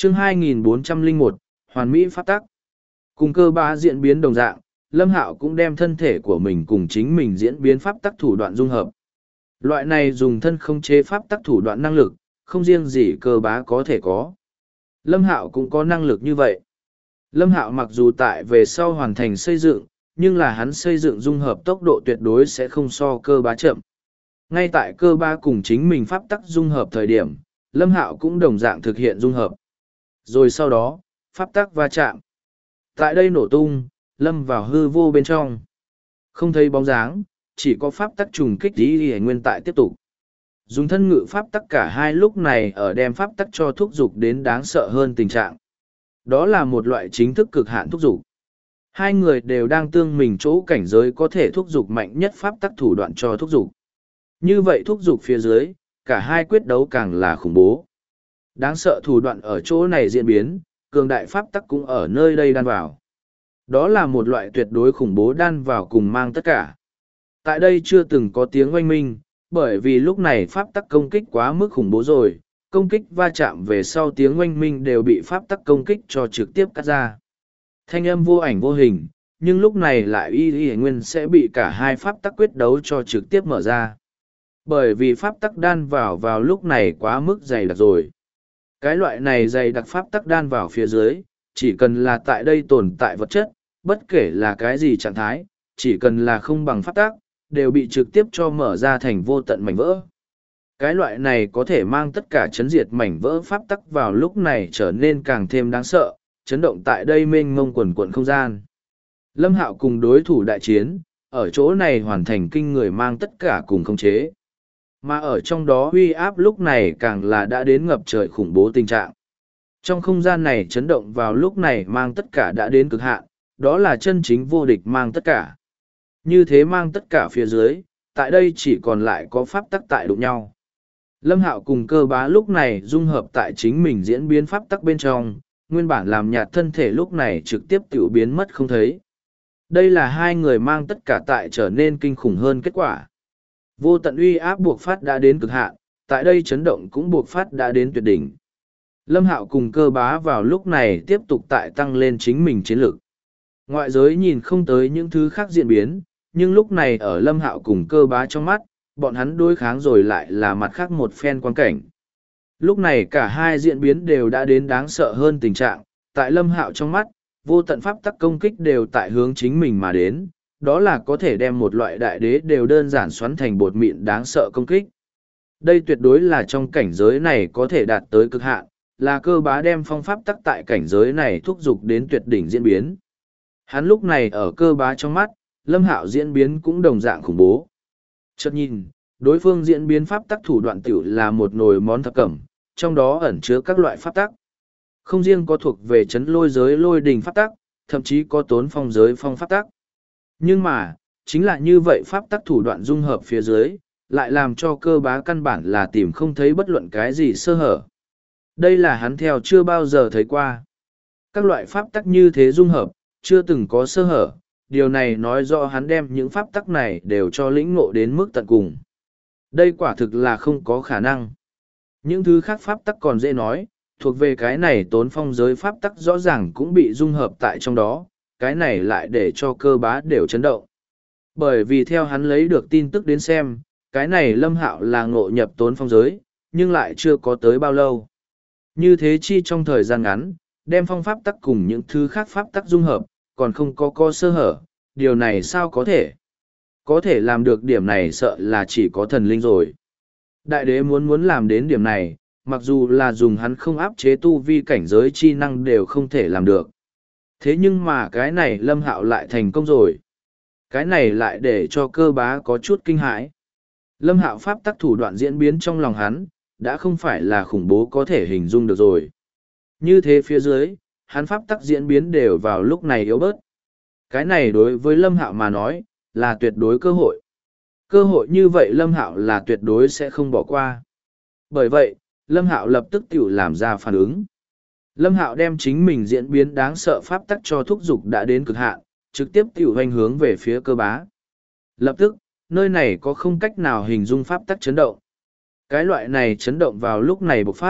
Chương 2401, Hoàn Mỹ pháp tắc. Cùng cơ bá diễn biến đồng dạng, Lâm Hạo cũng đem thân thể của mình cùng chính mình diễn biến pháp tắc thủ đoạn dung hợp. Loại này dùng thân không chế pháp tắc thủ đoạn năng lực, không riêng gì cơ bá có thể có. Lâm Hạo cũng có năng lực như vậy. Lâm Hạo mặc dù tại về sau hoàn thành xây dựng, nhưng là hắn xây dựng dung hợp tốc độ tuyệt đối sẽ không so cơ bá chậm. Ngay tại cơ bá cùng chính mình pháp tắc dung hợp thời điểm, Lâm Hạo cũng đồng dạng thực hiện dung hợp. Rồi sau đó, pháp tắc va chạm. Tại đây nổ tung, lâm vào hư vô bên trong. Không thấy bóng dáng, chỉ có pháp tắc trùng kích ý nguyên tại tiếp tục. Dùng thân ngự pháp tắc cả hai lúc này ở đem pháp tắc cho thúc dục đến đáng sợ hơn tình trạng. Đó là một loại chính thức cực hạn thúc dục. Hai người đều đang tương mình chỗ cảnh giới có thể thúc dục mạnh nhất pháp tắc thủ đoạn cho thúc dục. Như vậy thúc dục phía dưới, cả hai quyết đấu càng là khủng bố. Đáng sợ thủ đoạn ở chỗ này diễn biến, cường đại pháp tắc cũng ở nơi đây đan vào. Đó là một loại tuyệt đối khủng bố đan vào cùng mang tất cả. Tại đây chưa từng có tiếng oanh minh, bởi vì lúc này pháp tắc công kích quá mức khủng bố rồi, công kích va chạm về sau tiếng oanh minh đều bị pháp tắc công kích cho trực tiếp cắt ra. Thanh âm vô ảnh vô hình, nhưng lúc này lại y nguyên sẽ bị cả hai pháp tắc quyết đấu cho trực tiếp mở ra. Bởi vì pháp tắc đan vào lúc này quá mức dày đặc rồi. Cái loại này dày đặc pháp tắc đan vào phía dưới, chỉ cần là tại đây tồn tại vật chất, bất kể là cái gì trạng thái, chỉ cần là không bằng pháp tắc, đều bị trực tiếp cho mở ra thành vô tận mảnh vỡ. Cái loại này có thể mang tất cả chấn diệt mảnh vỡ pháp tắc vào lúc này trở nên càng thêm đáng sợ, chấn động tại đây mênh mông quần quận không gian. Lâm Hạo cùng đối thủ đại chiến, ở chỗ này hoàn thành kinh người mang tất cả cùng khống chế. Mà ở trong đó uy áp lúc này càng là đã đến ngập trời khủng bố tình trạng. Trong không gian này chấn động vào lúc này mang tất cả đã đến cực hạn, đó là chân chính vô địch mang tất cả. Như thế mang tất cả phía dưới, tại đây chỉ còn lại có pháp tắc tại đụng nhau. Lâm Hạo cùng cơ bá lúc này dung hợp tại chính mình diễn biến pháp tắc bên trong, nguyên bản làm nhạt thân thể lúc này trực tiếp tiểu biến mất không thấy. Đây là hai người mang tất cả tại trở nên kinh khủng hơn kết quả. Vô tận uy áp buộc phát đã đến cực hạn, tại đây chấn động cũng buộc phát đã đến tuyệt đỉnh. Lâm Hạo cùng cơ bá vào lúc này tiếp tục tại tăng lên chính mình chiến lược. Ngoại giới nhìn không tới những thứ khác diễn biến, nhưng lúc này ở Lâm Hạo cùng cơ bá trong mắt, bọn hắn đối kháng rồi lại là mặt khác một phen quan cảnh. Lúc này cả hai diễn biến đều đã đến đáng sợ hơn tình trạng, tại Lâm Hạo trong mắt, vô tận pháp tắc công kích đều tại hướng chính mình mà đến, đó là có thể đem một loại đại đế đều đơn giản xoắn thành bột mịn đáng sợ công kích. Đây tuyệt đối là trong cảnh giới này có thể đạt tới cực hạn, là cơ bá đem phong pháp tắc tại cảnh giới này thúc giục đến tuyệt đỉnh diễn biến. Hắn lúc này ở cơ bá trong mắt, Lâm Hạo diễn biến cũng đồng dạng khủng bố. Chợt nhìn, đối phương diễn biến pháp tắc thủ đoạn tiểu là một nồi món thập cẩm, trong đó ẩn chứa các loại pháp tắc. Không riêng có thuộc về chấn lôi giới lôi đình pháp tắc, thậm chí có tốn phong giới phong pháp tắc. Nhưng mà, chính là như vậy pháp tắc thủ đoạn dung hợp phía dưới, lại làm cho cơ bá căn bản là tìm không thấy bất luận cái gì sơ hở. Đây là hắn theo chưa bao giờ thấy qua. Các loại pháp tắc như thế dung hợp, chưa từng có sơ hở, điều này nói rõ hắn đem những pháp tắc này đều cho lĩnh ngộ đến mức tận cùng. Đây quả thực là không có khả năng. Những thứ khác pháp tắc còn dễ nói, thuộc về cái này tốn phong giới pháp tắc rõ ràng cũng bị dung hợp tại trong đó, cái này lại để cho cơ bá đều chấn động. Bởi vì theo hắn lấy được tin tức đến xem, cái này Lâm Hạo là ngộ nhập tốn phong giới, nhưng lại chưa có tới bao lâu. Như thế chi trong thời gian ngắn, đem phong pháp tắc cùng những thứ khác pháp tắc dung hợp, còn không có sơ hở, điều này sao có thể? Có thể làm được điểm này sợ là chỉ có thần linh rồi. Đại đế muốn làm đến điểm này, mặc dù là dùng hắn không áp chế tu vi cảnh giới chi năng đều không thể làm được. Thế nhưng mà cái này Lâm Hạo lại thành công rồi. Cái này lại để cho cơ bá có chút kinh hãi. Lâm Hạo pháp tắc thủ đoạn diễn biến trong lòng hắn, đã không phải là khủng bố có thể hình dung được rồi. Như thế phía dưới, hắn pháp tắc diễn biến đều vào lúc này yếu bớt. Cái này đối với Lâm Hạo mà nói, là tuyệt đối cơ hội. Cơ hội như vậy Lâm Hạo là tuyệt đối sẽ không bỏ qua. Bởi vậy, Lâm Hạo lập tức tiểu làm ra phản ứng. Lâm Hạo đem chính mình diễn biến đáng sợ pháp tắc cho thúc dục đã đến cực hạn, trực tiếp tiểu hoành hướng về phía cơ bá. Lập tức, nơi này có không cách nào hình dung pháp tắc chấn động. Cái loại này chấn động vào lúc này bộc phát,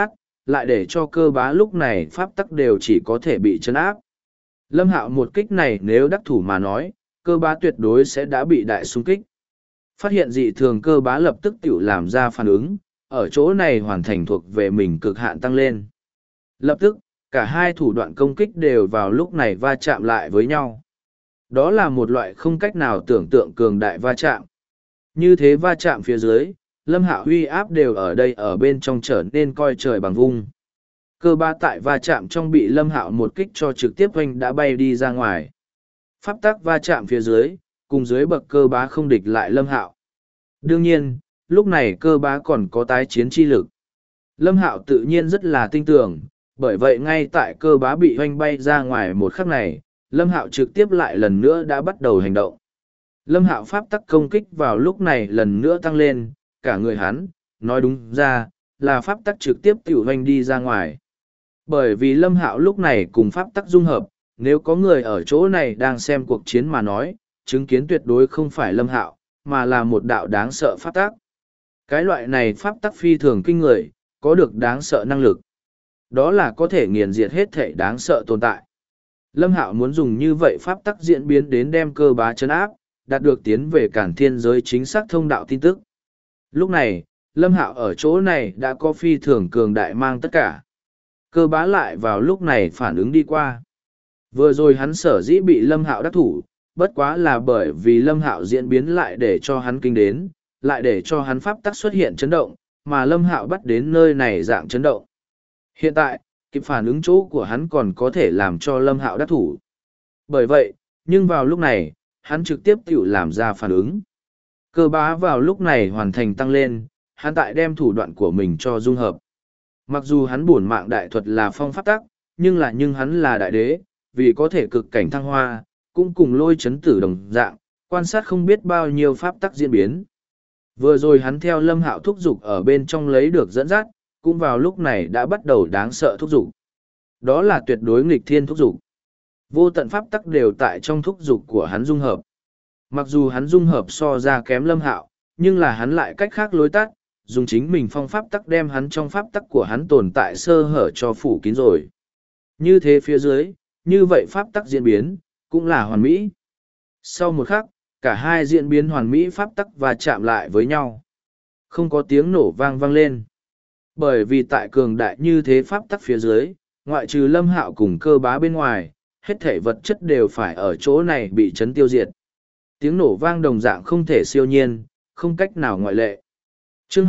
lại để cho cơ bá lúc này pháp tắc đều chỉ có thể bị chấn áp. Lâm Hạo một kích này nếu đắc thủ mà nói, cơ bá tuyệt đối sẽ đã bị đại xung kích. Phát hiện dị thường cơ bá lập tức tự làm ra phản ứng, ở chỗ này hoàn thành thuộc về mình cực hạn tăng lên. Lập tức, cả hai thủ đoạn công kích đều vào lúc này va chạm lại với nhau. Đó là một loại không cách nào tưởng tượng cường đại va chạm. Như thế va chạm phía dưới, Lâm Hạo uy áp đều ở đây ở bên trong trở nên coi trời bằng vung. Cơ bá tại va chạm trong bị Lâm Hạo một kích cho trực tiếp oanh đã bay đi ra ngoài. Pháp tắc va chạm phía dưới, cùng dưới bậc cơ bá không địch lại Lâm Hạo. Đương nhiên, lúc này cơ bá còn có tái chiến chi lực. Lâm Hạo tự nhiên rất là tin tưởng, bởi vậy ngay tại cơ bá bị hoanh bay ra ngoài một khắc này, Lâm Hạo trực tiếp lại lần nữa đã bắt đầu hành động. Lâm Hạo pháp tắc công kích vào lúc này lần nữa tăng lên, cả người hắn, nói đúng ra, là pháp tắc trực tiếp tiểu hoanh đi ra ngoài. Bởi vì Lâm Hạo lúc này cùng pháp tắc dung hợp, nếu có người ở chỗ này đang xem cuộc chiến mà nói, chứng kiến tuyệt đối không phải Lâm Hạo, mà là một đạo đáng sợ pháp tắc. Cái loại này pháp tắc phi thường kinh người, có được đáng sợ năng lực. Đó là có thể nghiền diệt hết thể đáng sợ tồn tại. Lâm Hạo muốn dùng như vậy pháp tắc diễn biến đến đem cơ bá chấn áp, đạt được tiến về cản thiên giới chính xác thông đạo tin tức. Lúc này, Lâm Hạo ở chỗ này đã có phi thường cường đại mang tất cả. Cơ bá lại vào lúc này phản ứng đi qua. Vừa rồi hắn sở dĩ bị Lâm Hạo đắc thủ, bất quá là bởi vì Lâm Hạo diễn biến lại để cho hắn kinh đến, lại để cho hắn pháp tắc xuất hiện chấn động, mà Lâm Hạo bắt đến nơi này dạng chấn động. Hiện tại, kịp phản ứng chỗ của hắn còn có thể làm cho Lâm Hạo đắc thủ. Bởi vậy, nhưng vào lúc này, hắn trực tiếp tự làm ra phản ứng. Cơ bá vào lúc này hoàn thành tăng lên, hắn tại đem thủ đoạn của mình cho dung hợp. Mặc dù hắn bổn mạng đại thuật là phong pháp tắc, nhưng hắn là đại đế, vì có thể cực cảnh thăng hoa, cũng cùng lôi chấn tử đồng dạng, quan sát không biết bao nhiêu pháp tắc diễn biến. Vừa rồi hắn theo Lâm Hạo thúc dục ở bên trong lấy được dẫn dắt, cũng vào lúc này đã bắt đầu đáng sợ thúc dục. Đó là tuyệt đối nghịch thiên thúc dục. Vô tận pháp tắc đều tại trong thúc dục của hắn dung hợp. Mặc dù hắn dung hợp so ra kém Lâm Hạo, nhưng là hắn lại cách khác lối tắt, dùng chính mình phong pháp tắc đem hắn trong pháp tắc của hắn tồn tại sơ hở cho phủ kín rồi. Như thế phía dưới, như vậy pháp tắc diễn biến, cũng là hoàn mỹ. Sau một khắc, cả hai diễn biến hoàn mỹ pháp tắc và chạm lại với nhau. Không có tiếng nổ vang vang lên. Bởi vì tại cường đại như thế pháp tắc phía dưới, ngoại trừ Lâm Hạo cùng cơ bá bên ngoài, hết thể vật chất đều phải ở chỗ này bị chấn tiêu diệt. Tiếng nổ vang đồng dạng không thể siêu nhiên, không cách nào ngoại lệ. Chương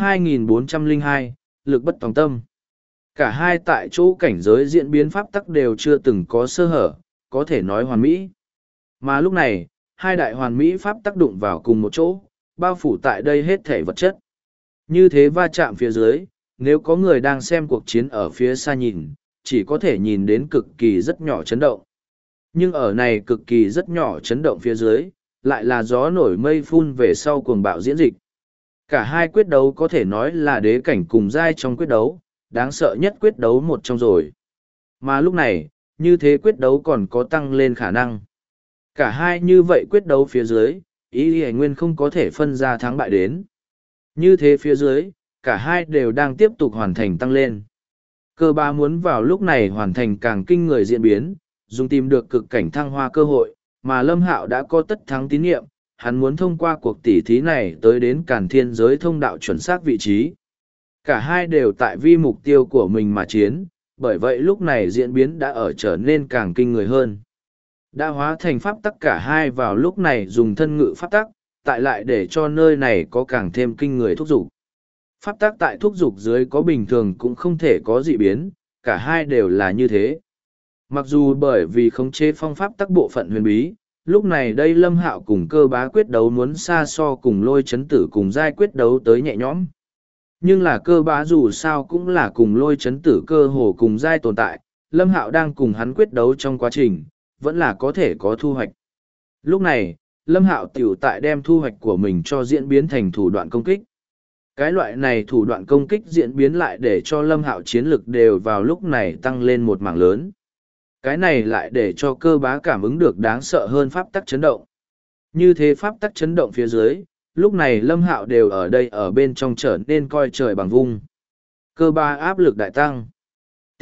2402, Lực bất tòng tâm. Cả hai tại chỗ cảnh giới diễn biến pháp tắc đều chưa từng có sơ hở, có thể nói hoàn mỹ. Mà lúc này, hai đại hoàn mỹ pháp tác đụng vào cùng một chỗ, bao phủ tại đây hết thể vật chất. Như thế va chạm phía dưới, nếu có người đang xem cuộc chiến ở phía xa nhìn, chỉ có thể nhìn đến cực kỳ rất nhỏ chấn động. Nhưng ở này cực kỳ rất nhỏ chấn động phía dưới, lại là gió nổi mây phun về sau cuồng bạo diễn dịch. Cả hai quyết đấu có thể nói là đế cảnh cùng giai trong quyết đấu, đáng sợ nhất quyết đấu một trong rồi. Mà lúc này, như thế quyết đấu còn có tăng lên khả năng. Cả hai như vậy quyết đấu phía dưới, ý Lý Nguyên không có thể phân ra thắng bại đến. Như thế phía dưới, cả hai đều đang tiếp tục hoàn thành tăng lên. Cơ bá muốn vào lúc này hoàn thành càng kinh người diễn biến, dùng tìm được cực cảnh thăng hoa cơ hội, mà Lâm Hạo đã có tất thắng tín nhiệm, hắn muốn thông qua cuộc tỉ thí này tới đến càn thiên giới thông đạo chuẩn xác vị trí. Cả hai đều tại vi mục tiêu của mình mà chiến, bởi vậy lúc này diễn biến đã ở trở nên càng kinh người hơn. Đã hóa thành pháp tắc cả hai vào lúc này dùng thân ngự pháp tắc, tại lại để cho nơi này có càng thêm kinh người thúc dục. Pháp tắc tại thúc dục dưới có bình thường cũng không thể có dị biến, cả hai đều là như thế. Mặc dù bởi vì khống chế phong pháp tắc bộ phận huyền bí, lúc này đây Lâm Hạo cùng cơ bá quyết đấu muốn xa so cùng lôi chấn tử cùng giai quyết đấu tới nhẹ nhõm. Nhưng là cơ bá dù sao cũng là cùng lôi chấn tử cơ hồ cùng giai tồn tại, Lâm Hạo đang cùng hắn quyết đấu trong quá trình, vẫn là có thể có thu hoạch. Lúc này, Lâm Hạo tiểu tại đem thu hoạch của mình cho diễn biến thành thủ đoạn công kích. Cái loại này thủ đoạn công kích diễn biến lại để cho Lâm Hạo chiến lực đều vào lúc này tăng lên một mảng lớn. Cái này lại để cho cơ bá cảm ứng được đáng sợ hơn pháp tắc chấn động. Như thế pháp tắc chấn động phía dưới, lúc này Lâm Hạo đều ở đây ở bên trong trở nên coi trời bằng vung. Cơ bá áp lực đại tăng.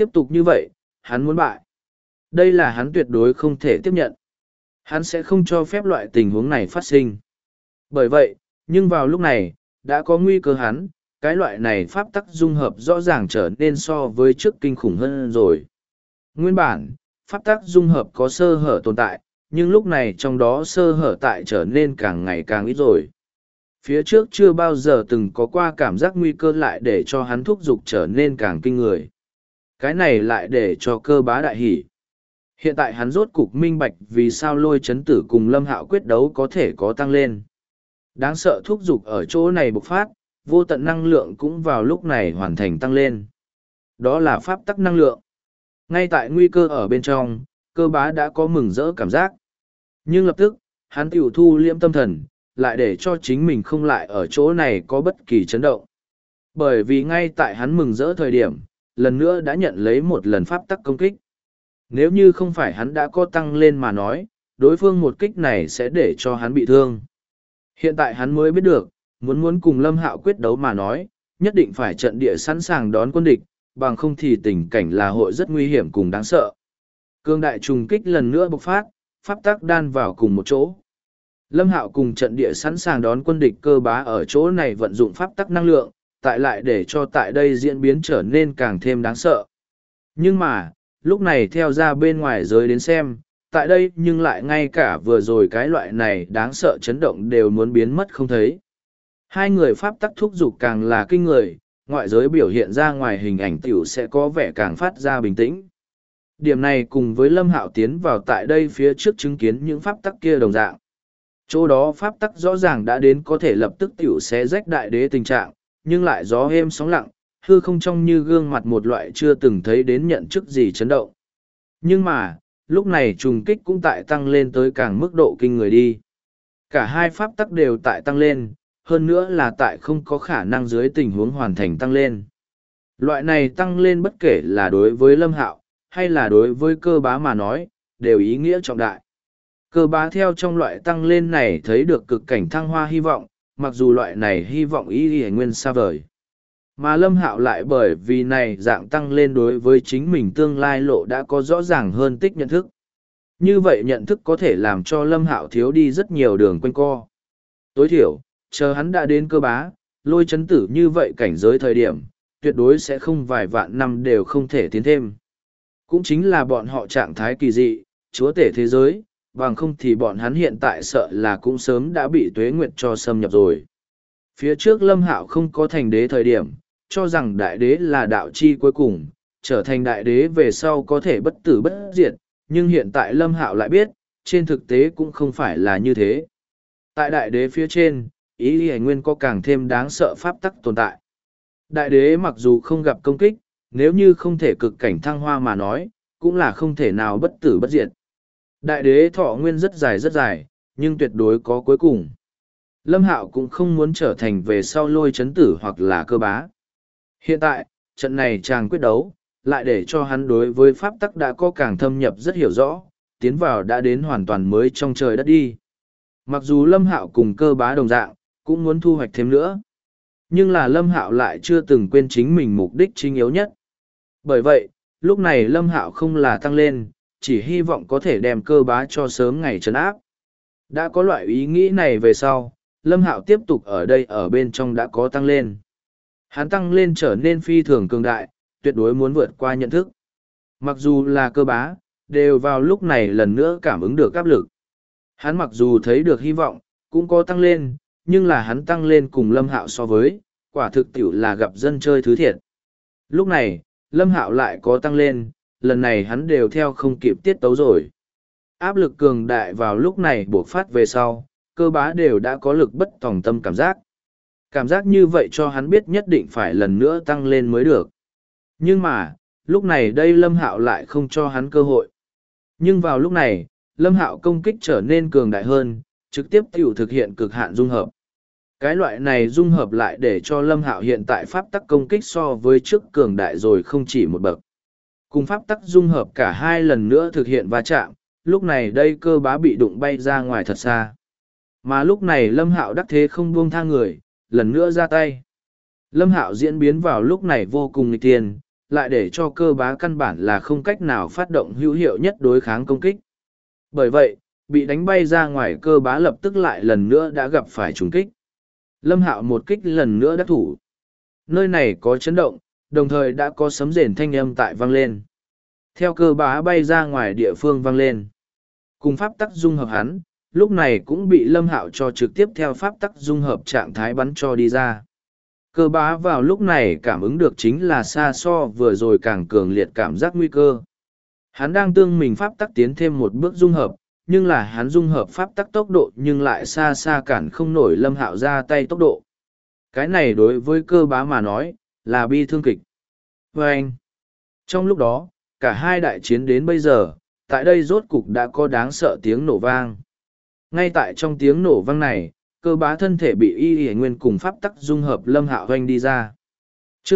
Tiếp tục như vậy, hắn muốn bại. Đây là hắn tuyệt đối không thể tiếp nhận. Hắn sẽ không cho phép loại tình huống này phát sinh. Bởi vậy, nhưng vào lúc này, đã có nguy cơ hắn, cái loại này pháp tắc dung hợp rõ ràng trở nên so với trước kinh khủng hơn rồi. Nguyên bản, pháp tắc dung hợp có sơ hở tồn tại, nhưng lúc này trong đó sơ hở tại trở nên càng ngày càng ít rồi. Phía trước chưa bao giờ từng có qua cảm giác nguy cơ lại để cho hắn thúc giục trở nên càng kinh người. Cái này lại để cho Cơ Bá đại hỉ. Hiện tại hắn rốt cục minh bạch vì sao Lôi Chấn Tử cùng Lâm Hạo quyết đấu có thể có tăng lên. Đáng sợ thúc giục ở chỗ này bộc phát, vô tận năng lượng cũng vào lúc này hoàn thành tăng lên. Đó là pháp tắc năng lượng. Ngay tại nguy cơ ở bên trong, Cơ Bá đã có mừng rỡ cảm giác. Nhưng lập tức, hắn tiểu thu liễm tâm thần, lại để cho chính mình không lại ở chỗ này có bất kỳ chấn động. Bởi vì ngay tại hắn mừng rỡ thời điểm, lần nữa đã nhận lấy một lần pháp tắc công kích. Nếu như không phải hắn đã có tăng lên mà nói, đối phương một kích này sẽ để cho hắn bị thương. Hiện tại hắn mới biết được, muốn cùng Lâm Hạo quyết đấu mà nói, nhất định phải trận địa sẵn sàng đón quân địch, bằng không thì tình cảnh là hội rất nguy hiểm cùng đáng sợ. Cương đại trùng kích lần nữa bộc phát, pháp tắc đan vào cùng một chỗ. Lâm Hạo cùng trận địa sẵn sàng đón quân địch Cơ Bá ở chỗ này vận dụng pháp tắc năng lượng, tại lại để cho tại đây diễn biến trở nên càng thêm đáng sợ. Nhưng mà, lúc này theo ra bên ngoài giới đến xem, tại đây nhưng lại ngay cả vừa rồi cái loại này đáng sợ chấn động đều muốn biến mất không thấy. Hai người pháp tắc thúc dục càng là kinh người, ngoại giới biểu hiện ra ngoài hình ảnh tiểu sẽ có vẻ càng phát ra bình tĩnh. Điểm này cùng với Lâm Hạo tiến vào tại đây phía trước chứng kiến những pháp tắc kia đồng dạng. Chỗ đó pháp tắc rõ ràng đã đến có thể lập tức tiểu xé rách đại đế tình trạng, nhưng lại gió êm sóng lặng, hư không trong như gương mặt một loại chưa từng thấy đến nhận chức gì chấn động. Nhưng mà, lúc này trùng kích cũng tại tăng lên tới càng mức độ kinh người đi. Cả hai pháp tắc đều tại tăng lên, hơn nữa là tại không có khả năng dưới tình huống hoàn thành tăng lên. Loại này tăng lên bất kể là đối với Lâm Hạo, hay là đối với Cơ Bá mà nói, đều ý nghĩa trọng đại. Cơ Bá theo trong loại tăng lên này thấy được cực cảnh thăng hoa hy vọng, mặc dù loại này hy vọng ý nguyên xa vời. Mà Lâm Hạo lại bởi vì này dạng tăng lên đối với chính mình tương lai lộ đã có rõ ràng hơn tích nhận thức. Như vậy nhận thức có thể làm cho Lâm Hạo thiếu đi rất nhiều đường quanh co. Tối thiểu, chờ hắn đã đến Cơ Bá, Lôi Chấn Tử như vậy cảnh giới thời điểm, tuyệt đối sẽ không vài vạn năm đều không thể tiến thêm. Cũng chính là bọn họ trạng thái kỳ dị, chúa tể thế giới, bằng không thì bọn hắn hiện tại sợ là cũng sớm đã bị tuế nguyệt cho xâm nhập rồi. Phía trước Lâm Hạo không có thành đế thời điểm, cho rằng đại đế là đạo chi cuối cùng, trở thành đại đế về sau có thể bất tử bất diệt, nhưng hiện tại Lâm Hạo lại biết, trên thực tế cũng không phải là như thế. Tại đại đế phía trên, ý lý hành nguyên có càng thêm đáng sợ pháp tắc tồn tại. Đại đế mặc dù không gặp công kích, nếu như không thể cực cảnh thăng hoa mà nói, cũng là không thể nào bất tử bất diệt. Đại đế thọ nguyên rất dài, nhưng tuyệt đối có cuối cùng. Lâm Hạo cũng không muốn trở thành về sau Lôi Chấn Tử hoặc là Cơ Bá. Hiện tại, trận này chàng quyết đấu, lại để cho hắn đối với pháp tắc đã có càng thâm nhập rất hiểu rõ, tiến vào đã đến hoàn toàn mới trong trời đất đi. Mặc dù Lâm Hạo cùng Cơ Bá đồng dạng, cũng muốn thu hoạch thêm nữa. Nhưng là Lâm Hạo lại chưa từng quên chính mình mục đích chính yếu nhất. Bởi vậy, lúc này Lâm Hạo không là tăng lên, chỉ hy vọng có thể đem Cơ Bá cho sớm ngày trấn áp. Đã có loại ý nghĩ này về sau, Lâm Hạo tiếp tục ở đây ở bên trong đã có tăng lên. Hắn tăng lên trở nên phi thường cường đại, tuyệt đối muốn vượt qua nhận thức. Mặc dù là Cơ Bá, đều vào lúc này lần nữa cảm ứng được áp lực. Hắn mặc dù thấy được hy vọng, cũng có tăng lên, nhưng là hắn tăng lên cùng Lâm Hạo so với, quả thực tiểu là gặp dân chơi thứ thiệt. Lúc này, Lâm Hạo lại có tăng lên, lần này hắn đều theo không kịp tiết tấu rồi. Áp lực cường đại vào lúc này buộc phát về sau, Cơ Bá đều đã có lực bất tòng tâm cảm giác. Cảm giác như vậy cho hắn biết nhất định phải lần nữa tăng lên mới được. Nhưng mà, lúc này đây Lâm Hạo lại không cho hắn cơ hội. Nhưng vào lúc này, Lâm Hạo công kích trở nên cường đại hơn, trực tiếp tiểu thực hiện cực hạn dung hợp. Cái loại này dung hợp lại để cho Lâm Hạo hiện tại pháp tắc công kích so với trước cường đại rồi không chỉ một bậc. Cùng pháp tắc dung hợp cả hai lần nữa thực hiện va chạm, lúc này đây Cơ Bá bị đụng bay ra ngoài thật xa. Mà lúc này Lâm Hạo đắc thế không buông tha người, lần nữa ra tay. Lâm Hạo diễn biến vào lúc này vô cùng nghịch tiên, lại để cho cơ bá căn bản là không cách nào phát động hữu hiệu nhất đối kháng công kích. Bởi vậy, bị đánh bay ra ngoài cơ bá lập tức lại lần nữa đã gặp phải trùng kích. Lâm Hạo một kích lần nữa đắc thủ. Nơi này có chấn động, đồng thời đã có sấm rền thanh âm tại vang lên. Theo cơ bá bay ra ngoài địa phương vang lên. Cùng pháp tắc dung hợp hắn, lúc này cũng bị Lâm Hạo cho trực tiếp theo pháp tắc dung hợp trạng thái bắn cho đi ra. Cơ bá vào lúc này cảm ứng được chính là xa so vừa rồi càng cường liệt cảm giác nguy cơ. Hắn đang tương mình pháp tắc tiến thêm một bước dung hợp, nhưng là hắn dung hợp pháp tắc tốc độ nhưng lại xa xa cản không nổi Lâm Hạo ra tay tốc độ. Cái này đối với cơ bá mà nói, là bi thương kịch. Và anh, trong lúc đó, cả hai đại chiến đến bây giờ, tại đây rốt cục đã có đáng sợ tiếng nổ vang. Ngay tại trong tiếng nổ vang này, cơ bá thân thể bị y nguyên cùng pháp tắc dung hợp Lâm Hạo hoanh đi ra. Chương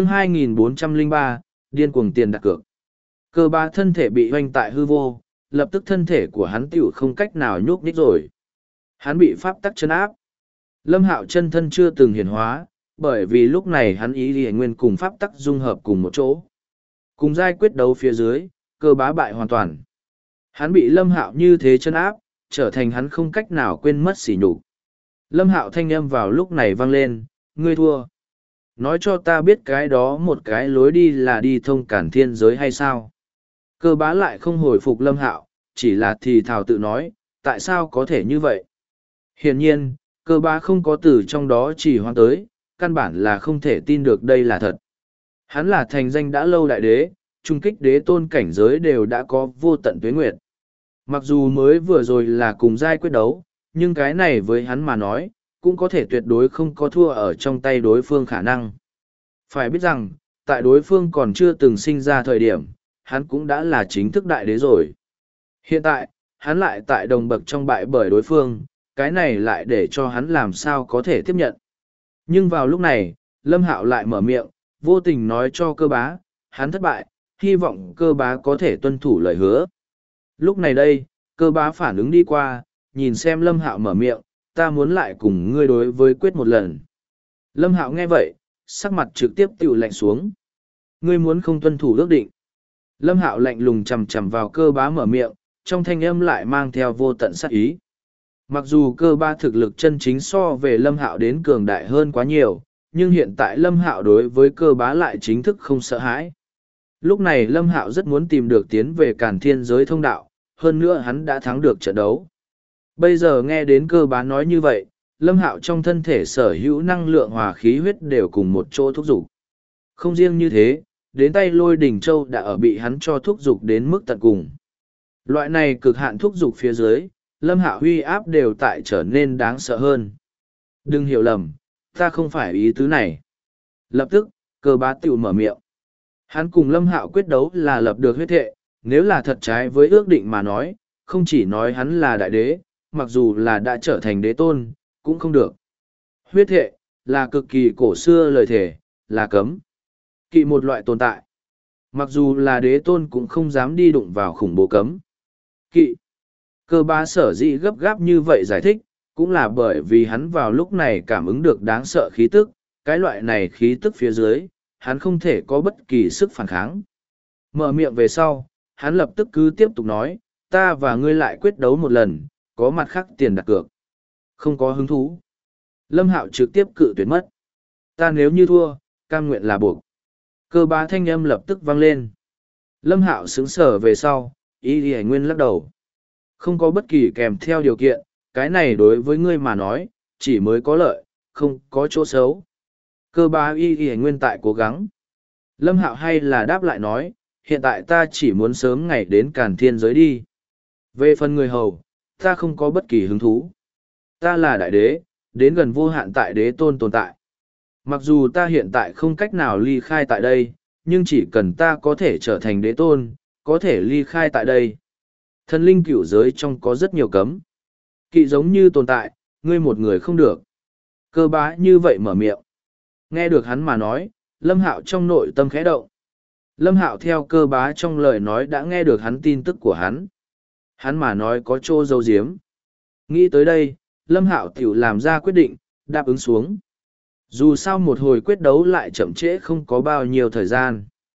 2403, điên cuồng tiền đặt cược. Cơ bá thân thể bị hoanh tại hư vô, lập tức thân thể của hắn tiểu không cách nào nhúc nhích rồi. Hắn bị pháp tắc chân áp. Lâm Hạo chân thân chưa từng hiển hóa, bởi vì lúc này hắn y nguyên cùng pháp tắc dung hợp cùng một chỗ. Cùng giai quyết đấu phía dưới, cơ bá bại hoàn toàn. Hắn bị Lâm Hạo như thế chân áp, trở thành hắn không cách nào quên mất sỉ nhục. Lâm Hạo thanh âm vào lúc này vang lên, ngươi thua. Nói cho ta biết cái đó một cái lối đi là đi thông cản thiên giới hay sao? Cơ bá lại không hồi phục Lâm Hạo, chỉ là thì thào tự nói, tại sao có thể như vậy? Hiển nhiên, cơ bá không có từ trong đó chỉ hoan tới, căn bản là không thể tin được đây là thật. Hắn là thành danh đã lâu đại đế, trung kích đế tôn cảnh giới đều đã có vô tận tuế nguyệt. Mặc dù mới vừa rồi là cùng giai quyết đấu, nhưng cái này với hắn mà nói, cũng có thể tuyệt đối không có thua ở trong tay đối phương khả năng. Phải biết rằng, tại đối phương còn chưa từng sinh ra thời điểm, hắn cũng đã là chính thức đại đế rồi. Hiện tại, hắn lại tại đồng bậc trong bại bởi đối phương, cái này lại để cho hắn làm sao có thể tiếp nhận. Nhưng vào lúc này, Lâm Hạo lại mở miệng, vô tình nói cho cơ bá, hắn thất bại, hy vọng cơ bá có thể tuân thủ lời hứa. Lúc này đây, cơ bá phản ứng đi qua, nhìn xem Lâm Hạo mở miệng, ta muốn lại cùng ngươi đối với quyết một lần. Lâm Hạo nghe vậy, sắc mặt trực tiếp tiểu lạnh xuống. Ngươi muốn không tuân thủ ước định. Lâm Hạo lạnh lùng chằm chằm vào cơ bá mở miệng, trong thanh âm lại mang theo vô tận sát ý. Mặc dù cơ bá thực lực chân chính so về Lâm Hạo đến cường đại hơn quá nhiều, nhưng hiện tại Lâm Hạo đối với cơ bá lại chính thức không sợ hãi. Lúc này Lâm Hạo rất muốn tìm được tiến về Càn Thiên giới thông đạo, hơn nữa hắn đã thắng được trận đấu. Bây giờ nghe đến cơ bá nói như vậy, Lâm Hạo trong thân thể sở hữu năng lượng hòa khí huyết đều cùng một chỗ thúc giục. Không riêng như thế, đến tay Lôi Đỉnh Châu đã ở bị hắn cho thúc giục đến mức tận cùng. Loại này cực hạn thúc giục phía dưới, Lâm Hạo huy áp đều tại trở nên đáng sợ hơn. Đừng hiểu lầm, ta không phải ý tứ này. Lập tức, cơ bá tiểu mở miệng. Hắn cùng Lâm Hạo quyết đấu là lập được huyết thệ, nếu là thật trái với ước định mà nói, không chỉ nói hắn là đại đế, mặc dù là đã trở thành đế tôn, cũng không được. Huyết thệ, là cực kỳ cổ xưa lời thể, là cấm. Kỵ một loại tồn tại. Mặc dù là đế tôn cũng không dám đi đụng vào khủng bố cấm. Kỵ. Cơ bá sở dĩ gấp gáp như vậy giải thích, cũng là bởi vì hắn vào lúc này cảm ứng được đáng sợ khí tức, cái loại này khí tức phía dưới, hắn không thể có bất kỳ sức phản kháng. Mở miệng về sau, hắn lập tức cứ tiếp tục nói, ta và ngươi lại quyết đấu một lần, có mặt khác tiền đặt cược. Không có hứng thú. Lâm Hạo trực tiếp cự tuyệt mất. Ta nếu như thua, cam nguyện là buộc. Cơ bá thanh âm lập tức vang lên. Lâm Hạo sững sờ về sau, y y nguyên lắc đầu. Không có bất kỳ kèm theo điều kiện, cái này đối với ngươi mà nói, chỉ mới có lợi, không có chỗ xấu. Cơ bá y y nguyên tại cố gắng. Lâm Hạo hay là đáp lại nói, hiện tại ta chỉ muốn sớm ngày đến Càn Thiên giới đi. Về phần người hầu, ta không có bất kỳ hứng thú. Ta là đại đế, đến gần vô hạn tại đế tôn tồn tại. Mặc dù ta hiện tại không cách nào ly khai tại đây, nhưng chỉ cần ta có thể trở thành đế tôn, có thể ly khai tại đây. Thần linh cửu giới trong có rất nhiều cấm. Kỵ giống như tồn tại, ngươi một người không được. Cơ bá như vậy mở miệng. Nghe được hắn mà nói, Lâm Hạo trong nội tâm khẽ động. Lâm Hạo theo cơ bá trong lời nói đã nghe được hắn tin tức của hắn. Hắn mà nói có chỗ dâu diếm. Nghĩ tới đây, Lâm Hạo tiểu làm ra quyết định, đáp ứng xuống. Dù sao một hồi quyết đấu lại chậm trễ không có bao nhiêu thời gian.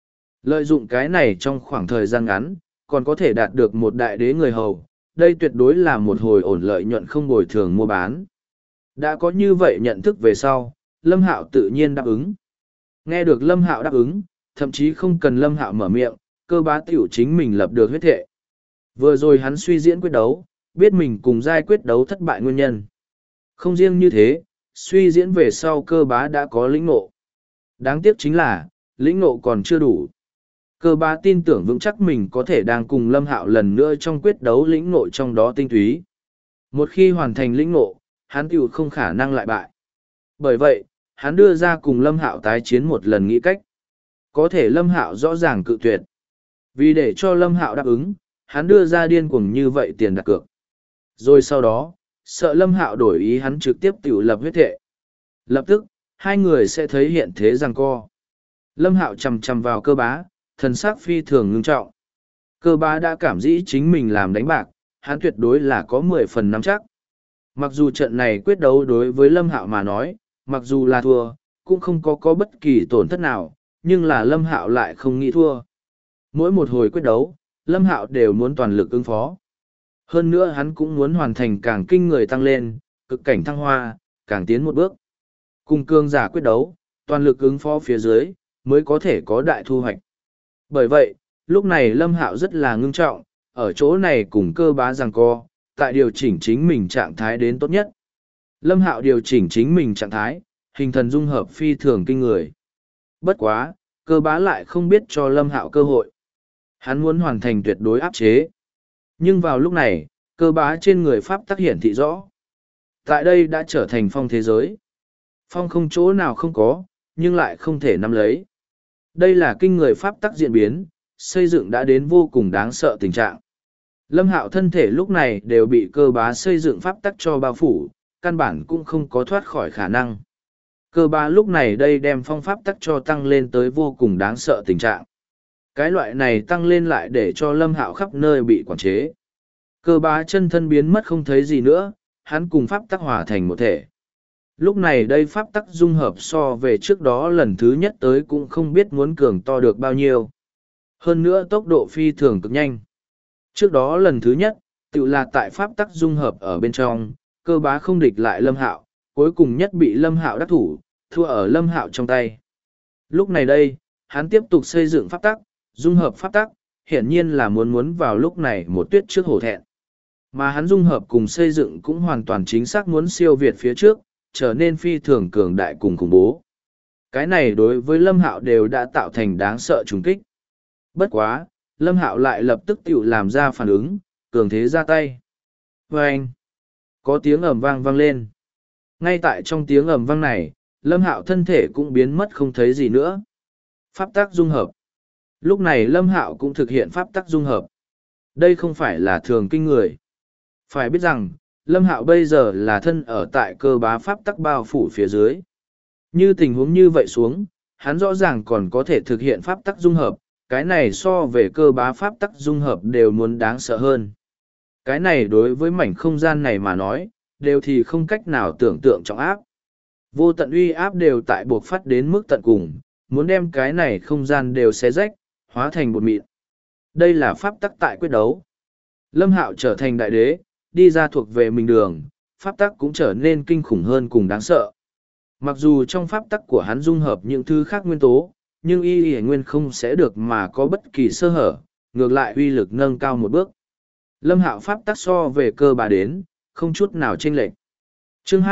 Lợi dụng cái này trong khoảng thời gian ngắn, còn có thể đạt được một đại đế người hầu, đây tuyệt đối là một hồi ổn lợi nhuận không bồi thường mua bán. Đã có như vậy nhận thức về sau, Lâm Hạo tự nhiên đáp ứng. Nghe được Lâm Hạo đáp ứng, thậm chí không cần Lâm Hạo mở miệng, Cơ Bá tiểu chính mình lập được huyết thệ. Vừa rồi hắn suy diễn quyết đấu, biết mình cùng giai quyết đấu thất bại nguyên nhân. Không riêng như thế, suy diễn về sau Cơ Bá đã có lĩnh ngộ. Đáng tiếc chính là, lĩnh ngộ còn chưa đủ. Cơ Bá tin tưởng vững chắc mình có thể đang cùng Lâm Hạo lần nữa trong quyết đấu lĩnh ngộ trong đó tinh túy. Một khi hoàn thành lĩnh ngộ, hắn tiểu không khả năng lại bại. Bởi vậy, hắn đưa ra cùng Lâm Hạo tái chiến một lần nghĩ cách. Có thể Lâm Hạo rõ ràng cự tuyệt. Vì để cho Lâm Hạo đáp ứng, hắn đưa ra điên cuồng như vậy tiền đặt cược. Rồi sau đó, sợ Lâm Hạo đổi ý hắn trực tiếp tiểu lập huyết thệ. Lập tức, hai người sẽ thấy hiện thế giằng co. Lâm Hạo chằm chằm vào Cơ Bá, thần sắc phi thường ngưng trọng. Cơ Bá đã cảm dĩ chính mình làm đánh bạc, hắn tuyệt đối là có 10 phần nắm chắc. Mặc dù trận này quyết đấu đối với Lâm Hạo mà nói, mặc dù là thua, cũng không có bất kỳ tổn thất nào, nhưng là Lâm Hạo lại không nghĩ thua. Mỗi một hồi quyết đấu, Lâm Hạo đều muốn toàn lực ứng phó. Hơn nữa hắn cũng muốn hoàn thành càng kinh người tăng lên, cực cảnh thăng hoa, càng tiến một bước. Cùng cương giả quyết đấu, toàn lực ứng phó phía dưới, mới có thể có đại thu hoạch. Bởi vậy, lúc này Lâm Hạo rất là ngưng trọng, ở chỗ này cùng Cơ Bá giằng co, tại điều chỉnh chính mình trạng thái đến tốt nhất. Lâm Hạo điều chỉnh chính mình trạng thái, hình thần dung hợp phi thường kinh người. Bất quá, Cơ Bá lại không biết cho Lâm Hạo cơ hội. Hắn muốn hoàn thành tuyệt đối áp chế. Nhưng vào lúc này, Cơ Bá trên người pháp tắc hiển thị rõ. Tại đây đã trở thành phong thế giới. Phong không chỗ nào không có, nhưng lại không thể nắm lấy. Đây là kinh người pháp tắc diễn biến, xây dựng đã đến vô cùng đáng sợ tình trạng. Lâm Hạo thân thể lúc này đều bị Cơ Bá xây dựng pháp tắc cho bao phủ, căn bản cũng không có thoát khỏi khả năng. Cơ Bá lúc này đây đem phong pháp tắc cho tăng lên tới vô cùng đáng sợ tình trạng. Cái loại này tăng lên lại để cho Lâm Hạo khắp nơi bị quản chế. Cơ Bá chân thân biến mất không thấy gì nữa, hắn cùng pháp tắc hòa thành một thể. Lúc này đây pháp tắc dung hợp so về trước đó lần thứ nhất tới cũng không biết muốn cường to được bao nhiêu. Hơn nữa tốc độ phi thường cực nhanh. Trước đó lần thứ nhất, tự là tại pháp tắc dung hợp ở bên trong, Cơ Bá không địch lại Lâm Hạo, cuối cùng nhất bị Lâm Hạo đắc thủ, thua ở Lâm Hạo trong tay. Lúc này đây, hắn tiếp tục xây dựng pháp tắc, dung hợp pháp tắc, hiển nhiên là muốn vào lúc này một tuyết trước hổ thẹn. Mà hắn dung hợp cùng xây dựng cũng hoàn toàn chính xác muốn siêu việt phía trước, trở nên phi thường cường đại cùng khủng bố. Cái này đối với Lâm Hạo đều đã tạo thành đáng sợ trùng kích. Bất quá, Lâm Hạo lại lập tức tự làm ra phản ứng, cường thế ra tay. Vâng! Có tiếng ầm vang vang lên. Ngay tại trong tiếng ầm vang này, Lâm Hạo thân thể cũng biến mất không thấy gì nữa. Pháp tắc dung hợp. Lúc này Lâm Hạo cũng thực hiện pháp tắc dung hợp. Đây không phải là thường kinh người. Phải biết rằng, Lâm Hạo bây giờ là thân ở tại Cơ Bá pháp tắc bao phủ phía dưới. Như tình huống như vậy xuống, hắn rõ ràng còn có thể thực hiện pháp tắc dung hợp, cái này so về Cơ Bá pháp tắc dung hợp đều muốn đáng sợ hơn. Cái này đối với mảnh không gian này mà nói, đều thì không cách nào tưởng tượng trọng áp. Vô tận uy áp đều tại buộc phát đến mức tận cùng, muốn đem cái này không gian đều xé rách, hóa thành bột mịn. Đây là pháp tắc tại quyết đấu. Lâm Hạo trở thành đại đế, đi ra thuộc về mình đường, pháp tắc cũng trở nên kinh khủng hơn cùng đáng sợ. Mặc dù trong pháp tắc của hắn dung hợp những thứ khác nguyên tố, nhưng y nguyên không sẽ được mà có bất kỳ sơ hở, ngược lại uy lực nâng cao một bước. Lâm Hạo pháp tắc so về Cơ Bá đến, không chút nào chênh lệch. Chương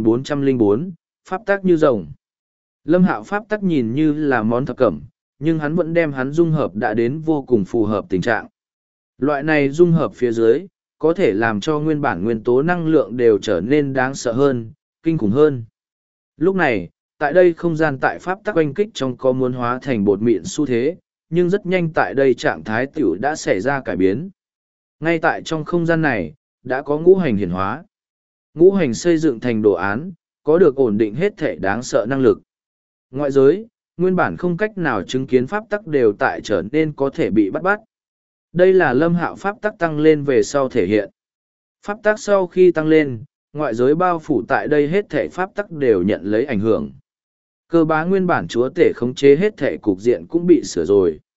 2404, pháp tắc như rồng. Lâm Hạo pháp tắc nhìn như là món thập cẩm, nhưng hắn vẫn đem hắn dung hợp đã đến vô cùng phù hợp tình trạng. Loại này dung hợp phía dưới, có thể làm cho nguyên bản nguyên tố năng lượng đều trở nên đáng sợ hơn, kinh khủng hơn. Lúc này, tại đây không gian tại pháp tắc oanh kích trong có muốn hóa thành bột mịn xu thế, nhưng rất nhanh tại đây trạng thái tiểu đã xảy ra cải biến. Ngay tại trong không gian này, đã có ngũ hành hiển hóa. Ngũ hành xây dựng thành đồ án, có được ổn định hết thể đáng sợ năng lực. Ngoại giới, nguyên bản không cách nào chứng kiến pháp tắc đều tại trở nên có thể bị bắt. Đây là Lâm Hạo pháp tắc tăng lên về sau thể hiện. Pháp tắc sau khi tăng lên, ngoại giới bao phủ tại đây hết thể pháp tắc đều nhận lấy ảnh hưởng. Cơ Bá nguyên bản chúa tể khống chế hết thể cục diện cũng bị sửa rồi.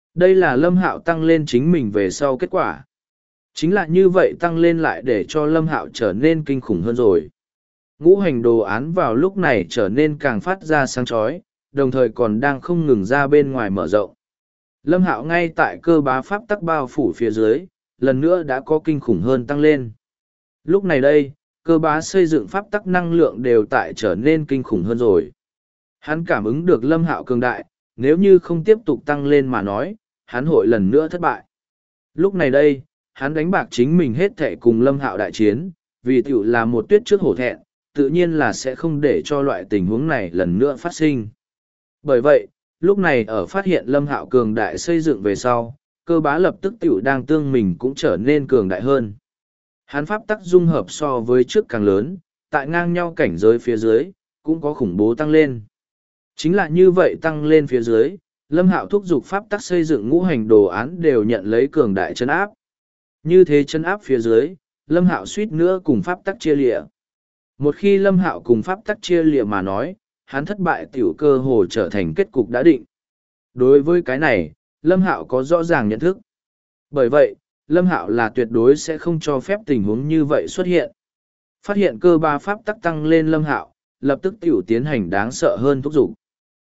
Đây là Lâm Hạo tăng lên chính mình về sau kết quả. Chính là như vậy tăng lên lại để cho Lâm Hạo trở nên kinh khủng hơn rồi. Ngũ hành đồ án vào lúc này trở nên càng phát ra sáng chói, đồng thời còn đang không ngừng ra bên ngoài mở rộng. Lâm Hạo ngay tại cơ bá pháp tắc bao phủ phía dưới, lần nữa đã có kinh khủng hơn tăng lên. Lúc này đây, cơ bá xây dựng pháp tắc năng lượng đều tại trở nên kinh khủng hơn rồi. Hắn cảm ứng được Lâm Hạo cường đại, nếu như không tiếp tục tăng lên mà nói, hắn hội lần nữa thất bại. Lúc này đây, hắn đánh bạc chính mình hết thệ cùng Lâm Hạo đại chiến, vì tiểu là một tuyết trước hổ thẹn, tự nhiên là sẽ không để cho loại tình huống này lần nữa phát sinh. Bởi vậy, lúc này ở phát hiện Lâm Hạo cường đại xây dựng về sau, cơ bá lập tức tiểu đang tương mình cũng trở nên cường đại hơn. Hắn pháp tắc dung hợp so với trước càng lớn, tại ngang nhau cảnh giới phía dưới, cũng có khủng bố tăng lên. Chính là như vậy tăng lên phía dưới, Lâm Hạo thúc giục pháp tắc xây dựng ngũ hành đồ án đều nhận lấy cường đại chân áp. Như thế chân áp phía dưới, Lâm Hạo suýt nữa cùng pháp tắc chia lịa. Một khi Lâm Hạo cùng pháp tắc chia lịa mà nói, hắn thất bại tiểu cơ hồ trở thành kết cục đã định. Đối với cái này, Lâm Hạo có rõ ràng nhận thức. Bởi vậy, Lâm Hạo là tuyệt đối sẽ không cho phép tình huống như vậy xuất hiện. Phát hiện cơ ba pháp tắc tăng lên Lâm Hạo, lập tức tiểu tiến hành đáng sợ hơn thúc giục.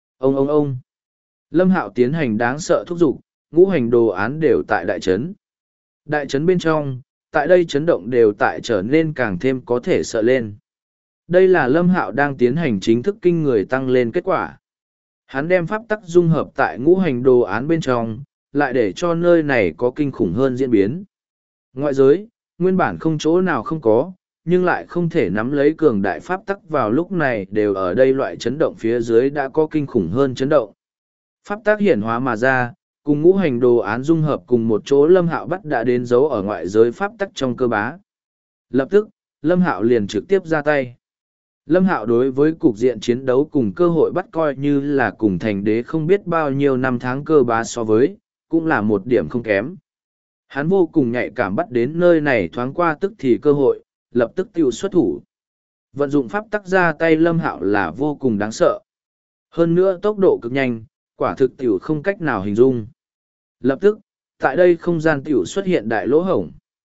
Ông. Lâm Hạo tiến hành đáng sợ thúc giục, ngũ hành đồ án đều tại đại trấn. Đại trấn bên trong, tại đây chấn động đều tại trở nên càng thêm có thể sợ lên. Đây là Lâm Hạo đang tiến hành chính thức kinh người tăng lên kết quả. Hắn đem pháp tắc dung hợp tại ngũ hành đồ án bên trong, lại để cho nơi này có kinh khủng hơn diễn biến. Ngoại giới, nguyên bản không chỗ nào không có, nhưng lại không thể nắm lấy cường đại pháp tắc vào lúc này đều ở đây loại chấn động phía dưới đã có kinh khủng hơn chấn động. Pháp tắc hiển hóa mà ra, cùng ngũ hành đồ án dung hợp cùng một chỗ Lâm Hạo bắt đã đến dấu ở ngoại giới pháp tắc trong cơ bá. Lập tức, Lâm Hạo liền trực tiếp ra tay. Lâm Hạo đối với cục diện chiến đấu cùng cơ hội bắt coi như là cùng thành đế không biết bao nhiêu năm tháng cơ bá so với, cũng là một điểm không kém. Hắn vô cùng nhạy cảm bắt đến nơi này thoáng qua tức thì cơ hội, lập tức tiêu xuất thủ. Vận dụng pháp tắc ra tay Lâm Hạo là vô cùng đáng sợ. Hơn nữa tốc độ cực nhanh, quả thực tiểu không cách nào hình dung. Lập tức, tại đây không gian tiểu xuất hiện đại lỗ hổng.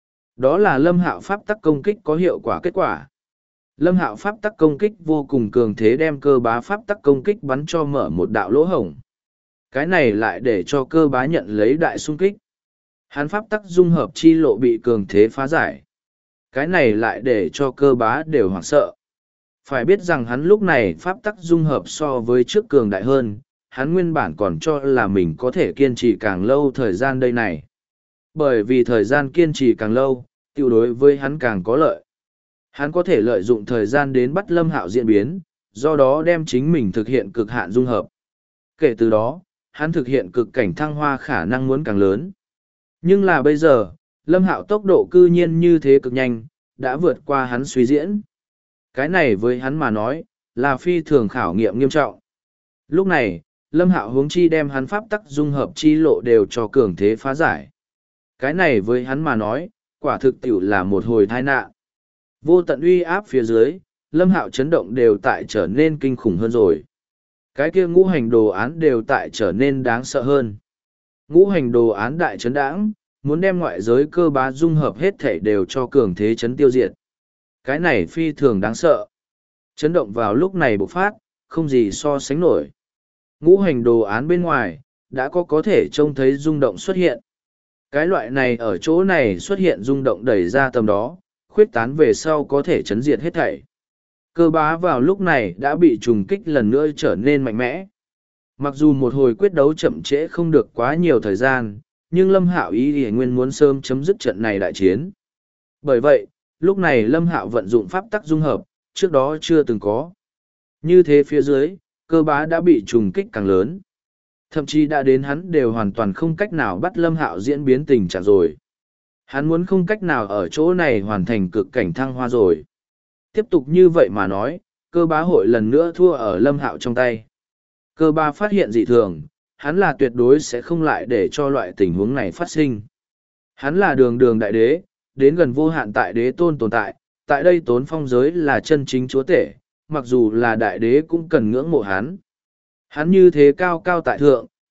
Đó là Lâm Hạo pháp tắc công kích có hiệu quả kết quả. Lâm Hạo pháp tắc công kích vô cùng cường thế đem cơ bá pháp tắc công kích bắn cho mở một đạo lỗ hổng. Cái này lại để cho cơ bá nhận lấy đại xung kích. Hắn pháp tắc dung hợp chi lộ bị cường thế phá giải. Cái này lại để cho cơ bá đều hoảng sợ. Phải biết rằng hắn lúc này pháp tắc dung hợp so với trước cường đại hơn, hắn nguyên bản còn cho là mình có thể kiên trì càng lâu thời gian đây này. Bởi vì thời gian kiên trì càng lâu, tiêu đối với hắn càng có lợi. Hắn có thể lợi dụng thời gian đến bắt Lâm Hạo diễn biến, do đó đem chính mình thực hiện cực hạn dung hợp. Kể từ đó, hắn thực hiện cực cảnh thăng hoa khả năng muốn càng lớn. Nhưng là bây giờ, Lâm Hạo tốc độ cư nhiên như thế cực nhanh, đã vượt qua hắn suy diễn. Cái này với hắn mà nói, là phi thường khảo nghiệm nghiêm trọng. Lúc này, Lâm Hạo huống chi đem hắn pháp tắc dung hợp chi lộ đều cho cường thế phá giải. Cái này với hắn mà nói, quả thực tiểu là một hồi tai nạn. Vô tận uy áp phía dưới, Lâm Hạo chấn động đều tại trở nên kinh khủng hơn rồi. Cái kia ngũ hành đồ án đều tại trở nên đáng sợ hơn. Ngũ hành đồ án đại chấn đãng, muốn đem ngoại giới cơ bá dung hợp hết thể đều cho cường thế chấn tiêu diệt. Cái này phi thường đáng sợ. Chấn động vào lúc này bộc phát, không gì so sánh nổi. Ngũ hành đồ án bên ngoài, đã có thể trông thấy rung động xuất hiện. Cái loại này ở chỗ này xuất hiện rung động đẩy ra tầm đó, khuyết tán về sau có thể chấn diệt hết thảy. Cơ bá vào lúc này đã bị trùng kích lần nữa trở nên mạnh mẽ. Mặc dù một hồi quyết đấu chậm trễ không được quá nhiều thời gian, nhưng Lâm Hạo ý nguyên muốn sớm chấm dứt trận này đại chiến. Bởi vậy, lúc này Lâm Hạo vận dụng pháp tắc dung hợp, trước đó chưa từng có. Như thế phía dưới, cơ bá đã bị trùng kích càng lớn. Thậm chí đã đến hắn đều hoàn toàn không cách nào bắt Lâm Hạo diễn biến tình trạng rồi. Hắn muốn không cách nào ở chỗ này hoàn thành cực cảnh thăng hoa rồi. Tiếp tục như vậy mà nói, cơ bá hội lần nữa thua ở Lâm Hạo trong tay. Cơ bá phát hiện dị thường, hắn là tuyệt đối sẽ không lại để cho loại tình huống này phát sinh. Hắn là đường đại đế, đến gần vô hạn tại đế tôn tồn tại, tại đây Tốn Phong giới là chân chính chúa tể, mặc dù là đại đế cũng cần ngưỡng mộ hắn. Hắn như thế cao cao tại thượng,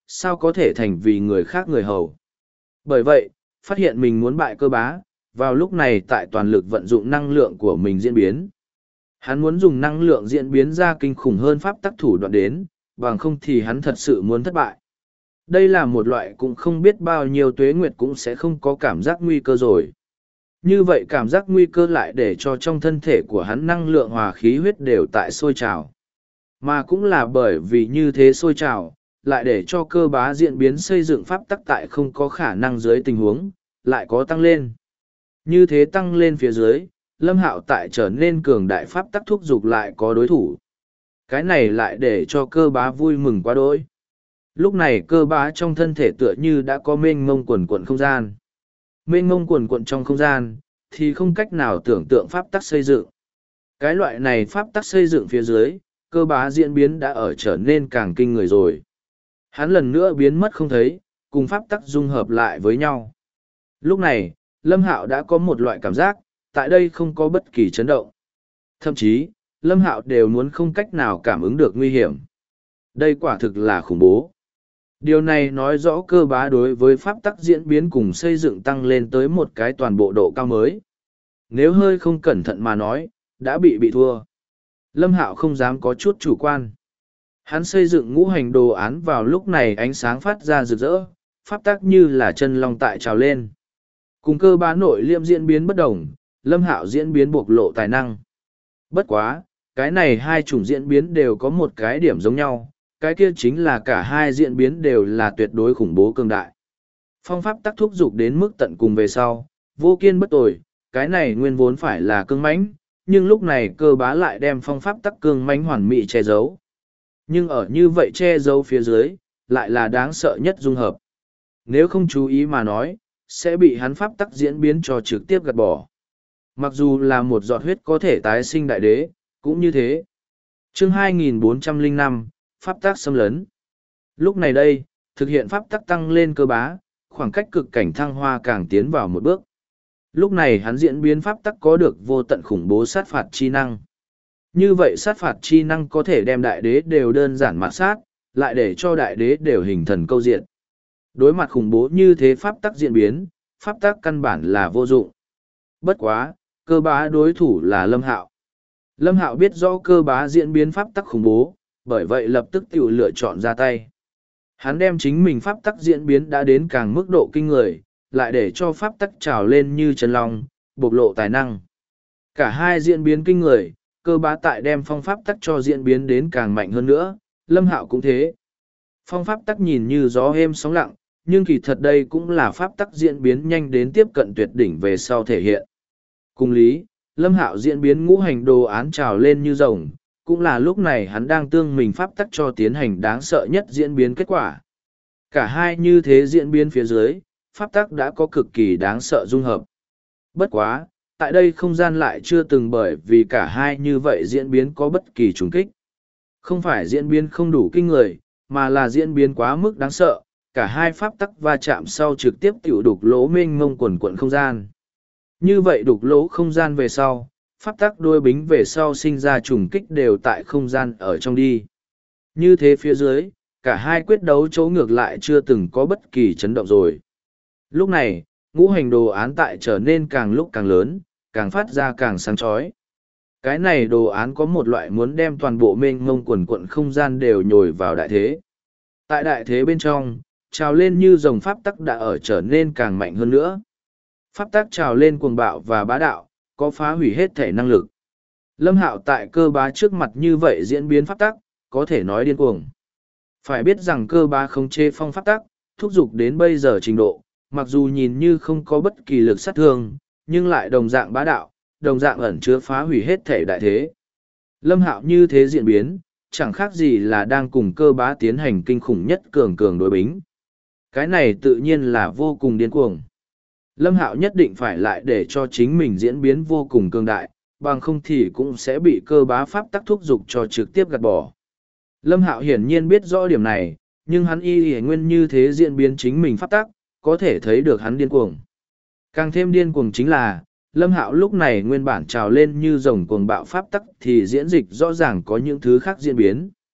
sao có thể thành vì người khác người hầu. Bởi vậy, phát hiện mình muốn bại cơ bá, vào lúc này tại toàn lực vận dụng năng lượng của mình diễn biến. Hắn muốn dùng năng lượng diễn biến ra kinh khủng hơn pháp tắc thủ đoạn đến, bằng không thì hắn thật sự muốn thất bại. Đây là một loại cũng không biết bao nhiêu tuế nguyệt cũng sẽ không có cảm giác nguy cơ rồi. Như vậy cảm giác nguy cơ lại để cho trong thân thể của hắn năng lượng hòa khí huyết đều tại sôi trào. Mà cũng là bởi vì như thế sôi trào, lại để cho cơ bá diễn biến xây dựng pháp tắc tại không có khả năng dưới tình huống, lại có tăng lên. Như thế tăng lên phía dưới, Lâm Hạo tại trở nên cường đại pháp tắc thúc dục lại có đối thủ. Cái này lại để cho cơ bá vui mừng quá đỗi. Lúc này cơ bá trong thân thể tựa như đã có mênh mông quần quận không gian. Mênh mông quần quận trong không gian, thì không cách nào tưởng tượng pháp tắc xây dựng. Cái loại này pháp tắc xây dựng phía dưới, cơ bá diễn biến đã ở trở nên càng kinh người rồi. Hắn lần nữa biến mất không thấy, cùng pháp tắc dung hợp lại với nhau. Lúc này, Lâm Hạo đã có một loại cảm giác, tại đây không có bất kỳ chấn động. Thậm chí, Lâm Hạo đều muốn không cách nào cảm ứng được nguy hiểm. Đây quả thực là khủng bố. Điều này nói rõ cơ bá đối với pháp tắc diễn biến cùng xây dựng tăng lên tới một cái toàn bộ độ cao mới. Nếu hơi không cẩn thận mà nói, đã bị thua. Lâm Hạo không dám có chút chủ quan. Hắn xây dựng ngũ hành đồ án vào lúc này ánh sáng phát ra rực rỡ, pháp tắc như là chân long tại trào lên. Cùng cơ bá nội liêm diễn biến bất đồng, Lâm Hạo diễn biến bộc lộ tài năng. Bất quá, cái này hai chủng diễn biến đều có một cái điểm giống nhau, cái kia chính là cả hai diễn biến đều là tuyệt đối khủng bố cường đại. Phong pháp tắc thúc dục đến mức tận cùng về sau, vô kiên bất tồi, cái này nguyên vốn phải là cương mãnh, nhưng lúc này cơ bá lại đem phong pháp tắc cương mãnh hoàn mỹ che giấu. Nhưng ở như vậy che giấu phía dưới, lại là đáng sợ nhất dung hợp. Nếu không chú ý mà nói, sẽ bị hắn pháp tắc diễn biến cho trực tiếp gạt bỏ. Mặc dù là một giọt huyết có thể tái sinh đại đế, cũng như thế. Chương 2405, Pháp tắc xâm lấn. Lúc này đây, thực hiện pháp tắc tăng lên cơ bá, khoảng cách cực cảnh thăng hoa càng tiến vào một bước. Lúc này hắn diễn biến pháp tắc có được vô tận khủng bố sát phạt chi năng. Như vậy sát phạt chi năng có thể đem đại đế đều đơn giản mạt sát, lại để cho đại đế đều hình thần câu diện. Đối mặt khủng bố như thế pháp tắc diễn biến, pháp tắc căn bản là vô dụng. Bất quá, cơ bá đối thủ là Lâm Hạo. Lâm Hạo biết rõ cơ bá diễn biến pháp tắc khủng bố, bởi vậy lập tức tự lựa chọn ra tay. Hắn đem chính mình pháp tắc diễn biến đã đến càng mức độ kinh người, lại để cho pháp tắc trào lên như chân long, bộc lộ tài năng. Cả hai diễn biến kinh người, cơ bá tại đem phong pháp tắc cho diễn biến đến càng mạnh hơn nữa, Lâm Hạo cũng thế. Phong pháp tắc nhìn như gió êm sóng lặng, nhưng kỳ thật đây cũng là pháp tắc diễn biến nhanh đến tiếp cận tuyệt đỉnh về sau thể hiện. Cùng lý, Lâm Hạo diễn biến ngũ hành đồ án trào lên như rồng, cũng là lúc này hắn đang tương mình pháp tắc cho tiến hành đáng sợ nhất diễn biến kết quả. Cả hai như thế diễn biến phía dưới, pháp tắc đã có cực kỳ đáng sợ dung hợp. Bất quá, tại đây không gian lại chưa từng bởi vì cả hai như vậy diễn biến có bất kỳ trùng kích. Không phải diễn biến không đủ kinh người, mà là diễn biến quá mức đáng sợ, cả hai pháp tắc va chạm sau trực tiếp tiểu đục lỗ mênh mông quần quận không gian. Như vậy đục lỗ không gian về sau, pháp tắc đôi bính về sau sinh ra trùng kích đều tại không gian ở trong đi. Như thế phía dưới, cả hai quyết đấu chỗ ngược lại chưa từng có bất kỳ chấn động rồi. Lúc này, ngũ hành đồ án tại trở nên càng lúc càng lớn, càng phát ra càng sáng chói. Cái này đồ án có một loại muốn đem toàn bộ mênh mông quần quận không gian đều nhồi vào đại thế. Tại đại thế bên trong, trào lên như dòng pháp tắc đã ở trở nên càng mạnh hơn nữa. Pháp tắc trào lên cuồng bạo và bá đạo, có phá hủy hết thể năng lực. Lâm Hạo tại cơ bá trước mặt như vậy diễn biến pháp tắc, có thể nói điên cuồng. Phải biết rằng cơ bá không chê phong pháp tắc, thúc giục đến bây giờ trình độ, mặc dù nhìn như không có bất kỳ lực sát thương, nhưng lại đồng dạng bá đạo, đồng dạng ẩn chứa phá hủy hết thể đại thế. Lâm Hạo như thế diễn biến, chẳng khác gì là đang cùng cơ bá tiến hành kinh khủng nhất cường cường đối bính. Cái này tự nhiên là vô cùng điên cuồng. Lâm Hạo nhất định phải lại để cho chính mình diễn biến vô cùng cường đại, bằng không thì cũng sẽ bị cơ bá pháp tắc thúc giục cho trực tiếp gạt bỏ. Lâm Hạo hiển nhiên biết rõ điểm này, nhưng hắn y nguyên như thế diễn biến chính mình pháp tắc, có thể thấy được hắn điên cuồng. Càng thêm điên cuồng chính là, Lâm Hạo lúc này nguyên bản trào lên như rồng cuồng bạo pháp tắc thì diễn dịch rõ ràng có những thứ khác diễn biến.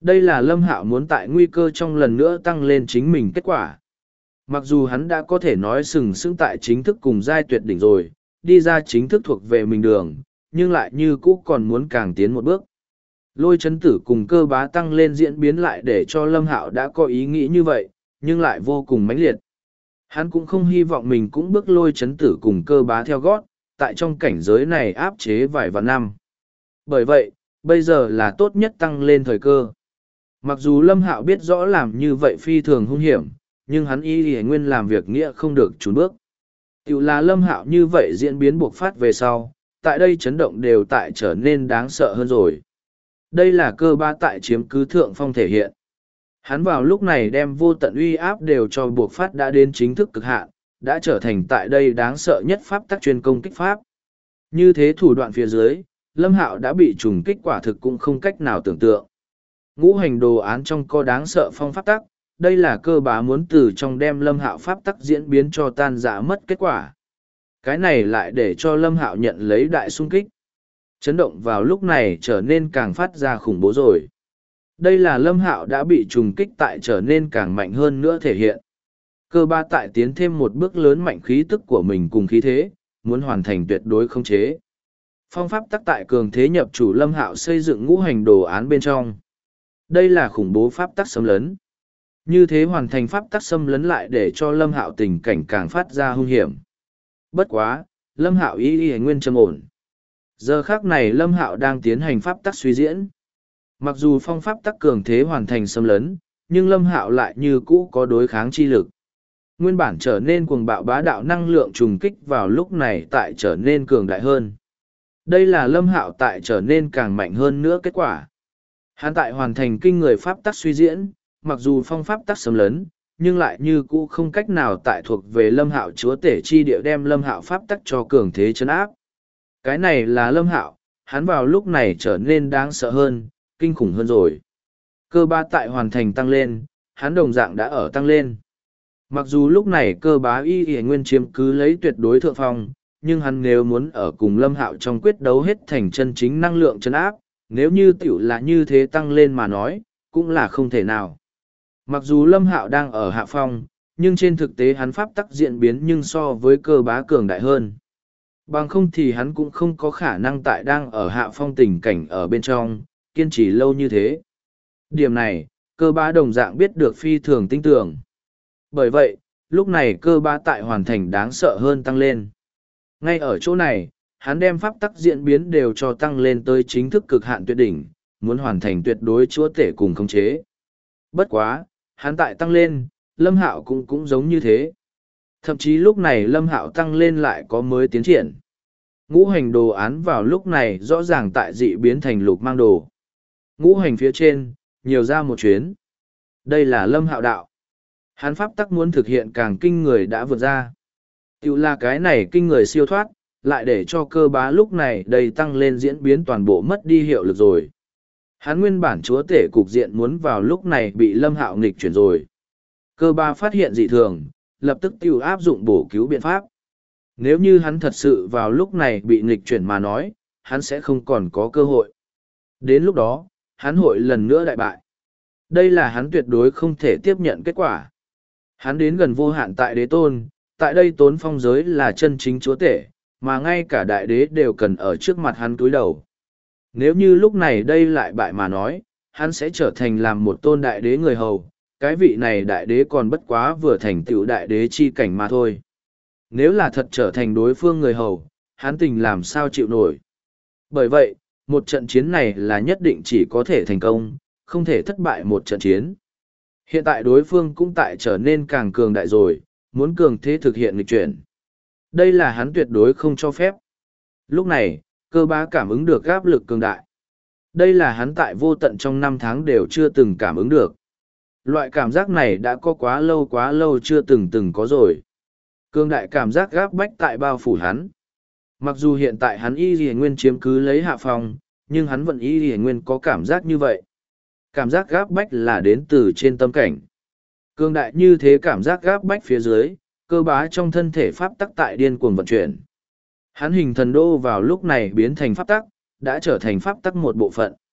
Đây là Lâm Hạo muốn tại nguy cơ trong lần nữa tăng lên chính mình kết quả. Mặc dù hắn đã có thể nói sừng sững tại chính thức cùng giai tuyệt đỉnh rồi, đi ra chính thức thuộc về mình đường, nhưng lại như cũ còn muốn càng tiến một bước. Lôi chấn tử cùng cơ bá tăng lên diễn biến lại để cho Lâm Hạo đã có ý nghĩ như vậy, nhưng lại vô cùng mãnh liệt. Hắn cũng không hy vọng mình cũng bước lôi chấn tử cùng cơ bá theo gót, tại trong cảnh giới này áp chế vài vạn năm. Bởi vậy, bây giờ là tốt nhất tăng lên thời cơ. Mặc dù Lâm Hạo biết rõ làm như vậy phi thường hung hiểm, nhưng hắn y nguyên làm việc nghĩa không được trốn bước. Tiểu là Lâm Hạo như vậy diễn biến buộc phát về sau, tại đây chấn động đều tại trở nên đáng sợ hơn rồi. Đây là cơ bá tại chiếm cứ thượng phong thể hiện. Hắn vào lúc này đem vô tận uy áp đều cho buộc phát đã đến chính thức cực hạn, đã trở thành tại đây đáng sợ nhất pháp tắc chuyên công kích pháp. Như thế thủ đoạn phía dưới, Lâm Hạo đã bị trùng kích quả thực cũng không cách nào tưởng tượng. Ngũ hành đồ án trong có đáng sợ phong pháp tắc, đây là cơ bá muốn từ trong đem Lâm Hạo pháp tắc diễn biến cho tan rã mất kết quả. Cái này lại để cho Lâm Hạo nhận lấy đại xung kích. Chấn động vào lúc này trở nên càng phát ra khủng bố rồi. Đây là Lâm Hạo đã bị trùng kích tại trở nên càng mạnh hơn nữa thể hiện. Cơ bá tại tiến thêm một bước lớn mạnh khí tức của mình cùng khí thế, muốn hoàn thành tuyệt đối khống chế. Phong pháp tắc tại cường thế nhập chủ Lâm Hạo xây dựng ngũ hành đồ án bên trong. Đây là khủng bố pháp tắc xâm lấn. Như thế hoàn thành pháp tắc xâm lấn lại để cho Lâm Hạo tình cảnh càng phát ra hung hiểm. Bất quá, Lâm Hạo y nguyên trầm ổn. Giờ khác này Lâm Hạo đang tiến hành pháp tắc suy diễn. Mặc dù phong pháp tắc cường thế hoàn thành xâm lấn, nhưng Lâm Hạo lại như cũ có đối kháng chi lực. Nguyên bản trở nên cuồng bạo bá đạo năng lượng trùng kích vào lúc này tại trở nên cường đại hơn. Đây là Lâm Hạo tại trở nên càng mạnh hơn nữa kết quả. Hắn tại hoàn thành kinh người pháp tắc suy diễn, mặc dù phong pháp tắc xâm lấn, nhưng lại như cũ không cách nào tại thuộc về Lâm Hạo chúa tể chi địa đem Lâm Hạo pháp tắc cho cường thế chấn áp. Cái này là Lâm Hạo, hắn vào lúc này trở nên đáng sợ hơn, kinh khủng hơn rồi. Cơ bá tại hoàn thành tăng lên, hắn đồng dạng đã ở tăng lên. Mặc dù lúc này cơ bá y nguyên chiếm cứ lấy tuyệt đối thượng phong, nhưng hắn nếu muốn ở cùng Lâm Hạo trong quyết đấu hết thành chân chính năng lượng chấn áp, nếu như tiểu là như thế tăng lên mà nói, cũng là không thể nào. Mặc dù Lâm Hạo đang ở hạ phong, nhưng trên thực tế hắn pháp tắc diễn biến nhưng so với cơ bá cường đại hơn. Bằng không thì hắn cũng không có khả năng tại đang ở hạ phong tình cảnh ở bên trong, kiên trì lâu như thế. Điểm này, cơ bá đồng dạng biết được phi thường tinh tưởng. Bởi vậy, lúc này cơ bá tại hoàn thành đáng sợ hơn tăng lên. Ngay ở chỗ này, hắn đem pháp tắc diễn biến đều cho tăng lên tới chính thức cực hạn tuyệt đỉnh, muốn hoàn thành tuyệt đối chúa tể cùng khống chế. Bất quá, hắn tại tăng lên, Lâm Hạo cũng giống như thế. Thậm chí lúc này Lâm Hạo tăng lên lại có mới tiến triển. Ngũ hành đồ án vào lúc này rõ ràng tại dị biến thành lục mang đồ. Ngũ hành phía trên, nhiều ra một chuyến. Đây là Lâm Hạo đạo. Hắn pháp tắc muốn thực hiện càng kinh người đã vượt ra. Tiểu là cái này kinh người siêu thoát, lại để cho cơ bá lúc này đầy tăng lên diễn biến toàn bộ mất đi hiệu lực rồi. Hắn nguyên bản chúa tể cục diện muốn vào lúc này bị Lâm Hạo nghịch chuyển rồi. Cơ bá phát hiện dị thường, lập tức tiêu áp dụng bổ cứu biện pháp. Nếu như hắn thật sự vào lúc này bị nghịch chuyển mà nói, hắn sẽ không còn có cơ hội. Đến lúc đó, hắn hội lần nữa đại bại. Đây là hắn tuyệt đối không thể tiếp nhận kết quả. Hắn đến gần vô hạn tại đế tôn, tại đây tốn phong giới là chân chính chúa tể, mà ngay cả đại đế đều cần ở trước mặt hắn cúi đầu. Nếu như lúc này đây lại bại mà nói, hắn sẽ trở thành làm một tôn đại đế người hầu, cái vị này đại đế còn bất quá vừa thành tựu đại đế chi cảnh mà thôi. Nếu là thật trở thành đối phương người hầu, hắn tình làm sao chịu nổi. Bởi vậy, một trận chiến này là nhất định chỉ có thể thành công, không thể thất bại một trận chiến. Hiện tại đối phương cũng tại trở nên càng cường đại rồi, muốn cường thế thực hiện nghịch chuyển. Đây là hắn tuyệt đối không cho phép. Lúc này, cơ bá cảm ứng được áp lực cường đại. Đây là hắn tại vô tận trong 5 tháng đều chưa từng cảm ứng được. Loại cảm giác này đã có quá lâu chưa từng có rồi. Cường đại cảm giác gáp bách tại bao phủ hắn. Mặc dù hiện tại hắn y nguyên chiếm cứ lấy hạ phòng, nhưng hắn vẫn y nguyên có cảm giác như vậy. Cảm giác gáp bách là đến từ trên tâm cảnh. Cường đại như thế cảm giác gáp bách phía dưới, cơ bá trong thân thể pháp tắc tại điên cuồng vận chuyển. Hắn hình thần đô vào lúc này biến thành pháp tắc, đã trở thành pháp tắc một bộ phận.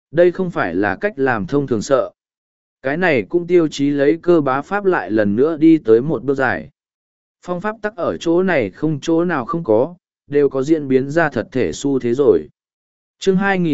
Đây không phải là cách làm thông thường sợ. Cái này cũng tiêu chí lấy cơ bá pháp lại lần nữa đi tới một bước dài. Phong pháp tắc ở chỗ này không chỗ nào không có, đều có diễn biến ra thật thể xu thế rồi. Chương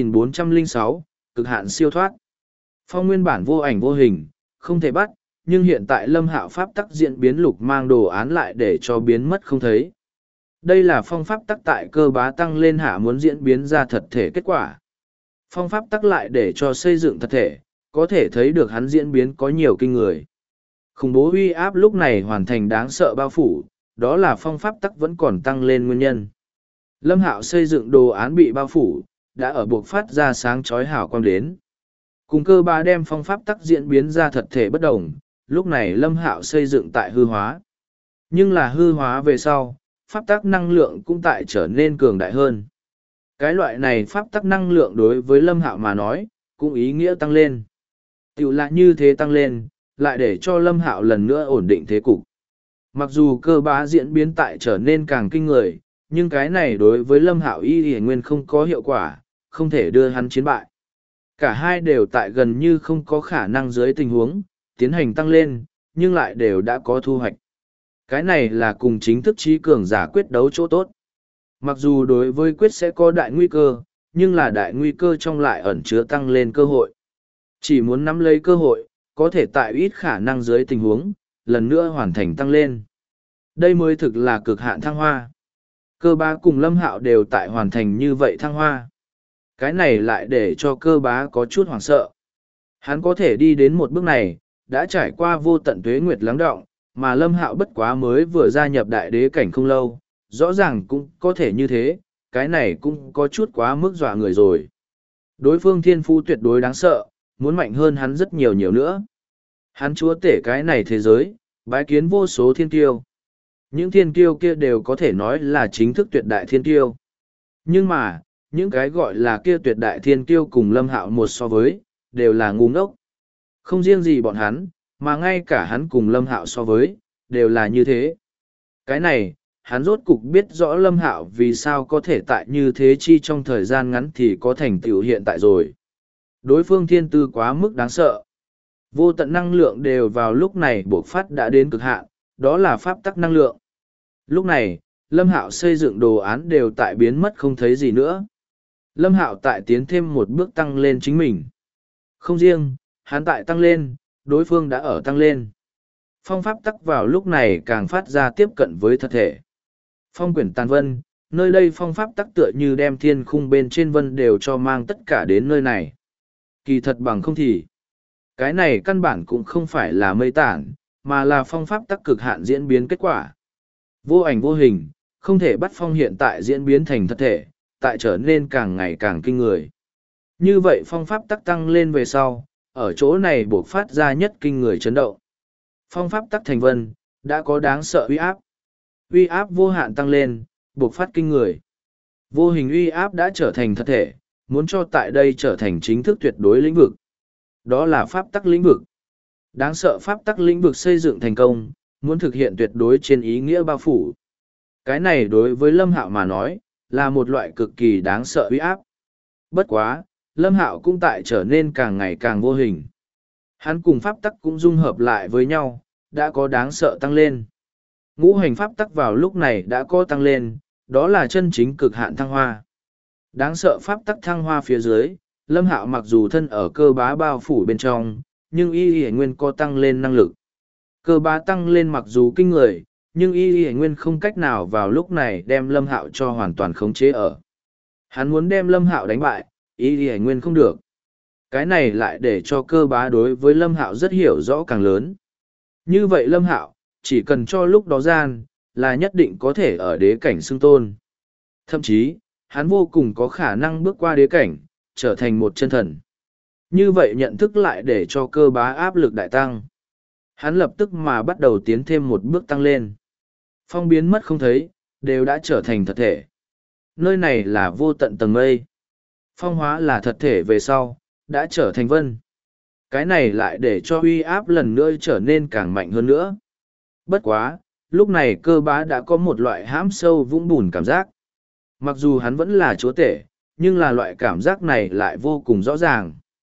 2406, cực hạn siêu thoát. Phong nguyên bản vô ảnh vô hình, không thể bắt, nhưng hiện tại Lâm Hạo pháp tắc diễn biến lục mang đồ án lại để cho biến mất không thấy. Đây là phong pháp tắc tại cơ bá tăng lên hạ muốn diễn biến ra thật thể kết quả. Phong pháp tắc lại để cho xây dựng thật thể, có thể thấy được hắn diễn biến có nhiều kinh người. Khủng bố uy áp lúc này hoàn thành đáng sợ bao phủ, đó là phong pháp tắc vẫn còn tăng lên nguyên nhân. Lâm Hạo xây dựng đồ án bị bao phủ, đã ở buộc phát ra sáng chói hào quang đến. Cùng cơ bá đem phong pháp tắc diễn biến ra thật thể bất đồng, lúc này Lâm Hạo xây dựng tại hư hóa. Nhưng là hư hóa về sau, pháp tắc năng lượng cũng tại trở nên cường đại hơn. Cái loại này pháp tắc năng lượng đối với Lâm Hạo mà nói, cũng ý nghĩa tăng lên. Tiểu là như thế tăng lên, lại để cho Lâm Hạo lần nữa ổn định thế cục. Mặc dù cơ bá diễn biến tại trở nên càng kinh người, nhưng cái này đối với Lâm Hạo y nguyên không có hiệu quả, không thể đưa hắn chiến bại. Cả hai đều tại gần như không có khả năng dưới tình huống, tiến hành tăng lên, nhưng lại đều đã có thu hoạch. Cái này là cùng chính thức trí cường giả quyết đấu chỗ tốt. Mặc dù đối với quyết sẽ có đại nguy cơ, nhưng là đại nguy cơ trong lại ẩn chứa tăng lên cơ hội. Chỉ muốn nắm lấy cơ hội, có thể tại ít khả năng dưới tình huống, lần nữa hoàn thành tăng lên. Đây mới thực là cực hạn thăng hoa. Cơ bá cùng Lâm Hạo đều tại hoàn thành như vậy thăng hoa. Cái này lại để cho cơ bá có chút hoảng sợ. Hắn có thể đi đến một bước này, đã trải qua vô tận tuế nguyệt lắng đọng, mà Lâm Hạo bất quá mới vừa gia nhập đại đế cảnh không lâu, rõ ràng cũng có thể như thế, cái này cũng có chút quá mức dọa người rồi. Đối phương thiên phu tuyệt đối đáng sợ, muốn mạnh hơn hắn rất nhiều nhiều nữa. Hắn chúa tể cái này thế giới, bái kiến vô số thiên kiêu. Những thiên kiêu kia đều có thể nói là chính thức tuyệt đại thiên kiêu. Nhưng mà, những cái gọi là kia tuyệt đại thiên kiêu cùng Lâm Hạo một so với, đều là ngu ngốc. Không riêng gì bọn hắn, mà ngay cả hắn cùng Lâm Hạo so với, đều là như thế. Cái này, hắn rốt cục biết rõ Lâm Hạo vì sao có thể tại như thế chi trong thời gian ngắn thì có thành tựu hiện tại rồi. Đối phương thiên tư quá mức đáng sợ. Vô tận năng lượng đều vào lúc này buộc phát đã đến cực hạn, đó là pháp tắc năng lượng. Lúc này, Lâm Hạo xây dựng đồ án đều tại biến mất không thấy gì nữa. Lâm Hạo tại tiến thêm một bước tăng lên chính mình. Không riêng, hắn tại tăng lên, đối phương đã ở tăng lên. Phong pháp tắc vào lúc này càng phát ra tiếp cận với thật thể. Phong quyển tàn vân, nơi đây phong pháp tắc tựa như đem thiên khung bên trên vân đều cho mang tất cả đến nơi này. Kỳ thật bằng không thì, cái này căn bản cũng không phải là mây tản, mà là phong pháp tắc cực hạn diễn biến kết quả. Vô ảnh vô hình, không thể bắt phong hiện tại diễn biến thành thật thể, tại trở nên càng ngày càng kinh người. Như vậy phong pháp tắc tăng lên về sau, ở chỗ này buộc phát ra nhất kinh người chấn động. Phong pháp tắc thành vân, đã có đáng sợ uy áp. Uy áp vô hạn tăng lên, buộc phát kinh người. Vô hình uy áp đã trở thành thật thể, muốn cho tại đây trở thành chính thức tuyệt đối lĩnh vực. Đó là pháp tắc lĩnh vực. Đáng sợ pháp tắc lĩnh vực xây dựng thành công, muốn thực hiện tuyệt đối trên ý nghĩa bao phủ. Cái này đối với Lâm Hạo mà nói, là một loại cực kỳ đáng sợ uy áp. Bất quá, Lâm Hạo cũng tại trở nên càng ngày càng vô hình. Hắn cùng pháp tắc cũng dung hợp lại với nhau, đã có đáng sợ tăng lên. Ngũ hành pháp tắc vào lúc này đã có tăng lên, đó là chân chính cực hạn thăng hoa. Đáng sợ pháp tắc thăng hoa phía dưới, Lâm Hạo mặc dù thân ở cơ bá bao phủ bên trong, nhưng y nguyên có tăng lên năng lực. Cơ bá tăng lên mặc dù kinh người, nhưng y nguyên không cách nào vào lúc này đem Lâm Hạo cho hoàn toàn khống chế ở. Hắn muốn đem Lâm Hạo đánh bại, y nguyên không được. Cái này lại để cho cơ bá đối với Lâm Hạo rất hiểu rõ càng lớn. Như vậy Lâm Hạo, chỉ cần cho lúc đó gian, là nhất định có thể ở đế cảnh xưng tôn. Thậm chí, hắn vô cùng có khả năng bước qua đế cảnh, trở thành một chân thần. Như vậy nhận thức lại để cho cơ bá áp lực đại tăng. Hắn lập tức mà bắt đầu tiến thêm một bước tăng lên. Phong biến mất không thấy, đều đã trở thành thật thể. Nơi này là vô tận tầng mây. Phong hóa là thật thể về sau, đã trở thành vân. Cái này lại để cho uy áp lần nữa trở nên càng mạnh hơn nữa. Bất quá, lúc này cơ bá đã có một loại hãm sâu vũng bùn cảm giác. Mặc dù hắn vẫn là chúa tể, nhưng là loại cảm giác này lại vô cùng rõ ràng.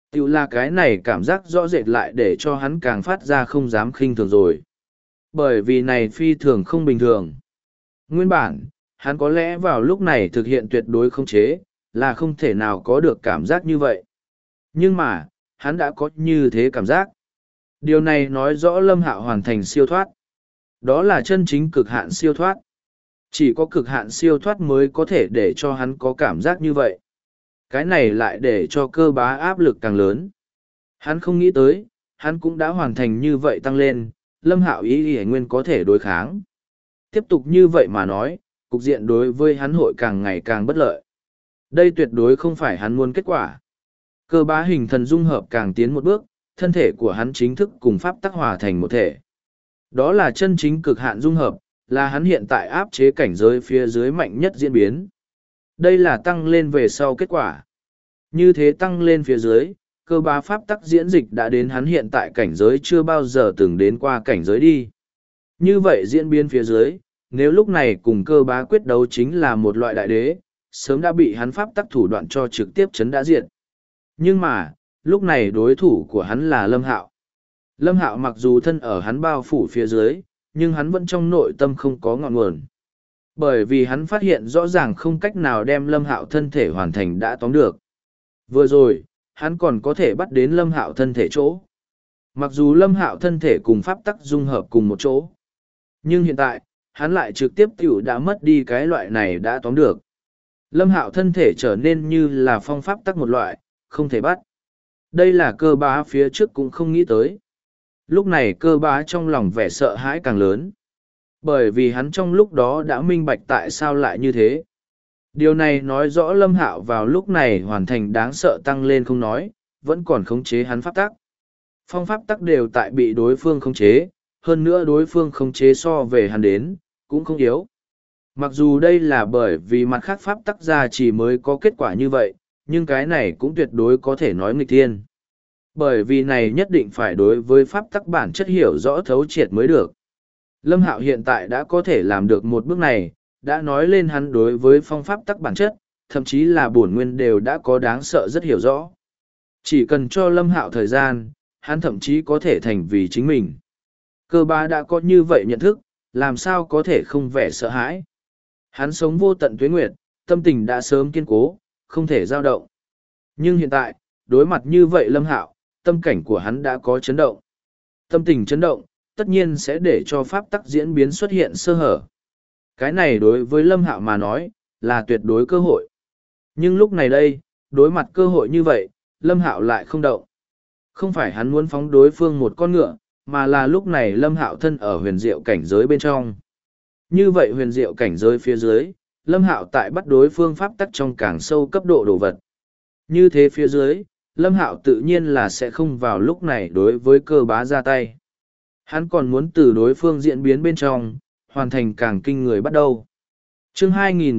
Tiểu là cái này cảm giác rõ rệt lại để cho hắn càng phát ra không dám khinh thường rồi. Bởi vì này phi thường không bình thường. Nguyên bản, hắn có lẽ vào lúc này thực hiện tuyệt đối khống chế, là không thể nào có được cảm giác như vậy. Nhưng mà, hắn đã có như thế cảm giác. Điều này nói rõ Lâm Hạo hoàn thành siêu thoát. Đó là chân chính cực hạn siêu thoát. Chỉ có cực hạn siêu thoát mới có thể để cho hắn có cảm giác như vậy. Cái này lại để cho cơ bá áp lực càng lớn. Hắn không nghĩ tới, hắn cũng đã hoàn thành như vậy tăng lên, Lâm Hạo ý nguyên có thể đối kháng. Tiếp tục như vậy mà nói, cục diện đối với hắn hội càng ngày càng bất lợi. Đây tuyệt đối không phải hắn muốn kết quả. Cơ bá hình thần dung hợp càng tiến một bước, thân thể của hắn chính thức cùng pháp tắc hòa thành một thể. Đó là chân chính cực hạn dung hợp, là hắn hiện tại áp chế cảnh giới phía dưới mạnh nhất diễn biến. Đây là tăng lên về sau kết quả. Như thế tăng lên phía dưới, cơ bá pháp tắc diễn dịch đã đến hắn hiện tại cảnh giới chưa bao giờ từng đến qua cảnh giới đi. Như vậy diễn biến phía dưới, nếu lúc này cùng cơ bá quyết đấu chính là một loại đại đế, sớm đã bị hắn pháp tắc thủ đoạn cho trực tiếp chấn đã diệt. Nhưng mà, lúc này đối thủ của hắn là Lâm Hạo. Lâm Hạo mặc dù thân ở hắn bao phủ phía dưới, nhưng hắn vẫn trong nội tâm không có ngọn nguồn. Bởi vì hắn phát hiện rõ ràng không cách nào đem Lâm Hạo thân thể hoàn thành đã tóm được. Vừa rồi, hắn còn có thể bắt đến Lâm Hạo thân thể chỗ. Mặc dù Lâm Hạo thân thể cùng pháp tắc dung hợp cùng một chỗ. Nhưng hiện tại, hắn lại trực tiếp tiểu đã mất đi cái loại này đã tóm được. Lâm Hạo thân thể trở nên như là phong pháp tắc một loại, không thể bắt. Đây là cơ bá phía trước cũng không nghĩ tới. Lúc này cơ bá trong lòng vẻ sợ hãi càng lớn. Bởi vì hắn trong lúc đó đã minh bạch tại sao lại như thế. Điều này nói rõ Lâm Hạo vào lúc này hoàn thành đáng sợ tăng lên không nói, vẫn còn khống chế hắn pháp tắc. Phong pháp tắc đều tại bị đối phương khống chế, hơn nữa đối phương khống chế so về hắn đến, cũng không yếu. Mặc dù đây là bởi vì mặt khác pháp tắc ra chỉ mới có kết quả như vậy, nhưng cái này cũng tuyệt đối có thể nói nghịch thiên. Bởi vì này nhất định phải đối với pháp tắc bản chất hiểu rõ thấu triệt mới được. Lâm Hạo hiện tại đã có thể làm được một bước này, đã nói lên hắn đối với phong pháp tắc bản chất, thậm chí là bổn nguyên đều đã có đáng sợ rất hiểu rõ. Chỉ cần cho Lâm Hạo thời gian, hắn thậm chí có thể thành vì chính mình. Cơ bá đã có như vậy nhận thức, làm sao có thể không vẻ sợ hãi. Hắn sống vô tận tuế nguyệt, tâm tình đã sớm kiên cố, không thể dao động. Nhưng hiện tại, đối mặt như vậy Lâm Hạo, tâm cảnh của hắn đã có chấn động. Tâm tình chấn động, tất nhiên sẽ để cho pháp tắc diễn biến xuất hiện sơ hở. Cái này đối với Lâm Hạo mà nói, là tuyệt đối cơ hội. Nhưng lúc này đây, đối mặt cơ hội như vậy, Lâm Hạo lại không động. Không phải hắn muốn phóng đối phương một con ngựa, mà là lúc này Lâm Hạo thân ở huyền diệu cảnh giới bên trong. Như vậy huyền diệu cảnh giới phía dưới, Lâm Hạo tại bắt đối phương pháp tắc trong càng sâu cấp độ đồ vật. Như thế phía dưới, Lâm Hạo tự nhiên là sẽ không vào lúc này đối với cơ bá ra tay. Hắn còn muốn từ đối phương diễn biến bên trong, hoàn thành càng kinh người bắt đầu. Chương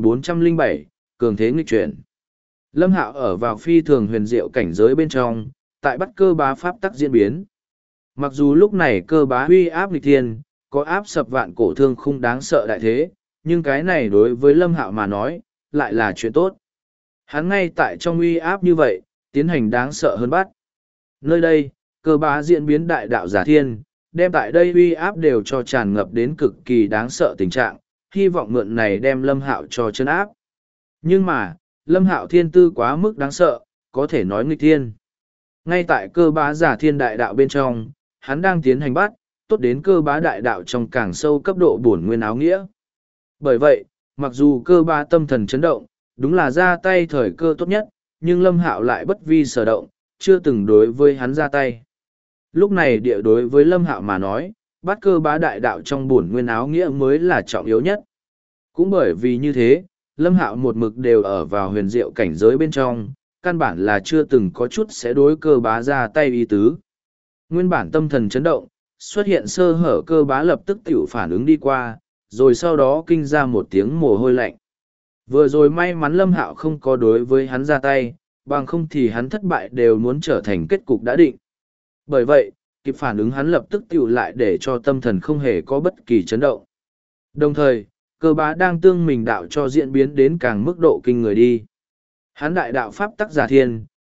2407, Cường thế nghịch chuyển. Lâm Hạo ở vào phi thường huyền diệu cảnh giới bên trong, tại bắt cơ bá pháp tắc diễn biến. Mặc dù lúc này cơ bá uy áp nghịch thiên, có áp sập vạn cổ thương không đáng sợ đại thế, nhưng cái này đối với Lâm Hạo mà nói, lại là chuyện tốt. Hắn ngay tại trong uy áp như vậy, tiến hành đáng sợ hơn bắt. Nơi đây, cơ bá diễn biến đại đạo giả thiên, đem tại đây uy áp đều cho tràn ngập đến cực kỳ đáng sợ tình trạng, hy vọng mượn này đem Lâm Hạo cho chân áp. Nhưng mà, Lâm Hạo thiên tư quá mức đáng sợ, có thể nói nghịch thiên. Ngay tại cơ bá giả thiên đại đạo bên trong, hắn đang tiến hành bắt, tốt đến cơ bá đại đạo trong càng sâu cấp độ bổn nguyên áo nghĩa. Bởi vậy, mặc dù cơ bá tâm thần chấn động, đúng là ra tay thời cơ tốt nhất, nhưng Lâm Hạo lại bất vi sở động, chưa từng đối với hắn ra tay. Lúc này địa đối với Lâm Hạo mà nói, bắt cơ bá đại đạo trong bổn nguyên áo nghĩa mới là trọng yếu nhất. Cũng bởi vì như thế, Lâm Hạo một mực đều ở vào huyền diệu cảnh giới bên trong, căn bản là chưa từng có chút sẽ đối cơ bá ra tay ý tứ. Nguyên bản tâm thần chấn động, xuất hiện sơ hở cơ bá lập tức tiểu phản ứng đi qua, rồi sau đó kinh ra một tiếng mồ hôi lạnh. Vừa rồi may mắn Lâm Hạo không có đối với hắn ra tay, bằng không thì hắn thất bại đều muốn trở thành kết cục đã định. Bởi vậy, kịp phản ứng hắn lập tức tiểu lại để cho tâm thần không hề có bất kỳ chấn động. Đồng thời, cơ bá đang tương mình đạo cho diễn biến đến càng mức độ kinh người đi. Hắn đại đạo pháp tắc giả thiên,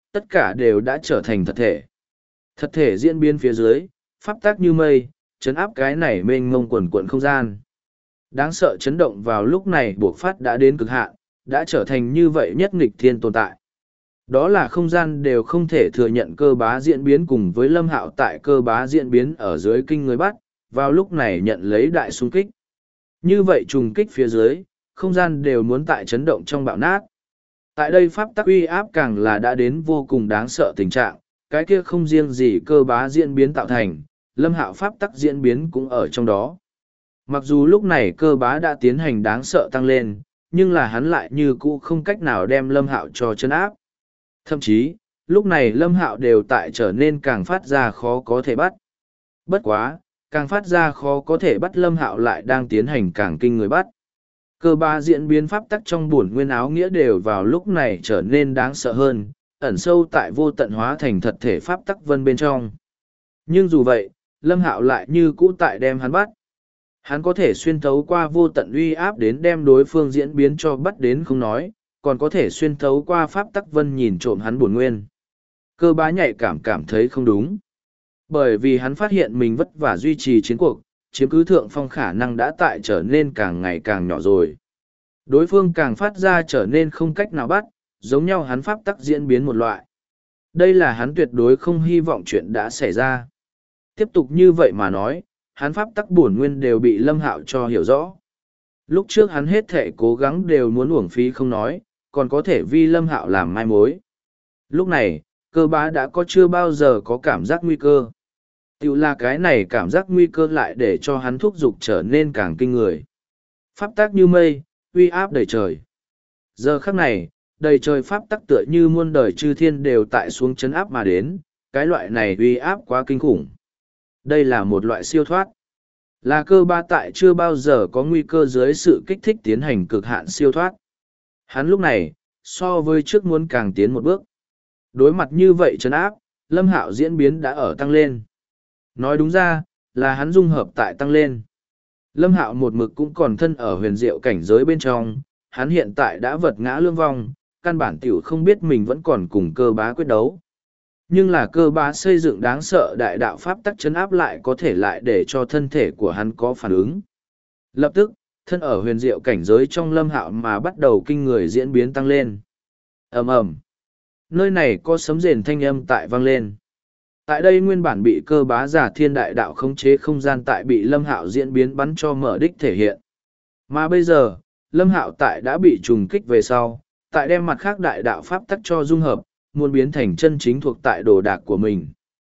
tất cả đều đã trở thành thật thể. Thật thể diễn biến phía dưới, pháp tắc như mây, chấn áp cái này mênh mông quần quận không gian. Đáng sợ chấn động vào lúc này buộc phát đã đến cực hạn, đã trở thành như vậy nhất nghịch thiên tồn tại. Đó là không gian đều không thể thừa nhận cơ bá diễn biến cùng với Lâm Hạo tại cơ bá diễn biến ở dưới kinh người bắt, vào lúc này nhận lấy đại xung kích. Như vậy trùng kích phía dưới, không gian đều muốn tại chấn động trong bạo nát. Tại đây pháp tắc uy áp càng là đã đến vô cùng đáng sợ tình trạng, cái kia không riêng gì cơ bá diễn biến tạo thành, Lâm Hạo pháp tắc diễn biến cũng ở trong đó. Mặc dù lúc này cơ bá đã tiến hành đáng sợ tăng lên, nhưng là hắn lại như cũ không cách nào đem Lâm Hạo cho chân áp. Thậm chí, lúc này Lâm Hạo đều tại trở nên càng phát ra khó có thể bắt. Bất quá, càng phát ra khó có thể bắt Lâm Hạo lại đang tiến hành càng kinh người bắt. Cơ bá diễn biến pháp tắc trong bổn nguyên áo nghĩa đều vào lúc này trở nên đáng sợ hơn, ẩn sâu tại vô tận hóa thành thật thể pháp tắc vân bên trong. Nhưng dù vậy, Lâm Hạo lại như cũ tại đem hắn bắt. Hắn có thể xuyên thấu qua vô tận uy áp đến đem đối phương diễn biến cho bắt đến không nói, còn có thể xuyên thấu qua pháp tắc vân nhìn trộm hắn bổn nguyên. Cơ bá nhạy cảm thấy không đúng. Bởi vì hắn phát hiện mình vất vả duy trì chiến cuộc, chiếm cứ thượng phong khả năng đã tại trở nên càng ngày càng nhỏ rồi. Đối phương càng phát ra trở nên không cách nào bắt, giống nhau hắn pháp tắc diễn biến một loại. Đây là hắn tuyệt đối không hy vọng chuyện đã xảy ra. Tiếp tục như vậy mà nói, hắn pháp tắc bổn nguyên đều bị Lâm Hạo cho hiểu rõ. Lúc trước hắn hết thể cố gắng đều muốn uổng phí không nói, còn có thể vi Lâm Hạo làm mai mối. Lúc này, cơ bá đã có chưa bao giờ có cảm giác nguy cơ. Tiểu là cái này cảm giác nguy cơ lại để cho hắn thúc giục trở nên càng kinh người. Pháp tắc như mây, uy áp đầy trời. Giờ khắc này, đầy trời pháp tắc tựa như muôn đời chư thiên đều tại xuống chấn áp mà đến, cái loại này uy áp quá kinh khủng. Đây là một loại siêu thoát. Là cơ ba tại chưa bao giờ có nguy cơ dưới sự kích thích tiến hành cực hạn siêu thoát. Hắn lúc này, so với trước muốn càng tiến một bước. Đối mặt như vậy trấn áp, Lâm Hạo diễn biến đã ở tăng lên. Nói đúng ra, là hắn dung hợp tại tăng lên. Lâm Hạo một mực cũng còn thân ở huyền diệu cảnh giới bên trong, hắn hiện tại đã vật ngã lương vong, căn bản tiểu không biết mình vẫn còn cùng cơ bá quyết đấu. Nhưng là cơ bá xây dựng đáng sợ đại đạo pháp tắc chấn áp lại có thể lại để cho thân thể của hắn có phản ứng. Lập tức, thân ở huyền diệu cảnh giới trong Lâm Hạo mà bắt đầu kinh người diễn biến tăng lên. Ầm ầm. Nơi này có sấm rền thanh âm tại vang lên. Tại đây nguyên bản bị cơ bá giả thiên đại đạo khống chế không gian tại bị Lâm Hạo diễn biến bắn cho mở đích thể hiện. Mà bây giờ, Lâm Hạo tại đã bị trùng kích về sau, tại đem mặt khác đại đạo pháp tắc cho dung hợp, muốn biến thành chân chính thuộc tại đồ đạc của mình.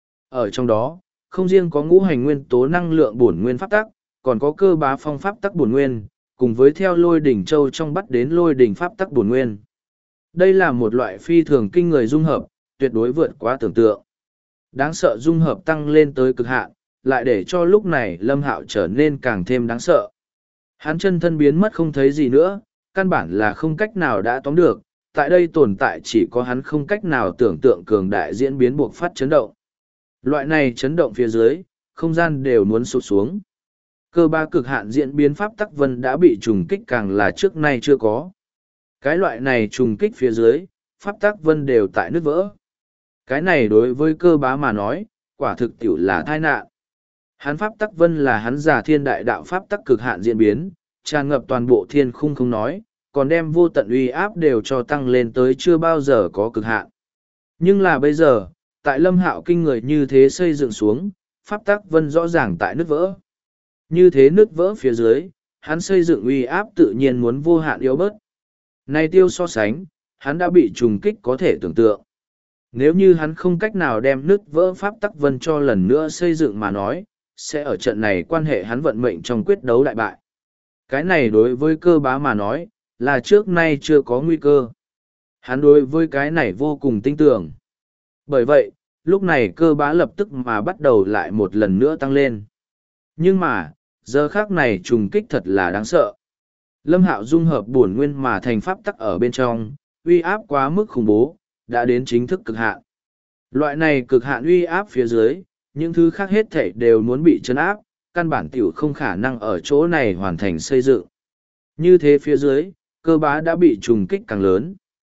Ở trong đó, không riêng có ngũ hành nguyên tố năng lượng bổn nguyên pháp tắc, còn có cơ bá phong pháp tắc bổn nguyên, cùng với theo lôi đỉnh châu trong bắt đến lôi đỉnh pháp tắc bổn nguyên. Đây là một loại phi thường kinh người dung hợp, tuyệt đối vượt quá tưởng tượng. Đáng sợ dung hợp tăng lên tới cực hạn, lại để cho lúc này Lâm Hạo trở nên càng thêm đáng sợ. Hắn chân thân biến mất không thấy gì nữa, căn bản là không cách nào đã tóm được, tại đây tồn tại chỉ có hắn không cách nào tưởng tượng cường đại diễn biến buộc phát chấn động. Loại này chấn động phía dưới, không gian đều muốn sụt xuống. Cơ ba cực hạn diễn biến pháp tắc vân đã bị trùng kích càng là trước nay chưa có. Cái loại này trùng kích phía dưới, pháp tắc vân đều tại nứt vỡ. Cái này đối với cơ bá mà nói, quả thực tiểu là tai nạn. Hắn pháp tắc vân là hắn giả thiên đại đạo pháp tắc cực hạn diễn biến, tràn ngập toàn bộ thiên khung không nói, còn đem vô tận uy áp đều cho tăng lên tới chưa bao giờ có cực hạn. Nhưng là bây giờ, tại Lâm Hạo kinh người như thế xây dựng xuống, pháp tắc vân rõ ràng tại nứt vỡ. Như thế nứt vỡ phía dưới, hắn xây dựng uy áp tự nhiên muốn vô hạn yếu bớt. Này tiêu so sánh, hắn đã bị trùng kích có thể tưởng tượng. Nếu như hắn không cách nào đem nứt vỡ pháp tắc vân cho lần nữa xây dựng mà nói, sẽ ở trận này quan hệ hắn vận mệnh trong quyết đấu đại bại. Cái này đối với cơ bá mà nói, là trước nay chưa có nguy cơ. Hắn đối với cái này vô cùng tin tưởng. Bởi vậy, lúc này cơ bá lập tức mà bắt đầu lại một lần nữa tăng lên. Nhưng mà, giờ khác này trùng kích thật là đáng sợ. Lâm Hạo dung hợp bổn nguyên mà thành pháp tắc ở bên trong, uy áp quá mức khủng bố, đã đến chính thức cực hạn. Loại này cực hạn uy áp phía dưới, những thứ khác hết thảy đều muốn bị chấn áp, căn bản tiểu không khả năng ở chỗ này hoàn thành xây dựng. Như thế phía dưới, cơ bá đã bị trùng kích càng lớn.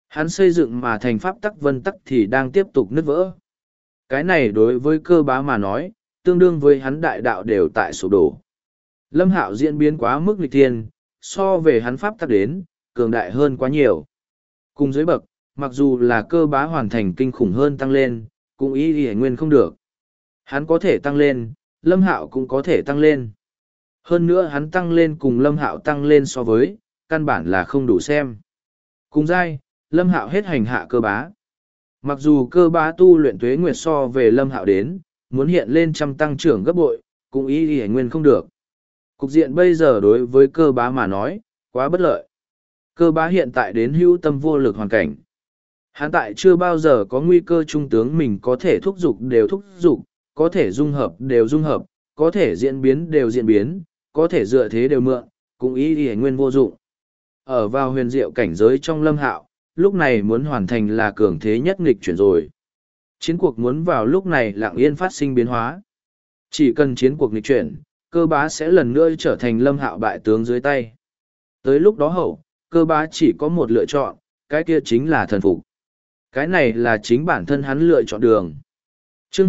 Hắn xây dựng mà thành pháp tắc vân tắc thì đang tiếp tục nứt vỡ. Cái này đối với cơ bá mà nói, tương đương với hắn đại đạo đều tại sụp đổ. Lâm Hạo diễn biến quá mức nghịch thiên, so về hắn pháp tắc đến, cường đại hơn quá nhiều. Cùng dưới bậc, mặc dù là cơ bá hoàn thành kinh khủng hơn tăng lên, cũng ý y nguyên không được. Hắn có thể tăng lên, Lâm Hạo cũng có thể tăng lên. Hơn nữa hắn tăng lên cùng Lâm Hạo tăng lên so với, căn bản là không đủ xem. Cùng giai, Lâm Hạo hết hành hạ cơ bá. Mặc dù cơ bá tu luyện tuế nguyệt so về Lâm Hạo đến, muốn hiện lên trăm tăng trưởng gấp bội, cũng ý y nguyên không được. Cục diện bây giờ đối với cơ bá mà nói, quá bất lợi. Cơ bá hiện tại đến hữu tâm vô lực hoàn cảnh. Hắn tại chưa bao giờ có nguy cơ trung tướng mình có thể thúc giục đều thúc giục, có thể dung hợp đều dung hợp, có thể diễn biến đều diễn biến, có thể dựa thế đều mượn, cũng ý y nguyên vô dụng. Ở vào huyền diệu cảnh giới trong Lâm Hạo, lúc này muốn hoàn thành là cường thế nhất nghịch chuyển rồi. Chiến cuộc muốn vào lúc này lặng yên phát sinh biến hóa. Chỉ cần chiến cuộc nghịch chuyển, cơ bá sẽ lần nữa trở thành Lâm Hạo bại tướng dưới tay. Tới lúc đó hậu, cơ bá chỉ có một lựa chọn, cái kia chính là thần phục. Cái này là chính bản thân hắn lựa chọn đường. Chương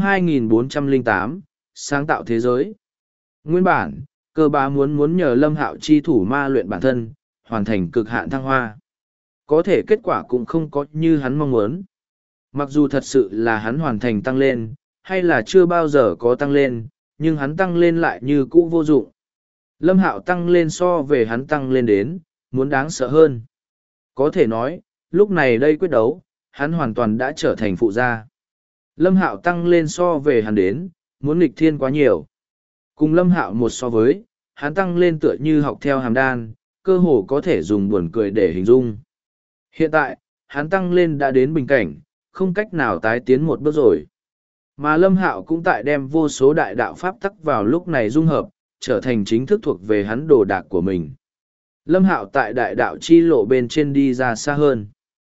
2408, sáng tạo thế giới. Nguyên bản, cơ bá muốn nhờ Lâm Hạo chi thủ ma luyện bản thân, hoàn thành cực hạn thăng hoa. Có thể kết quả cũng không có như hắn mong muốn. Mặc dù thật sự là hắn hoàn thành tăng lên, hay là chưa bao giờ có tăng lên, nhưng hắn tăng lên lại như cũ vô dụng. Lâm Hạo tăng lên so về hắn tăng lên đến, muốn đáng sợ hơn. Có thể nói, lúc này đây quyết đấu, hắn hoàn toàn đã trở thành phụ gia. Lâm Hạo tăng lên so về hắn đến, muốn nghịch thiên quá nhiều. Cùng Lâm Hạo một so với, hắn tăng lên tựa như học theo hàm đan, cơ hồ có thể dùng buồn cười để hình dung. Hiện tại, hắn tăng lên đã đến bình cảnh, không cách nào tái tiến một bước rồi. Mà Lâm Hạo cũng tại đem vô số đại đạo pháp tắc vào lúc này dung hợp, trở thành chính thức thuộc về hắn đồ đạc của mình. Lâm Hạo tại đại đạo chi lộ bên trên đi ra xa hơn.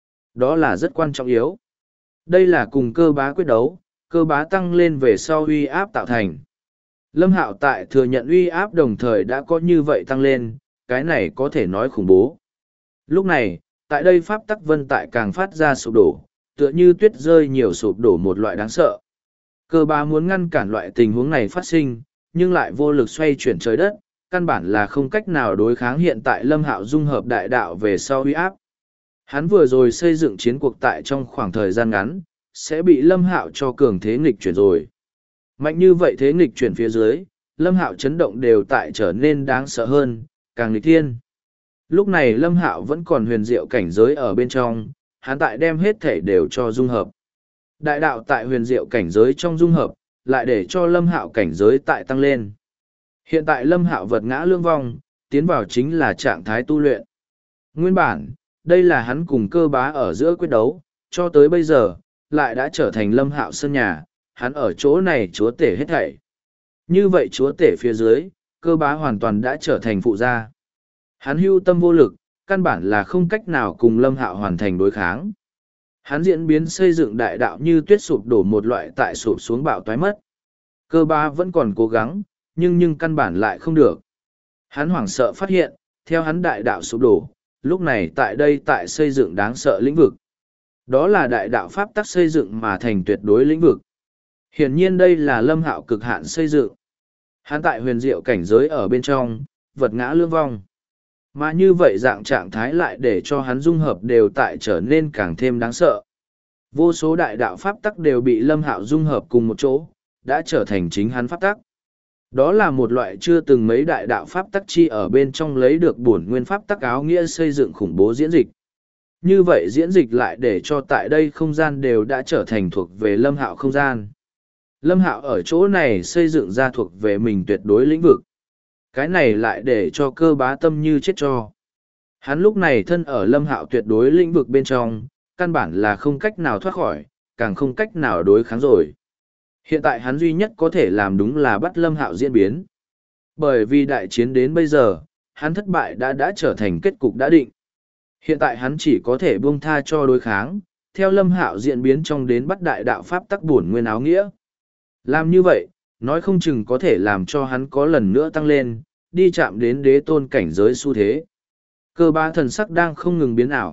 Đó là rất quan trọng yếu. Đây là cùng cơ bá quyết đấu, cơ bá tăng lên về sau uy áp tạo thành. Lâm Hạo tại thừa nhận uy áp đồng thời đã có như vậy tăng lên, cái này có thể nói khủng bố. Lúc này, tại đây pháp tắc vân tại càng phát ra sụp đổ, tựa như tuyết rơi nhiều sụp đổ một loại đáng sợ. Cơ bá muốn ngăn cản loại tình huống này phát sinh, nhưng lại vô lực xoay chuyển trời đất, căn bản là không cách nào đối kháng hiện tại Lâm Hạo dung hợp đại đạo về sau uy áp. Hắn vừa rồi xây dựng chiến cuộc tại trong khoảng thời gian ngắn, sẽ bị Lâm Hạo cho cường thế nghịch chuyển rồi. Mạnh như vậy thế nghịch chuyển phía dưới, Lâm Hạo chấn động đều tại trở nên đáng sợ hơn, càng nghịch thiên. Lúc này Lâm Hạo vẫn còn huyền diệu cảnh giới ở bên trong, hắn tại đem hết thể đều cho dung hợp. Đại đạo tại huyền diệu cảnh giới trong dung hợp, lại để cho Lâm Hạo cảnh giới tại tăng lên. Hiện tại Lâm Hạo vật ngã lương vong, tiến vào chính là trạng thái tu luyện. Nguyên bản, đây là hắn cùng cơ bá ở giữa quyết đấu, cho tới bây giờ, lại đã trở thành Lâm Hạo sân nhà, hắn ở chỗ này chúa tể hết thảy. Như vậy chúa tể phía dưới, cơ bá hoàn toàn đã trở thành phụ gia. Hắn hưu tâm vô lực, căn bản là không cách nào cùng Lâm Hạo hoàn thành đối kháng. Hắn diễn biến xây dựng đại đạo như tuyết sụp đổ một loại tại sụp xuống bạo toái mất. Cơ bá vẫn còn cố gắng, nhưng căn bản lại không được. Hắn hoảng sợ phát hiện, theo hắn đại đạo sụp đổ, lúc này tại đây tại xây dựng đáng sợ lĩnh vực. Đó là đại đạo pháp tắc xây dựng mà thành tuyệt đối lĩnh vực. Hiển nhiên đây là Lâm Hạo cực hạn xây dựng. Hắn tại huyền diệu cảnh giới ở bên trong, vật ngã lương vong. Mà như vậy dạng trạng thái lại để cho hắn dung hợp đều tại trở nên càng thêm đáng sợ. Vô số đại đạo pháp tắc đều bị Lâm Hạo dung hợp cùng một chỗ, đã trở thành chính hắn pháp tắc. Đó là một loại chưa từng mấy đại đạo pháp tắc chi ở bên trong lấy được bổn nguyên pháp tắc áo nghĩa xây dựng khủng bố diễn dịch. Như vậy diễn dịch lại để cho tại đây không gian đều đã trở thành thuộc về Lâm Hạo không gian. Lâm Hạo ở chỗ này xây dựng ra thuộc về mình tuyệt đối lĩnh vực. Cái này lại để cho cơ bá tâm như chết cho. Hắn lúc này thân ở Lâm Hạo tuyệt đối lĩnh vực bên trong, căn bản là không cách nào thoát khỏi, càng không cách nào đối kháng rồi. Hiện tại hắn duy nhất có thể làm đúng là bắt Lâm Hạo diễn biến. Bởi vì đại chiến đến bây giờ, hắn thất bại đã trở thành kết cục đã định. Hiện tại hắn chỉ có thể buông tha cho đối kháng, theo Lâm Hạo diễn biến trong đến bắt đại đạo pháp tắc bổn nguyên áo nghĩa. Làm như vậy, nói không chừng có thể làm cho hắn có lần nữa tăng lên, đi chạm đến đế tôn cảnh giới xu thế. Cơ bá thần sắc đang không ngừng biến ảo,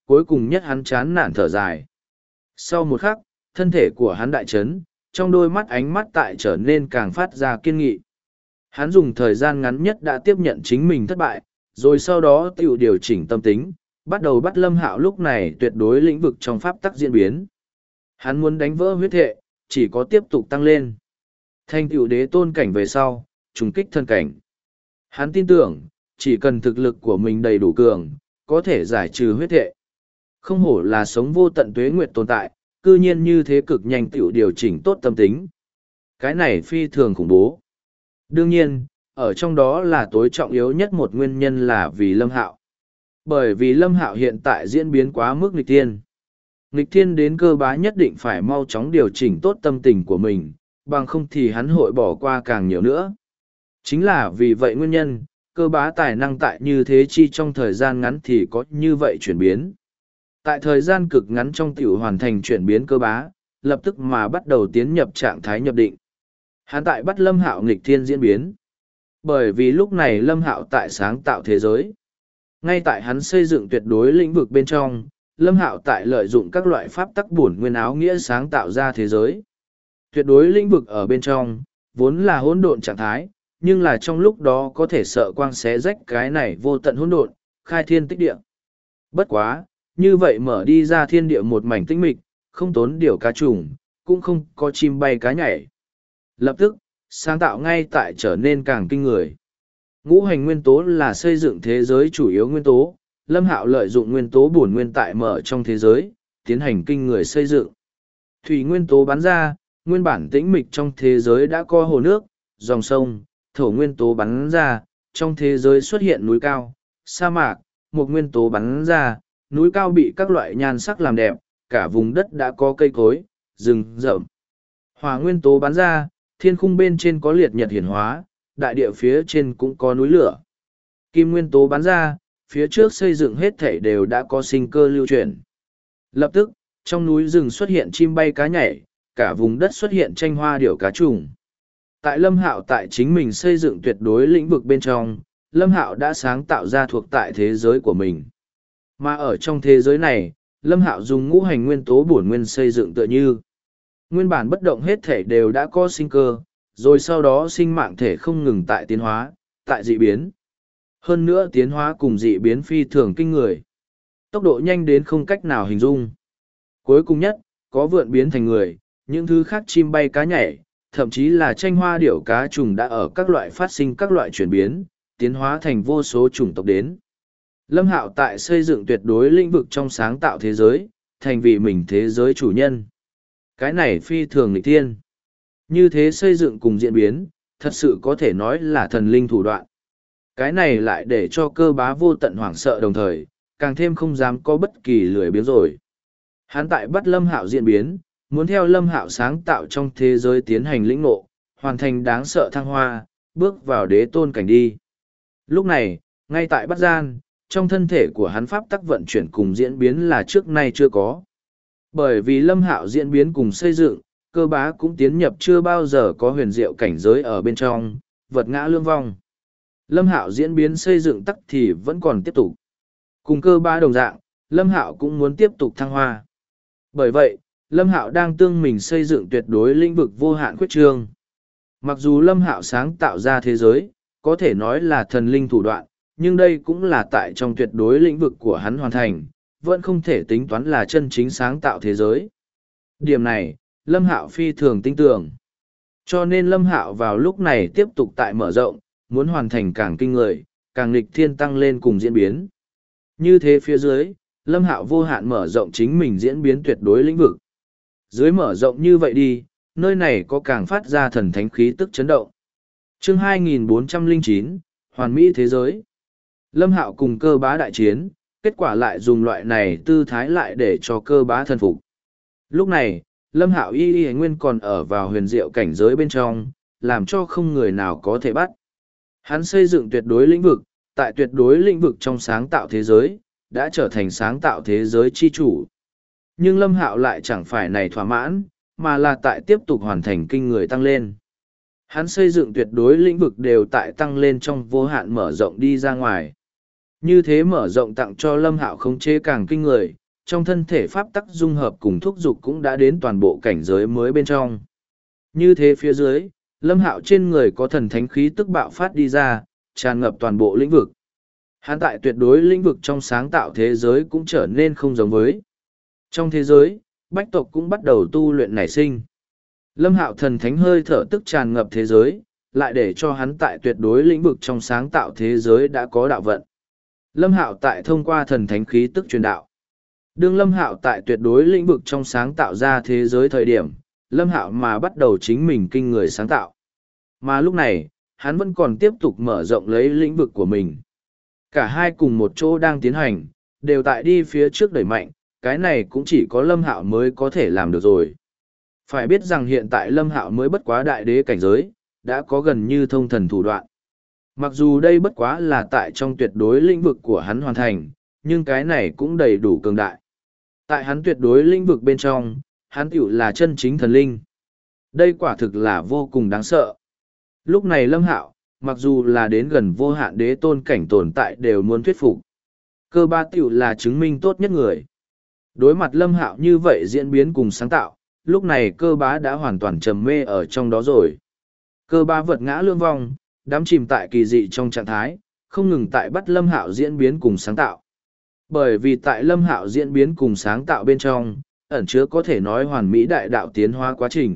cuối cùng nhất hắn chán nản thở dài. Sau một khắc, thân thể của hắn đại chấn, trong đôi mắt ánh mắt tại trở nên càng phát ra kiên nghị. Hắn dùng thời gian ngắn nhất đã tiếp nhận chính mình thất bại, rồi sau đó tự điều chỉnh tâm tính, bắt đầu bắt Lâm Hạo lúc này tuyệt đối lĩnh vực trong pháp tắc diễn biến. Hắn muốn đánh vỡ huyết hệ, chỉ có tiếp tục tăng lên. Thành tựu đế tôn cảnh về sau, trùng kích thân cảnh. Hắn tin tưởng, chỉ cần thực lực của mình đầy đủ cường, có thể giải trừ huyết hệ. Không hổ là sống vô tận tuế nguyệt tồn tại, cư nhiên như thế cực nhanh tựu điều chỉnh tốt tâm tính. Cái này phi thường khủng bố. Đương nhiên, ở trong đó là tối trọng yếu nhất một nguyên nhân là vì Lâm Hạo. Bởi vì Lâm Hạo hiện tại diễn biến quá mức nghịch thiên. Nghịch thiên đến cơ bá nhất định phải mau chóng điều chỉnh tốt tâm tình của mình, bằng không thì hắn hội bỏ qua càng nhiều nữa. Chính là vì vậy nguyên nhân, cơ bá tài năng tại như thế chi trong thời gian ngắn thì có như vậy chuyển biến. Tại thời gian cực ngắn trong tiểu hoàn thành chuyển biến cơ bá, lập tức mà bắt đầu tiến nhập trạng thái nhập định. Hắn tại bắt Lâm Hạo nghịch thiên diễn biến. Bởi vì lúc này Lâm Hạo tại sáng tạo thế giới. Ngay tại hắn xây dựng tuyệt đối lĩnh vực bên trong, Lâm Hạo tại lợi dụng các loại pháp tắc bổn nguyên áo nghĩa sáng tạo ra thế giới. Tuyệt đối lĩnh vực ở bên trong, vốn là hỗn độn trạng thái, nhưng là trong lúc đó có thể sợ quang xé rách cái này vô tận hỗn độn, khai thiên tích địa. Bất quá, như vậy mở đi ra thiên địa một mảnh tĩnh mịch, không tốn điều cá trùng, cũng không có chim bay cá nhảy. Lập tức, sáng tạo ngay tại trở nên càng kinh người. Ngũ hành nguyên tố là xây dựng thế giới chủ yếu nguyên tố, Lâm Hạo lợi dụng nguyên tố bổn nguyên tại mở trong thế giới, tiến hành kinh người xây dựng. Thủy nguyên tố bắn ra, nguyên bản tĩnh mịch trong thế giới đã có hồ nước, dòng sông, thổ nguyên tố bắn ra, trong thế giới xuất hiện núi cao, sa mạc, một nguyên tố bắn ra, núi cao bị các loại nhan sắc làm đẹp, cả vùng đất đã có cây cối, rừng rậm. Hỏa nguyên tố bắn ra, thiên khung bên trên có liệt nhật hiển hóa, đại địa phía trên cũng có núi lửa. Kim nguyên tố bắn ra, phía trước xây dựng hết thảy đều đã có sinh cơ lưu chuyển. Lập tức, trong núi rừng xuất hiện chim bay cá nhảy, cả vùng đất xuất hiện tranh hoa điểu cá trùng. Tại Lâm Hạo tại chính mình xây dựng tuyệt đối lĩnh vực bên trong, Lâm Hạo đã sáng tạo ra thuộc tại thế giới của mình. Mà ở trong thế giới này, Lâm Hạo dùng ngũ hành nguyên tố bổn nguyên xây dựng tựa như. Nguyên bản bất động hết thể đều đã có sinh cơ, rồi sau đó sinh mạng thể không ngừng tại tiến hóa, tại dị biến. Hơn nữa tiến hóa cùng dị biến phi thường kinh người. Tốc độ nhanh đến không cách nào hình dung. Cuối cùng nhất, có vượn biến thành người, những thứ khác chim bay cá nhảy, thậm chí là tranh hoa điểu cá trùng đã ở các loại phát sinh các loại chuyển biến, tiến hóa thành vô số chủng tộc đến. Lâm Hạo tại xây dựng tuyệt đối lĩnh vực trong sáng tạo thế giới, thành vì mình thế giới chủ nhân. Cái này phi thường nghịch thiên. Như thế xây dựng cùng diễn biến, thật sự có thể nói là thần linh thủ đoạn. Cái này lại để cho cơ bá vô tận hoảng sợ đồng thời, càng thêm không dám có bất kỳ lười biếng rồi. Hắn tại bắt Lâm Hạo diễn biến, muốn theo Lâm Hạo sáng tạo trong thế giới tiến hành lĩnh ngộ, hoàn thành đáng sợ thăng hoa, bước vào đế tôn cảnh đi. Lúc này, ngay tại bắt gian, trong thân thể của hắn pháp tắc vận chuyển cùng diễn biến là trước nay chưa có. Bởi vì Lâm Hạo diễn biến cùng xây dựng, cơ bá cũng tiến nhập chưa bao giờ có huyền diệu cảnh giới ở bên trong, vật ngã lương vong. Lâm Hạo diễn biến xây dựng tắc thì vẫn còn tiếp tục. Cùng cơ bá đồng dạng, Lâm Hạo cũng muốn tiếp tục thăng hoa. Bởi vậy, Lâm Hạo đang tương mình xây dựng tuyệt đối lĩnh vực vô hạn khuyết trương. Mặc dù Lâm Hạo sáng tạo ra thế giới, có thể nói là thần linh thủ đoạn, nhưng đây cũng là tại trong tuyệt đối lĩnh vực của hắn hoàn thành, vẫn không thể tính toán là chân chính sáng tạo thế giới. Điểm này, Lâm Hạo phi thường tin tưởng. Cho nên Lâm Hạo vào lúc này tiếp tục tại mở rộng, muốn hoàn thành càng kinh người, càng nghịch thiên tăng lên cùng diễn biến. Như thế phía dưới, Lâm Hạo vô hạn mở rộng chính mình diễn biến tuyệt đối lĩnh vực. Dưới mở rộng như vậy đi, nơi này có càng phát ra thần thánh khí tức chấn động. Chương 2409, Hoàn Mỹ Thế Giới. Lâm Hạo cùng cơ bá đại chiến, kết quả lại dùng loại này tư thái lại để cho cơ bá thần phục. Lúc này, Lâm Hạo y nguyên còn ở vào huyền diệu cảnh giới bên trong, làm cho không người nào có thể bắt. Hắn xây dựng tuyệt đối lĩnh vực, tại tuyệt đối lĩnh vực trong sáng tạo thế giới, đã trở thành sáng tạo thế giới chi chủ. Nhưng Lâm Hạo lại chẳng phải này thỏa mãn, mà là tại tiếp tục hoàn thành kinh người tăng lên. Hắn xây dựng tuyệt đối lĩnh vực đều tại tăng lên trong vô hạn mở rộng đi ra ngoài. Như thế mở rộng tặng cho Lâm Hạo khống chế càng kinh người, trong thân thể pháp tắc dung hợp cùng thúc dục cũng đã đến toàn bộ cảnh giới mới bên trong. Như thế phía dưới, Lâm Hạo trên người có thần thánh khí tức bạo phát đi ra, tràn ngập toàn bộ lĩnh vực. Hắn tại tuyệt đối lĩnh vực trong sáng tạo thế giới cũng trở nên không giống với. Trong thế giới, bách tộc cũng bắt đầu tu luyện nảy sinh. Lâm Hạo thần thánh hơi thở tức tràn ngập thế giới, lại để cho hắn tại tuyệt đối lĩnh vực trong sáng tạo thế giới đã có đạo vận. Lâm Hạo tại thông qua thần thánh khí tức truyền đạo. Đương Lâm Hạo tại tuyệt đối lĩnh vực trong sáng tạo ra thế giới thời điểm, Lâm Hạo mà bắt đầu chính mình kinh người sáng tạo. Mà lúc này, hắn vẫn còn tiếp tục mở rộng lấy lĩnh vực của mình. Cả hai cùng một chỗ đang tiến hành, đều tại đi phía trước đẩy mạnh, cái này cũng chỉ có Lâm Hạo mới có thể làm được rồi. Phải biết rằng hiện tại Lâm Hạo mới bất quá đại đế cảnh giới, đã có gần như thông thần thủ đoạn. Mặc dù đây bất quá là tại trong tuyệt đối lĩnh vực của hắn hoàn thành, nhưng cái này cũng đầy đủ cường đại. Tại hắn tuyệt đối lĩnh vực bên trong, hắn tiểu là chân chính thần linh. Đây quả thực là vô cùng đáng sợ. Lúc này Lâm Hạo, mặc dù là đến gần vô hạn đế tôn cảnh tồn tại đều muốn thuyết phục. Cơ ba tiểu là chứng minh tốt nhất người. Đối mặt Lâm Hạo như vậy diễn biến cùng sáng tạo, lúc này cơ bá đã hoàn toàn trầm mê ở trong đó rồi. Cơ bá vật ngã lương vong, đắm chìm tại kỳ dị trong trạng thái, không ngừng tại bắt Lâm Hạo diễn biến cùng sáng tạo. Bởi vì tại Lâm Hạo diễn biến cùng sáng tạo bên trong, ẩn chứa có thể nói hoàn mỹ đại đạo tiến hóa quá trình.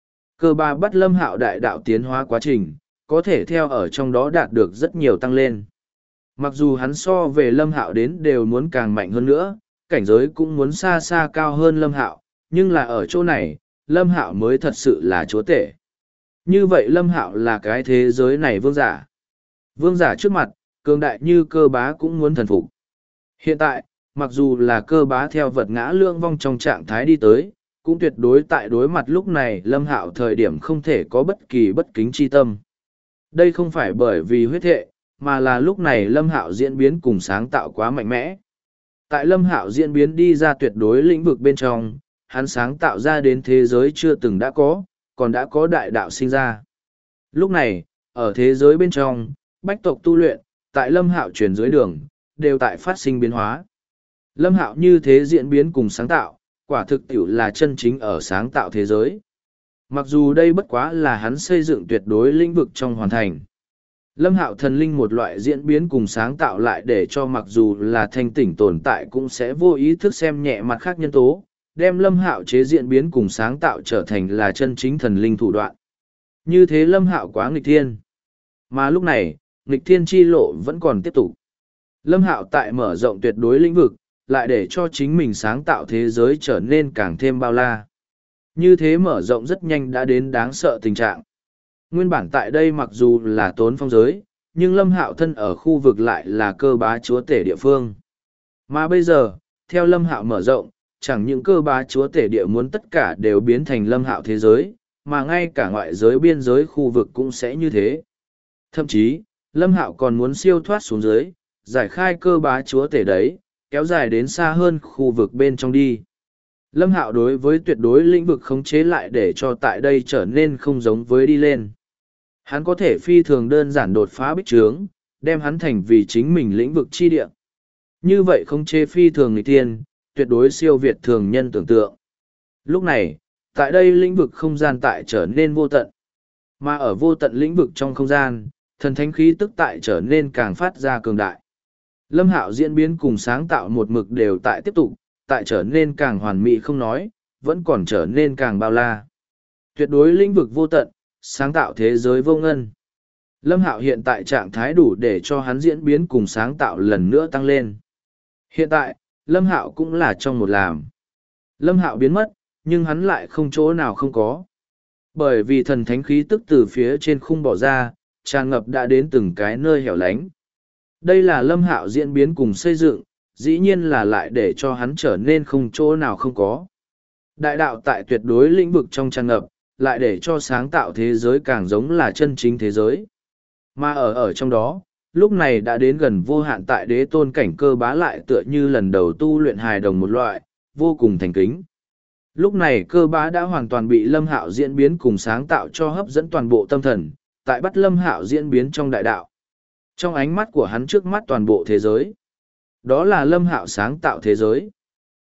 Cơ bá bắt Lâm Hạo đại đạo tiến hóa quá trình, có thể theo ở trong đó đạt được rất nhiều tăng lên. Mặc dù hắn so về Lâm Hạo đến đều muốn càng mạnh hơn nữa, cảnh giới cũng muốn xa xa cao hơn Lâm Hạo, nhưng là ở chỗ này, Lâm Hạo mới thật sự là chúa tể. Như vậy Lâm Hạo là cái thế giới này vương giả. Vương giả trước mặt, cường đại như cơ bá cũng muốn thần phục. Hiện tại, mặc dù là cơ bá theo vật ngã lương vong trong trạng thái đi tới, cũng tuyệt đối tại đối mặt lúc này Lâm Hạo thời điểm không thể có bất kỳ bất kính chi tâm. Đây không phải bởi vì huyết thệ, mà là lúc này Lâm Hạo diễn biến cùng sáng tạo quá mạnh mẽ. Tại Lâm Hạo diễn biến đi ra tuyệt đối lĩnh vực bên trong, hắn sáng tạo ra đến thế giới chưa từng đã có, còn đã có đại đạo sinh ra. Lúc này, ở thế giới bên trong, bách tộc tu luyện, tại Lâm Hạo truyền dưới đường, đều tại phát sinh biến hóa. Lâm Hạo như thế diễn biến cùng sáng tạo, quả thực tiểu là chân chính ở sáng tạo thế giới. Mặc dù đây bất quá là hắn xây dựng tuyệt đối lĩnh vực trong hoàn thành. Lâm Hạo thần linh một loại diễn biến cùng sáng tạo lại để cho mặc dù là thanh tỉnh tồn tại cũng sẽ vô ý thức xem nhẹ mặt khác nhân tố, đem Lâm Hạo chế diễn biến cùng sáng tạo trở thành là chân chính thần linh thủ đoạn. Như thế Lâm Hạo quá nghịch thiên. Mà lúc này, nghịch thiên chi lộ vẫn còn tiếp tục. Lâm Hạo tại mở rộng tuyệt đối lĩnh vực, lại để cho chính mình sáng tạo thế giới trở nên càng thêm bao la. Như thế mở rộng rất nhanh đã đến đáng sợ tình trạng. Nguyên bản tại đây mặc dù là tốn phong giới, nhưng Lâm Hạo thân ở khu vực lại là cơ bá chúa tể địa phương. Mà bây giờ, theo Lâm Hạo mở rộng, chẳng những cơ bá chúa tể địa muốn tất cả đều biến thành Lâm Hạo thế giới, mà ngay cả ngoại giới biên giới khu vực cũng sẽ như thế. Thậm chí, Lâm Hạo còn muốn siêu thoát xuống dưới, giải khai cơ bá chúa tể đấy, kéo dài đến xa hơn khu vực bên trong đi. Lâm Hạo đối với tuyệt đối lĩnh vực khống chế lại để cho tại đây trở nên không giống với đi lên. Hắn có thể phi thường đơn giản đột phá bích trướng, đem hắn thành vì chính mình lĩnh vực chi địa. Như vậy khống chế phi thường nghịch thiên, tuyệt đối siêu việt thường nhân tưởng tượng. Lúc này, tại đây lĩnh vực không gian tại trở nên vô tận. Mà ở vô tận lĩnh vực trong không gian, thần thánh khí tức tại trở nên càng phát ra cường đại. Lâm Hạo diễn biến cùng sáng tạo một mực đều tại tiếp tục, tại trở nên càng hoàn mỹ không nói, vẫn còn trở nên càng bao la. Tuyệt đối lĩnh vực vô tận, sáng tạo thế giới vô ngân. Lâm Hạo hiện tại trạng thái đủ để cho hắn diễn biến cùng sáng tạo lần nữa tăng lên. Hiện tại, Lâm Hạo cũng là trong một làm. Lâm Hạo biến mất, nhưng hắn lại không chỗ nào không có. Bởi vì thần thánh khí tức từ phía trên khung bỏ ra, tràn ngập đã đến từng cái nơi hẻo lánh. Đây là Lâm Hạo diễn biến cùng xây dựng, dĩ nhiên là lại để cho hắn trở nên không chỗ nào không có. Đại đạo tại tuyệt đối lĩnh vực trong tràn ngập, lại để cho sáng tạo thế giới càng giống là chân chính thế giới. Mà ở trong đó, lúc này đã đến gần vô hạn tại đế tôn cảnh cơ bá lại tựa như lần đầu tu luyện hài đồng một loại, vô cùng thành kính. Lúc này cơ bá đã hoàn toàn bị Lâm Hạo diễn biến cùng sáng tạo cho hấp dẫn toàn bộ tâm thần, tại bắt Lâm Hạo diễn biến trong đại đạo. Trong ánh mắt của hắn trước mắt toàn bộ thế giới. Đó là Lâm Hạo sáng tạo thế giới.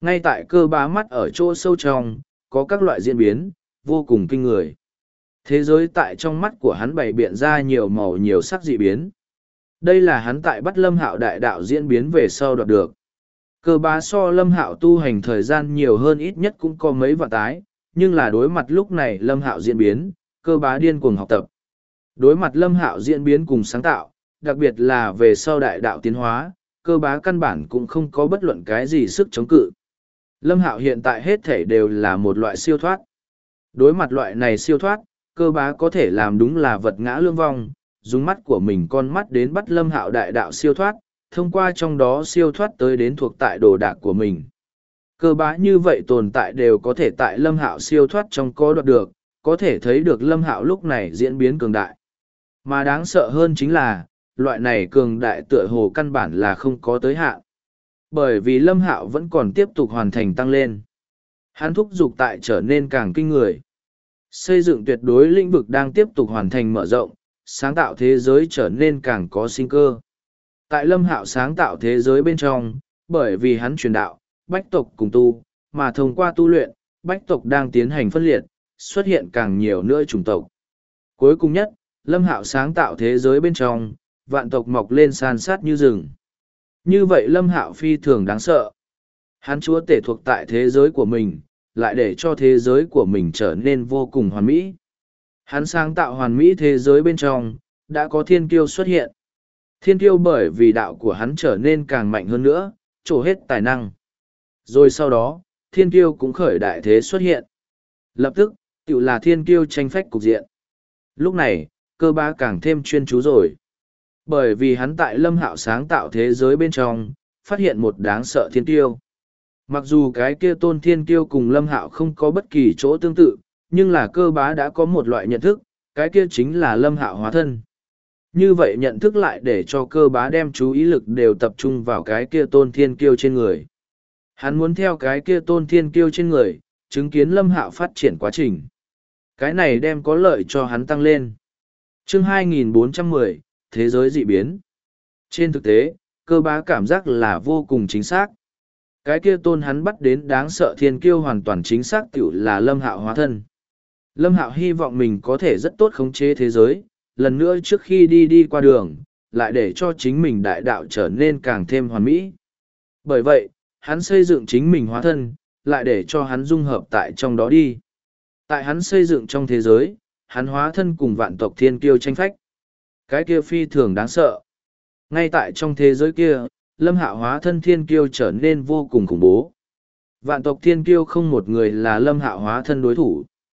Ngay tại cơ bá mắt ở chỗ sâu trong, có các loại diễn biến, vô cùng kinh người. Thế giới tại trong mắt của hắn bày biện ra nhiều màu nhiều sắc dị biến. Đây là hắn tại bắt Lâm Hạo đại đạo diễn biến về sau đoạt được. Cơ bá so Lâm Hạo tu hành thời gian nhiều hơn ít nhất cũng có mấy vạn tái, nhưng là đối mặt lúc này Lâm Hạo diễn biến, cơ bá điên cuồng học tập. Đối mặt Lâm Hạo diễn biến cùng sáng tạo, đặc biệt là về sau đại đạo tiến hóa, cơ bá căn bản cũng không có bất luận cái gì sức chống cự. Lâm Hạo hiện tại hết thể đều là một loại siêu thoát. Đối mặt loại này siêu thoát, cơ bá có thể làm đúng là vật ngã lương vong, dùng mắt của mình con mắt đến bắt Lâm Hạo đại đạo siêu thoát, thông qua trong đó siêu thoát tới đến thuộc tại đồ đạc của mình. Cơ bá như vậy tồn tại đều có thể tại Lâm Hạo siêu thoát trong có đoạt được, có thể thấy được Lâm Hạo lúc này diễn biến cường đại. Mà đáng sợ hơn chính là, loại này cường đại tựa hồ căn bản là không có tới hạn. Bởi vì Lâm Hạo vẫn còn tiếp tục hoàn thành tăng lên. Hắn thúc giục tại trở nên càng kinh người. Xây dựng tuyệt đối lĩnh vực đang tiếp tục hoàn thành mở rộng, sáng tạo thế giới trở nên càng có sinh cơ. Tại Lâm Hạo sáng tạo thế giới bên trong, bởi vì hắn truyền đạo, bách tộc cùng tu, mà thông qua tu luyện, bách tộc đang tiến hành phân liệt, xuất hiện càng nhiều nữa chủng tộc. Cuối cùng nhất, Lâm Hạo sáng tạo thế giới bên trong, vạn tộc mọc lên san sát như rừng. Như vậy Lâm Hạo phi thường đáng sợ. Hắn chúa tể thuộc tại thế giới của mình, lại để cho thế giới của mình trở nên vô cùng hoàn mỹ. Hắn sáng tạo hoàn mỹ thế giới bên trong, đã có thiên kiêu xuất hiện. Thiên kiêu bởi vì đạo của hắn trở nên càng mạnh hơn nữa, trổ hết tài năng. Rồi sau đó, thiên kiêu cũng khởi đại thế xuất hiện. Lập tức, tự là thiên kiêu tranh phách cục diện. Lúc này, cơ bá càng thêm chuyên chú rồi. Bởi vì hắn tại Lâm Hạo sáng tạo thế giới bên trong, phát hiện một đáng sợ thiên kiêu. Mặc dù cái kia tôn thiên kiêu cùng Lâm Hạo không có bất kỳ chỗ tương tự, nhưng là cơ bá đã có một loại nhận thức, cái kia chính là Lâm Hạo hóa thân. Như vậy nhận thức lại để cho cơ bá đem chú ý lực đều tập trung vào cái kia tôn thiên kiêu trên người. Hắn muốn theo cái kia tôn thiên kiêu trên người, chứng kiến Lâm Hạo phát triển quá trình. Cái này đem có lợi cho hắn tăng lên. Chương 2410, Thế giới dị biến. Trên thực tế, cơ bá cảm giác là vô cùng chính xác. Cái kia tôn hắn bắt đến đáng sợ thiên kiêu hoàn toàn chính xác tiểu là Lâm Hạo hóa thân. Lâm Hạo hy vọng mình có thể rất tốt khống chế thế giới, lần nữa trước khi đi qua đường, lại để cho chính mình đại đạo trở nên càng thêm hoàn mỹ. Bởi vậy, hắn xây dựng chính mình hóa thân, lại để cho hắn dung hợp tại trong đó đi. Tại hắn xây dựng trong thế giới, hắn hóa thân cùng vạn tộc thiên kiêu tranh phách. Cái kia phi thường đáng sợ. Ngay tại trong thế giới kia, Lâm Hạo hóa thân thiên kiêu trở nên vô cùng khủng bố. Vạn tộc thiên kiêu không một người là Lâm Hạo hóa thân đối thủ.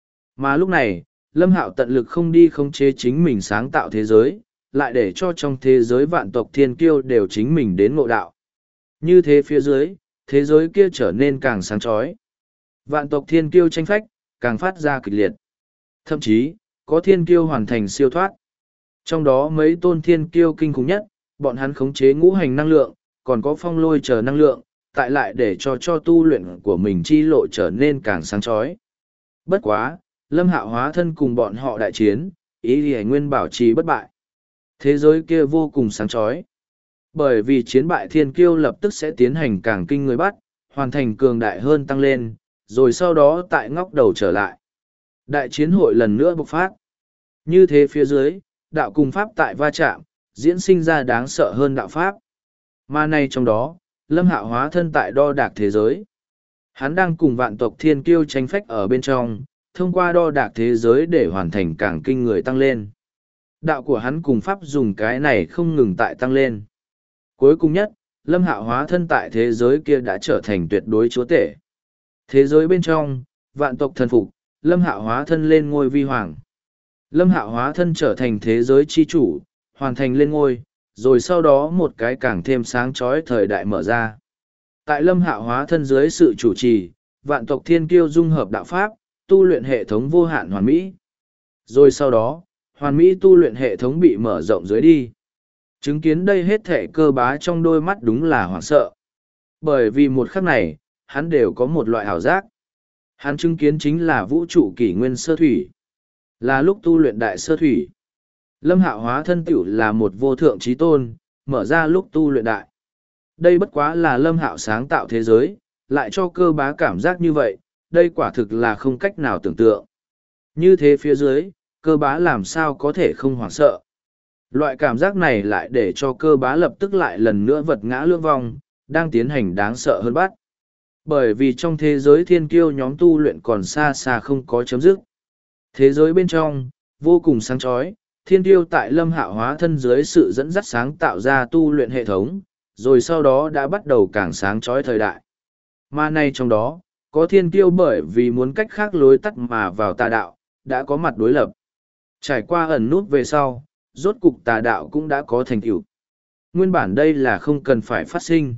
Mà lúc này, Lâm Hạo tận lực không đi khống chế chính mình sáng tạo thế giới, lại để cho trong thế giới vạn tộc thiên kiêu đều chính mình đến ngộ đạo. Như thế phía dưới, thế giới kia trở nên càng sáng chói. Vạn tộc thiên kiêu tranh phách, càng phát ra kịch liệt. Thậm chí, có thiên kiêu hoàn thành siêu thoát. Trong đó mấy tôn thiên kiêu kinh khủng nhất, bọn hắn khống chế ngũ hành năng lượng, còn có phong lôi chờ năng lượng, tại lại để cho tu luyện của mình chi lộ trở nên càng sáng chói. Bất quá, Lâm Hạo hóa thân cùng bọn họ đại chiến, ý thì nguyên bảo trì bất bại. Thế giới kia vô cùng sáng chói. Bởi vì chiến bại thiên kiêu lập tức sẽ tiến hành càng kinh người bắt, hoàn thành cường đại hơn tăng lên, rồi sau đó tại ngóc đầu trở lại. Đại chiến hội lần nữa bộc phát. Như thế phía dưới, đạo cùng pháp tại va chạm, diễn sinh ra đáng sợ hơn đạo pháp. Mà này trong đó, Lâm Hạo hóa thân tại đo đạc thế giới. Hắn đang cùng vạn tộc thiên kiêu tranh phách ở bên trong, thông qua đo đạc thế giới để hoàn thành càng kinh người tăng lên. Đạo của hắn cùng pháp dùng cái này không ngừng tại tăng lên. Cuối cùng nhất, Lâm Hạo hóa thân tại thế giới kia đã trở thành tuyệt đối chúa tể. Thế giới bên trong, vạn tộc thần phục, Lâm Hạo hóa thân lên ngôi vi hoàng. Lâm Hạo hóa thân trở thành thế giới chi chủ, hoàn thành lên ngôi, rồi sau đó một cái càng thêm sáng chói thời đại mở ra. Tại Lâm Hạo hóa thân dưới sự chủ trì, vạn tộc thiên kiêu dung hợp đạo pháp, tu luyện hệ thống vô hạn hoàn mỹ. Rồi sau đó, hoàn mỹ tu luyện hệ thống bị mở rộng dưới đi. Chứng kiến đây hết thể cơ bá trong đôi mắt đúng là hoảng sợ. Bởi vì một khắc này, hắn đều có một loại ảo giác. Hắn chứng kiến chính là vũ trụ kỷ nguyên sơ thủy. Là lúc tu luyện đại sơ thủy. Lâm Hạo hóa thân tiểu là một vô thượng trí tôn, mở ra lúc tu luyện đại. Đây bất quá là Lâm Hạo sáng tạo thế giới, lại cho cơ bá cảm giác như vậy, đây quả thực là không cách nào tưởng tượng. Như thế phía dưới, cơ bá làm sao có thể không hoảng sợ. Loại cảm giác này lại để cho cơ bá lập tức lại lần nữa vật ngã lưỡng vong, đang tiến hành đáng sợ hơn bắt. Bởi vì trong thế giới thiên kiêu nhóm tu luyện còn xa xa không có chấm dứt. Thế giới bên trong, vô cùng sáng chói, thiên kiêu tại Lâm Hạo hóa thân dưới sự dẫn dắt sáng tạo ra tu luyện hệ thống, rồi sau đó đã bắt đầu càng sáng chói thời đại. Mà nay trong đó, có thiên kiêu bởi vì muốn cách khác lối tắt mà vào tà đạo, đã có mặt đối lập. Trải qua ẩn nút về sau, rốt cục tà đạo cũng đã có thành tựu. Nguyên bản đây là không cần phải phát sinh.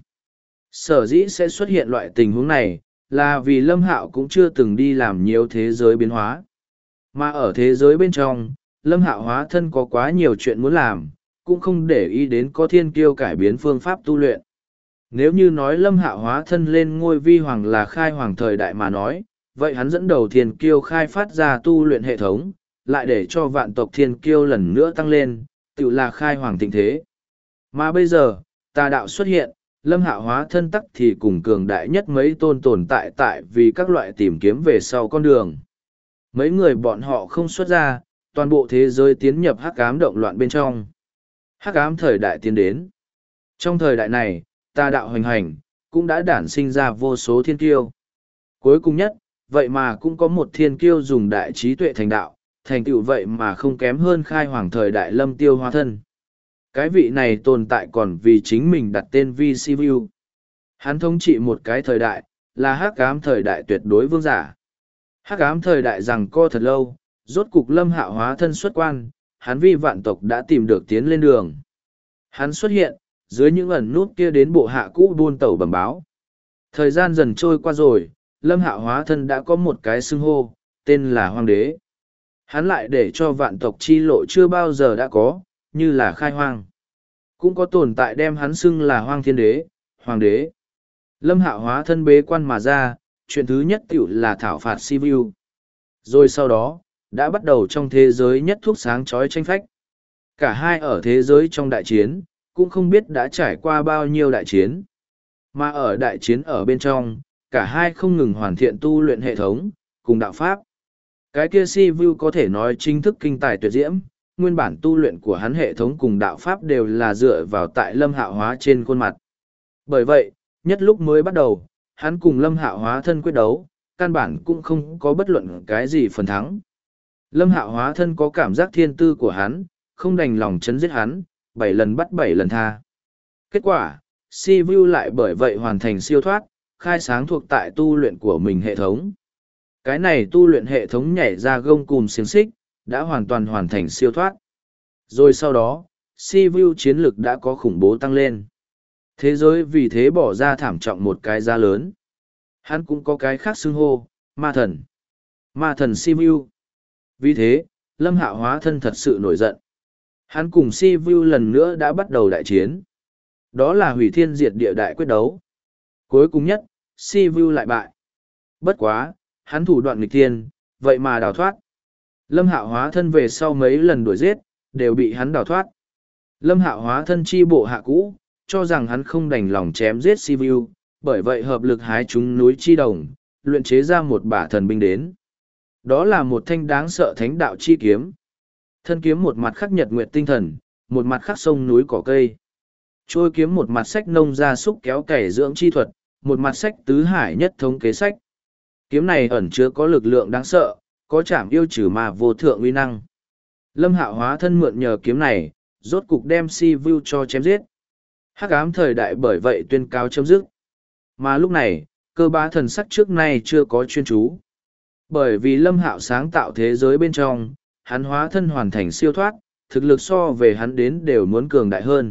Sở dĩ sẽ xuất hiện loại tình huống này, là vì Lâm Hạo cũng chưa từng đi làm nhiều thế giới biến hóa. Mà ở thế giới bên trong, Lâm Hạo hóa thân có quá nhiều chuyện muốn làm, cũng không để ý đến có thiên kiêu cải biến phương pháp tu luyện. Nếu như nói Lâm Hạo hóa thân lên ngôi vi hoàng là khai hoàng thời đại mà nói, vậy hắn dẫn đầu thiên kiêu khai phát ra tu luyện hệ thống, lại để cho vạn tộc thiên kiêu lần nữa tăng lên, tự là khai hoàng thịnh thế. Mà bây giờ, tà đạo xuất hiện, Lâm Hạo hóa thân tắc thì cùng cường đại nhất mấy tôn tồn tại vì các loại tìm kiếm về sau con đường. Mấy người bọn họ không xuất ra, toàn bộ thế giới tiến nhập hắc ám động loạn bên trong. Hắc ám thời đại tiến đến. Trong thời đại này, tà đạo hoành hành, cũng đã đản sinh ra vô số thiên kiêu. Cuối cùng nhất, vậy mà cũng có một thiên kiêu dùng đại trí tuệ thành đạo, thành tựu vậy mà không kém hơn khai hoàng thời đại Lâm Tiêu hóa thân. Cái vị này tồn tại còn vì chính mình đặt tên VCView. Hắn thống trị một cái thời đại, là hắc ám thời đại tuyệt đối vương giả. Hắc ám thời đại rằng co thật lâu, rốt cục Lâm Hạo hóa thân xuất quan, hắn vi vạn tộc đã tìm được tiến lên đường. Hắn xuất hiện, dưới những ẩn nút kia đến bộ hạ cũ buôn tẩu bẩm báo. Thời gian dần trôi qua rồi, Lâm Hạo hóa thân đã có một cái xưng hô, tên là Hoàng đế. Hắn lại để cho vạn tộc chi lộ chưa bao giờ đã có, như là khai hoang. Cũng có tồn tại đem hắn xưng là Hoang Thiên Đế, Hoàng đế. Lâm Hạo hóa thân bế quan mà ra, chuyện thứ nhất tiểu là thảo phạt Sivu. Rồi sau đó, đã bắt đầu trong thế giới nhất thuốc sáng chói tranh phách. Cả hai ở thế giới trong đại chiến, cũng không biết đã trải qua bao nhiêu đại chiến. Mà ở đại chiến ở bên trong, cả hai không ngừng hoàn thiện tu luyện hệ thống, cùng đạo pháp. Cái kia Sivu có thể nói chính thức kinh tài tuyệt diễm, nguyên bản tu luyện của hắn hệ thống cùng đạo pháp đều là dựa vào tại Lâm Hạo hóa trên khuôn mặt. Bởi vậy, nhất lúc mới bắt đầu, hắn cùng Lâm Hạo hóa thân quyết đấu, căn bản cũng không có bất luận cái gì phần thắng. Lâm Hạo hóa thân có cảm giác thiên tư của hắn, không đành lòng chấn giết hắn, 7 lần bắt 7 lần tha. Kết quả, Sivu lại bởi vậy hoàn thành siêu thoát, khai sáng thuộc tại tu luyện của mình hệ thống. Cái này tu luyện hệ thống nhảy ra gông cùm xiềng xích, đã hoàn toàn hoàn thành siêu thoát. Rồi sau đó, Sivu chiến lực đã có khủng bố tăng lên. Thế giới vì thế bỏ ra thảm trọng một cái giá lớn. Hắn cũng có cái khác xưng hô, ma thần. Ma thần Sivu. Vì thế, Lâm Hạo hóa thân thật sự nổi giận. Hắn cùng Sivu lần nữa đã bắt đầu đại chiến. Đó là hủy thiên diệt địa đại quyết đấu. Cuối cùng nhất, Sivu lại bại. Bất quá, hắn thủ đoạn nghịch thiên, vậy mà đào thoát. Lâm Hạo hóa thân về sau mấy lần đuổi giết, đều bị hắn đào thoát. Lâm Hạo hóa thân chi bộ hạ cũ, cho rằng hắn không đành lòng chém giết Sivu, bởi vậy hợp lực hái chúng núi chi đồng, luyện chế ra một bả thần binh đến. Đó là một thanh đáng sợ thánh đạo chi kiếm. Thân kiếm một mặt khắc nhật nguyệt tinh thần, một mặt khắc sông núi cỏ cây. Trôi kiếm một mặt sách nông gia súc kéo cày dưỡng chi thuật, một mặt sách tứ hải nhất thống kế sách. Kiếm này ẩn chứa có lực lượng đáng sợ, có chảm yêu trừ mà vô thượng uy năng. Lâm Hạo hóa thân mượn nhờ kiếm này, rốt cục đem Sivu cho chém giết. Hắc ám thời đại bởi vậy tuyên cáo chấm dứt. Mà lúc này, cơ bá thần sắc trước nay chưa có chuyên chú. Bởi vì Lâm Hạo sáng tạo thế giới bên trong, hắn hóa thân hoàn thành siêu thoát, thực lực so về hắn đến đều muốn cường đại hơn.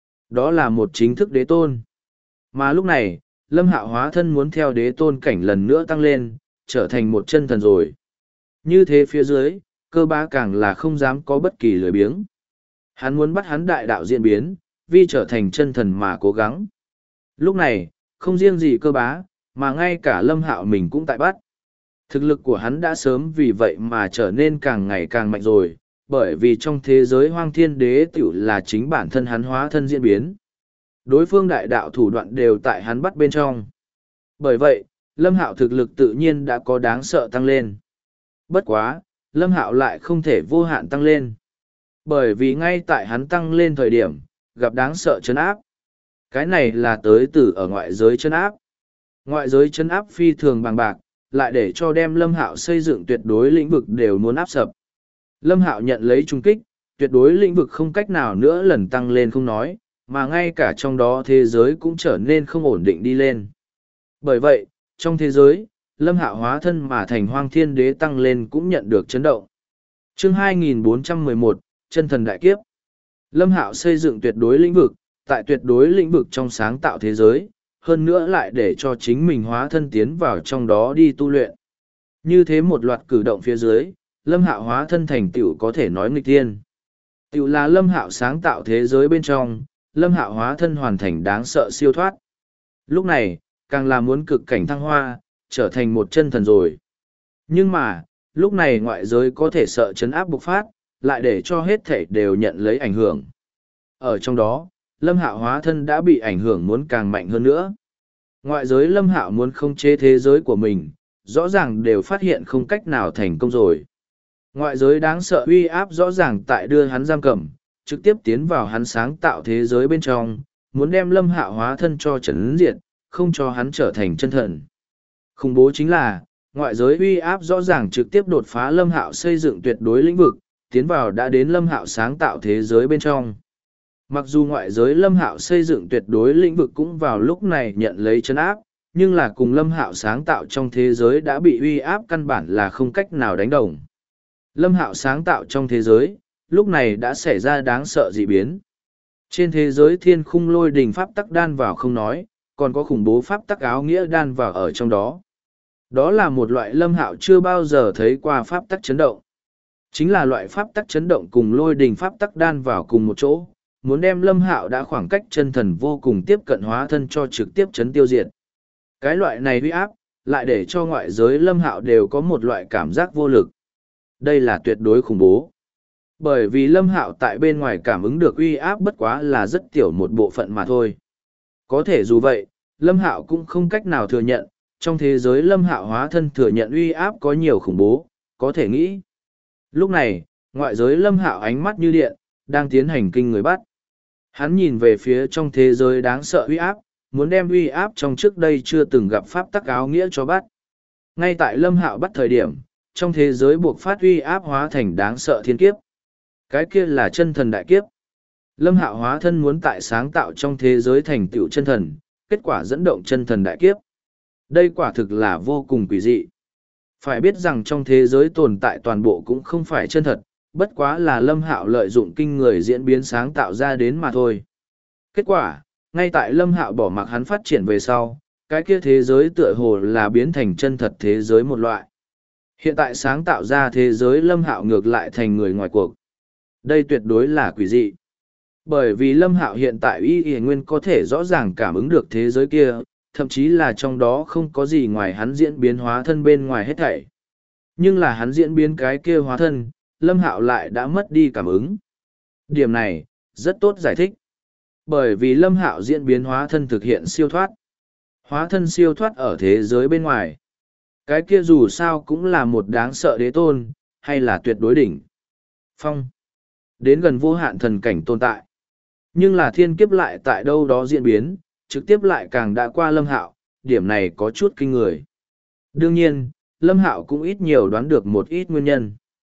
Đó là một chính thức đế tôn. Mà lúc này, Lâm Hạo hóa thân muốn theo đế tôn cảnh lần nữa tăng lên, trở thành một chân thần rồi. Như thế phía dưới, cơ bá càng là không dám có bất kỳ lười biếng. Hắn muốn bắt hắn đại đạo diễn biến, vì trở thành chân thần mà cố gắng. Lúc này, không riêng gì cơ bá, mà ngay cả Lâm Hạo mình cũng tại bắt. Thực lực của hắn đã sớm vì vậy mà trở nên càng ngày càng mạnh rồi, bởi vì trong thế giới hoang thiên đế tiểu là chính bản thân hắn hóa thân diễn biến. Đối phương đại đạo thủ đoạn đều tại hắn bắt bên trong. Bởi vậy, Lâm Hạo thực lực tự nhiên đã có đáng sợ tăng lên. Bất quá, Lâm Hạo lại không thể vô hạn tăng lên. Bởi vì ngay tại hắn tăng lên thời điểm, gặp đáng sợ chấn áp. Cái này là tới từ ở ngoại giới chấn áp. Ngoại giới chấn áp phi thường bằng bạc, lại để cho đem Lâm Hạo xây dựng tuyệt đối lĩnh vực đều muốn áp sập. Lâm Hạo nhận lấy trung kích, tuyệt đối lĩnh vực không cách nào nữa lần tăng lên không nói, mà ngay cả trong đó thế giới cũng trở nên không ổn định đi lên. Bởi vậy, trong thế giới, Lâm Hạo hóa thân mà thành Hoang Thiên Đế tăng lên cũng nhận được chấn động. Chương 2411, Chân thần đại kiếp. Lâm Hạo xây dựng tuyệt đối lĩnh vực, tại tuyệt đối lĩnh vực trong sáng tạo thế giới, hơn nữa lại để cho chính mình hóa thân tiến vào trong đó đi tu luyện. Như thế một loạt cử động phía dưới, Lâm Hạo hóa thân thành tựu có thể nói nghịch tiên. Tựu là Lâm Hạo sáng tạo thế giới bên trong, Lâm Hạo hóa thân hoàn thành đáng sợ siêu thoát. Lúc này, càng là muốn cực cảnh thăng hoa, trở thành một chân thần rồi. Nhưng mà, lúc này ngoại giới có thể sợ chấn áp bộc phát, lại để cho hết thể đều nhận lấy ảnh hưởng. Ở trong đó, Lâm Hạo hóa thân đã bị ảnh hưởng muốn càng mạnh hơn nữa. Ngoại giới Lâm Hạo muốn khống chế thế giới của mình, rõ ràng đều phát hiện không cách nào thành công rồi. Ngoại giới đáng sợ uy áp rõ ràng tại đưa hắn giam cầm, trực tiếp tiến vào hắn sáng tạo thế giới bên trong, muốn đem Lâm Hạo hóa thân cho trấn diệt, không cho hắn trở thành chân thần. Khủng bố chính là, ngoại giới uy áp rõ ràng trực tiếp đột phá Lâm Hạo xây dựng tuyệt đối lĩnh vực, tiến vào đã đến Lâm Hạo sáng tạo thế giới bên trong. Mặc dù ngoại giới Lâm Hạo xây dựng tuyệt đối lĩnh vực cũng vào lúc này nhận lấy trấn áp, nhưng là cùng Lâm Hạo sáng tạo trong thế giới đã bị uy áp căn bản là không cách nào đánh đồng. Lâm Hạo sáng tạo trong thế giới, lúc này đã xảy ra đáng sợ dị biến. Trên thế giới thiên khung lôi đình pháp tắc đan vào không nói, còn có khủng bố pháp tắc áo nghĩa đan vào ở trong đó. Đó là một loại Lâm Hạo chưa bao giờ thấy qua pháp tắc chấn động. Chính là loại pháp tắc chấn động cùng lôi đình pháp tắc đan vào cùng một chỗ, muốn đem Lâm Hạo đã khoảng cách chân thần vô cùng tiếp cận hóa thân cho trực tiếp chấn tiêu diệt. Cái loại này uy áp, lại để cho ngoại giới Lâm Hạo đều có một loại cảm giác vô lực. Đây là tuyệt đối khủng bố. Bởi vì Lâm Hạo tại bên ngoài cảm ứng được uy áp bất quá là rất tiểu một bộ phận mà thôi. Có thể dù vậy, Lâm Hạo cũng không cách nào thừa nhận, trong thế giới Lâm Hạo hóa thân thừa nhận uy áp có nhiều khủng bố, có thể nghĩ. Lúc này, ngoại giới Lâm Hạo ánh mắt như điện, đang tiến hành kinh người bắt. Hắn nhìn về phía trong thế giới đáng sợ uy áp, muốn đem uy áp trong trước đây chưa từng gặp pháp tắc áo nghĩa cho bắt. Ngay tại Lâm Hạo bắt thời điểm, trong thế giới buộc phát uy áp hóa thành đáng sợ thiên kiếp. Cái kia là chân thần đại kiếp. Lâm Hạo hóa thân muốn tại sáng tạo trong thế giới thành tựu chân thần, kết quả dẫn động chân thần đại kiếp. Đây quả thực là vô cùng quỷ dị. Phải biết rằng trong thế giới tồn tại toàn bộ cũng không phải chân thật, bất quá là Lâm Hạo lợi dụng kinh người diễn biến sáng tạo ra đến mà thôi. Kết quả, ngay tại Lâm Hạo bỏ mặc hắn phát triển về sau, cái kia thế giới tựa hồ là biến thành chân thật thế giới một loại. Hiện tại sáng tạo ra thế giới Lâm Hạo ngược lại thành người ngoài cuộc. Đây tuyệt đối là quỷ dị. Bởi vì Lâm Hạo hiện tại y nguyên có thể rõ ràng cảm ứng được thế giới kia, thậm chí là trong đó không có gì ngoài hắn diễn biến hóa thân bên ngoài hết thảy. Nhưng là hắn diễn biến cái kia hóa thân, Lâm Hạo lại đã mất đi cảm ứng. Điểm này, rất tốt giải thích. Bởi vì Lâm Hạo diễn biến hóa thân thực hiện siêu thoát. Hóa thân siêu thoát ở thế giới bên ngoài. Cái kia dù sao cũng là một đáng sợ đế tôn, hay là tuyệt đối đỉnh. Phong. Đến gần vô hạn thần cảnh tồn tại. Nhưng là thiên kiếp lại tại đâu đó diễn biến, trực tiếp lại càng đã qua Lâm Hạo, điểm này có chút kinh người. Đương nhiên, Lâm Hạo cũng ít nhiều đoán được một ít nguyên nhân.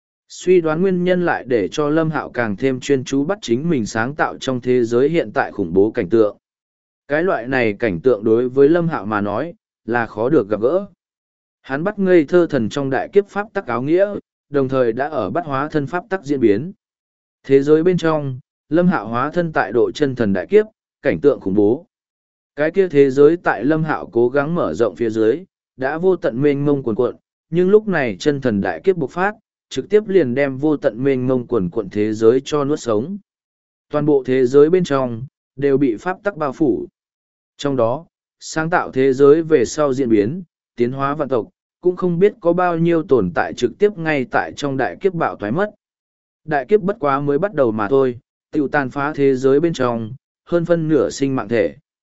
Suy đoán nguyên nhân lại để cho Lâm Hạo càng thêm chuyên chú bắt chính mình sáng tạo trong thế giới hiện tại khủng bố cảnh tượng. Cái loại này cảnh tượng đối với Lâm Hạo mà nói, là khó được gặp gỡ. Hắn bắt ngây thơ thần trong đại kiếp pháp tắc áo nghĩa, đồng thời đã ở bắt hóa thân pháp tắc diễn biến. Thế giới bên trong, Lâm Hạo hóa thân tại độ chân thần đại kiếp, cảnh tượng khủng bố. Cái kia thế giới tại Lâm Hạo cố gắng mở rộng phía dưới, đã vô tận mênh mông cuồn cuộn, nhưng lúc này chân thần đại kiếp bộc phát, trực tiếp liền đem vô tận mênh mông cuồn cuộn thế giới cho nuốt sống. Toàn bộ thế giới bên trong, đều bị pháp tắc bao phủ. Trong đó, sáng tạo thế giới về sau diễn biến, tiến hóa vạn tộc, cũng không biết có bao nhiêu tồn tại trực tiếp ngay tại trong đại kiếp bạo thoái mất. Đại kiếp bất quá mới bắt đầu mà thôi, tiểu tàn phá thế giới bên trong, hơn phân nửa sinh mạng thể.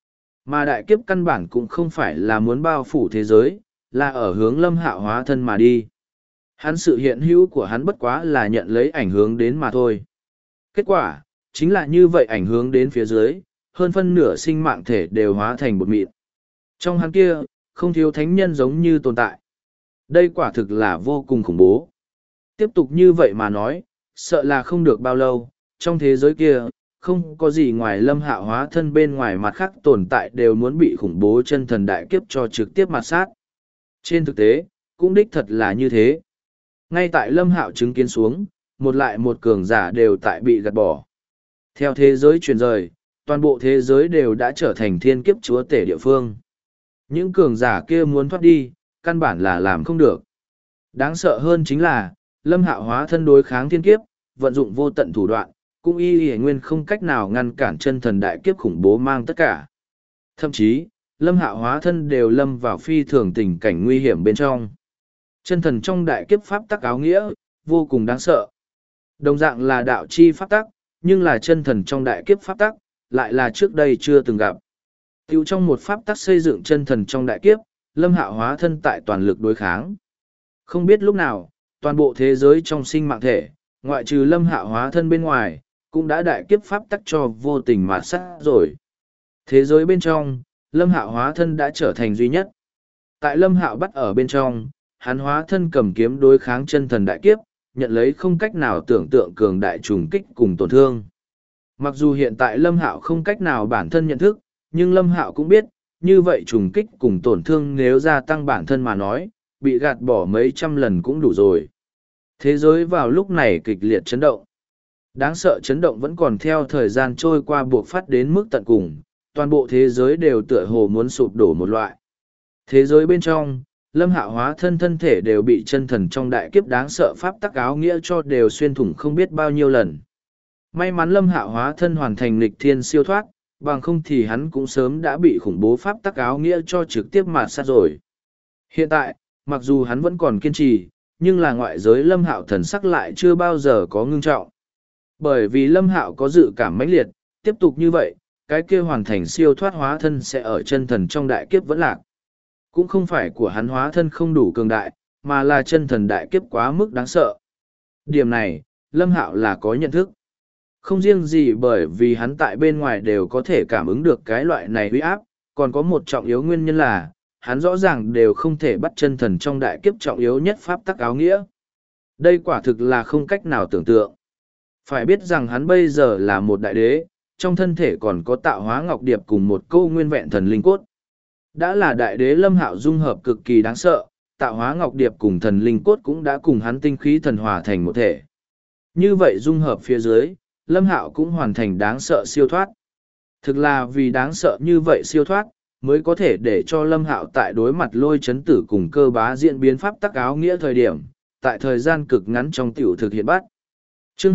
Mà đại kiếp căn bản cũng không phải là muốn bao phủ thế giới, là ở hướng Lâm Hạo hóa thân mà đi. Hắn sự hiện hữu của hắn bất quá là nhận lấy ảnh hưởng đến mà thôi. Kết quả, chính là như vậy ảnh hưởng đến phía dưới, hơn phân nửa sinh mạng thể đều hóa thành bột mịn. Trong hắn kia, không thiếu thánh nhân giống như tồn tại. Đây quả thực là vô cùng khủng bố. Tiếp tục như vậy mà nói, sợ là không được bao lâu, trong thế giới kia, không có gì ngoài Lâm Hạo hóa thân bên ngoài mặt khác tồn tại đều muốn bị khủng bố chân thần đại kiếp cho trực tiếp mặt sát. Trên thực tế, cũng đích thật là như thế. Ngay tại Lâm Hạo chứng kiến xuống, một lại một cường giả đều tại bị gạt bỏ. Theo thế giới truyền rời, toàn bộ thế giới đều đã trở thành thiên kiếp chúa tể địa phương. Những cường giả kia muốn thoát đi, căn bản là làm không được. Đáng sợ hơn chính là, Lâm Hạo hóa thân đối kháng thiên kiếp, vận dụng vô tận thủ đoạn, cũng y nguyên không cách nào ngăn cản chân thần đại kiếp khủng bố mang tất cả. Thậm chí, Lâm Hạo hóa thân đều lâm vào phi thường tình cảnh nguy hiểm bên trong. Chân thần trong đại kiếp pháp tắc áo nghĩa, vô cùng đáng sợ. Đồng dạng là đạo chi pháp tắc, nhưng là chân thần trong đại kiếp pháp tắc, lại là trước đây chưa từng gặp. Tiểu trong một pháp tắc xây dựng chân thần trong đại kiếp, Lâm Hạo hóa thân tại toàn lực đối kháng. Không biết lúc nào, toàn bộ thế giới trong sinh mạng thể, ngoại trừ Lâm Hạo hóa thân bên ngoài, cũng đã đại kiếp pháp tắc cho vô tình mà sát rồi. Thế giới bên trong, Lâm Hạo hóa thân đã trở thành duy nhất. Tại Lâm Hạo bắt ở bên trong, hắn hóa thân cầm kiếm đối kháng chân thần đại kiếp, nhận lấy không cách nào tưởng tượng cường đại trùng kích cùng tổn thương. Mặc dù hiện tại Lâm Hạo không cách nào bản thân nhận thức, nhưng Lâm Hạo cũng biết, như vậy trùng kích cùng tổn thương nếu gia tăng bản thân mà nói, bị gạt bỏ mấy trăm lần cũng đủ rồi. Thế giới vào lúc này kịch liệt chấn động. Đáng sợ chấn động vẫn còn theo thời gian trôi qua buộc phát đến mức tận cùng, toàn bộ thế giới đều tựa hồ muốn sụp đổ một loại. Thế giới bên trong, Lâm Hạo hóa thân thân thể đều bị chân thần trong đại kiếp đáng sợ pháp tắc áo nghĩa cho đều xuyên thủng không biết bao nhiêu lần. May mắn Lâm Hạo hóa thân hoàn thành nghịch thiên siêu thoát, bằng không thì hắn cũng sớm đã bị khủng bố pháp tắc áo nghĩa cho trực tiếp mạt sát rồi. Hiện tại, mặc dù hắn vẫn còn kiên trì, nhưng là ngoại giới Lâm Hạo thần sắc lại chưa bao giờ có ngưng trọng. Bởi vì Lâm Hạo có dự cảm mãnh liệt, tiếp tục như vậy, cái kia hoàn thành siêu thoát hóa thân sẽ ở chân thần trong đại kiếp vẫn lạc. Cũng không phải của hắn hóa thân không đủ cường đại, mà là chân thần đại kiếp quá mức đáng sợ. Điểm này, Lâm Hạo là có nhận thức. Không riêng gì bởi vì hắn tại bên ngoài đều có thể cảm ứng được cái loại này uy áp, còn có một trọng yếu nguyên nhân là, hắn rõ ràng đều không thể bắt chân thần trong đại kiếp trọng yếu nhất pháp tắc áo nghĩa. Đây quả thực là không cách nào tưởng tượng. Phải biết rằng hắn bây giờ là một đại đế, trong thân thể còn có tạo hóa ngọc điệp cùng một câu nguyên vẹn thần linh cốt. Đã là đại đế Lâm Hạo dung hợp cực kỳ đáng sợ, tạo hóa ngọc điệp cùng thần linh cốt cũng đã cùng hắn tinh khí thần hòa thành một thể. Như vậy dung hợp phía dưới, Lâm Hạo cũng hoàn thành đáng sợ siêu thoát. Thực là vì đáng sợ như vậy siêu thoát, mới có thể để cho Lâm Hạo tại đối mặt lôi chấn tử cùng cơ bá diễn biến pháp tắc áo nghĩa thời điểm, tại thời gian cực ngắn trong tiểu thực hiện bắt. Chương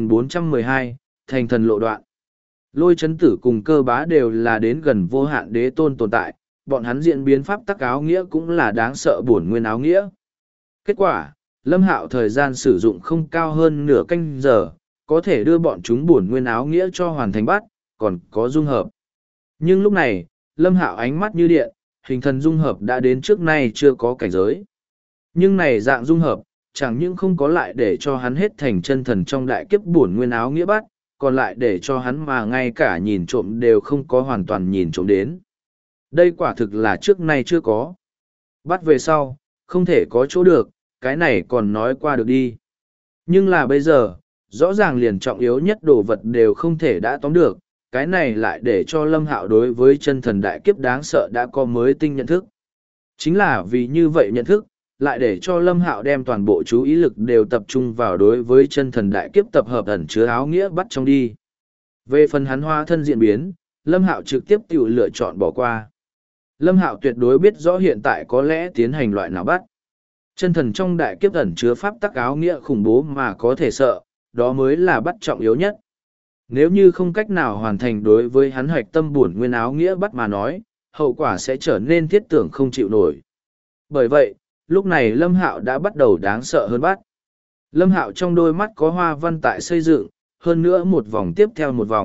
2412, Thành thần lộ đoạn. Lôi chấn tử cùng cơ bá đều là đến gần vô hạn đế tôn tồn tại, bọn hắn diễn biến pháp tắc áo nghĩa cũng là đáng sợ bổn nguyên áo nghĩa. Kết quả, Lâm Hạo thời gian sử dụng không cao hơn nửa canh giờ, có thể đưa bọn chúng bổn nguyên áo nghĩa cho hoàn thành bắt, còn có dung hợp. Nhưng lúc này, Lâm Hạo ánh mắt như điện, hình thần dung hợp đã đến trước nay chưa có cảnh giới. Nhưng này dạng dung hợp, chẳng những không có lại để cho hắn hết thành chân thần trong đại kiếp bổn nguyên áo nghĩa bắt, còn lại để cho hắn mà ngay cả nhìn trộm đều không có hoàn toàn nhìn trộm đến. Đây quả thực là trước nay chưa có. Bắt về sau, không thể có chỗ được, cái này còn nói qua được đi. Nhưng là bây giờ, rõ ràng liền trọng yếu nhất đồ vật đều không thể đã tóm được, cái này lại để cho Lâm Hạo đối với chân thần đại kiếp đáng sợ đã có mới tinh nhận thức. Chính là vì như vậy nhận thức, lại để cho Lâm Hạo đem toàn bộ chú ý lực đều tập trung vào đối với chân thần đại kiếp tập hợp ẩn chứa áo nghĩa bắt trong đi. Về phần hắn hóa thân diễn biến, Lâm Hạo trực tiếp tự lựa chọn bỏ qua. Lâm Hạo tuyệt đối biết rõ hiện tại có lẽ tiến hành loại nào bắt. Chân thần trong đại kiếp ẩn chứa pháp tắc áo nghĩa khủng bố mà có thể sợ, đó mới là bắt trọng yếu nhất. Nếu như không cách nào hoàn thành đối với hắn hoạch tâm bổn nguyên áo nghĩa bắt mà nói, hậu quả sẽ trở nên thiết tưởng không chịu nổi. Bởi vậy, lúc này Lâm Hạo đã bắt đầu đáng sợ hơn bắt. Lâm Hạo trong đôi mắt có hoa văn tại xây dựng, hơn nữa một vòng tiếp theo một vòng,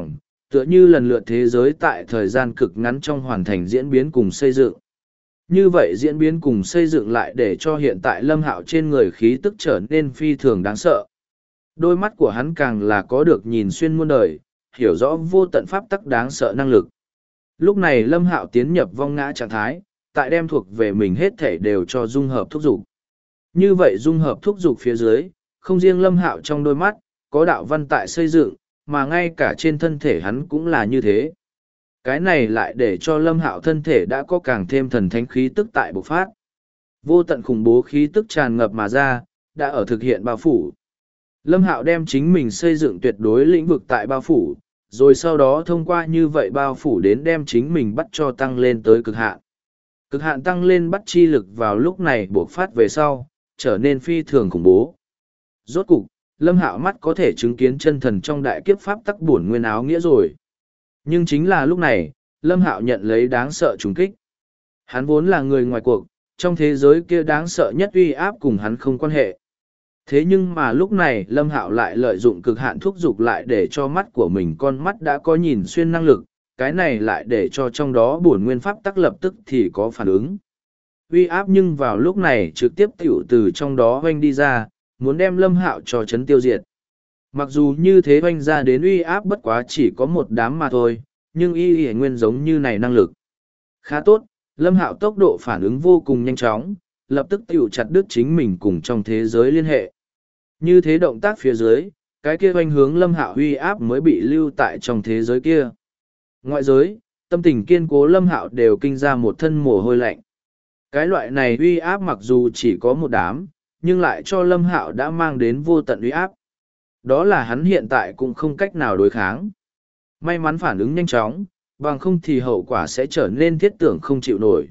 tựa như lần lượt thế giới tại thời gian cực ngắn trong hoàn thành diễn biến cùng xây dựng. Như vậy diễn biến cùng xây dựng lại để cho hiện tại Lâm Hạo trên người khí tức trở nên phi thường đáng sợ. Đôi mắt của hắn càng là có được nhìn xuyên muôn đời, hiểu rõ vô tận pháp tắc đáng sợ năng lực. Lúc này Lâm Hạo tiến nhập vong ngã trạng thái, tại đem thuộc về mình hết thể đều cho dung hợp thúc dục. Như vậy dung hợp thúc dục phía dưới, không riêng Lâm Hạo trong đôi mắt, có đạo văn tại xây dựng, mà ngay cả trên thân thể hắn cũng là như thế. Cái này lại để cho Lâm Hạo thân thể đã có càng thêm thần thánh khí tức tại bộc phát. Vô tận khủng bố khí tức tràn ngập mà ra, đã ở thực hiện bao phủ. Lâm Hạo đem chính mình xây dựng tuyệt đối lĩnh vực tại bao phủ, rồi sau đó thông qua như vậy bao phủ đến đem chính mình bắt cho tăng lên tới cực hạn. Cực hạn tăng lên bắt chi lực vào lúc này bộc phát về sau, trở nên phi thường khủng bố. Rốt cục, Lâm Hạo mắt có thể chứng kiến chân thần trong đại kiếp pháp tắc bổn nguyên áo nghĩa rồi. Nhưng chính là lúc này, Lâm Hạo nhận lấy đáng sợ trùng kích. Hắn vốn là người ngoài cuộc, trong thế giới kia đáng sợ nhất uy áp cùng hắn không quan hệ. Thế nhưng mà lúc này Lâm Hạo lại lợi dụng cực hạn thúc dục lại để cho mắt của mình con mắt đã có nhìn xuyên năng lực, cái này lại để cho trong đó bổn nguyên pháp tắc lập tức thì có phản ứng. Uy áp nhưng vào lúc này trực tiếp tiểu từ trong đó hoanh đi ra, muốn đem Lâm Hạo cho chấn tiêu diệt. Mặc dù như thế hoanh ra đến uy áp bất quá chỉ có một đám mà thôi, nhưng y nguyên giống như này năng lực. Khá tốt, Lâm Hạo tốc độ phản ứng vô cùng nhanh chóng, lập tức tiểu chặt đứt chính mình cùng trong thế giới liên hệ. Như thế động tác phía dưới, cái kia hoanh hướng Lâm Hạo uy áp mới bị lưu tại trong thế giới kia. Ngoại giới, tâm tình kiên cố Lâm Hạo đều kinh ra một thân mồ hôi lạnh. Cái loại này uy áp mặc dù chỉ có một đám, nhưng lại cho Lâm Hạo đã mang đến vô tận uy áp. Đó là hắn hiện tại cũng không cách nào đối kháng. May mắn phản ứng nhanh chóng, bằng không thì hậu quả sẽ trở nên thiết tưởng không chịu nổi.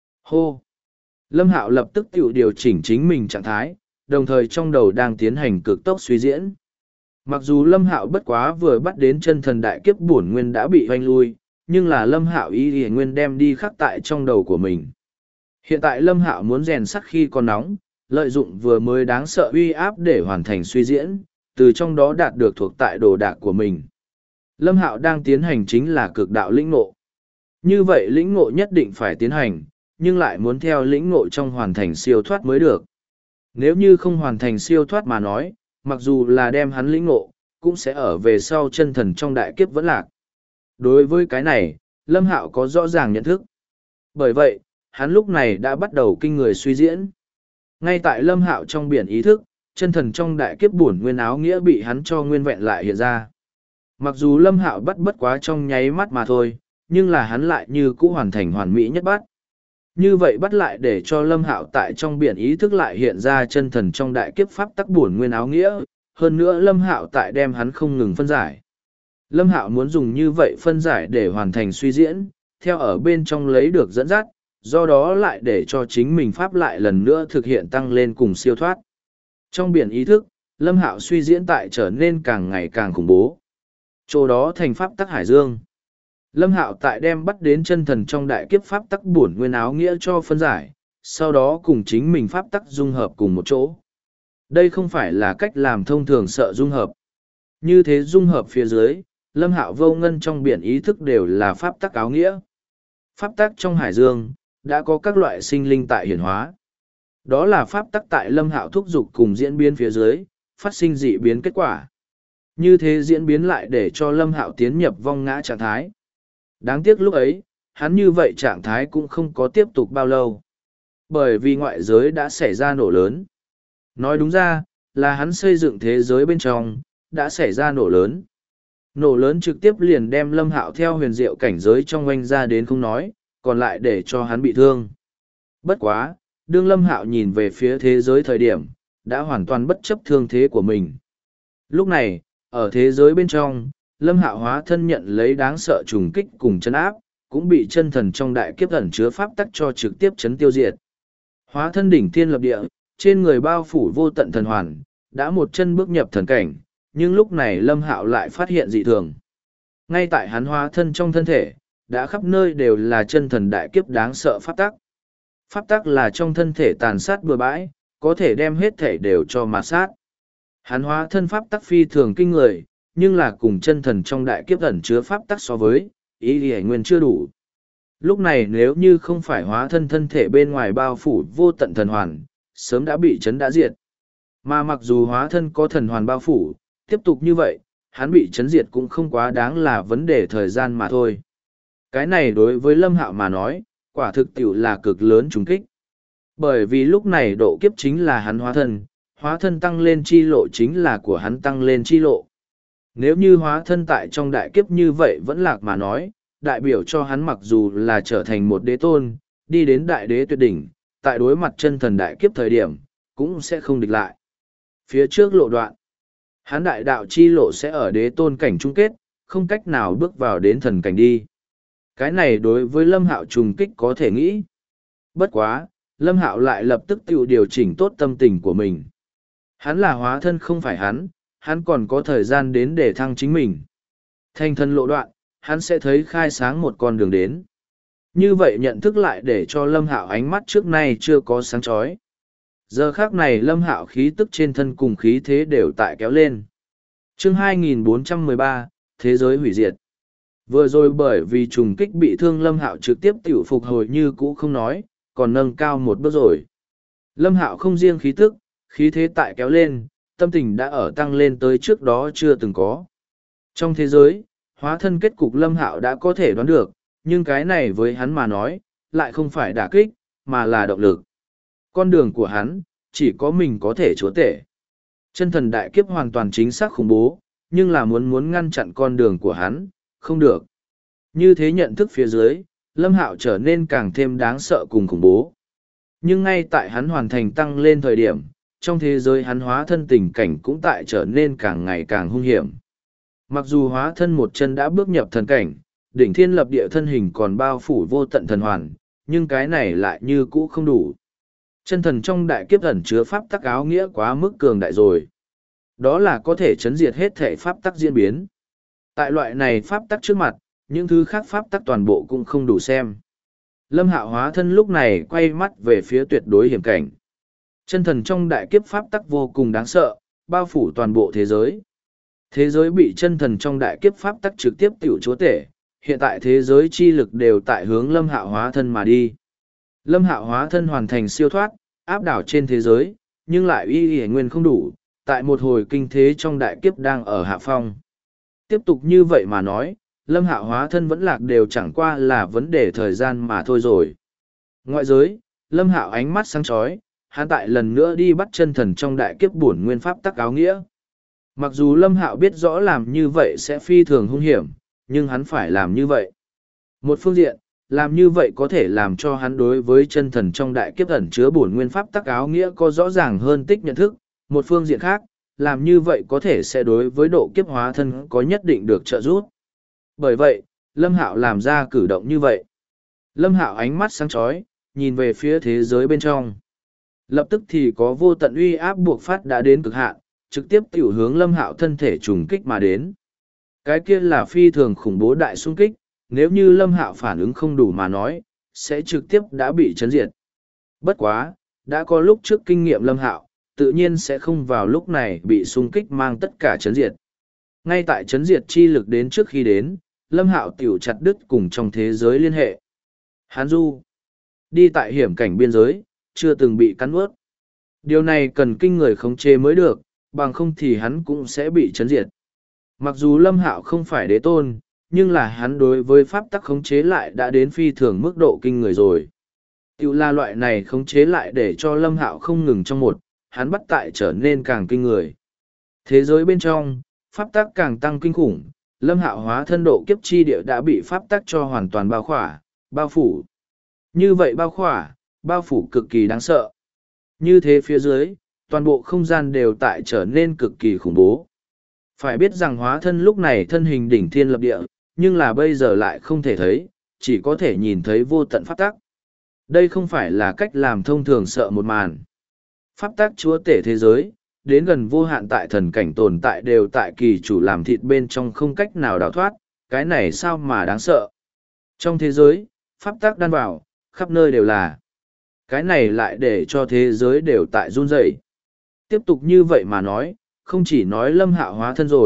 Hô! Lâm Hạo lập tức tự điều chỉnh chính mình trạng thái, đồng thời trong đầu đang tiến hành cực tốc suy diễn. Mặc dù Lâm Hạo bất quá vừa bắt đến chân thần đại kiếp bổn nguyên đã bị hoanh lui, nhưng là Lâm Hạo y nguyên đem đi khắc tại trong đầu của mình. Hiện tại Lâm Hạo muốn rèn sắt khi còn nóng, lợi dụng vừa mới đáng sợ uy áp để hoàn thành suy diễn, từ trong đó đạt được thuộc tại đồ đạc của mình. Lâm Hạo đang tiến hành chính là cực đạo lĩnh ngộ. Như vậy lĩnh ngộ nhất định phải tiến hành, nhưng lại muốn theo lĩnh ngộ trong hoàn thành siêu thoát mới được. Nếu như không hoàn thành siêu thoát mà nói, mặc dù là đem hắn lĩnh ngộ, cũng sẽ ở về sau chân thần trong đại kiếp vẫn lạc. Đối với cái này, Lâm Hạo có rõ ràng nhận thức. Bởi vậy, hắn lúc này đã bắt đầu kinh người suy diễn. Ngay tại Lâm Hạo trong biển ý thức, chân thần trong đại kiếp bổn nguyên áo nghĩa bị hắn cho nguyên vẹn lại hiện ra. Mặc dù Lâm Hạo bắt bất quá trong nháy mắt mà thôi, nhưng là hắn lại như cũ hoàn thành hoàn mỹ nhất bắt. Như vậy bắt lại để cho Lâm Hạo tại trong biển ý thức lại hiện ra chân thần trong đại kiếp pháp tắc bổn nguyên áo nghĩa, hơn nữa Lâm Hạo tại đem hắn không ngừng phân giải. Lâm Hạo muốn dùng như vậy phân giải để hoàn thành suy diễn, theo ở bên trong lấy được dẫn dắt, do đó lại để cho chính mình pháp lại lần nữa thực hiện tăng lên cùng siêu thoát. Trong biển ý thức, Lâm Hạo suy diễn tại trở nên càng ngày càng khủng bố. Chỗ đó thành pháp tắc hải dương. Lâm Hạo tại đem bắt đến chân thần trong đại kiếp pháp tắc bổn nguyên áo nghĩa cho phân giải, sau đó cùng chính mình pháp tắc dung hợp cùng một chỗ. Đây không phải là cách làm thông thường sợ dung hợp. Như thế dung hợp phía dưới, Lâm Hạo vô ngân trong biển ý thức đều là pháp tắc áo nghĩa. Pháp tắc trong hải dương, đã có các loại sinh linh tại hiển hóa. Đó là pháp tắc tại Lâm Hạo thúc dục cùng diễn biến phía dưới, phát sinh dị biến kết quả. Như thế diễn biến lại để cho Lâm Hạo tiến nhập vong ngã trạng thái. Đáng tiếc lúc ấy, hắn như vậy trạng thái cũng không có tiếp tục bao lâu. Bởi vì ngoại giới đã xảy ra nổ lớn. Nói đúng ra, là hắn xây dựng thế giới bên trong, đã xảy ra nổ lớn. Nổ lớn trực tiếp liền đem Lâm Hạo theo huyền diệu cảnh giới trong oanh ra đến không nói, còn lại để cho hắn bị thương. Bất quá, đương Lâm Hạo nhìn về phía thế giới thời điểm, đã hoàn toàn bất chấp thương thế của mình. Lúc này, ở thế giới bên trong, Lâm Hạo hóa thân nhận lấy đáng sợ trùng kích cùng chân áp, cũng bị chân thần trong đại kiếp ẩn chứa pháp tắc cho trực tiếp chấn tiêu diệt. Hóa thân đỉnh thiên lập địa, trên người bao phủ vô tận thần hoàn, đã một chân bước nhập thần cảnh, nhưng lúc này Lâm Hạo lại phát hiện dị thường. Ngay tại hắn hóa thân trong thân thể, đã khắp nơi đều là chân thần đại kiếp đáng sợ pháp tắc. Pháp tắc là trong thân thể tàn sát bừa bãi, có thể đem hết thể đều cho mà sát. Hắn hóa thân pháp tắc phi thường kinh người, nhưng là cùng chân thần trong đại kiếp ẩn chứa pháp tắc so với, ý thì nguyên chưa đủ. Lúc này nếu như không phải hóa thân thân thể bên ngoài bao phủ vô tận thần hoàn, sớm đã bị chấn đã diệt. Mà mặc dù hóa thân có thần hoàn bao phủ, tiếp tục như vậy, hắn bị chấn diệt cũng không quá đáng là vấn đề thời gian mà thôi. Cái này đối với Lâm Hạo mà nói, quả thực tiểu là cực lớn trùng kích. Bởi vì lúc này độ kiếp chính là hắn hóa thân tăng lên chi lộ chính là của hắn tăng lên chi lộ. Nếu như hóa thân tại trong đại kiếp như vậy vẫn lạc mà nói, đại biểu cho hắn mặc dù là trở thành một đế tôn, đi đến đại đế tuyệt đỉnh, tại đối mặt chân thần đại kiếp thời điểm, cũng sẽ không địch lại. Phía trước lộ đoạn, hắn đại đạo chi lộ sẽ ở đế tôn cảnh chung kết, không cách nào bước vào đến thần cảnh đi. Cái này đối với Lâm Hạo trùng kích có thể nghĩ. Bất quá, Lâm Hạo lại lập tức tự điều chỉnh tốt tâm tình của mình. Hắn là hóa thân không phải hắn còn có thời gian đến để thăng chính mình. Thành thân lộ đoạn, hắn sẽ thấy khai sáng một con đường đến. Như vậy nhận thức lại để cho Lâm Hạo ánh mắt trước nay chưa có sáng chói. Giờ khác này Lâm Hạo khí tức trên thân cùng khí thế đều tại kéo lên. Chương 2413, Thế giới hủy diệt. Vừa rồi bởi vì trùng kích bị thương Lâm Hạo trực tiếp tiểu phục hồi như cũ không nói, còn nâng cao một bước rồi. Lâm Hạo không riêng khí tức, khí thế tại kéo lên, tâm tình đã ở tăng lên tới trước đó chưa từng có. Trong thế giới, hóa thân kết cục Lâm Hạo đã có thể đoán được, nhưng cái này với hắn mà nói, lại không phải đả kích, mà là động lực. Con đường của hắn, chỉ có mình có thể chúa tể. Chân thần đại kiếp hoàn toàn chính xác khủng bố, nhưng là muốn ngăn chặn con đường của hắn, không được. Như thế nhận thức phía dưới, Lâm Hạo trở nên càng thêm đáng sợ cùng khủng bố. Nhưng ngay tại hắn hoàn thành tăng lên thời điểm, trong thế giới hắn hóa thân tình cảnh cũng tại trở nên càng ngày càng hung hiểm. Mặc dù hóa thân một chân đã bước nhập thần cảnh, đỉnh thiên lập địa thân hình còn bao phủ vô tận thần hoàn, nhưng cái này lại như cũ không đủ. Chân thần trong đại kiếp ẩn chứa pháp tắc áo nghĩa quá mức cường đại rồi. Đó là có thể chấn diệt hết thể pháp tắc diễn biến. Tại loại này pháp tắc trước mặt, những thứ khác pháp tắc toàn bộ cũng không đủ xem. Lâm Hạo hóa thân lúc này quay mắt về phía tuyệt đối hiểm cảnh. Chân thần trong đại kiếp pháp tắc vô cùng đáng sợ, bao phủ toàn bộ thế giới. Thế giới bị chân thần trong đại kiếp pháp tắc trực tiếp tiểu chúa tể, hiện tại thế giới chi lực đều tại hướng Lâm Hạo hóa thân mà đi. Lâm Hạo hóa thân hoàn thành siêu thoát, áp đảo trên thế giới, nhưng lại y nguyên không đủ, tại một hồi kinh thế trong đại kiếp đang ở hạ phong. Tiếp tục như vậy mà nói, Lâm Hạo hóa thân vẫn lạc đều chẳng qua là vấn đề thời gian mà thôi rồi. Ngoại giới, Lâm Hạo ánh mắt sáng chói, hắn tại lần nữa đi bắt chân thần trong đại kiếp bổn nguyên pháp tắc áo nghĩa. Mặc dù Lâm Hạo biết rõ làm như vậy sẽ phi thường hung hiểm, nhưng hắn phải làm như vậy. Một phương diện, làm như vậy có thể làm cho hắn đối với chân thần trong đại kiếp ẩn chứa bổn nguyên pháp tắc áo nghĩa có rõ ràng hơn tích nhận thức. Một phương diện khác, làm như vậy có thể sẽ đối với độ kiếp hóa thân có nhất định được trợ giúp. Bởi vậy, Lâm Hạo làm ra cử động như vậy. Lâm Hạo ánh mắt sáng chói, nhìn về phía thế giới bên trong. Lập tức thì có vô tận uy áp buộc phát đã đến cực hạn, trực tiếp tiểu hướng Lâm Hạo thân thể trùng kích mà đến. Cái kia là phi thường khủng bố đại xung kích, nếu như Lâm Hạo phản ứng không đủ mà nói, sẽ trực tiếp đã bị chấn diệt. Bất quá, đã có lúc trước kinh nghiệm Lâm Hạo, tự nhiên sẽ không vào lúc này bị xung kích mang tất cả chấn diệt. Ngay tại chấn diệt chi lực đến trước khi đến, Lâm Hạo tiểu chặt đứt cùng trong thế giới liên hệ. Hán Du đi tại hiểm cảnh biên giới, chưa từng bị cắn ướt. Điều này cần kinh người khống chế mới được, bằng không thì hắn cũng sẽ bị chấn diệt. Mặc dù Lâm Hạo không phải đế tôn, nhưng là hắn đối với pháp tắc khống chế lại đã đến phi thường mức độ kinh người rồi. Tiểu là loại này khống chế lại để cho Lâm Hạo không ngừng trong một, hắn bắt tại trở nên càng kinh người. Thế giới bên trong, pháp tắc càng tăng kinh khủng, Lâm Hạo hóa thân độ kiếp chi địa đã bị pháp tắc cho hoàn toàn bao khỏa, bao phủ. Như vậy bao phủ cực kỳ đáng sợ. Như thế phía dưới, toàn bộ không gian đều tại trở nên cực kỳ khủng bố. Phải biết rằng hóa thân lúc này thân hình đỉnh thiên lập địa, nhưng là bây giờ lại không thể thấy, chỉ có thể nhìn thấy vô tận pháp tắc. Đây không phải là cách làm thông thường sợ một màn. Pháp tắc chúa tể thế giới, đến gần vô hạn tại thần cảnh tồn tại đều tại kỳ chủ làm thịt bên trong không cách nào đào thoát, cái này sao mà đáng sợ. Trong thế giới, pháp tắc đan vào, khắp nơi đều là. Cái này lại để cho thế giới đều tại run rẩy. Tiếp tục như vậy mà nói, không chỉ nói Lâm Hạo hóa thân rồi,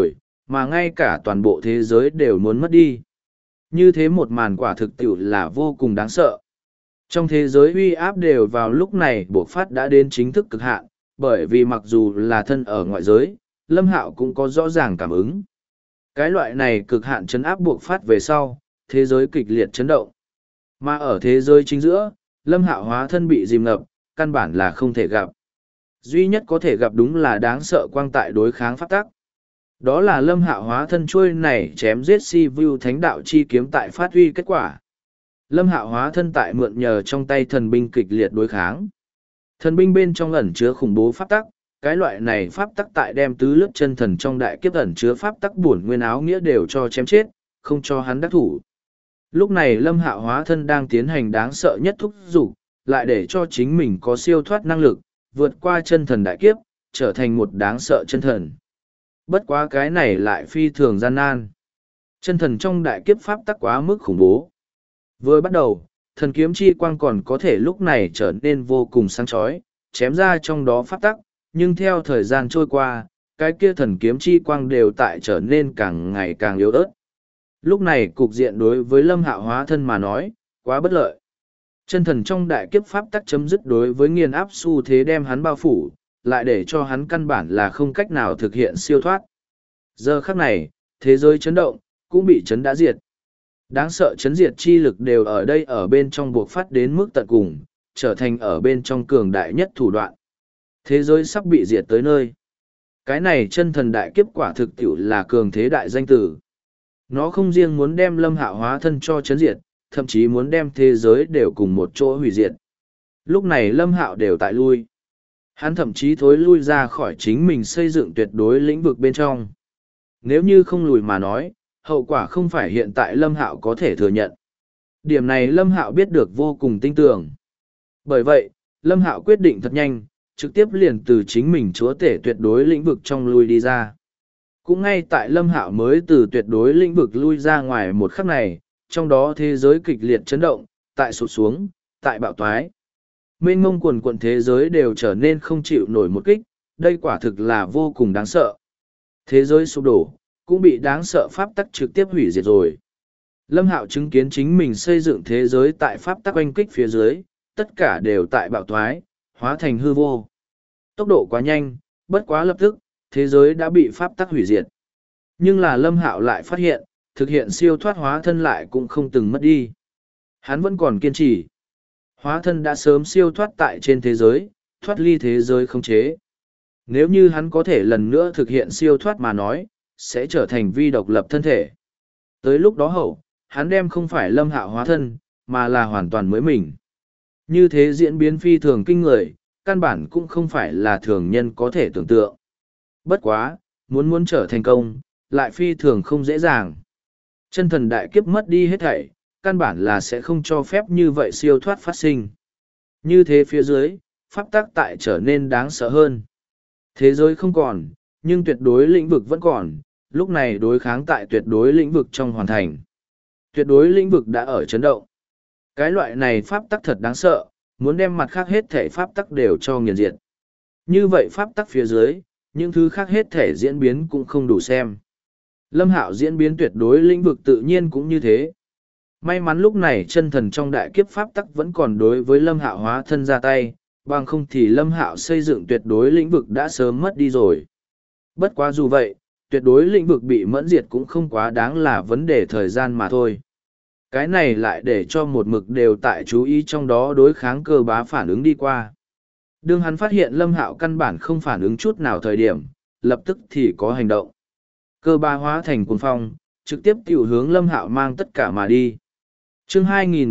mà ngay cả toàn bộ thế giới đều muốn mất đi. Như thế một màn quả thực tiệu là vô cùng đáng sợ. Trong thế giới uy áp đều vào lúc này buộc phát đã đến chính thức cực hạn, bởi vì mặc dù là thân ở ngoại giới, Lâm Hạo cũng có rõ ràng cảm ứng. Cái loại này cực hạn chấn áp buộc phát về sau, thế giới kịch liệt chấn động. Mà ở thế giới chính giữa, Lâm Hạo hóa thân bị dìm ngập, căn bản là không thể gặp. Duy nhất có thể gặp đúng là đáng sợ quang tại đối kháng pháp tắc. Đó là Lâm Hạo hóa thân chuôi này chém giết si vu thánh đạo chi kiếm tại phát huy kết quả. Lâm Hạo hóa thân tại mượn nhờ trong tay thần binh kịch liệt đối kháng. Thần binh bên trong ẩn chứa khủng bố pháp tắc, cái loại này pháp tắc tại đem tứ lướt chân thần trong đại kiếp ẩn chứa pháp tắc bổn nguyên áo nghĩa đều cho chém chết, không cho hắn đắc thủ. Lúc này Lâm Hạo hóa thân đang tiến hành đáng sợ nhất thúc giục, lại để cho chính mình có siêu thoát năng lực, vượt qua chân thần đại kiếp, trở thành một đáng sợ chân thần. Bất quá cái này lại phi thường gian nan. Chân thần trong đại kiếp pháp tắc quá mức khủng bố. Vừa bắt đầu, thần kiếm chi quang còn có thể lúc này trở nên vô cùng sáng chói, chém ra trong đó pháp tắc, nhưng theo thời gian trôi qua, cái kia thần kiếm chi quang đều tại trở nên càng ngày càng yếu ớt. Lúc này cục diện đối với Lâm Hạo hóa thân mà nói, quá bất lợi. Chân thần trong đại kiếp pháp tắc chấm dứt đối với nghiền áp xu thế đem hắn bao phủ, lại để cho hắn căn bản là không cách nào thực hiện siêu thoát. Giờ khắc này, thế giới chấn động, cũng bị chấn đã diệt. Đáng sợ chấn diệt chi lực đều ở đây ở bên trong buộc phát đến mức tận cùng, trở thành ở bên trong cường đại nhất thủ đoạn. Thế giới sắp bị diệt tới nơi. Cái này chân thần đại kiếp quả thực tiểu là cường thế đại danh tử. Nó không riêng muốn đem Lâm Hạo hóa thân cho chấn diệt, thậm chí muốn đem thế giới đều cùng một chỗ hủy diệt. Lúc này Lâm Hạo đều tại lui. Hắn thậm chí thối lui ra khỏi chính mình xây dựng tuyệt đối lĩnh vực bên trong. Nếu như không lùi mà nói, hậu quả không phải hiện tại Lâm Hạo có thể thừa nhận. Điểm này Lâm Hạo biết được vô cùng tinh tường. Bởi vậy, Lâm Hạo quyết định thật nhanh, trực tiếp liền từ chính mình chúa tể tuyệt đối lĩnh vực trong lui đi ra. Cũng ngay tại Lâm Hạo mới từ tuyệt đối lĩnh vực lui ra ngoài một khắc này, trong đó thế giới kịch liệt chấn động, tại sụt xuống, tại bạo toái. Mênh mông quần quận thế giới đều trở nên không chịu nổi một kích, đây quả thực là vô cùng đáng sợ. Thế giới sụp đổ, cũng bị đáng sợ pháp tắc trực tiếp hủy diệt rồi. Lâm Hạo chứng kiến chính mình xây dựng thế giới tại pháp tắc oanh kích phía dưới, tất cả đều tại bạo thoái, hóa thành hư vô. Tốc độ quá nhanh, bất quá lập tức, thế giới đã bị pháp tắc hủy diệt. Nhưng là Lâm Hạo lại phát hiện, thực hiện siêu thoát hóa thân lại cũng không từng mất đi. Hắn vẫn còn kiên trì. Hóa thân đã sớm siêu thoát tại trên thế giới, thoát ly thế giới không chế. Nếu như hắn có thể lần nữa thực hiện siêu thoát mà nói, sẽ trở thành vi độc lập thân thể. Tới lúc đó hậu, hắn đem không phải Lâm Hạo hóa thân, mà là hoàn toàn mới mình. Như thế diễn biến phi thường kinh người, căn bản cũng không phải là thường nhân có thể tưởng tượng. Bất quá, muốn trở thành công, lại phi thường không dễ dàng. Chân thần đại kiếp mất đi hết thảy, căn bản là sẽ không cho phép như vậy siêu thoát phát sinh. Như thế phía dưới, pháp tắc tại trở nên đáng sợ hơn. Thế giới không còn, nhưng tuyệt đối lĩnh vực vẫn còn, lúc này đối kháng tại tuyệt đối lĩnh vực trong hoàn thành. Tuyệt đối lĩnh vực đã ở chấn động. Cái loại này pháp tắc thật đáng sợ, muốn đem mặt khác hết thể pháp tắc đều cho nghiền diệt. Như vậy pháp tắc phía dưới, những thứ khác hết thể diễn biến cũng không đủ xem. Lâm Hạo diễn biến tuyệt đối lĩnh vực tự nhiên cũng như thế. May mắn lúc này chân thần trong đại kiếp pháp tắc vẫn còn đối với Lâm Hạo hóa thân ra tay, bằng không thì Lâm Hạo xây dựng tuyệt đối lĩnh vực đã sớm mất đi rồi. Bất quá dù vậy, tuyệt đối lĩnh vực bị mẫn diệt cũng không quá đáng là vấn đề thời gian mà thôi. Cái này lại để cho một mực đều tại chú ý trong đó đối kháng cơ bá phản ứng đi qua. Đương hắn phát hiện Lâm Hạo căn bản không phản ứng chút nào thời điểm, lập tức thì có hành động. Cơ bá hóa thành cuồng phong, trực tiếp tiểu hướng Lâm Hạo mang tất cả mà đi. Chương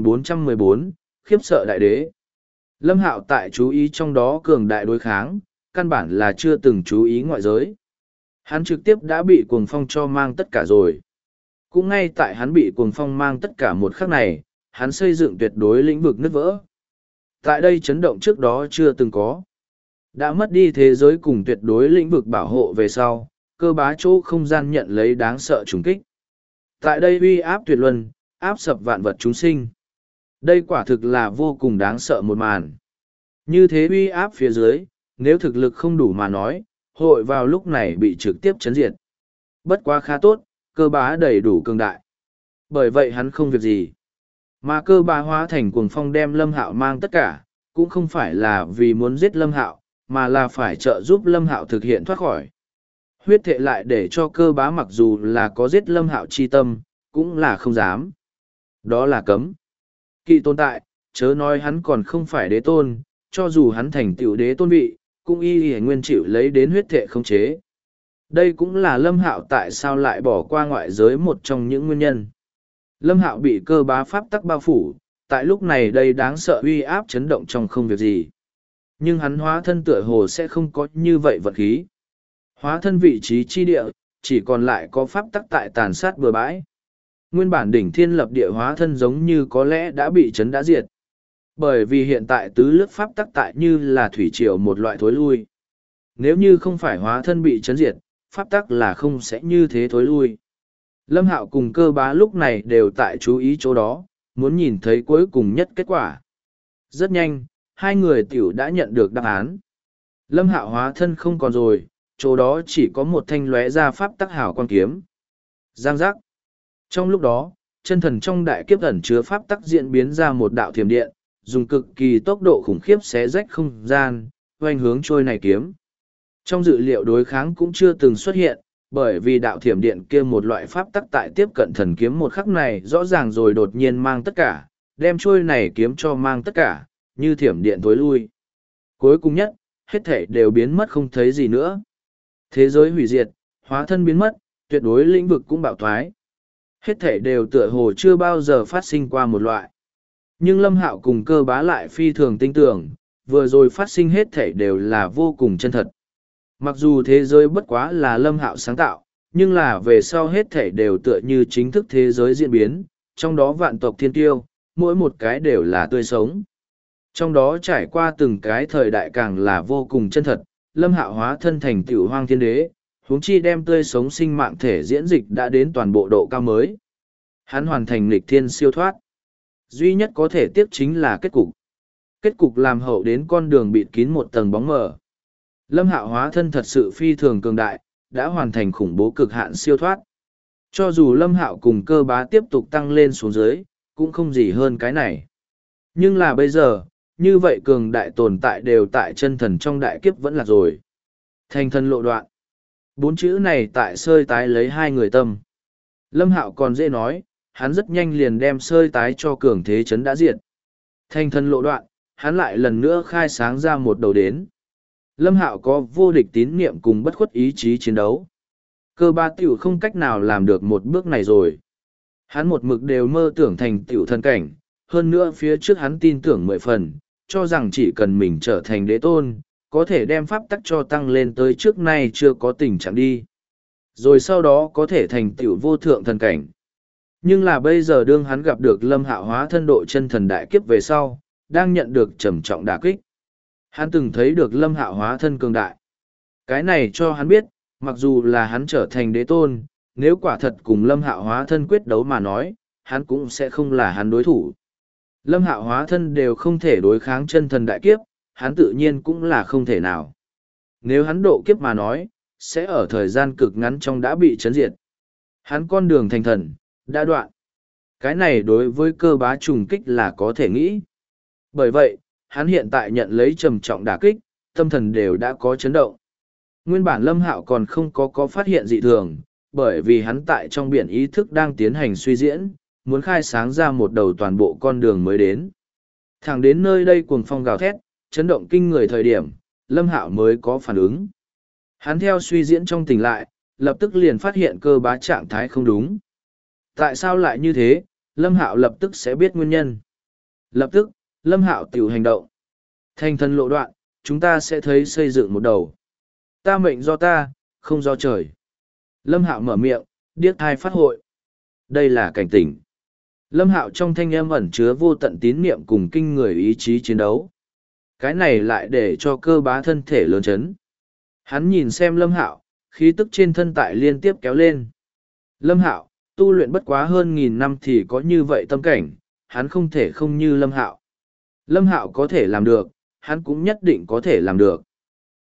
2414, khiếp sợ đại đế. Lâm Hạo tại chú ý trong đó cường đại đối kháng, căn bản là chưa từng chú ý ngoại giới. Hắn trực tiếp đã bị cuồng phong cho mang tất cả rồi. Cũng ngay tại hắn bị cuồng phong mang tất cả một khắc này, hắn xây dựng tuyệt đối lĩnh vực nứt vỡ. Tại đây chấn động trước đó chưa từng có. Đã mất đi thế giới cùng tuyệt đối lĩnh vực bảo hộ về sau, cơ bá chỗ không gian nhận lấy đáng sợ trùng kích. Tại đây uy áp tuyệt luân, áp sập vạn vật chúng sinh. Đây quả thực là vô cùng đáng sợ một màn. Như thế uy áp phía dưới, nếu thực lực không đủ mà nói, hội vào lúc này bị trực tiếp chấn diệt. Bất quá khá tốt, cơ bá đầy đủ cường đại. Bởi vậy hắn không việc gì. Mà cơ bá hóa thành cuồng phong đem Lâm Hạo mang tất cả, cũng không phải là vì muốn giết Lâm Hạo, mà là phải trợ giúp Lâm Hạo thực hiện thoát khỏi. Huyết thệ lại để cho cơ bá mặc dù là có giết Lâm Hạo chi tâm, cũng là không dám. Đó là cấm. Kỵ tồn tại, chớ nói hắn còn không phải đế tôn, cho dù hắn thành tựu đế tôn vị, cũng y nguyên chịu lấy đến huyết thệ không chế. Đây cũng là Lâm Hạo tại sao lại bỏ qua ngoại giới một trong những nguyên nhân. Lâm Hạo bị cơ bá pháp tắc bao phủ, tại lúc này đây đáng sợ uy áp chấn động trong không việc gì. Nhưng hắn hóa thân tựa hồ sẽ không có như vậy vật khí. Hóa thân vị trí chi địa, chỉ còn lại có pháp tắc tại tàn sát bừa bãi. Nguyên bản đỉnh thiên lập địa hóa thân giống như có lẽ đã bị chấn đã diệt. Bởi vì hiện tại tứ lướt pháp tắc tại như là thủy triều một loại thối lui. Nếu như không phải hóa thân bị chấn diệt, pháp tắc là không sẽ như thế thối lui. Lâm Hạo cùng cơ bá lúc này đều tại chú ý chỗ đó, muốn nhìn thấy cuối cùng nhất kết quả. Rất nhanh, hai người tiểu đã nhận được đáp án. Lâm Hạo hóa thân không còn rồi, chỗ đó chỉ có một thanh lóe ra pháp tắc hảo quan kiếm. Giang giác. Trong lúc đó, chân thần trong đại kiếp ẩn chứa pháp tắc diễn biến ra một đạo thiểm điện, dùng cực kỳ tốc độ khủng khiếp xé rách không gian, oanh hướng trôi này kiếm. Trong dự liệu đối kháng cũng chưa từng xuất hiện, bởi vì đạo thiểm điện kia một loại pháp tắc tại tiếp cận thần kiếm một khắc này rõ ràng rồi đột nhiên mang tất cả, đem trôi này kiếm cho mang tất cả, như thiểm điện tối lui. Cuối cùng nhất, hết thể đều biến mất không thấy gì nữa. Thế giới hủy diệt, hóa thân biến mất, tuyệt đối lĩnh vực cũng bạo thoái. Hết thể đều tựa hồ chưa bao giờ phát sinh qua một loại. Nhưng Lâm Hạo cùng cơ bá lại phi thường tinh tưởng, vừa rồi phát sinh hết thể đều là vô cùng chân thật. Mặc dù thế giới bất quá là Lâm Hạo sáng tạo, nhưng là về sau hết thể đều tựa như chính thức thế giới diễn biến, trong đó vạn tộc thiên tiêu, mỗi một cái đều là tươi sống. Trong đó trải qua từng cái thời đại càng là vô cùng chân thật, Lâm Hạo hóa thân thành tiểu hoang thiên đế, huống chi đem tươi sống sinh mạng thể diễn dịch đã đến toàn bộ độ cao mới. Hắn hoàn thành nghịch thiên siêu thoát. Duy nhất có thể tiếp chính là kết cục. Kết cục làm hậu đến con đường bịt kín một tầng bóng mờ. Lâm Hạo hóa thân thật sự phi thường cường đại, đã hoàn thành khủng bố cực hạn siêu thoát. Cho dù Lâm Hạo cùng cơ bá tiếp tục tăng lên xuống dưới, cũng không gì hơn cái này. Nhưng là bây giờ, như vậy cường đại tồn tại đều tại chân thần trong đại kiếp vẫn là rồi. Thành thân lộ đoạn. Bốn chữ này tại sơi tái lấy hai người tâm. Lâm Hạo còn dễ nói, hắn rất nhanh liền đem sơi tái cho cường thế chấn đã diệt. Thành thân lộ đoạn, hắn lại lần nữa khai sáng ra một đầu đến. Lâm Hạo có vô địch tín niệm cùng bất khuất ý chí chiến đấu. Cơ ba tiểu không cách nào làm được một bước này rồi. Hắn một mực đều mơ tưởng thành tiểu thân cảnh, hơn nữa phía trước hắn tin tưởng 10 phần, cho rằng chỉ cần mình trở thành đế tôn, có thể đem pháp tắc cho tăng lên tới trước nay chưa có tình trạng đi. Rồi sau đó có thể thành tiểu vô thượng thần cảnh. Nhưng là bây giờ đương hắn gặp được Lâm Hạo hóa thân độ chân thần đại kiếp về sau, đang nhận được trầm trọng đả kích. Hắn từng thấy được Lâm Hạo hóa thân cường đại. Cái này cho hắn biết, mặc dù là hắn trở thành đế tôn, nếu quả thật cùng Lâm Hạo hóa thân quyết đấu mà nói, hắn cũng sẽ không là hắn đối thủ. Lâm Hạo hóa thân đều không thể đối kháng chân thần đại kiếp, hắn tự nhiên cũng là không thể nào. Nếu hắn độ kiếp mà nói, sẽ ở thời gian cực ngắn trong đã bị chấn diệt. Hắn con đường thành thần, đã đoạn. Cái này đối với cơ bá trùng kích là có thể nghĩ. Bởi vậy, hắn hiện tại nhận lấy trầm trọng đả kích, tâm thần đều đã có chấn động. Nguyên bản Lâm Hạo còn không có phát hiện dị thường, bởi vì hắn tại trong biển ý thức đang tiến hành suy diễn, muốn khai sáng ra một đầu toàn bộ con đường mới đến. Thẳng đến nơi đây cuồng phong gào thét, chấn động kinh người thời điểm, Lâm Hạo mới có phản ứng. Hắn theo suy diễn trong tỉnh lại, lập tức liền phát hiện cơ bá trạng thái không đúng. Tại sao lại như thế, Lâm Hạo lập tức sẽ biết nguyên nhân. Lập tức, Lâm Hạo tiểu hành động. Thành thân lộ đoạn, chúng ta sẽ thấy xây dựng một đầu. Ta mệnh do ta, không do trời. Lâm Hạo mở miệng, điếc thai phát hội. Đây là cảnh tỉnh. Lâm Hạo trong thanh âm ẩn chứa vô tận tín niệm cùng kinh người ý chí chiến đấu. Cái này lại để cho cơ bá thân thể lớn chấn. Hắn nhìn xem Lâm Hạo, khí tức trên thân tại liên tiếp kéo lên. Lâm Hạo, tu luyện bất quá hơn 1000 năm thì có như vậy tâm cảnh, hắn không thể không như Lâm Hạo. Lâm Hạo có thể làm được, hắn cũng nhất định có thể làm được.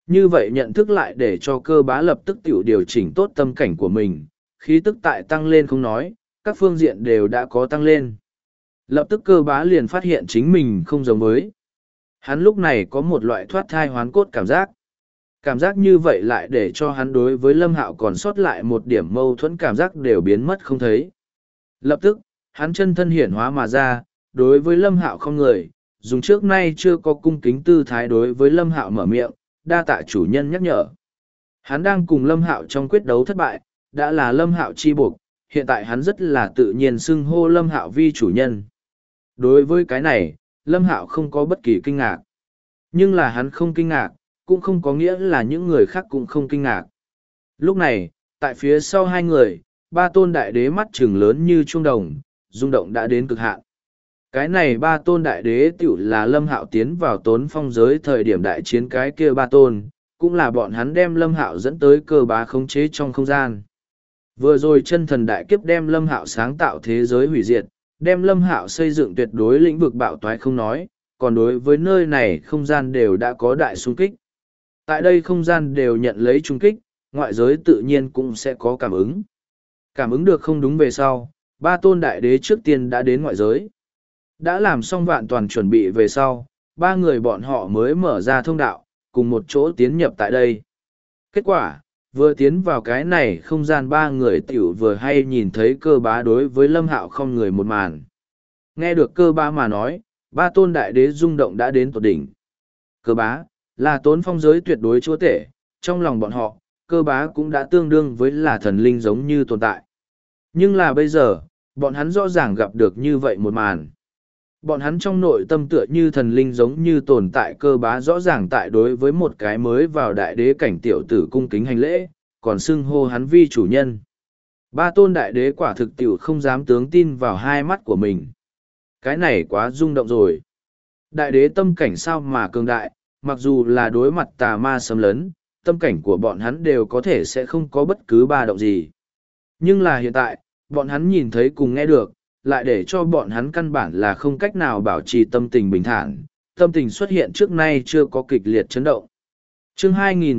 Như vậy nhận thức lại để cho cơ bá lập tức tiểu điều chỉnh tốt tâm cảnh của mình, khí tức tại tăng lên không nói, các phương diện đều đã có tăng lên. Lập tức cơ bá liền phát hiện chính mình không giống với. Hắn lúc này có một loại thoát thai hoán cốt cảm giác. Cảm giác như vậy lại để cho hắn đối với Lâm Hạo còn sót lại một điểm mâu thuẫn cảm giác đều biến mất không thấy. Lập tức, hắn chân thân hiển hóa mà ra, đối với Lâm Hạo không người, dùng trước nay chưa có cung kính tư thái đối với Lâm Hạo mở miệng, đa tạ chủ nhân nhắc nhở. Hắn đang cùng Lâm Hạo trong quyết đấu thất bại, đã là Lâm Hạo chi buộc, hiện tại hắn rất là tự nhiên xưng hô Lâm Hạo vi chủ nhân. Đối với cái này, Lâm Hạo không có bất kỳ kinh ngạc. Nhưng là hắn không kinh ngạc, cũng không có nghĩa là những người khác cũng không kinh ngạc. Lúc này, tại phía sau hai người, ba tôn đại đế mắt trừng lớn như chuông đồng, rung động đã đến cực hạn. Cái này ba tôn đại đế tiểu là Lâm Hạo tiến vào Tốn Phong giới thời điểm đại chiến cái kia ba tôn, cũng là bọn hắn đem Lâm Hạo dẫn tới cơ bá khống chế trong không gian. Vừa rồi chân thần đại kiếp đem Lâm Hạo sáng tạo thế giới hủy diệt, đem Lâm Hạo xây dựng tuyệt đối lĩnh vực bạo toái không nói, còn đối với nơi này không gian đều đã có đại xung kích. Tại đây không gian đều nhận lấy trung kích, ngoại giới tự nhiên cũng sẽ có cảm ứng. Cảm ứng được không đúng về sau, ba tôn đại đế trước tiên đã đến ngoại giới. Đã làm xong vạn toàn chuẩn bị về sau, ba người bọn họ mới mở ra thông đạo, cùng một chỗ tiến nhập tại đây. Kết quả, vừa tiến vào cái này không gian ba người tiểu vừa hay nhìn thấy cơ bá đối với Lâm Hạo không người một màn. Nghe được cơ bá mà nói, ba tôn đại đế rung động đã đến tột đỉnh. Cơ bá, là Tốn Phong giới tuyệt đối chúa tể, trong lòng bọn họ, cơ bá cũng đã tương đương với là thần linh giống như tồn tại. Nhưng là bây giờ, bọn hắn rõ ràng gặp được như vậy một màn. Bọn hắn trong nội tâm tựa như thần linh giống như tồn tại cơ bá rõ ràng tại đối với một cái mới vào đại đế cảnh tiểu tử cung kính hành lễ, còn xưng hô hắn vi chủ nhân. Ba tôn đại đế quả thực tiểu không dám tướng tin vào hai mắt của mình. Cái này quá rung động rồi. Đại đế tâm cảnh sao mà cường đại, mặc dù là đối mặt tà ma xâm lấn, tâm cảnh của bọn hắn đều có thể sẽ không có bất cứ ba động gì. Nhưng là hiện tại, bọn hắn nhìn thấy cùng nghe được, lại để cho bọn hắn căn bản là không cách nào bảo trì tâm tình bình thản, tâm tình xuất hiện trước nay chưa có kịch liệt chấn động. Chương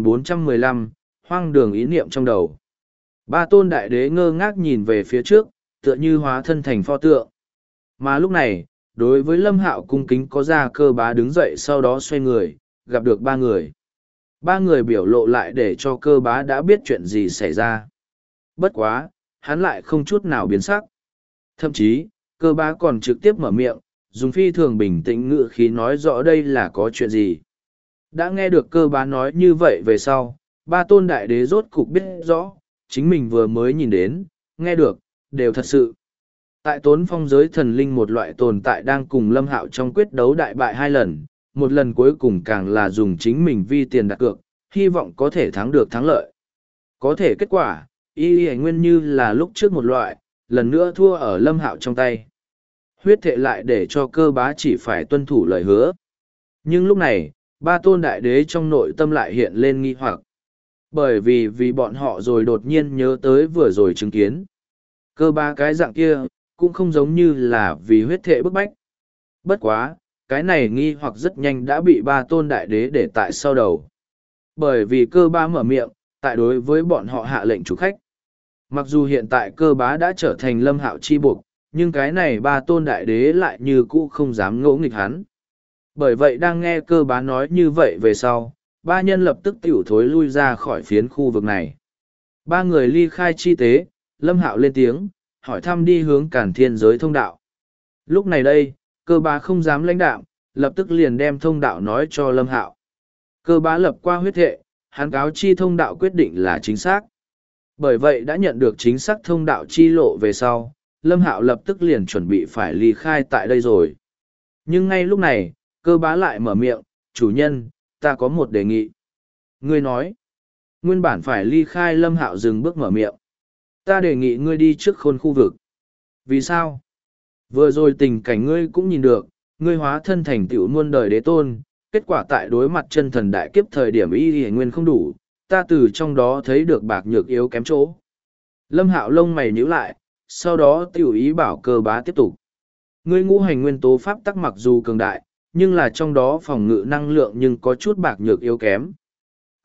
2415, hoang đường ý niệm trong đầu. Ba tôn đại đế ngơ ngác nhìn về phía trước, tựa như hóa thân thành pho tượng. Mà lúc này, đối với Lâm Hạo cung kính có ra cơ bá đứng dậy sau đó xoay người, gặp được ba người. Ba người biểu lộ lại để cho cơ bá đã biết chuyện gì xảy ra. Bất quá, hắn lại không chút nào biến sắc. Thậm chí, cơ bá còn trực tiếp mở miệng, dùng phi thường bình tĩnh ngữ khí nói rõ đây là có chuyện gì. Đã nghe được cơ bá nói như vậy về sau, ba tôn đại đế rốt cục biết rõ, chính mình vừa mới nhìn đến, nghe được, đều thật sự. Tại Tốn Phong giới thần linh một loại tồn tại đang cùng Lâm Hạo trong quyết đấu đại bại hai lần, một lần cuối cùng càng là dùng chính mình vi tiền đặt cược, hy vọng có thể thắng được thắng lợi. Có thể kết quả, y nguyên như là lúc trước một loại, lần nữa thua ở Lâm Hạo trong tay. Huyết thệ lại để cho cơ bá chỉ phải tuân thủ lời hứa. Nhưng lúc này, ba tôn đại đế trong nội tâm lại hiện lên nghi hoặc. Bởi vì bọn họ rồi đột nhiên nhớ tới vừa rồi chứng kiến. Cơ bá cái dạng kia, cũng không giống như là vì huyết thệ bức bách. Bất quá, cái này nghi hoặc rất nhanh đã bị ba tôn đại đế để tại sau đầu. Bởi vì cơ bá mở miệng, tại đối với bọn họ hạ lệnh chủ khách. Mặc dù hiện tại cơ bá đã trở thành Lâm Hạo chi buộc, nhưng cái này ba tôn đại đế lại như cũ không dám ngỗ nghịch hắn. Bởi vậy đang nghe cơ bá nói như vậy về sau, ba nhân lập tức tiểu thối lui ra khỏi phiến khu vực này. Ba người ly khai chi tế, Lâm Hạo lên tiếng, hỏi thăm đi hướng Càn Thiên giới thông đạo. Lúc này đây, cơ bá không dám lãnh đạm, lập tức liền đem thông đạo nói cho Lâm Hạo. Cơ bá lập qua huyết thệ, hắn cáo chi thông đạo quyết định là chính xác. Bởi vậy đã nhận được chính xác thông đạo chi lộ về sau, Lâm Hạo lập tức liền chuẩn bị phải ly khai tại đây rồi. Nhưng ngay lúc này, cơ bá lại mở miệng, chủ nhân, ta có một đề nghị. Ngươi nói, nguyên bản phải ly khai Lâm Hạo dừng bước mở miệng. Ta đề nghị ngươi đi trước khôn khu vực. Vì sao? Vừa rồi tình cảnh ngươi cũng nhìn được, ngươi hóa thân thành tựu muôn đời đế tôn, kết quả tại đối mặt chân thần đại kiếp thời điểm y nguyên không đủ, ta từ trong đó thấy được bạc nhược yếu kém chỗ. Lâm Hạo lông mày nhíu lại, sau đó tiểu ý bảo cơ bá tiếp tục. Ngươi ngũ hành nguyên tố pháp tắc mặc dù cường đại, nhưng là trong đó phòng ngự năng lượng nhưng có chút bạc nhược yếu kém.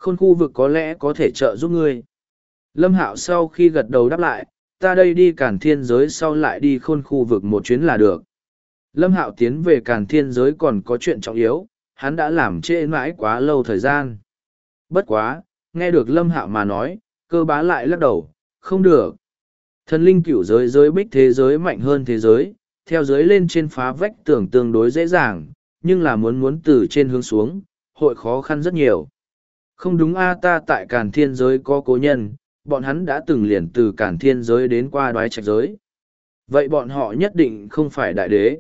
Khôn khu vực có lẽ có thể trợ giúp ngươi. Lâm Hạo sau khi gật đầu đáp lại, ta đây đi Càn Thiên giới sau lại đi khôn khu vực một chuyến là được. Lâm Hạo tiến về Càn Thiên giới còn có chuyện trọng yếu, hắn đã làm trễ mãi quá lâu thời gian. Bất quá, nghe được Lâm Hạo mà nói, Cơ Bá lại lắc đầu, không được. Thần linh cửu giới giới bích thế giới mạnh hơn thế giới, theo giới lên trên phá vách tường tương đối dễ dàng, nhưng là muốn từ trên hướng xuống, hội khó khăn rất nhiều. Không đúng a, ta tại Càn Thiên giới có cố nhân, bọn hắn đã từng liền từ Càn Thiên giới đến qua Đoái Trạch giới. Vậy bọn họ nhất định không phải đại đế.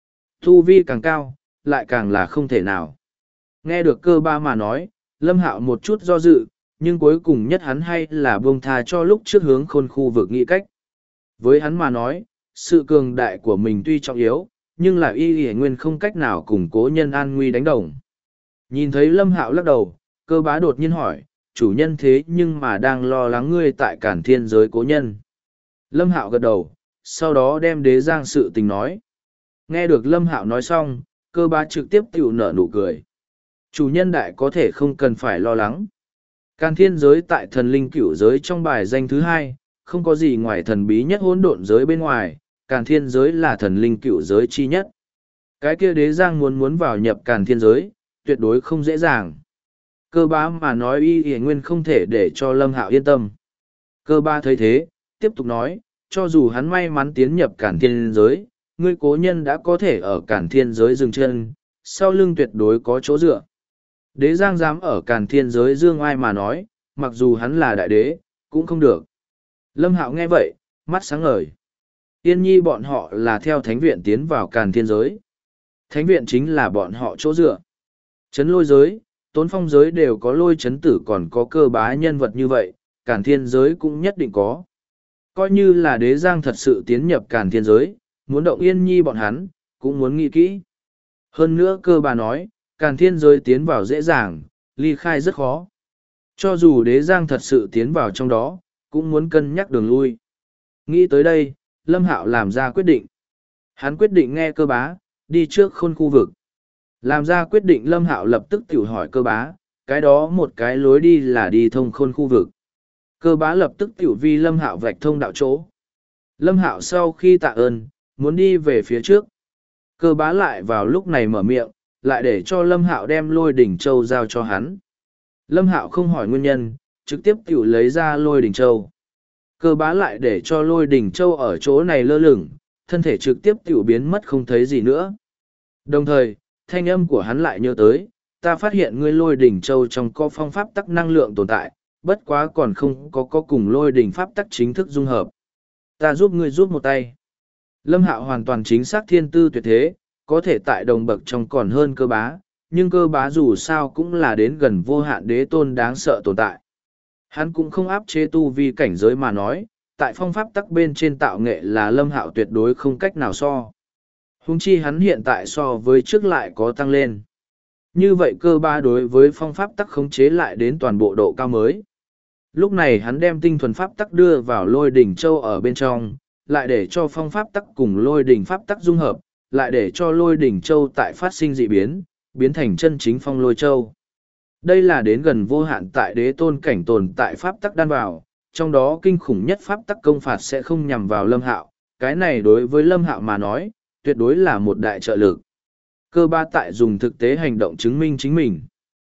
Tu vi càng cao, lại càng là không thể nào. Nghe được Cơ Bá mà nói, Lâm Hạo một chút do dự, nhưng cuối cùng nhất hắn hay là buông tha cho lúc trước hướng khôn khu vực nghĩ cách. Với hắn mà nói, sự cường đại của mình tuy trọng yếu, nhưng là y nguyên không cách nào cùng cố nhân an nguy đánh đồng. Nhìn thấy Lâm Hạo lắc đầu, Cơ Bá đột nhiên hỏi, chủ nhân thế nhưng mà đang lo lắng ngươi tại Càn Thiên giới cố nhân. Lâm Hạo gật đầu, sau đó đem Đế Giang sự tình nói. Nghe được Lâm Hạo nói xong, Cơ Bá trực tiếp tiểu nở nụ cười. Chủ nhân đại có thể không cần phải lo lắng. Càn Thiên giới tại thần linh cửu giới trong bài danh thứ hai, không có gì ngoài thần bí nhất hỗn độn giới bên ngoài, Càn Thiên giới là thần linh cửu giới chi nhất. Cái kia Đế Giang muốn vào nhập Càn Thiên giới, tuyệt đối không dễ dàng. Cơ Bá mà nói y nguyên không thể để cho Lâm Hạo yên tâm. Cơ Bá thấy thế, tiếp tục nói, cho dù hắn may mắn tiến nhập Càn Thiên giới, ngươi cố nhân đã có thể ở Càn Thiên giới dừng chân, sau lưng tuyệt đối có chỗ dựa. Đế Giang dám ở Càn Thiên giới dương ai mà nói, mặc dù hắn là đại đế, cũng không được. Lâm Hạo nghe vậy, mắt sáng ngời. Yên Nhi bọn họ là theo thánh viện tiến vào Càn Thiên giới. Thánh viện chính là bọn họ chỗ dựa. Trấn lôi giới, Tốn Phong giới đều có lôi chấn tử, còn có Cơ Bá nhân vật như vậy, Càn Thiên giới cũng nhất định có. Coi như là Đế Giang thật sự tiến nhập Càn Thiên giới, muốn động Yên Nhi bọn hắn, cũng muốn nghĩ kỹ. Hơn nữa Cơ Bá nói, Càn Thiên giới tiến vào dễ dàng, ly khai rất khó. Cho dù Đế Giang thật sự tiến vào trong đó, cũng muốn cân nhắc đường lui. Nghĩ tới đây, Lâm Hạo làm ra quyết định. Hắn quyết định nghe Cơ Bá, đi trước khôn khu vực. Làm ra quyết định Lâm Hạo lập tức tiểu hỏi Cơ Bá, cái đó một cái lối đi là đi thông khôn khu vực. Cơ Bá lập tức tiểu vi Lâm Hạo vạch thông đạo chỗ. Lâm Hạo sau khi tạ ơn, muốn đi về phía trước. Cơ Bá lại vào lúc này mở miệng, lại để cho Lâm Hạo đem Lôi Đỉnh Châu giao cho hắn. Lâm Hạo không hỏi nguyên nhân, trực tiếp tiểu lấy ra Lôi Đỉnh Châu. Cơ Bá lại để cho Lôi Đỉnh Châu ở chỗ này lơ lửng, thân thể trực tiếp tiểu biến mất không thấy gì nữa. Đồng thời, thanh âm của hắn lại nhớ tới, ta phát hiện ngươi Lôi Đỉnh Châu trong có phong pháp tắc năng lượng tồn tại, bất quá còn không có cùng Lôi Đỉnh pháp tắc chính thức dung hợp. Ta giúp ngươi giúp một tay. Lâm Hạo hoàn toàn chính xác thiên tư tuyệt thế, có thể tại đồng bậc trong còn hơn Cơ Bá, nhưng Cơ Bá dù sao cũng là đến gần vô hạn đế tôn đáng sợ tồn tại. Hắn cũng không áp chế tu vi cảnh giới mà nói, tại phong pháp tắc bên trên tạo nghệ là Lâm Hạo tuyệt đối không cách nào so. Huống chi hắn hiện tại so với trước lại có tăng lên. Như vậy Cơ Bá đối với phong pháp tắc khống chế lại đến toàn bộ độ cao mới. Lúc này hắn đem tinh thuần pháp tắc đưa vào Lôi Đỉnh Châu ở bên trong, lại để cho phong pháp tắc cùng Lôi Đỉnh pháp tắc dung hợp, lại để cho Lôi Đỉnh Châu tại phát sinh dị biến, biến thành chân chính phong Lôi Châu. Đây là đến gần vô hạn tại đế tôn cảnh tồn tại pháp tắc đan vào, trong đó kinh khủng nhất pháp tắc công phạt sẽ không nhằm vào Lâm Hạo, cái này đối với Lâm Hạo mà nói, tuyệt đối là một đại trợ lực. Cơ Bá tại dùng thực tế hành động chứng minh chính mình.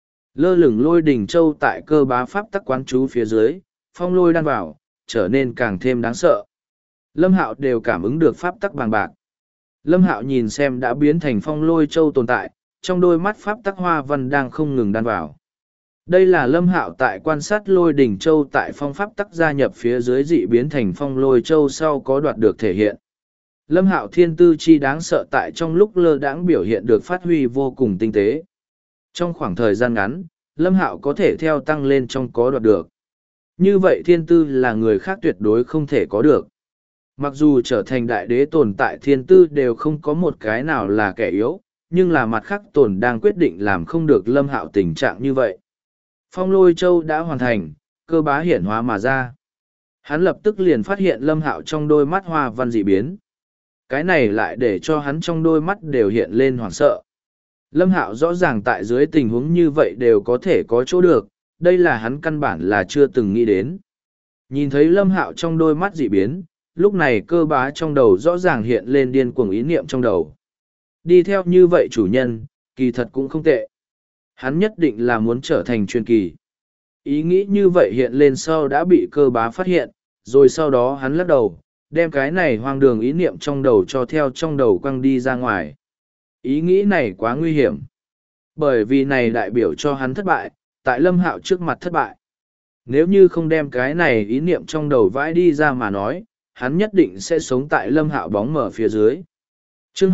Lơ lửng Lôi Đỉnh Châu tại Cơ Bá pháp tắc quán chú phía dưới, phong lôi đan vào, trở nên càng thêm đáng sợ. Lâm Hạo đều cảm ứng được pháp tắc bàng bạc. Lâm Hạo nhìn xem đã biến thành phong lôi châu tồn tại, trong đôi mắt pháp tắc hoa văn đang không ngừng đan vào. Đây là Lâm Hạo tại quan sát Lôi Đỉnh Châu tại phong pháp tắc gia nhập phía dưới dị biến thành phong lôi châu sau có đoạt được thể hiện. Lâm Hạo thiên tư chi đáng sợ tại trong lúc lơ đãng biểu hiện được phát huy vô cùng tinh tế. Trong khoảng thời gian ngắn, Lâm Hạo có thể theo tăng lên trong có đoạt được. Như vậy thiên tư là người khác tuyệt đối không thể có được. Mặc dù trở thành đại đế tồn tại thiên tư đều không có một cái nào là kẻ yếu, nhưng là mặt khác tồn đang quyết định làm không được Lâm Hạo tình trạng như vậy. Phong lôi châu đã hoàn thành, Cơ Bá hiển hóa mà ra. Hắn lập tức liền phát hiện Lâm Hạo trong đôi mắt hoa văn dị biến. Cái này lại để cho hắn trong đôi mắt đều hiện lên hoảng sợ. Lâm Hạo rõ ràng tại dưới tình huống như vậy đều có thể có chỗ được, đây là hắn căn bản là chưa từng nghĩ đến. Nhìn thấy Lâm Hạo trong đôi mắt dị biến, lúc này Cơ Bá trong đầu rõ ràng hiện lên điên cuồng ý niệm trong đầu. Đi theo như vậy chủ nhân, kỳ thật cũng không tệ. Hắn nhất định là muốn trở thành truyền kỳ. Ý nghĩ như vậy hiện lên sau đã bị Cơ Bá phát hiện, rồi sau đó hắn lắc đầu, đem cái này hoang đường ý niệm trong đầu cho theo trong đầu quăng đi ra ngoài. Ý nghĩ này quá nguy hiểm. Bởi vì này đại biểu cho hắn thất bại, tại Lâm Hạo trước mặt thất bại. Nếu như không đem cái này ý niệm trong đầu vãi đi ra mà nói, hắn nhất định sẽ sống tại Lâm Hạo bóng mở phía dưới. Chương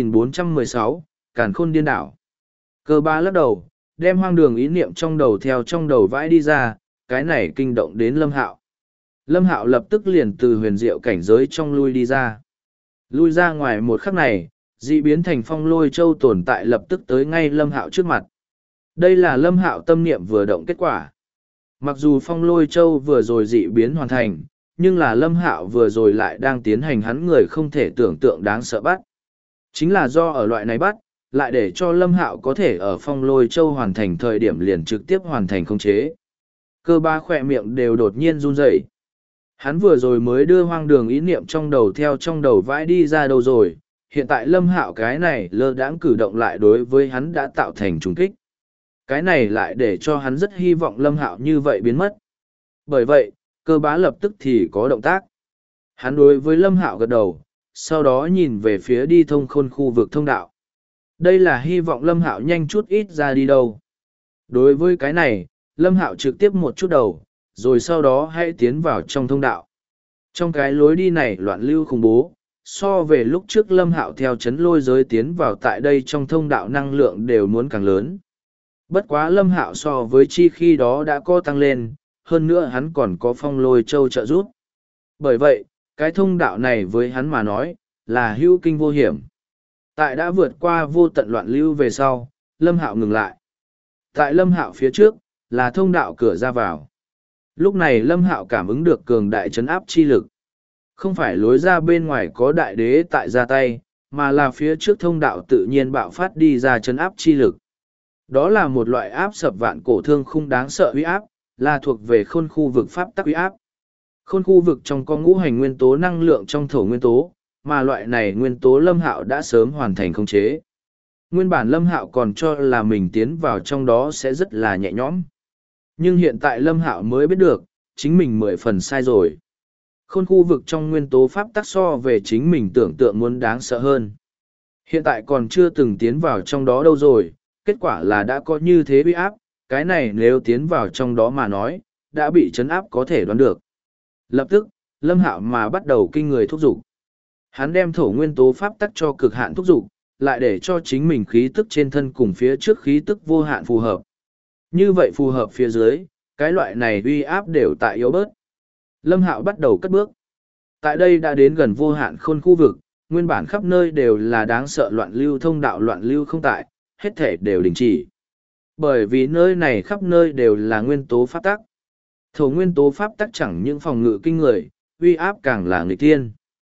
2416, Càn Khôn Điên Đảo. Cơ Bá lắc đầu, đem hoang đường ý niệm trong đầu theo trong đầu vãi đi ra, cái này kinh động đến Lâm Hạo. Lâm Hạo lập tức liền từ huyền diệu cảnh giới trong lui đi ra. Lui ra ngoài một khắc này, dị biến thành phong lôi châu tồn tại lập tức tới ngay Lâm Hạo trước mặt. Đây là Lâm Hạo tâm niệm vừa động kết quả. Mặc dù phong lôi châu vừa rồi dị biến hoàn thành, nhưng là Lâm Hạo vừa rồi lại đang tiến hành hắn người không thể tưởng tượng đáng sợ bắt. Chính là do ở loại này bắt, lại để cho Lâm Hạo có thể ở phong lôi châu hoàn thành thời điểm liền trực tiếp hoàn thành khống chế. Cơ Bá khỏe miệng đều đột nhiên run rẩy. Hắn vừa rồi mới đưa hoang đường ý niệm trong đầu theo trong đầu vãi đi ra đâu rồi, hiện tại Lâm Hạo cái này lơ đãng cử động lại đối với hắn đã tạo thành trùng kích. Cái này lại để cho hắn rất hy vọng Lâm Hạo như vậy biến mất. Bởi vậy, Cơ Bá lập tức thì có động tác. Hắn đối với Lâm Hạo gật đầu, sau đó nhìn về phía đi thông khôn khu vực thông đạo. Đây là hy vọng Lâm Hạo nhanh chút ít ra đi đâu. Đối với cái này, Lâm Hạo trực tiếp một chút đầu, rồi sau đó hãy tiến vào trong thông đạo. Trong cái lối đi này loạn lưu khủng bố, so về lúc trước Lâm Hạo theo chấn lôi giới tiến vào tại đây trong thông đạo năng lượng đều muốn càng lớn. Bất quá Lâm Hạo so với chi khi đó đã có tăng lên, hơn nữa hắn còn có phong lôi châu trợ giúp. Bởi vậy, cái thông đạo này với hắn mà nói, là hữu kinh vô hiểm. Tại đã vượt qua vô tận loạn lưu về sau, Lâm Hạo ngừng lại. Tại Lâm Hạo phía trước, là thông đạo cửa ra vào. Lúc này Lâm Hạo cảm ứng được cường đại trấn áp chi lực. Không phải lối ra bên ngoài có đại đế tại ra tay, mà là phía trước thông đạo tự nhiên bạo phát đi ra trấn áp chi lực. Đó là một loại áp sập vạn cổ thương khung đáng sợ uy áp, là thuộc về khôn khu vực pháp tắc uy áp. Khôn khu vực trong có ngũ hành nguyên tố năng lượng trong thổ nguyên tố, mà loại này nguyên tố Lâm Hạo đã sớm hoàn thành khống chế. Nguyên bản Lâm Hạo còn cho là mình tiến vào trong đó sẽ rất là nhẹ nhõm. Nhưng hiện tại Lâm Hạo mới biết được, chính mình 10 phần sai rồi. Khôn khu vực trong nguyên tố pháp tắc so về chính mình tưởng tượng muốn đáng sợ hơn. Hiện tại còn chưa từng tiến vào trong đó đâu rồi, kết quả là đã có như thế uy áp, cái này nếu tiến vào trong đó mà nói, đã bị trấn áp có thể đoán được. Lập tức, Lâm Hạo mà bắt đầu kinh người thúc giục. Hắn đem thổ nguyên tố pháp tắc cho cực hạn thúc giục, lại để cho chính mình khí tức trên thân cùng phía trước khí tức vô hạn phù hợp. Như vậy phù hợp phía dưới, cái loại này uy áp đều tại yếu bớt. Lâm Hạo bắt đầu cất bước. Tại đây đã đến gần vô hạn khôn khu vực, nguyên bản khắp nơi đều là đáng sợ loạn lưu thông đạo loạn lưu không tại, hết thể đều đình chỉ. Bởi vì nơi này khắp nơi đều là nguyên tố pháp tắc. Thổ nguyên tố pháp tắc chẳng những phòng ngự kinh người, uy áp càng là nghịch thiên.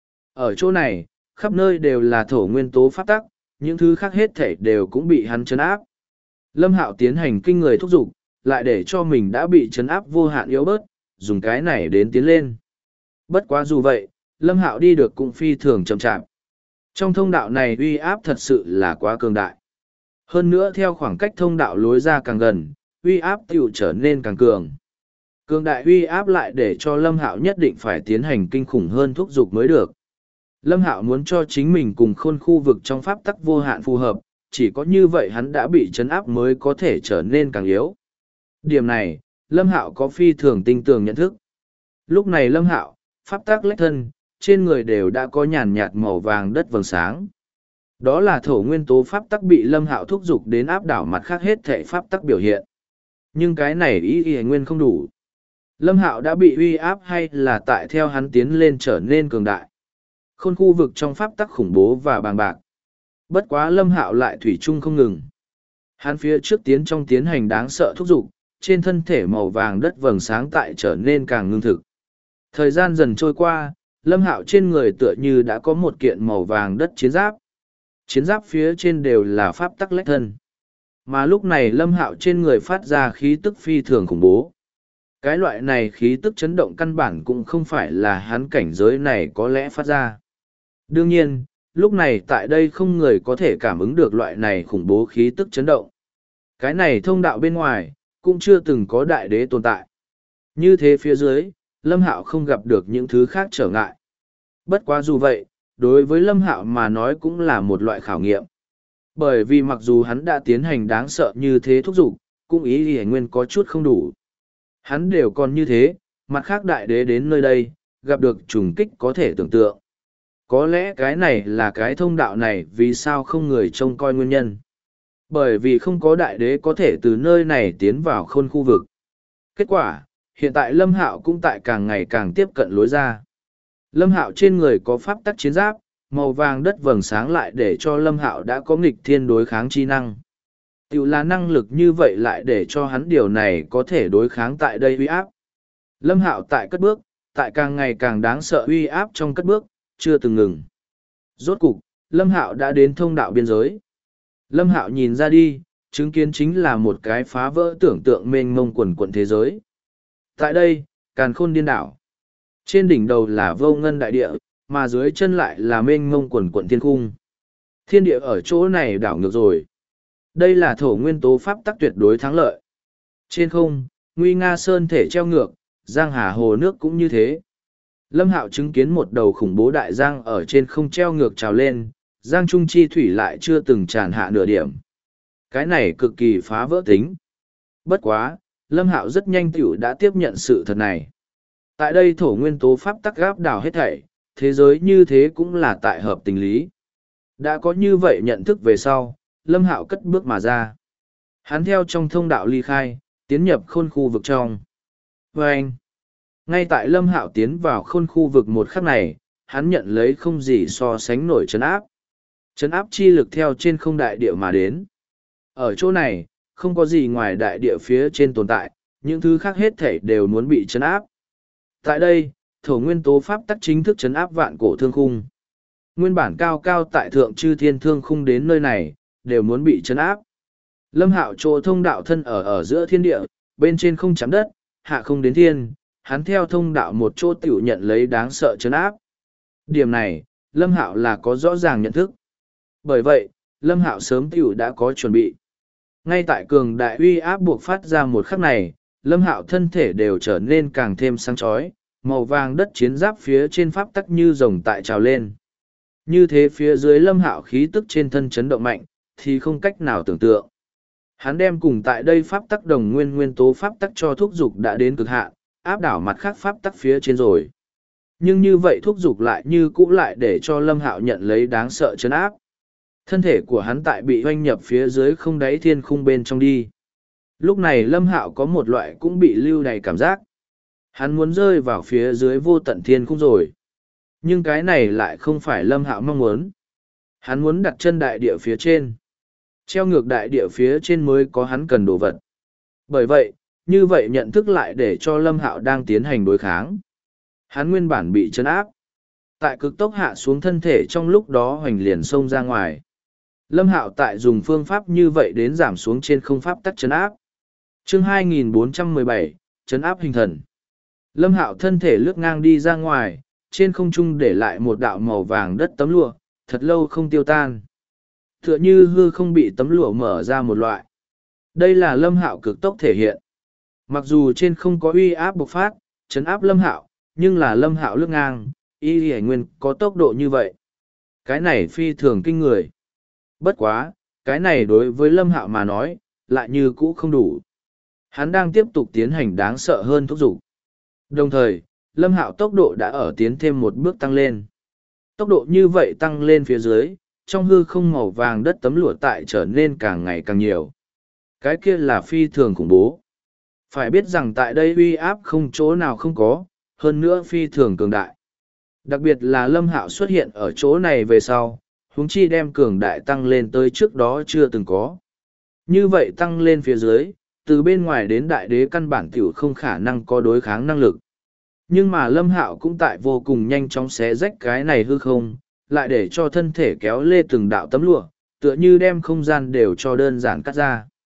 Ở chỗ này, khắp nơi đều là thổ nguyên tố pháp tắc, những thứ khác hết thể đều cũng bị hắn trấn áp. Lâm Hạo tiến hành kinh người thúc giục, lại để cho mình đã bị trấn áp vô hạn yếu bớt, dùng cái này đến tiến lên. Bất quá dù vậy, Lâm Hạo đi được cũng phi thường chậm chạp. Trong thông đạo này uy áp thật sự là quá cường đại. Hơn nữa theo khoảng cách thông đạo lối ra càng gần, uy áp tiểu trở nên càng cường. Cường đại uy áp lại để cho Lâm Hạo nhất định phải tiến hành kinh khủng hơn thúc giục mới được. Lâm Hạo muốn cho chính mình cùng khôn khu vực trong pháp tắc vô hạn phù hợp, chỉ có như vậy hắn đã bị trấn áp mới có thể trở nên càng yếu. Điểm này, Lâm Hạo có phi thường tinh tường nhận thức. Lúc này Lâm Hạo, pháp tắc lách thân, trên người đều đã có nhàn nhạt màu vàng đất vầng sáng. Đó là thổ nguyên tố pháp tắc bị Lâm Hạo thúc giục đến áp đảo mặt khác hết thể pháp tắc biểu hiện. Nhưng cái này ý nguyên không đủ. Lâm Hạo đã bị uy áp hay là tại theo hắn tiến lên trở nên cường đại. Khôn khu vực trong pháp tắc khủng bố và bàng bạc. Bất quá Lâm Hạo lại thủy chung không ngừng. Hắn phía trước tiến hành đáng sợ thúc giục, trên thân thể màu vàng đất vầng sáng tại trở nên càng ngưng thực. Thời gian dần trôi qua, Lâm Hạo trên người tựa như đã có một kiện màu vàng đất chiến giáp. Chiến giáp phía trên đều là pháp tắc lách thân. Mà lúc này Lâm Hạo trên người phát ra khí tức phi thường khủng bố. Cái loại này khí tức chấn động căn bản cũng không phải là hắn cảnh giới này có lẽ phát ra. Đương nhiên, lúc này tại đây không người có thể cảm ứng được loại này khủng bố khí tức chấn động. Cái này thông đạo bên ngoài, cũng chưa từng có đại đế tồn tại. Như thế phía dưới, Lâm Hạo không gặp được những thứ khác trở ngại. Bất quá dù vậy, đối với Lâm Hạo mà nói cũng là một loại khảo nghiệm. Bởi vì mặc dù hắn đã tiến hành đáng sợ như thế thúc giục, cũng ý Y Nguyên có chút không đủ. Hắn đều còn như thế, mặt khác đại đế đến nơi đây, gặp được trùng kích có thể tưởng tượng. Có lẽ cái này là cái thông đạo này vì sao không người trông coi nguyên nhân. Bởi vì không có đại đế có thể từ nơi này tiến vào khôn khu vực. Kết quả, hiện tại Lâm Hạo cũng tại càng ngày càng tiếp cận lối ra. Lâm Hạo trên người có pháp tắc chiến giáp, màu vàng đất vầng sáng lại để cho Lâm Hạo đã có nghịch thiên đối kháng chi năng. Tiểu là năng lực như vậy lại để cho hắn điều này có thể đối kháng tại đây uy áp. Lâm Hạo tại cất bước, tại càng ngày càng đáng sợ uy áp trong cất bước, chưa từng ngừng. Rốt cục, Lâm Hạo đã đến thông đạo biên giới. Lâm Hạo nhìn ra đi, chứng kiến chính là một cái phá vỡ tưởng tượng mênh mông quần quận thế giới. Tại đây, càn khôn điên đảo. Trên đỉnh đầu là vô ngân đại địa, mà dưới chân lại là mênh mông quần quận thiên cung. Thiên địa ở chỗ này đảo ngược rồi. Đây là thổ nguyên tố pháp tắc tuyệt đối thắng lợi. Trên không, nguy nga sơn thể treo ngược, giang hà hồ nước cũng như thế. Lâm Hạo chứng kiến một đầu khủng bố đại giang ở trên không treo ngược trào lên, giang trung chi thủy lại chưa từng tràn hạ nửa điểm. Cái này cực kỳ phá vỡ tính. Bất quá, Lâm Hạo rất nhanh tiểu đã tiếp nhận sự thật này. Tại đây thổ nguyên tố pháp tắc gáp đảo hết thảy, thế giới như thế cũng là tại hợp tình lý. Đã có như vậy nhận thức về sau, Lâm Hạo cất bước mà ra. Hắn theo trong thông đạo ly khai, tiến nhập khôn khu vực trong. Và anh, ngay tại Lâm Hạo tiến vào khôn khu vực một khắc này, hắn nhận lấy không gì so sánh nổi trấn áp. Trấn áp chi lực theo trên không đại địa mà đến. Ở chỗ này, không có gì ngoài đại địa phía trên tồn tại, những thứ khác hết thảy đều muốn bị trấn áp. Tại đây, thổ nguyên tố pháp tắc chính thức trấn áp vạn cổ thương khung. Nguyên bản cao cao tại thượng chư thiên thương khung đến nơi này, đều muốn bị trấn áp. Lâm Hạo chỗ thông đạo thân ở giữa thiên địa, bên trên không chạm đất, hạ không đến thiên, hắn theo thông đạo một chỗ tiểu nhận lấy đáng sợ trấn áp. Điểm này, Lâm Hạo là có rõ ràng nhận thức. Bởi vậy, Lâm Hạo sớm tiểu đã có chuẩn bị. Ngay tại cường đại uy áp buộc phát ra một khắc này, Lâm Hạo thân thể đều trở nên càng thêm sáng chói, màu vàng đất chiến giáp phía trên pháp tắc như rồng tại trào lên. Như thế phía dưới Lâm Hạo khí tức trên thân chấn động mạnh, thì không cách nào tưởng tượng. Hắn đem cùng tại đây pháp tắc đồng nguyên tố pháp tắc cho thúc dục đã đến cực hạn, áp đảo mặt khác pháp tắc phía trên rồi. Nhưng như vậy thúc dục lại như cũ lại để cho Lâm Hạo nhận lấy đáng sợ chấn áp. Thân thể của hắn tại bị hoanh nhập phía dưới không đáy thiên khung bên trong đi. Lúc này Lâm Hạo có một loại cũng bị lưu đày cảm giác. Hắn muốn rơi vào phía dưới vô tận thiên khung rồi. Nhưng cái này lại không phải Lâm Hạo mong muốn. Hắn muốn đặt chân đại địa phía trên. Treo ngược đại địa phía trên mới có hắn cần đồ vật. Bởi vậy, như vậy nhận thức lại để cho Lâm Hạo đang tiến hành đối kháng. Hắn nguyên bản bị trấn áp. Tại cực tốc hạ xuống thân thể trong lúc đó hoành liền xông ra ngoài. Lâm Hạo tại dùng phương pháp như vậy đến giảm xuống trên không pháp tắc trấn áp. Chương 2417, trấn áp hình thần. Lâm Hạo thân thể lướt ngang đi ra ngoài, trên không trung để lại một đạo màu vàng đất tấm lụa, thật lâu không tiêu tan. Tựa như hư không bị tấm lụa mở ra một loại. Đây là Lâm Hạo cực tốc thể hiện. Mặc dù trên không có uy áp bộc phát, trấn áp Lâm Hạo, nhưng là Lâm Hạo lướt ngang, y hải nguyên có tốc độ như vậy. Cái này phi thường kinh người. Bất quá, cái này đối với Lâm Hạo mà nói, lại như cũ không đủ. Hắn đang tiếp tục tiến hành đáng sợ hơn thúc giục. Đồng thời, Lâm Hạo tốc độ đã ở tiến thêm một bước tăng lên. Tốc độ như vậy tăng lên phía dưới, trong hư không màu vàng đất tấm lụa tại trở nên càng ngày càng nhiều. Cái kia là phi thường khủng bố. Phải biết rằng tại đây uy áp không chỗ nào không có, hơn nữa phi thường cường đại. Đặc biệt là Lâm Hạo xuất hiện ở chỗ này về sau, huống chi đem cường đại tăng lên tới trước đó chưa từng có. Như vậy tăng lên phía dưới, từ bên ngoài đến đại đế căn bản tiểu không khả năng có đối kháng năng lực. Nhưng mà Lâm Hạo cũng tại vô cùng nhanh chóng xé rách cái này hư không, lại để cho thân thể kéo lê từng đạo tấm lụa, tựa như đem không gian đều cho đơn giản cắt ra.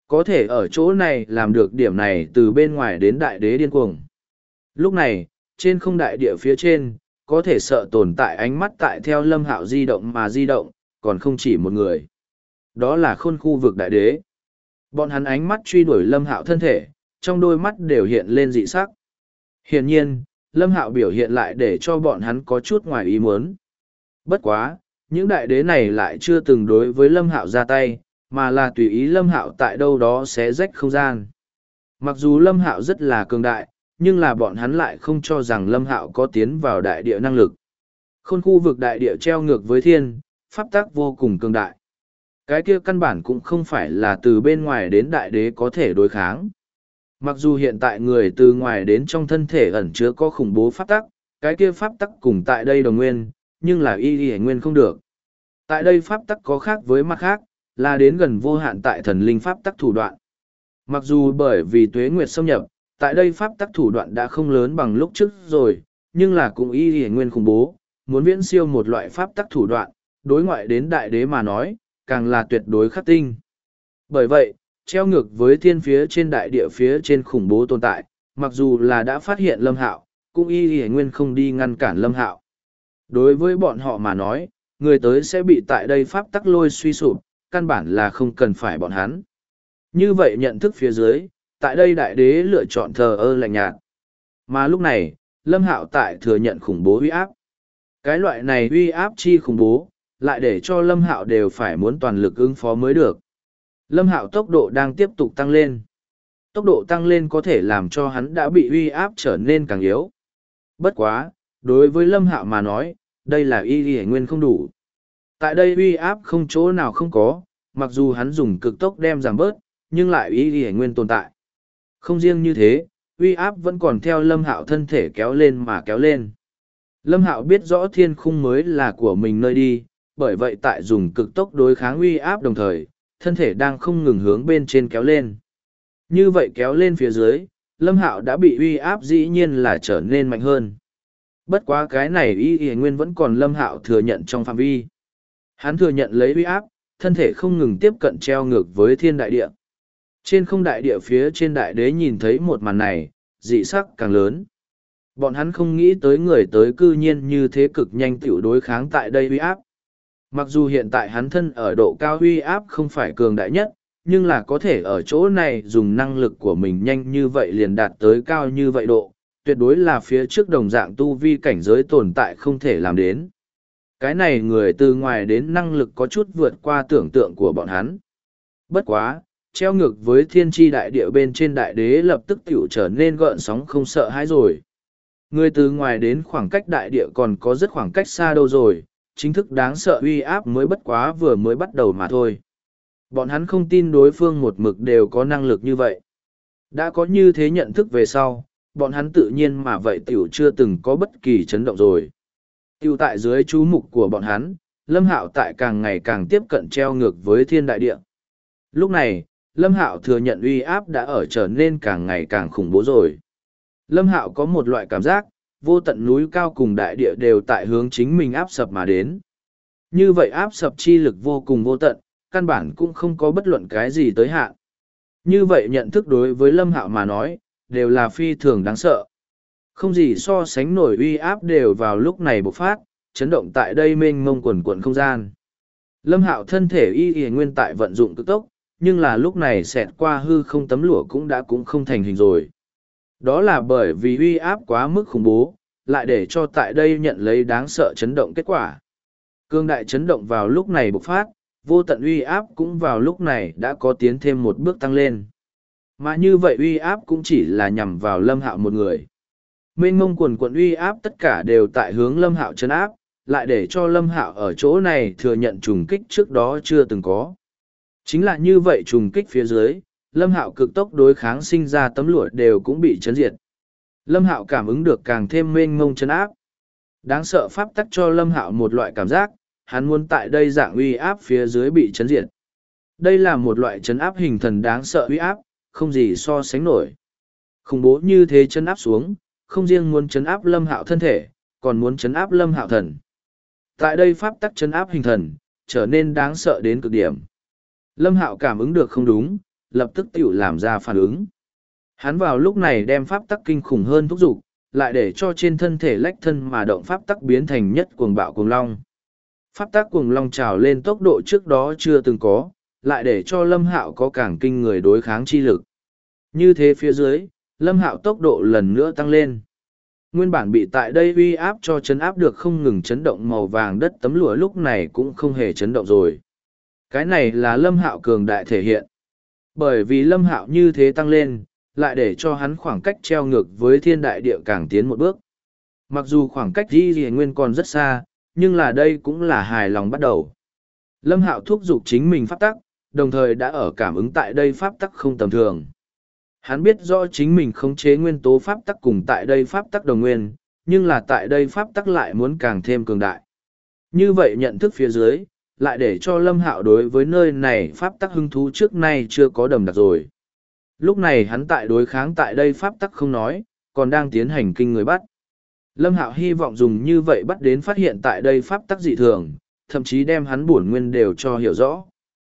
Có thể ở chỗ này làm được điểm này từ bên ngoài đến đại đế điên cuồng. Lúc này, trên không đại địa phía trên, có thể sợ tồn tại ánh mắt tại theo Lâm Hạo di động mà di động, còn không chỉ một người. Đó là khôn khu vực đại đế. Bọn hắn ánh mắt truy đuổi Lâm Hạo thân thể, trong đôi mắt đều hiện lên dị sắc. Hiển nhiên, Lâm Hạo biểu hiện lại để cho bọn hắn có chút ngoài ý muốn. Bất quá, những đại đế này lại chưa từng đối với Lâm Hạo ra tay, mà là tùy ý Lâm Hạo tại đâu đó xé rách không gian. Mặc dù Lâm Hạo rất là cường đại, nhưng là bọn hắn lại không cho rằng Lâm Hạo có tiến vào đại địa năng lực. Khôn khu vực đại địa treo ngược với thiên, pháp tắc vô cùng cường đại. Cái kia căn bản cũng không phải là từ bên ngoài đến đại đế có thể đối kháng. Mặc dù hiện tại người từ ngoài đến trong thân thể ẩn chứa có khủng bố pháp tắc, cái kia pháp tắc cùng tại đây đồng nguyên, nhưng là y nguyên không được. Tại đây pháp tắc có khác với mặt khác, là đến gần vô hạn tại thần linh pháp tắc thủ đoạn. Mặc dù bởi vì tuế nguyệt xâm nhập, tại đây pháp tắc thủ đoạn đã không lớn bằng lúc trước rồi, nhưng là cũng y nguyên khủng bố, muốn viễn siêu một loại pháp tắc thủ đoạn, đối ngoại đến đại đế mà nói, càng là tuyệt đối khắc tinh. Bởi vậy, treo ngược với thiên phía trên đại địa phía trên khủng bố tồn tại, mặc dù là đã phát hiện Lâm Hạo, cũng y nguyên không đi ngăn cản Lâm Hạo. Đối với bọn họ mà nói, người tới sẽ bị tại đây pháp tắc lôi suy sụp, căn bản là không cần phải bọn hắn. Như vậy nhận thức phía dưới, tại đây đại đế lựa chọn thờ ơ lạnh nhạt. Mà lúc này, Lâm Hạo tại thừa nhận khủng bố uy áp. Cái loại này uy áp chi khủng bố, lại để cho Lâm Hạo đều phải muốn toàn lực ứng phó mới được. Lâm Hạo tốc độ đang tiếp tục tăng lên. Tốc độ tăng lên có thể làm cho hắn đã bị uy áp trở nên càng yếu. Bất quá, đối với Lâm Hạo mà nói, đây là y nguyên không đủ. Tại đây uy áp không chỗ nào không có, mặc dù hắn dùng cực tốc đem giảm bớt, nhưng lại y nguyên tồn tại. Không riêng như thế, uy áp vẫn còn theo Lâm Hạo thân thể kéo lên mà kéo lên. Lâm Hạo biết rõ thiên khung mới là của mình nơi đi, bởi vậy tại dùng cực tốc đối kháng uy áp đồng thời, thân thể đang không ngừng hướng bên trên kéo lên. Như vậy kéo lên phía dưới, Lâm Hạo đã bị uy áp dĩ nhiên là trở nên mạnh hơn. Bất quá cái này y nguyên vẫn còn Lâm Hạo thừa nhận trong phạm vi. Hắn thừa nhận lấy uy áp, thân thể không ngừng tiếp cận treo ngược với thiên đại địa. Trên không đại địa phía trên đại đế nhìn thấy một màn này, dị sắc càng lớn. Bọn hắn không nghĩ tới người tới cư nhiên như thế cực nhanh tiểu đối kháng tại đây uy áp. Mặc dù hiện tại hắn thân ở độ cao uy áp không phải cường đại nhất, nhưng là có thể ở chỗ này dùng năng lực của mình nhanh như vậy liền đạt tới cao như vậy độ, tuyệt đối là phía trước đồng dạng tu vi cảnh giới tồn tại không thể làm đến. Cái này người từ ngoài đến năng lực có chút vượt qua tưởng tượng của bọn hắn. Bất quá, treo ngược với thiên tri đại địa bên trên đại đế lập tức tiểu trở nên gợn sóng không sợ hãi rồi. Người từ ngoài đến khoảng cách đại địa còn có rất khoảng cách xa đâu rồi, chính thức đáng sợ uy áp mới bất quá vừa mới bắt đầu mà thôi. Bọn hắn không tin đối phương một mực đều có năng lực như vậy. Đã có như thế nhận thức về sau, bọn hắn tự nhiên mà vậy tiểu chưa từng có bất kỳ chấn động rồi. Tiểu tại dưới chú mục của bọn hắn, Lâm Hạo tại càng ngày càng tiếp cận treo ngược với thiên đại địa. Lúc này, Lâm Hạo thừa nhận uy áp đã ở trở nên càng ngày càng khủng bố rồi. Lâm Hạo có một loại cảm giác, vô tận núi cao cùng đại địa đều tại hướng chính mình áp sập mà đến. Như vậy áp sập chi lực vô cùng vô tận, căn bản cũng không có bất luận cái gì tới hạn. Như vậy nhận thức đối với Lâm Hạo mà nói, đều là phi thường đáng sợ. Không gì so sánh nổi uy áp đều vào lúc này bộc phát, chấn động tại đây mênh mông quần quần không gian. Lâm Hạo thân thể y nguyên tại vận dụng cực tốc, nhưng là lúc này xẹt qua hư không tấm lụa cũng không thành hình rồi. Đó là bởi vì uy áp quá mức khủng bố, lại để cho tại đây nhận lấy đáng sợ chấn động kết quả. Cương đại chấn động vào lúc này bộc phát, vô tận uy áp cũng vào lúc này đã có tiến thêm một bước tăng lên. Mà như vậy uy áp cũng chỉ là nhằm vào Lâm Hạo một người. Mênh mông quần quận uy áp tất cả đều tại hướng Lâm Hạo chấn áp, lại để cho Lâm Hạo ở chỗ này thừa nhận trùng kích trước đó chưa từng có. Chính là như vậy trùng kích phía dưới, Lâm Hạo cực tốc đối kháng sinh ra tấm lụa đều cũng bị chấn diệt. Lâm Hạo cảm ứng được càng thêm mênh mông chấn áp. Đáng sợ pháp tắc cho Lâm Hạo một loại cảm giác, hắn muốn tại đây dạng uy áp phía dưới bị chấn diệt. Đây là một loại chấn áp hình thần đáng sợ uy áp, không gì so sánh nổi. Khủng bố như thế chấn áp xuống, không riêng muốn chấn áp Lâm Hạo thân thể, còn muốn chấn áp Lâm Hạo thần. Tại đây pháp tắc chấn áp hình thần, trở nên đáng sợ đến cực điểm. Lâm Hạo cảm ứng được không đúng, lập tức tiểu làm ra phản ứng. Hắn vào lúc này đem pháp tắc kinh khủng hơn thúc giục, lại để cho trên thân thể lách thân mà động pháp tắc biến thành nhất cuồng bạo cuồng long. Pháp tắc cuồng long trào lên tốc độ trước đó chưa từng có, lại để cho Lâm Hạo có càng kinh người đối kháng chi lực. Như thế phía dưới, Lâm Hạo tốc độ lần nữa tăng lên. Nguyên bản bị tại đây uy áp cho chấn áp được không ngừng chấn động màu vàng đất tấm lụa lúc này cũng không hề chấn động rồi. Cái này là Lâm Hạo cường đại thể hiện. Bởi vì Lâm Hạo như thế tăng lên, lại để cho hắn khoảng cách treo ngược với thiên đại địa càng tiến một bước. Mặc dù khoảng cách Di Nguyên còn rất xa, nhưng là đây cũng là hài lòng bắt đầu. Lâm Hạo thúc giục chính mình pháp tắc, đồng thời đã ở cảm ứng tại đây pháp tắc không tầm thường. Hắn biết rõ chính mình khống chế nguyên tố pháp tắc cùng tại đây pháp tắc đồng nguyên, nhưng là tại đây pháp tắc lại muốn càng thêm cường đại. Như vậy nhận thức phía dưới, lại để cho Lâm Hạo đối với nơi này pháp tắc hứng thú trước nay chưa có đầm đặc rồi. Lúc này hắn tại đối kháng tại đây pháp tắc không nói, còn đang tiến hành kinh người bắt. Lâm Hạo hy vọng dùng như vậy bắt đến phát hiện tại đây pháp tắc dị thường, thậm chí đem hắn bổn nguyên đều cho hiểu rõ.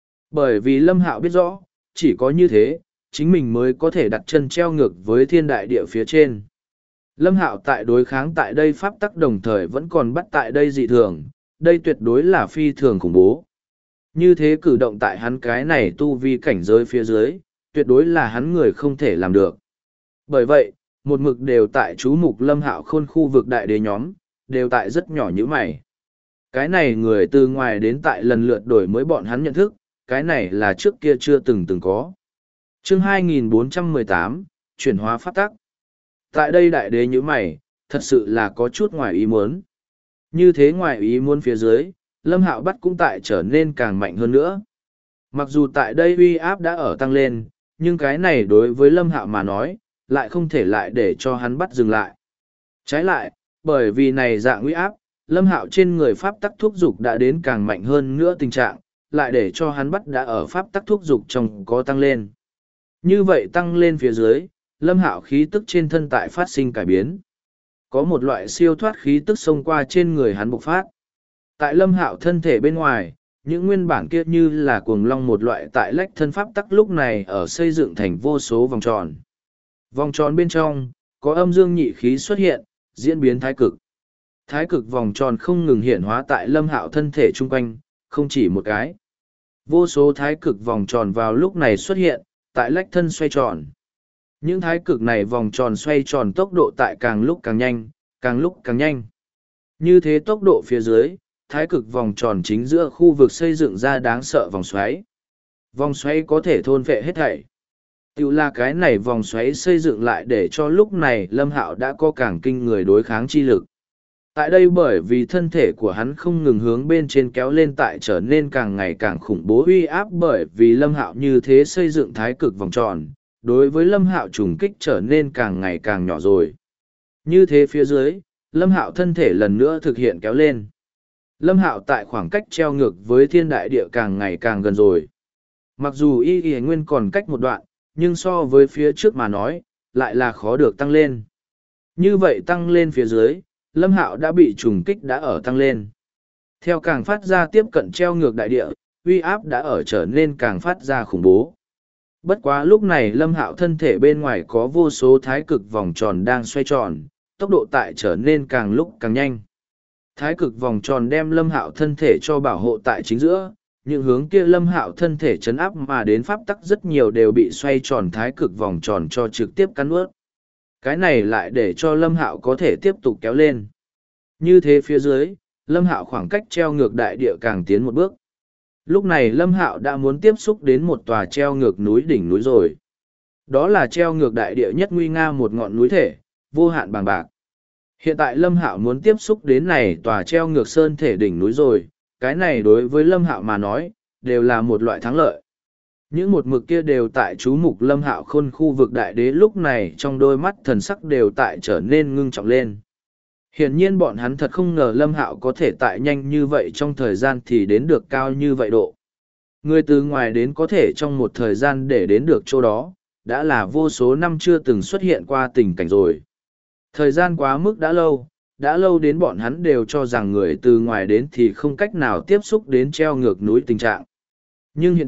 Bởi vì Lâm Hạo biết rõ, chỉ có như thế, chính mình mới có thể đặt chân treo ngược với thiên đại địa phía trên. Lâm Hạo tại đối kháng tại đây pháp tắc đồng thời vẫn còn bắt tại đây dị thường, đây tuyệt đối là phi thường khủng bố. Như thế cử động tại hắn cái này tu vi cảnh giới phía dưới, tuyệt đối là hắn người không thể làm được. Bởi vậy, một mực đều tại chú mục Lâm Hạo khôn khu vực đại đế nhóm, đều tại rất nhỏ như mày. Cái này người từ ngoài đến tại lần lượt đổi mới bọn hắn nhận thức, cái này là trước kia chưa từng có. Chương 2418, chuyển hóa pháp tắc. Tại đây đại đế như mày, thật sự là có chút ngoài ý muốn. Như thế ngoài ý muốn phía dưới, Lâm Hạo bắt cũng tại trở nên càng mạnh hơn nữa. Mặc dù tại đây uy áp đã ở tăng lên, nhưng cái này đối với Lâm Hạo mà nói, lại không thể lại để cho hắn bắt dừng lại. Trái lại, bởi vì này dạng uy áp, Lâm Hạo trên người pháp tắc thúc dục đã đến càng mạnh hơn nữa tình trạng, lại để cho hắn bắt đã ở pháp tắc thúc dục trong có tăng lên. Như vậy tăng lên phía dưới, Lâm Hạo khí tức trên thân tại phát sinh cải biến. Có một loại siêu thoát khí tức xông qua trên người hắn bộc phát. Tại Lâm Hạo thân thể bên ngoài, những nguyên bản kia như là cuồng long một loại tại lách thân pháp tắc lúc này ở xây dựng thành vô số vòng tròn. Vòng tròn bên trong, có âm dương nhị khí xuất hiện, diễn biến thái cực. Thái cực vòng tròn không ngừng hiện hóa tại Lâm Hạo thân thể chung quanh, không chỉ một cái. Vô số thái cực vòng tròn vào lúc này xuất hiện, tại lách thân xoay tròn. Những thái cực này vòng tròn xoay tròn tốc độ tại càng lúc càng nhanh, càng lúc càng nhanh. Như thế tốc độ phía dưới, thái cực vòng tròn chính giữa khu vực xây dựng ra đáng sợ vòng xoáy. Vòng xoáy có thể thôn phệ hết thảy. Tiểu là cái này vòng xoáy xây dựng lại để cho lúc này Lâm Hạo đã có càng kinh người đối kháng chi lực. Tại đây bởi vì thân thể của hắn không ngừng hướng bên trên kéo lên tại trở nên càng ngày càng khủng bố uy áp bởi vì Lâm Hạo như thế xây dựng thái cực vòng tròn, đối với Lâm Hạo trùng kích trở nên càng ngày càng nhỏ rồi. Như thế phía dưới, Lâm Hạo thân thể lần nữa thực hiện kéo lên. Lâm Hạo tại khoảng cách treo ngược với thiên đại địa càng ngày càng gần rồi. Mặc dù y nguyên còn cách một đoạn, nhưng so với phía trước mà nói, lại là khó được tăng lên. Như vậy tăng lên phía dưới, Lâm Hạo đã bị trùng kích đã ở tăng lên. Theo càng phát ra tiếp cận treo ngược đại địa, uy áp đã ở trở nên càng phát ra khủng bố. Bất quá lúc này Lâm Hạo thân thể bên ngoài có vô số thái cực vòng tròn đang xoay tròn, tốc độ tại trở nên càng lúc càng nhanh. Thái cực vòng tròn đem Lâm Hạo thân thể cho bảo hộ tại chính giữa, những hướng kia Lâm Hạo thân thể chấn áp mà đến pháp tắc rất nhiều đều bị xoay tròn thái cực vòng tròn cho trực tiếp cắn nuốt. Cái này lại để cho Lâm Hạo có thể tiếp tục kéo lên. Như thế phía dưới, Lâm Hạo khoảng cách treo ngược đại địa càng tiến một bước. Lúc này Lâm Hạo đã muốn tiếp xúc đến một tòa treo ngược núi đỉnh núi rồi. Đó là treo ngược đại địa nhất nguy nga một ngọn núi thể, vô hạn bằng bạc. Hiện tại Lâm Hạo muốn tiếp xúc đến này tòa treo ngược sơn thể đỉnh núi rồi, cái này đối với Lâm Hạo mà nói, đều là một loại thắng lợi. Những một mực kia đều tại chú mục Lâm Hạo khôn khu vực đại đế lúc này trong đôi mắt thần sắc đều tại trở nên ngưng trọng lên. Hiển nhiên bọn hắn thật không ngờ Lâm Hạo có thể tại nhanh như vậy trong thời gian thì đến được cao như vậy độ. Người từ ngoài đến có thể trong một thời gian để đến được chỗ đó, đã là vô số năm chưa từng xuất hiện qua tình cảnh rồi. Thời gian quá mức đã lâu đến bọn hắn đều cho rằng người từ ngoài đến thì không cách nào tiếp xúc đến treo ngược núi tình trạng. Nhưng hiện tại,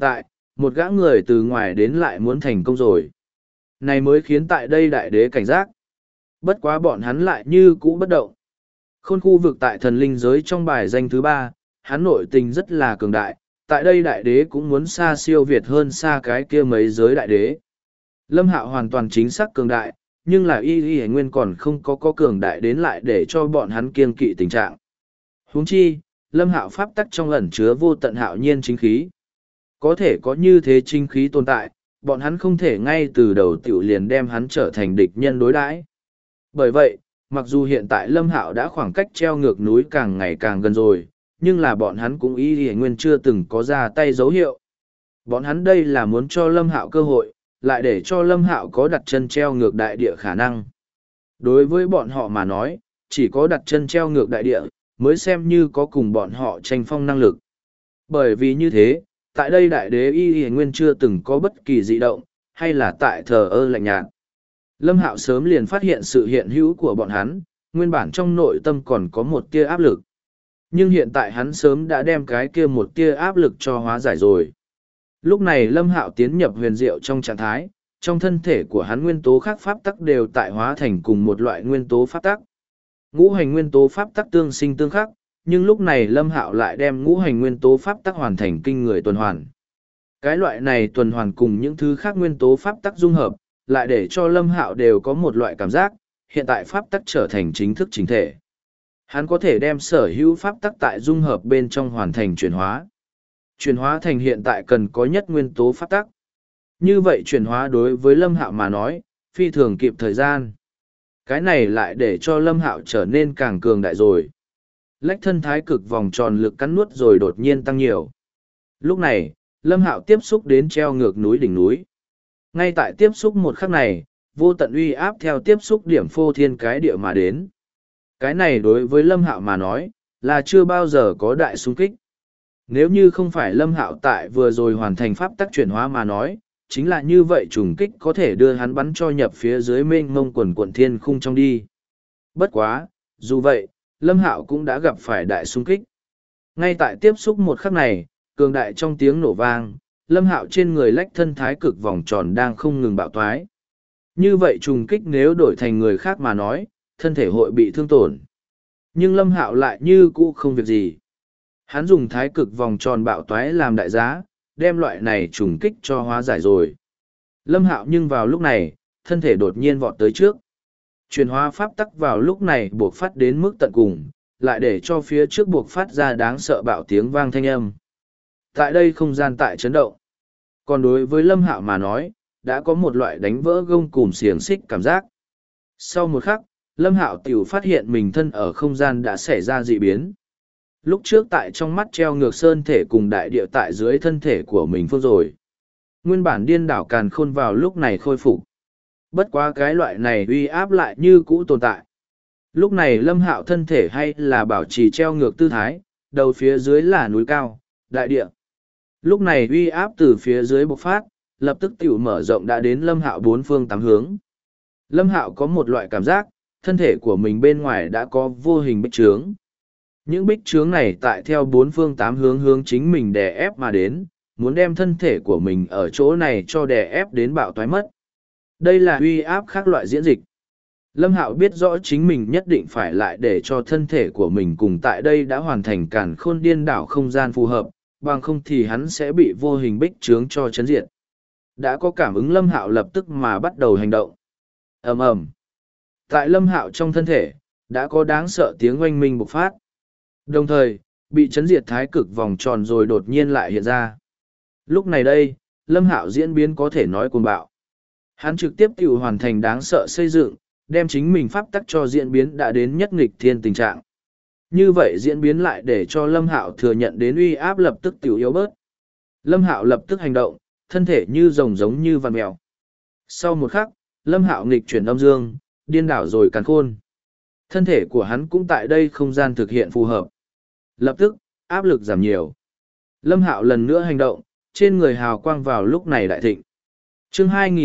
một gã người từ ngoài đến lại muốn thành công rồi. Này mới khiến tại đây đại đế cảnh giác. Bất quá bọn hắn lại như cũ bất động. Khôn khu vực tại thần linh giới trong bài danh thứ 3, hắn nội tình rất là cường đại, tại đây đại đế cũng muốn xa siêu việt hơn xa cái kia mấy giới đại đế. Lâm Hạo hoàn toàn chính xác cường đại, nhưng là y nguyên còn không có cường đại đến lại để cho bọn hắn kiêng kỵ tình trạng. Huống chi, Lâm Hạo pháp tắc trong ẩn chứa vô tận hạo nhiên chính khí. Có thể có như thế chính khí tồn tại, bọn hắn không thể ngay từ đầu tiểu liền đem hắn trở thành địch nhân đối đãi. Bởi vậy, mặc dù hiện tại Lâm Hạo đã khoảng cách treo ngược núi càng ngày càng gần rồi, nhưng là bọn hắn cũng y nguyên chưa từng có ra tay dấu hiệu. Bọn hắn đây là muốn cho Lâm Hạo cơ hội, lại để cho Lâm Hạo có đặt chân treo ngược đại địa khả năng. Đối với bọn họ mà nói, chỉ có đặt chân treo ngược đại địa, mới xem như có cùng bọn họ tranh phong năng lực. Bởi vì như thế, tại đây đại đế y nguyên chưa từng có bất kỳ dị động, hay là tại thờ ơ lạnh nhạt. Lâm Hạo sớm liền phát hiện sự hiện hữu của bọn hắn, nguyên bản trong nội tâm còn có một tia áp lực. Nhưng hiện tại hắn sớm đã đem cái kia một tia áp lực cho hóa giải rồi. Lúc này Lâm Hạo tiến nhập huyền diệu trong trạng thái, trong thân thể của hắn nguyên tố khác pháp tắc đều tại hóa thành cùng một loại nguyên tố pháp tắc. Ngũ hành nguyên tố pháp tắc tương sinh tương khắc, nhưng lúc này Lâm Hạo lại đem ngũ hành nguyên tố pháp tắc hoàn thành kinh người tuần hoàn. Cái loại này tuần hoàn cùng những thứ khác nguyên tố pháp tắc dung hợp, lại để cho Lâm Hạo đều có một loại cảm giác, hiện tại pháp tắc trở thành chính thức chính thể. Hắn có thể đem sở hữu pháp tắc tại dung hợp bên trong hoàn thành chuyển hóa. Chuyển hóa thành hiện tại cần có nhất nguyên tố pháp tắc. Như vậy chuyển hóa đối với Lâm Hạo mà nói, phi thường kịp thời gian. Cái này lại để cho Lâm Hạo trở nên càng cường đại rồi. Lách thân thái cực vòng tròn lực cắn nuốt rồi đột nhiên tăng nhiều. Lúc này, Lâm Hạo tiếp xúc đến treo ngược núi đỉnh núi. Ngay tại tiếp xúc một khắc này, vô tận uy áp theo tiếp xúc điểm phô thiên cái địa mà đến. Cái này đối với Lâm Hạo mà nói, là chưa bao giờ có đại xung kích. Nếu như không phải Lâm Hạo tại vừa rồi hoàn thành pháp tắc chuyển hóa mà nói, chính là như vậy trùng kích có thể đưa hắn bắn cho nhập phía dưới mênh mông quần quận thiên khung trong đi. Bất quá, dù vậy, Lâm Hạo cũng đã gặp phải đại xung kích. Ngay tại tiếp xúc một khắc này, cường đại trong tiếng nổ vang, Lâm Hạo trên người lách thân thái cực vòng tròn đang không ngừng bạo toái. Như vậy trùng kích nếu đổi thành người khác mà nói, thân thể hội bị thương tổn. Nhưng Lâm Hạo lại như cũ không việc gì. Hắn dùng thái cực vòng tròn bạo toái làm đại giá, đem loại này trùng kích cho hóa giải rồi. Lâm Hạo nhưng vào lúc này, thân thể đột nhiên vọt tới trước. Chuyển hóa pháp tắc vào lúc này buộc phát đến mức tận cùng, lại để cho phía trước buộc phát ra đáng sợ bạo tiếng vang thanh âm. Tại đây không gian tại chấn động. Còn đối với Lâm Hạo mà nói, đã có một loại đánh vỡ gông cùm xiềng xích cảm giác. Sau một khắc, Lâm Hạo tiểu phát hiện mình thân ở không gian đã xảy ra dị biến. Lúc trước tại trong mắt treo ngược sơn thể cùng đại địa tại dưới thân thể của mình phương rồi. Nguyên bản điên đảo càn khôn vào lúc này khôi phục. Bất quá cái loại này uy áp lại như cũ tồn tại. Lúc này Lâm Hạo thân thể hay là bảo trì treo ngược tư thái, đầu phía dưới là núi cao, đại địa. Lúc này uy áp từ phía dưới bộc phát, lập tức tiểu mở rộng đã đến Lâm Hạo bốn phương tám hướng. Lâm Hạo có một loại cảm giác, thân thể của mình bên ngoài đã có vô hình bích trướng. Những bích trướng này tại theo bốn phương tám hướng hướng chính mình đè ép mà đến, muốn đem thân thể của mình ở chỗ này cho đè ép đến bạo toái mất. Đây là uy áp khác loại diễn dịch. Lâm Hạo biết rõ chính mình nhất định phải lại để cho thân thể của mình cùng tại đây đã hoàn thành càn khôn điên đảo không gian phù hợp, bằng không thì hắn sẽ bị vô hình bích trướng cho chấn diệt. Đã có cảm ứng Lâm Hạo lập tức mà bắt đầu hành động. Ầm ầm. Tại Lâm Hạo trong thân thể, đã có đáng sợ tiếng oanh minh bộc phát. Đồng thời, bị chấn diệt thái cực vòng tròn rồi đột nhiên lại hiện ra. Lúc này đây, Lâm Hạo diễn biến có thể nói cuồng bạo. Hắn trực tiếp tự hoàn thành đáng sợ xây dựng, đem chính mình pháp tắc cho diễn biến đã đến nhất nghịch thiên tình trạng. Như vậy diễn biến lại để cho Lâm Hạo thừa nhận đến uy áp lập tức tiểu yếu bớt. Lâm Hạo lập tức hành động, thân thể như rồng giống như vằn mèo. Sau một khắc, Lâm Hạo nghịch chuyển âm dương, điên đảo rồi càn khôn. Thân thể của hắn cũng tại đây không gian thực hiện phù hợp. Lập tức, áp lực giảm nhiều. Lâm Hạo lần nữa hành động, trên người hào quang vào lúc này đại thịnh. Chương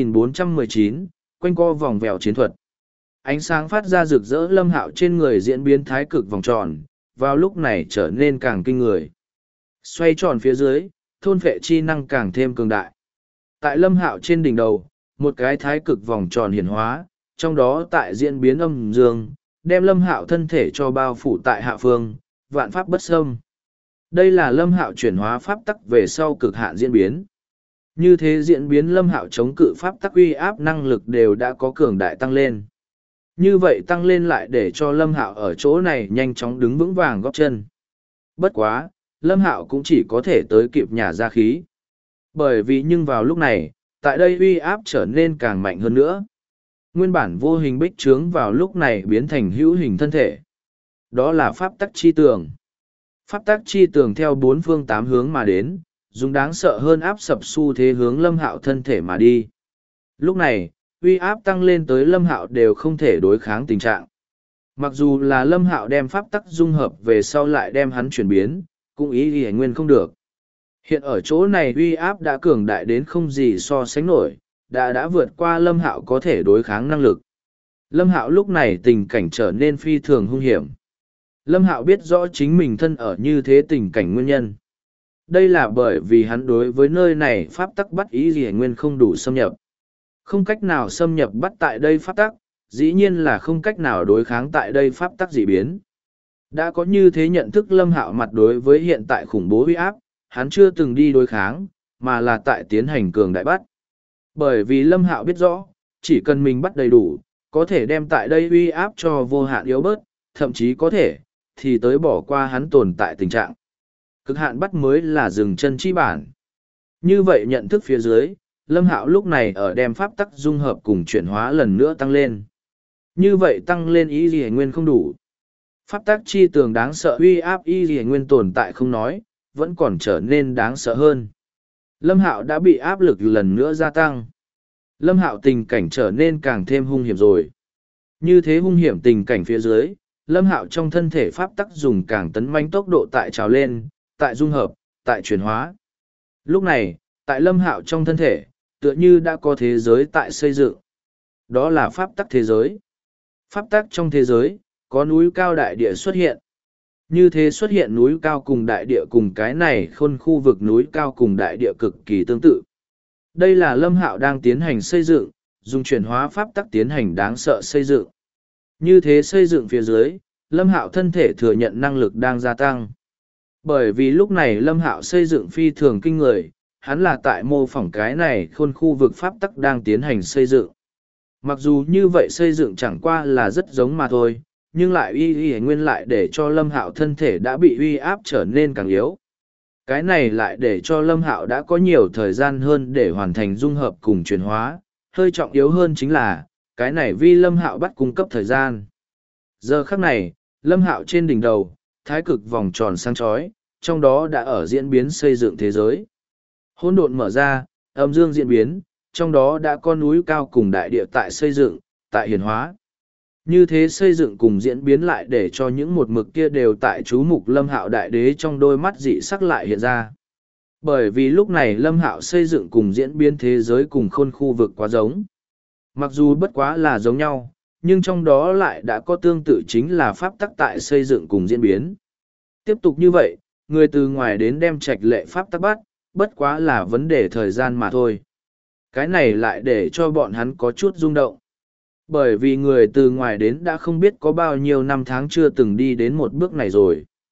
2419, quanh co vòng vèo chiến thuật. Ánh sáng phát ra rực rỡ Lâm Hạo trên người diễn biến thái cực vòng tròn, vào lúc này trở nên càng kinh người. Xoay tròn phía dưới, thôn phệ chi năng càng thêm cường đại. Tại Lâm Hạo trên đỉnh đầu, một cái thái cực vòng tròn hiển hóa, trong đó tại diễn biến âm dương, đem Lâm Hạo thân thể cho bao phủ tại hạ phương, vạn pháp bất xâm. Đây là Lâm Hạo chuyển hóa pháp tắc về sau cực hạn diễn biến. Như thế diễn biến Lâm Hạo chống cự pháp tắc uy áp năng lực đều đã có cường đại tăng lên. Như vậy tăng lên lại để cho Lâm Hạo ở chỗ này nhanh chóng đứng vững vàng góp chân. Bất quá, Lâm Hạo cũng chỉ có thể tới kịp nhả ra khí. Bởi vì nhưng vào lúc này, tại đây uy áp trở nên càng mạnh hơn nữa. Nguyên bản vô hình bích trướng vào lúc này biến thành hữu hình thân thể. Đó là pháp tắc chi tường. Pháp tắc chi tường theo bốn phương tám hướng mà đến, dùng đáng sợ hơn áp sập xu thế hướng Lâm Hạo thân thể mà đi. Lúc này, uy áp tăng lên tới Lâm Hạo đều không thể đối kháng tình trạng. Mặc dù là Lâm Hạo đem pháp tắc dung hợp về sau lại đem hắn chuyển biến, cũng ý ghi nguyên không được. Hiện ở chỗ này uy áp đã cường đại đến không gì so sánh nổi, đã vượt qua Lâm Hạo có thể đối kháng năng lực. Lâm Hạo lúc này tình cảnh trở nên phi thường hung hiểm. Lâm Hạo biết rõ chính mình thân ở như thế tình cảnh nguyên nhân. Đây là bởi vì hắn đối với nơi này pháp tắc bắt ý gì nguyên không đủ xâm nhập. Không cách nào xâm nhập bắt tại đây pháp tắc, dĩ nhiên là không cách nào đối kháng tại đây pháp tắc dị biến. Đã có như thế nhận thức Lâm Hạo mặt đối với hiện tại khủng bố uy áp, hắn chưa từng đi đối kháng, mà là tại tiến hành cường đại bắt. Bởi vì Lâm Hạo biết rõ, chỉ cần mình bắt đầy đủ, có thể đem tại đây uy áp cho vô hạn yếu bớt, thậm chí có thể, thì tới bỏ qua hắn tồn tại tình trạng. Cực hạn bắt mới là dừng chân chi bản. Như vậy nhận thức phía dưới, Lâm Hạo lúc này ở đem pháp tắc dung hợp cùng chuyển hóa lần nữa tăng lên. Như vậy tăng lên ý gì nguyên không đủ. Pháp tắc chi tường đáng sợ uy áp ý gì nguyên tồn tại không nói, vẫn còn trở nên đáng sợ hơn. Lâm Hạo đã bị áp lực lần nữa gia tăng. Lâm Hạo tình cảnh trở nên càng thêm hung hiểm rồi. Như thế hung hiểm tình cảnh phía dưới, Lâm Hạo trong thân thể pháp tắc dùng càng tấn mãnh tốc độ tại trào lên, tại dung hợp, tại chuyển hóa. Lúc này, tại Lâm Hạo trong thân thể, tựa như đã có thế giới tại xây dựng. Đó là pháp tắc thế giới. Pháp tắc trong thế giới, có núi cao đại địa xuất hiện. Như thế xuất hiện núi cao cùng đại địa cùng cái này khôn khu vực núi cao cùng đại địa cực kỳ tương tự. Đây là Lâm Hạo đang tiến hành xây dựng, dùng chuyển hóa pháp tắc tiến hành đáng sợ xây dựng. Như thế xây dựng phía dưới, Lâm Hạo thân thể thừa nhận năng lực đang gia tăng. Bởi vì lúc này Lâm Hạo xây dựng phi thường kinh người, hắn là tại mô phỏng cái này khôn khu vực pháp tắc đang tiến hành xây dựng. Mặc dù như vậy xây dựng chẳng qua là rất giống mà thôi, nhưng lại y nguyên lại để cho Lâm Hạo thân thể đã bị uy áp trở nên càng yếu. Cái này lại để cho Lâm Hạo đã có nhiều thời gian hơn để hoàn thành dung hợp cùng chuyển hóa, hơi trọng yếu hơn chính là, cái này vì Lâm Hạo bắt cung cấp thời gian. Giờ khắc này, Lâm Hạo trên đỉnh đầu, thái cực vòng tròn sáng chói, trong đó đã ở diễn biến xây dựng thế giới. Hỗn độn mở ra, âm dương diễn biến, trong đó đã có núi cao cùng đại địa tại xây dựng, tại hiển hóa. Như thế xây dựng cùng diễn biến lại để cho những một mực kia đều tại chú mục Lâm Hạo đại đế trong đôi mắt dị sắc lại hiện ra. Bởi vì lúc này Lâm Hạo xây dựng cùng diễn biến thế giới cùng khôn khu vực quá giống. Mặc dù bất quá là giống nhau, nhưng trong đó lại đã có tương tự chính là pháp tắc tại xây dựng cùng diễn biến. Tiếp tục như vậy, người từ ngoài đến đem trạch lệ pháp tắc bắt, bất quá là vấn đề thời gian mà thôi. Cái này lại để cho bọn hắn có chút rung động. Bởi vì người từ ngoài đến đã không biết có bao nhiêu năm tháng chưa từng đi đến một bước này rồi.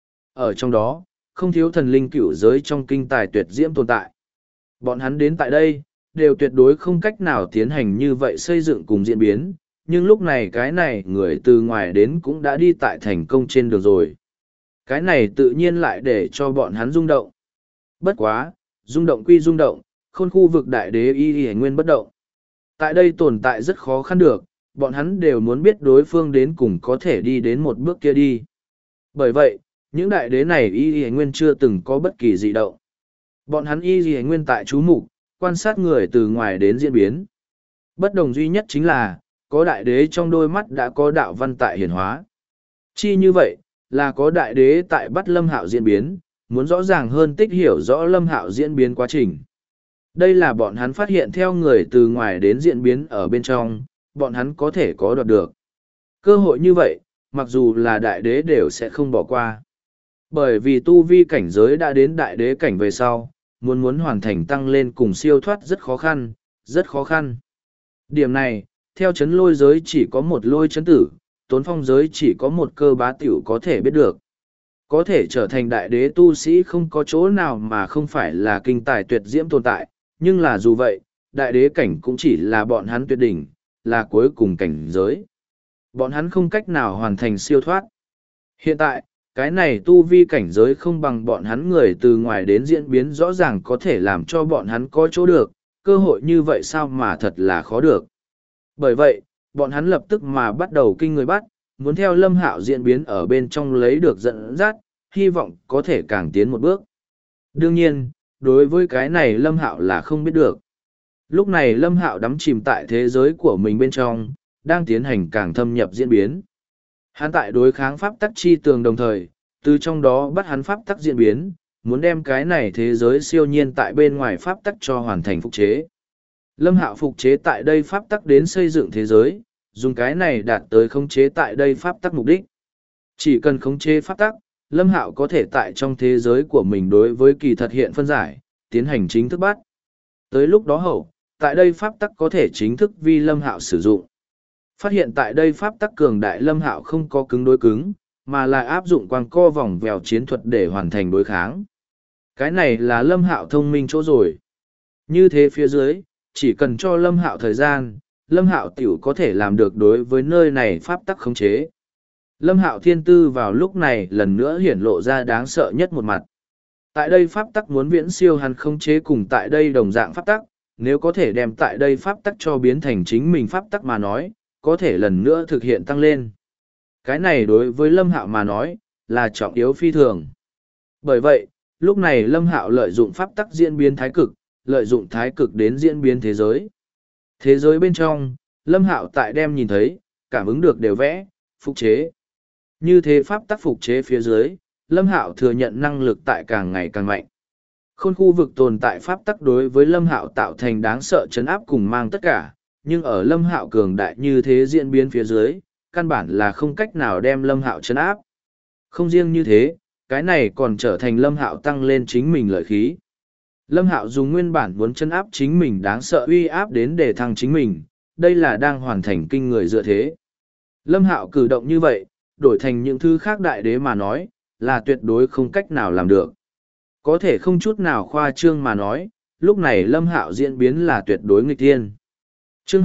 Ở trong đó, không thiếu thần linh cửu giới trong kinh tài tuyệt diễm tồn tại. Bọn hắn đến tại đây, đều tuyệt đối không cách nào tiến hành như vậy xây dựng cùng diễn biến, nhưng lúc này cái này người từ ngoài đến cũng đã đi tại thành công trên đường rồi. Cái này tự nhiên lại để cho bọn hắn rung động. Bất quá, rung động quy rung động, khôn khu vực đại đế y nguyên bất động. Tại đây tồn tại rất khó khăn được, bọn hắn đều muốn biết đối phương đến cùng có thể đi đến một bước kia đi. Bởi vậy, những đại đế này y nguyên chưa từng có bất kỳ dị động. Bọn hắn y nguyên tại chú mục quan sát người từ ngoài đến diễn biến. Bất đồng duy nhất chính là, có đại đế trong đôi mắt đã có đạo văn tại hiển hóa. Chi như vậy, là có đại đế tại bắt Lâm Hạo diễn biến, muốn rõ ràng hơn tích hiểu rõ Lâm Hạo diễn biến quá trình. Đây là bọn hắn phát hiện theo người từ ngoài đến diễn biến ở bên trong, bọn hắn có thể có đoạt được. Cơ hội như vậy, mặc dù là đại đế đều sẽ không bỏ qua. Bởi vì tu vi cảnh giới đã đến đại đế cảnh về sau, muốn hoàn thành tăng lên cùng siêu thoát rất khó khăn, rất khó khăn. Điểm này, theo chấn lôi giới chỉ có một lôi chấn tử, tốn phong giới chỉ có một cơ bá tiểu có thể biết được. Có thể trở thành đại đế tu sĩ không có chỗ nào mà không phải là kinh tài tuyệt diễm tồn tại, nhưng là dù vậy, đại đế cảnh cũng chỉ là bọn hắn tuyệt đỉnh, là cuối cùng cảnh giới. Bọn hắn không cách nào hoàn thành siêu thoát. Hiện tại, cái này tu vi cảnh giới không bằng bọn hắn người từ ngoài đến diễn biến rõ ràng có thể làm cho bọn hắn có chỗ được, cơ hội như vậy sao mà thật là khó được. Bởi vậy, bọn hắn lập tức mà bắt đầu kinh người bắt, muốn theo Lâm Hạo diễn biến ở bên trong lấy được dẫn dắt, hy vọng có thể càng tiến một bước. Đương nhiên, đối với cái này Lâm Hạo là không biết được. Lúc này Lâm Hạo đắm chìm tại thế giới của mình bên trong, đang tiến hành càng thâm nhập diễn biến. Hắn tại đối kháng pháp tắc chi tường đồng thời, từ trong đó bắt hắn pháp tắc diễn biến, muốn đem cái này thế giới siêu nhiên tại bên ngoài pháp tắc cho hoàn thành phục chế. Lâm Hạo phục chế tại đây pháp tắc đến xây dựng thế giới, dùng cái này đạt tới khống chế tại đây pháp tắc mục đích. Chỉ cần khống chế pháp tắc, Lâm Hạo có thể tại trong thế giới của mình đối với kỳ thật hiện phân giải, tiến hành chính thức bắt. Tới lúc đó hậu, tại đây pháp tắc có thể chính thức vi Lâm Hạo sử dụng. Phát hiện tại đây pháp tắc cường đại Lâm Hạo không có cứng đối cứng, mà là áp dụng quang co vòng vèo chiến thuật để hoàn thành đối kháng. Cái này là Lâm Hạo thông minh chỗ rồi. Như thế phía dưới, chỉ cần cho Lâm Hạo thời gian, Lâm Hạo tiểu có thể làm được đối với nơi này pháp tắc khống chế. Lâm Hạo thiên tư vào lúc này lần nữa hiển lộ ra đáng sợ nhất một mặt. Tại đây pháp tắc muốn viễn siêu hắn khống chế cùng tại đây đồng dạng pháp tắc, nếu có thể đem tại đây pháp tắc cho biến thành chính mình pháp tắc mà nói, có thể lần nữa thực hiện tăng lên. Cái này đối với Lâm Hạo mà nói, là trọng yếu phi thường. Bởi vậy, lúc này Lâm Hạo lợi dụng pháp tắc diễn biến thái cực, lợi dụng thái cực đến diễn biến thế giới. Thế giới bên trong, Lâm Hạo tại đem nhìn thấy, cảm ứng được đều vẽ, phục chế. Như thế pháp tắc phục chế phía dưới, Lâm Hạo thừa nhận năng lực tại càng ngày càng mạnh. Khôn khu vực tồn tại pháp tắc đối với Lâm Hạo tạo thành đáng sợ chấn áp cùng mang tất cả, nhưng ở Lâm Hạo cường đại như thế diễn biến phía dưới, căn bản là không cách nào đem Lâm Hạo chấn áp. Không riêng như thế, cái này còn trở thành Lâm Hạo tăng lên chính mình lợi khí. Lâm Hạo dùng nguyên bản muốn chấn áp chính mình đáng sợ uy áp đến để thăng chính mình, đây là đang hoàn thành kinh người dựa thế. Lâm Hạo cử động như vậy, đổi thành những thứ khác đại đế mà nói, là tuyệt đối không cách nào làm được. Có thể không chút nào khoa trương mà nói, lúc này Lâm Hạo diễn biến là tuyệt đối nghịch thiên. Chương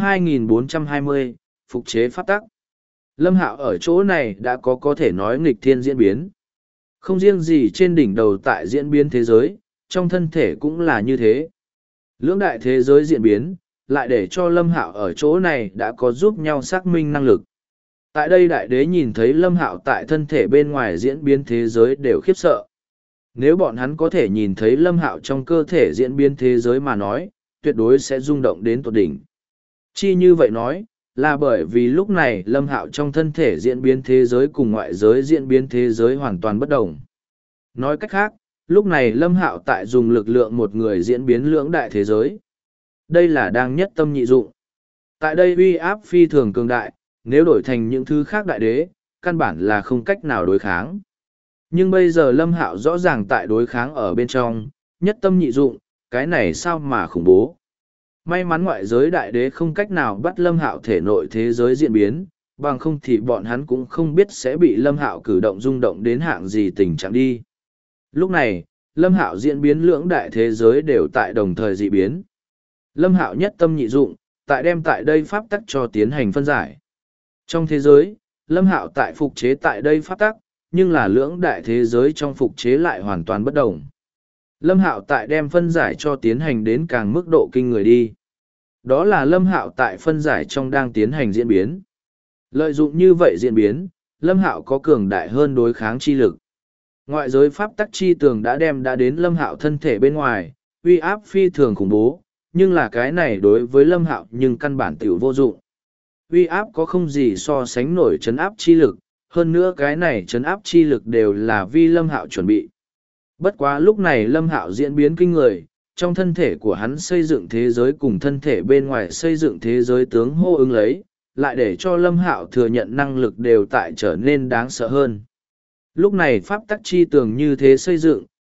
2420, Phục chế pháp tắc. Lâm Hạo ở chỗ này đã có thể nói nghịch thiên diễn biến. Không riêng gì trên đỉnh đầu tại diễn biến thế giới, trong thân thể cũng là như thế. Lưỡng đại thế giới diễn biến, lại để cho Lâm Hạo ở chỗ này đã có giúp nhau xác minh năng lực. Tại đây đại đế nhìn thấy Lâm Hạo tại thân thể bên ngoài diễn biến thế giới đều khiếp sợ. Nếu bọn hắn có thể nhìn thấy Lâm Hạo trong cơ thể diễn biến thế giới mà nói, tuyệt đối sẽ rung động đến tột đỉnh. Chi như vậy nói, là bởi vì lúc này Lâm Hạo trong thân thể diễn biến thế giới cùng ngoại giới diễn biến thế giới hoàn toàn bất đồng. Nói cách khác, lúc này Lâm Hạo tại dùng lực lượng một người diễn biến lưỡng đại thế giới. Đây là đang nhất tâm nhị dụng. Tại đây uy áp phi thường cường đại, nếu đổi thành những thứ khác đại đế, căn bản là không cách nào đối kháng. Nhưng bây giờ Lâm Hạo rõ ràng tại đối kháng ở bên trong, nhất tâm nhị dụng, cái này sao mà khủng bố. May mắn ngoại giới đại đế không cách nào bắt Lâm Hạo thể nội thế giới diễn biến, bằng không thì bọn hắn cũng không biết sẽ bị Lâm Hạo cử động rung động đến hạng gì tình trạng đi. Lúc này, Lâm Hạo diễn biến lưỡng đại thế giới đều tại đồng thời dị biến. Lâm Hạo nhất tâm nhị dụng, tại đem tại đây pháp tắc cho tiến hành phân giải. Trong thế giới, Lâm Hạo tại phục chế tại đây pháp tắc, nhưng là lưỡng đại thế giới trong phục chế lại hoàn toàn bất đồng. Lâm Hạo tại đem phân giải cho tiến hành đến càng mức độ kinh người đi. Đó là Lâm Hạo tại phân giải trong đang tiến hành diễn biến. Lợi dụng như vậy diễn biến, Lâm Hạo có cường đại hơn đối kháng chi lực. Ngoại giới pháp tắc chi tường đã đến Lâm Hạo thân thể bên ngoài, uy áp phi thường khủng bố, nhưng là cái này đối với Lâm Hạo nhưng căn bản tiểu vô dụng. Uy áp có không gì so sánh nổi trấn áp chi lực, hơn nữa cái này trấn áp chi lực đều là vi Lâm Hạo chuẩn bị. Bất quá lúc này Lâm Hạo diễn biến kinh người, trong thân thể của hắn xây dựng thế giới cùng thân thể bên ngoài xây dựng thế giới tướng hô ứng lấy, lại để cho Lâm Hạo thừa nhận năng lực đều tại trở nên đáng sợ hơn. Lúc này pháp tắc chi tường như thế xây dựng,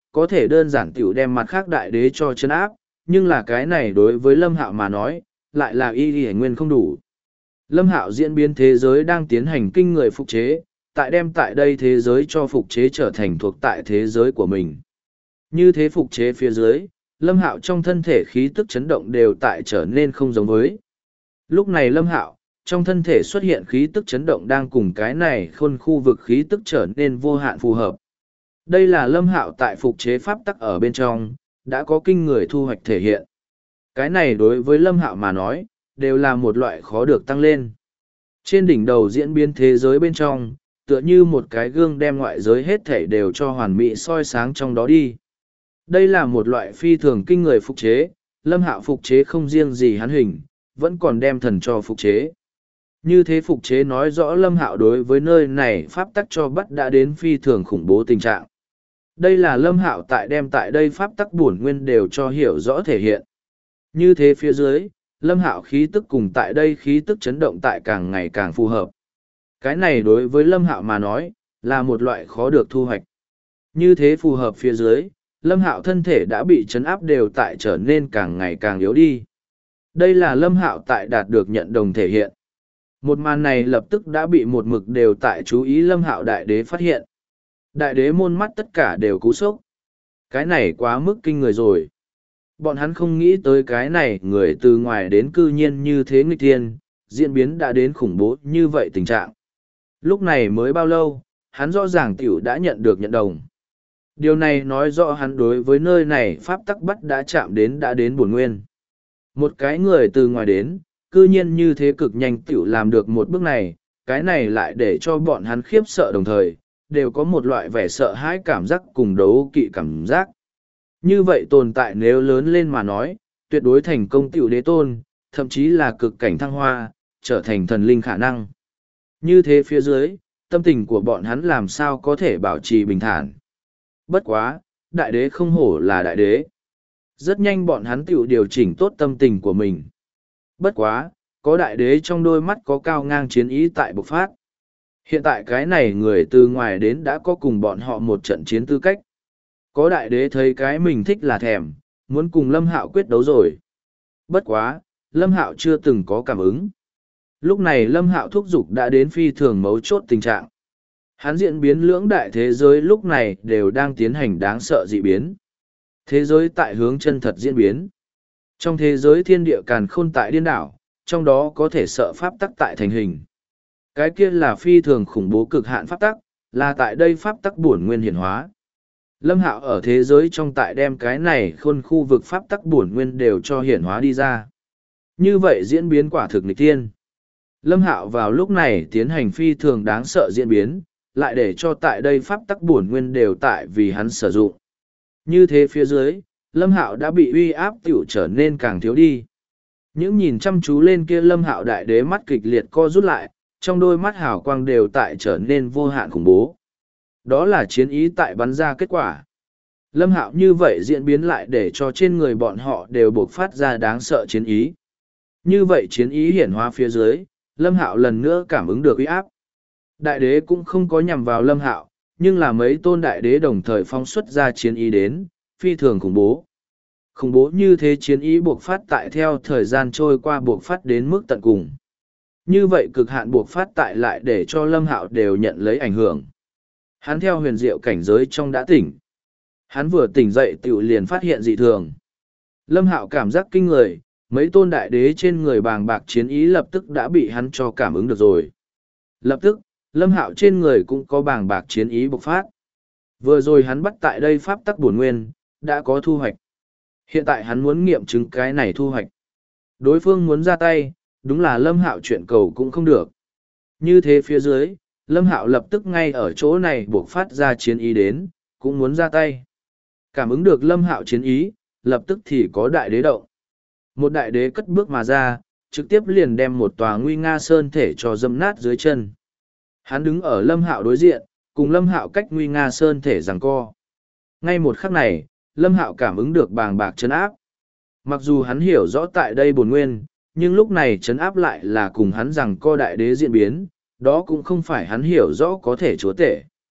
có thể đơn giản tiểu đem mặt khác đại đế cho chấn áp, nhưng là cái này đối với Lâm Hạo mà nói, lại là y nguyên không đủ. Lâm Hạo diễn biến thế giới đang tiến hành kinh người phục chế, tại đem tại đây thế giới cho phục chế trở thành thuộc tại thế giới của mình. Như thế phục chế phía dưới, Lâm Hạo trong thân thể khí tức chấn động đều tại trở nên không giống với. Lúc này Lâm Hạo, trong thân thể xuất hiện khí tức chấn động đang cùng cái này khôn khu vực khí tức trở nên vô hạn phù hợp. Đây là Lâm Hạo tại phục chế pháp tắc ở bên trong, đã có kinh người thu hoạch thể hiện. Cái này đối với Lâm Hạo mà nói, đều là một loại khó được tăng lên. Trên đỉnh đầu diễn biến thế giới bên trong, tựa như một cái gương đem ngoại giới hết thể đều cho hoàn mỹ soi sáng trong đó đi. Đây là một loại phi thường kinh người phục chế, Lâm Hạo phục chế không riêng gì hắn hình, vẫn còn đem thần cho phục chế. Như thế phục chế nói rõ Lâm Hạo đối với nơi này pháp tắc cho bắt đã đến phi thường khủng bố tình trạng. Đây là Lâm Hạo tại đem tại đây pháp tắc bổn nguyên đều cho hiểu rõ thể hiện. Như thế phía dưới, Lâm Hạo khí tức cùng tại đây khí tức chấn động tại càng ngày càng phù hợp. Cái này đối với Lâm Hạo mà nói, là một loại khó được thu hoạch. Như thế phù hợp phía dưới, Lâm Hạo thân thể đã bị chấn áp đều tại trở nên càng ngày càng yếu đi. Đây là Lâm Hạo tại đạt được nhận đồng thể hiện. Một màn này lập tức đã bị một mực đều tại chú ý Lâm Hạo đại đế phát hiện. Đại đế môn mắt tất cả đều cú sốc. Cái này quá mức kinh người rồi. Bọn hắn không nghĩ tới cái này người từ ngoài đến cư nhiên như thế nghịch thiên, diễn biến đã đến khủng bố như vậy tình trạng. Lúc này mới bao lâu, hắn rõ ràng tiểu đã nhận được nhận đồng. Điều này nói rõ hắn đối với nơi này pháp tắc bắt đã chạm đến đã đến bổn nguyên. Một cái người từ ngoài đến, cư nhiên như thế cực nhanh tiểu làm được một bước này, cái này lại để cho bọn hắn khiếp sợ đồng thời, đều có một loại vẻ sợ hãi cảm giác cùng đấu kỵ cảm giác. Như vậy tồn tại nếu lớn lên mà nói, tuyệt đối thành công tiểu đế tôn, thậm chí là cực cảnh thăng hoa, trở thành thần linh khả năng. Như thế phía dưới, tâm tình của bọn hắn làm sao có thể bảo trì bình thản. Bất quá, đại đế không hổ là đại đế. Rất nhanh bọn hắn tiểu điều chỉnh tốt tâm tình của mình. Bất quá, có đại đế trong đôi mắt có cao ngang chiến ý tại bộc phát. Hiện tại cái này người từ ngoài đến đã có cùng bọn họ một trận chiến tư cách. Có đại đế thấy cái mình thích là thèm, muốn cùng Lâm Hạo quyết đấu rồi. Bất quá, Lâm Hạo chưa từng có cảm ứng. Lúc này Lâm Hạo thúc giục đã đến phi thường mấu chốt tình trạng. Hắn diễn biến lưỡng đại thế giới lúc này đều đang tiến hành đáng sợ dị biến. Thế giới tại hướng chân thật diễn biến. Trong thế giới thiên địa càn khôn tại điên đảo, trong đó có thể sợ pháp tắc tại thành hình. Cái kia là phi thường khủng bố cực hạn pháp tắc, là tại đây pháp tắc bổn nguyên hiển hóa. Lâm Hạo ở thế giới trong tại đem cái này khôn khu vực pháp tắc bổn nguyên đều cho hiển hóa đi ra. Như vậy diễn biến quả thực nghịch thiên. Lâm Hạo vào lúc này tiến hành phi thường đáng sợ diễn biến, lại để cho tại đây pháp tắc bổn nguyên đều tại vì hắn sử dụng. Như thế phía dưới, Lâm Hạo đã bị uy áp tiểu trở nên càng thiếu đi. Những nhìn chăm chú lên kia Lâm Hạo đại đế mắt kịch liệt co rút lại, trong đôi mắt hào quang đều tại trở nên vô hạn khủng bố. Đó là chiến ý tại bắn ra kết quả. Lâm Hạo như vậy diễn biến lại để cho trên người bọn họ đều bộc phát ra đáng sợ chiến ý. Như vậy chiến ý hiển hóa phía dưới, Lâm Hạo lần nữa cảm ứng được uy áp. Đại đế cũng không có nhằm vào Lâm Hạo, nhưng là mấy tôn đại đế đồng thời phóng xuất ra chiến ý đến, phi thường khủng bố. Khủng bố như thế chiến ý buộc phát tại theo thời gian trôi qua buộc phát đến mức tận cùng. Như vậy cực hạn buộc phát tại lại để cho Lâm Hạo đều nhận lấy ảnh hưởng. Hắn theo huyền diệu cảnh giới trong đã tỉnh. Hắn vừa tỉnh dậy tiểu liền phát hiện dị thường. Lâm Hạo cảm giác kinh người, mấy tôn đại đế trên người bàng bạc chiến ý lập tức đã bị hắn cho cảm ứng được rồi. Lập tức, Lâm Hạo trên người cũng có bàng bạc chiến ý bộc phát. Vừa rồi hắn bắt tại đây pháp tắc bổn nguyên, đã có thu hoạch. Hiện tại hắn muốn nghiệm chứng cái này thu hoạch. Đối phương muốn ra tay, đúng là Lâm Hạo chuyện cầu cũng không được. Như thế phía dưới, Lâm Hạo lập tức ngay ở chỗ này buộc phát ra chiến ý đến, cũng muốn ra tay. Cảm ứng được Lâm Hạo chiến ý, lập tức thì có đại đế động. Một đại đế cất bước mà ra, trực tiếp liền đem một tòa nguy nga sơn thể cho dâm nát dưới chân. Hắn đứng ở Lâm Hạo đối diện, cùng Lâm Hạo cách nguy nga sơn thể giằng co. Ngay một khắc này, Lâm Hạo cảm ứng được bàng bạc trấn áp. Mặc dù hắn hiểu rõ tại đây bổn nguyên, nhưng lúc này trấn áp lại là cùng hắn giằng co đại đế diễn biến, đó cũng không phải hắn hiểu rõ có thể chúa tể.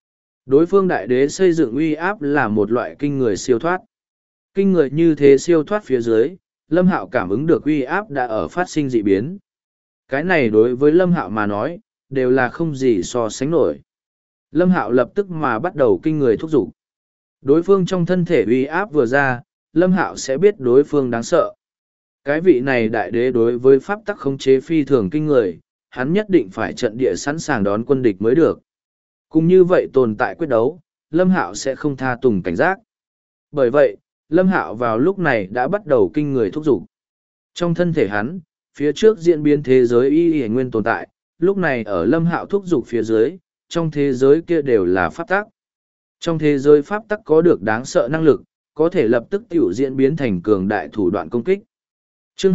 Đối phương đại đế xây dựng uy áp là một loại kinh người siêu thoát. Kinh người như thế siêu thoát phía dưới, Lâm Hạo cảm ứng được uy áp đã ở phát sinh dị biến. Cái này đối với Lâm Hạo mà nói, đều là không gì so sánh nổi. Lâm Hạo lập tức mà bắt đầu kinh người thúc giục. Đối phương trong thân thể uy áp vừa ra, Lâm Hạo sẽ biết đối phương đáng sợ. Cái vị này đại đế đối với pháp tắc khống chế phi thường kinh người, hắn nhất định phải trận địa sẵn sàng đón quân địch mới được. Cùng như vậy tồn tại quyết đấu, Lâm Hạo sẽ không tha tùng cảnh giác. Bởi vậy, Lâm Hạo vào lúc này đã bắt đầu kinh người thúc giục. Trong thân thể hắn, phía trước diễn biến thế giới y nguyên tồn tại, lúc này ở Lâm Hạo thúc giục phía dưới, trong thế giới kia đều là pháp tắc. Trong thế giới pháp tắc có được đáng sợ năng lực, có thể lập tức tiểu diễn biến thành cường đại thủ đoạn công kích. Chương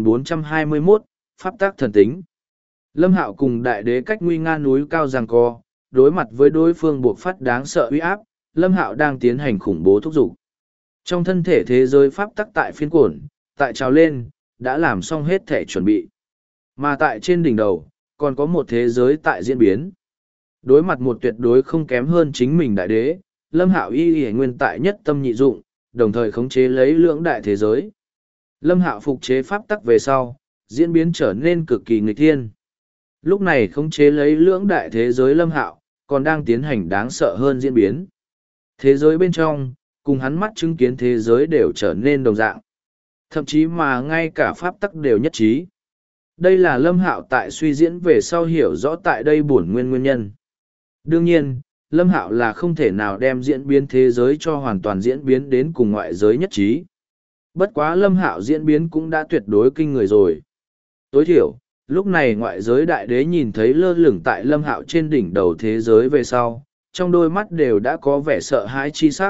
2421, Pháp tắc thần tính. Lâm Hạo cùng đại đế cách nguy nga núi cao giằng co, đối mặt với đối phương buộc phát đáng sợ uy áp, Lâm Hạo đang tiến hành khủng bố thúc giục. Trong thân thể thế giới pháp tắc tại phiên cuộn, tại trào lên, đã làm xong hết thể chuẩn bị. Mà tại trên đỉnh đầu, còn có một thế giới tại diễn biến. Đối mặt một tuyệt đối không kém hơn chính mình đại đế, Lâm Hạo y nguyên tại nhất tâm nhị dụng, đồng thời khống chế lấy lưỡng đại thế giới. Lâm Hạo phục chế pháp tắc về sau, diễn biến trở nên cực kỳ nghịch thiên. Lúc này khống chế lấy lưỡng đại thế giới Lâm Hạo, còn đang tiến hành đáng sợ hơn diễn biến. Thế giới bên trong, cùng hắn mắt chứng kiến thế giới đều trở nên đồng dạng. Thậm chí mà ngay cả pháp tắc đều nhất trí. Đây là Lâm Hạo tại suy diễn về sau hiểu rõ tại đây bổn nguyên nhân. Đương nhiên, Lâm Hạo là không thể nào đem diễn biến thế giới cho hoàn toàn diễn biến đến cùng ngoại giới nhất trí. Bất quá Lâm Hạo diễn biến cũng đã tuyệt đối kinh người rồi. Tối thiểu, lúc này ngoại giới đại đế nhìn thấy lơ lửng tại Lâm Hạo trên đỉnh đầu thế giới về sau, trong đôi mắt đều đã có vẻ sợ hãi chi sắc.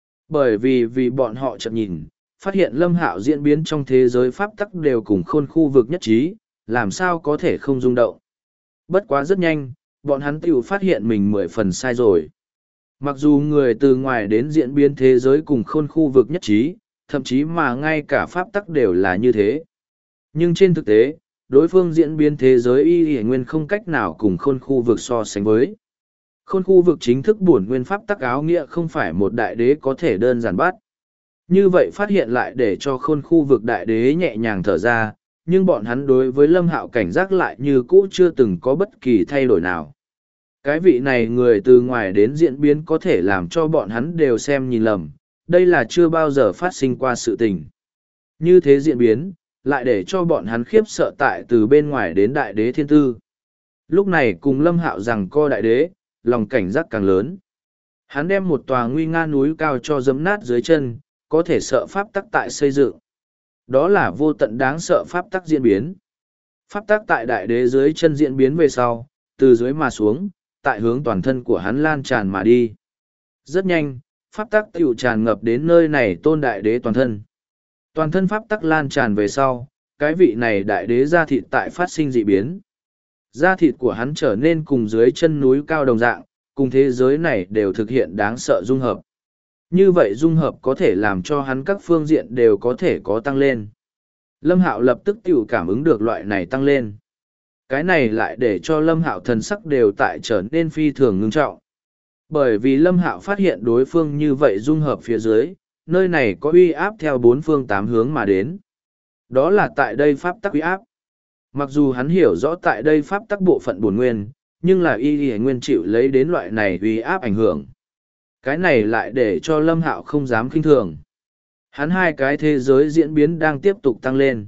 Bởi vì bọn họ chợt nhìn, phát hiện Lâm Hạo diễn biến trong thế giới pháp tắc đều cùng khôn khu vực nhất trí, làm sao có thể không rung động. Bất quá rất nhanh, bọn hắn tiểu phát hiện mình 10 phần sai rồi. Mặc dù người từ ngoài đến diễn biến thế giới cùng khôn khu vực nhất trí, thậm chí mà ngay cả pháp tắc đều là như thế. Nhưng trên thực tế, đối phương diễn biến thế giới y nguyên không cách nào cùng khôn khu vực so sánh với. Khôn khu vực chính thức bổn nguyên pháp tắc áo nghĩa không phải một đại đế có thể đơn giản bắt. Như vậy phát hiện lại để cho khôn khu vực đại đế nhẹ nhàng thở ra, nhưng bọn hắn đối với Lâm Hạo cảnh giác lại như cũ chưa từng có bất kỳ thay đổi nào. Cái vị này người từ ngoài đến diễn biến có thể làm cho bọn hắn đều xem nhìn lầm, đây là chưa bao giờ phát sinh qua sự tình. Như thế diễn biến, lại để cho bọn hắn khiếp sợ tại từ bên ngoài đến đại đế thiên tư. Lúc này cùng Lâm Hạo rằng co đại đế, lòng cảnh giác càng lớn. Hắn đem một tòa nguy nga núi cao cho dẫm nát dưới chân, có thể sợ pháp tắc tại xây dựng. Đó là vô tận đáng sợ pháp tắc diễn biến. Pháp tắc tại đại đế dưới chân diễn biến về sau, từ dưới mà xuống, tại hướng toàn thân của hắn lan tràn mà đi. Rất nhanh, pháp tắc tiểu tràn ngập đến nơi này tôn đại đế toàn thân. Toàn thân pháp tắc lan tràn về sau, cái vị này đại đế da thịt tại phát sinh dị biến. Da thịt của hắn trở nên cùng dưới chân núi cao đồng dạng, cùng thế giới này đều thực hiện đáng sợ dung hợp. Như vậy dung hợp có thể làm cho hắn các phương diện đều có thể có tăng lên. Lâm Hạo lập tức tiểu cảm ứng được loại này tăng lên. Cái này lại để cho Lâm Hạo thần sắc đều tại trở nên phi thường ngưng trọng. Bởi vì Lâm Hạo phát hiện đối phương như vậy dung hợp phía dưới, nơi này có uy áp theo bốn phương tám hướng mà đến. Đó là tại đây pháp tắc uy áp. Mặc dù hắn hiểu rõ tại đây pháp tắc bộ phận bổn nguyên, nhưng là y nguyên chịu lấy đến loại này uy áp ảnh hưởng. Cái này lại để cho Lâm Hạo không dám khinh thường. Hắn hai cái thế giới diễn biến đang tiếp tục tăng lên.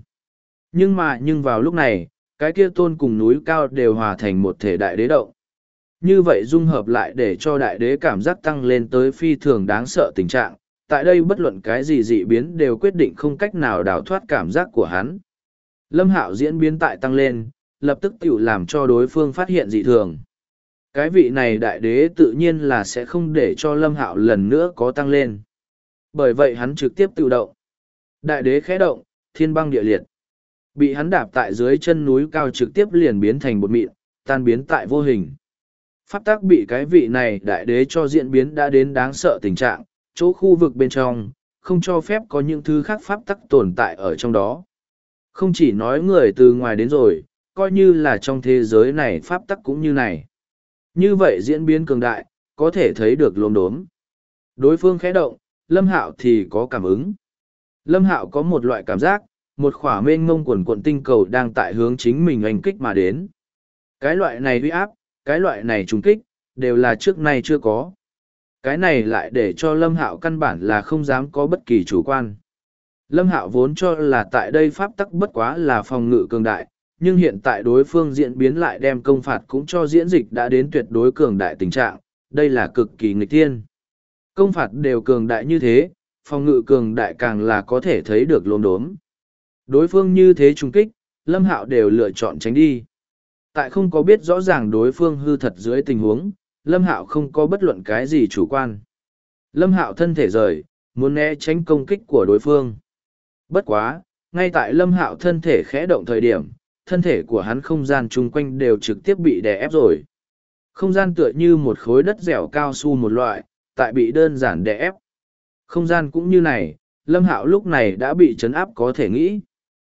Nhưng vào lúc này, cái kia tôn cùng núi cao đều hòa thành một thể đại đế động. Như vậy dung hợp lại để cho đại đế cảm giác tăng lên tới phi thường đáng sợ tình trạng. Tại đây bất luận cái gì dị biến đều quyết định không cách nào đào thoát cảm giác của hắn. Lâm Hạo diễn biến tại tăng lên, lập tức tiểu làm cho đối phương phát hiện dị thường. Cái vị này đại đế tự nhiên là sẽ không để cho Lâm Hạo lần nữa có tăng lên. Bởi vậy hắn trực tiếp tự động. Đại đế khẽ động, thiên băng địa liệt. Bị hắn đạp tại dưới chân núi cao trực tiếp liền biến thành bột mịn, tan biến tại vô hình. Pháp tắc bị cái vị này đại đế cho diễn biến đã đến đáng sợ tình trạng, chỗ khu vực bên trong, không cho phép có những thứ khác pháp tắc tồn tại ở trong đó. Không chỉ nói người từ ngoài đến rồi, coi như là trong thế giới này pháp tắc cũng như này. Như vậy diễn biến cường đại, có thể thấy được lốm đốm. Đối phương khẽ động, Lâm Hạo thì có cảm ứng. Lâm Hạo có một loại cảm giác, một khỏa mênh mông quần quận tinh cầu đang tại hướng chính mình oanh kích mà đến. Cái loại này uy áp, cái loại này trùng kích, đều là trước nay chưa có. Cái này lại để cho Lâm Hạo căn bản là không dám có bất kỳ chủ quan. Lâm Hạo vốn cho là tại đây pháp tắc bất quá là phòng ngự cường đại, nhưng hiện tại đối phương diễn biến lại đem công phạt cũng cho diễn dịch đã đến tuyệt đối cường đại tình trạng, đây là cực kỳ nghịch thiên. Công phạt đều cường đại như thế, phòng ngự cường đại càng là có thể thấy được lốm đốm. Đối phương như thế trùng kích, Lâm Hạo đều lựa chọn tránh đi. Tại không có biết rõ ràng đối phương hư thật dưới tình huống, Lâm Hạo không có bất luận cái gì chủ quan. Lâm Hạo thân thể rời, muốn né tránh công kích của đối phương. Bất quá, ngay tại Lâm Hạo thân thể khẽ động thời điểm, thân thể của hắn không gian chung quanh đều trực tiếp bị đè ép rồi. Không gian tựa như một khối đất dẻo cao su một loại, tại bị đơn giản đè ép. Không gian cũng như này, Lâm Hạo lúc này đã bị chấn áp có thể nghĩ.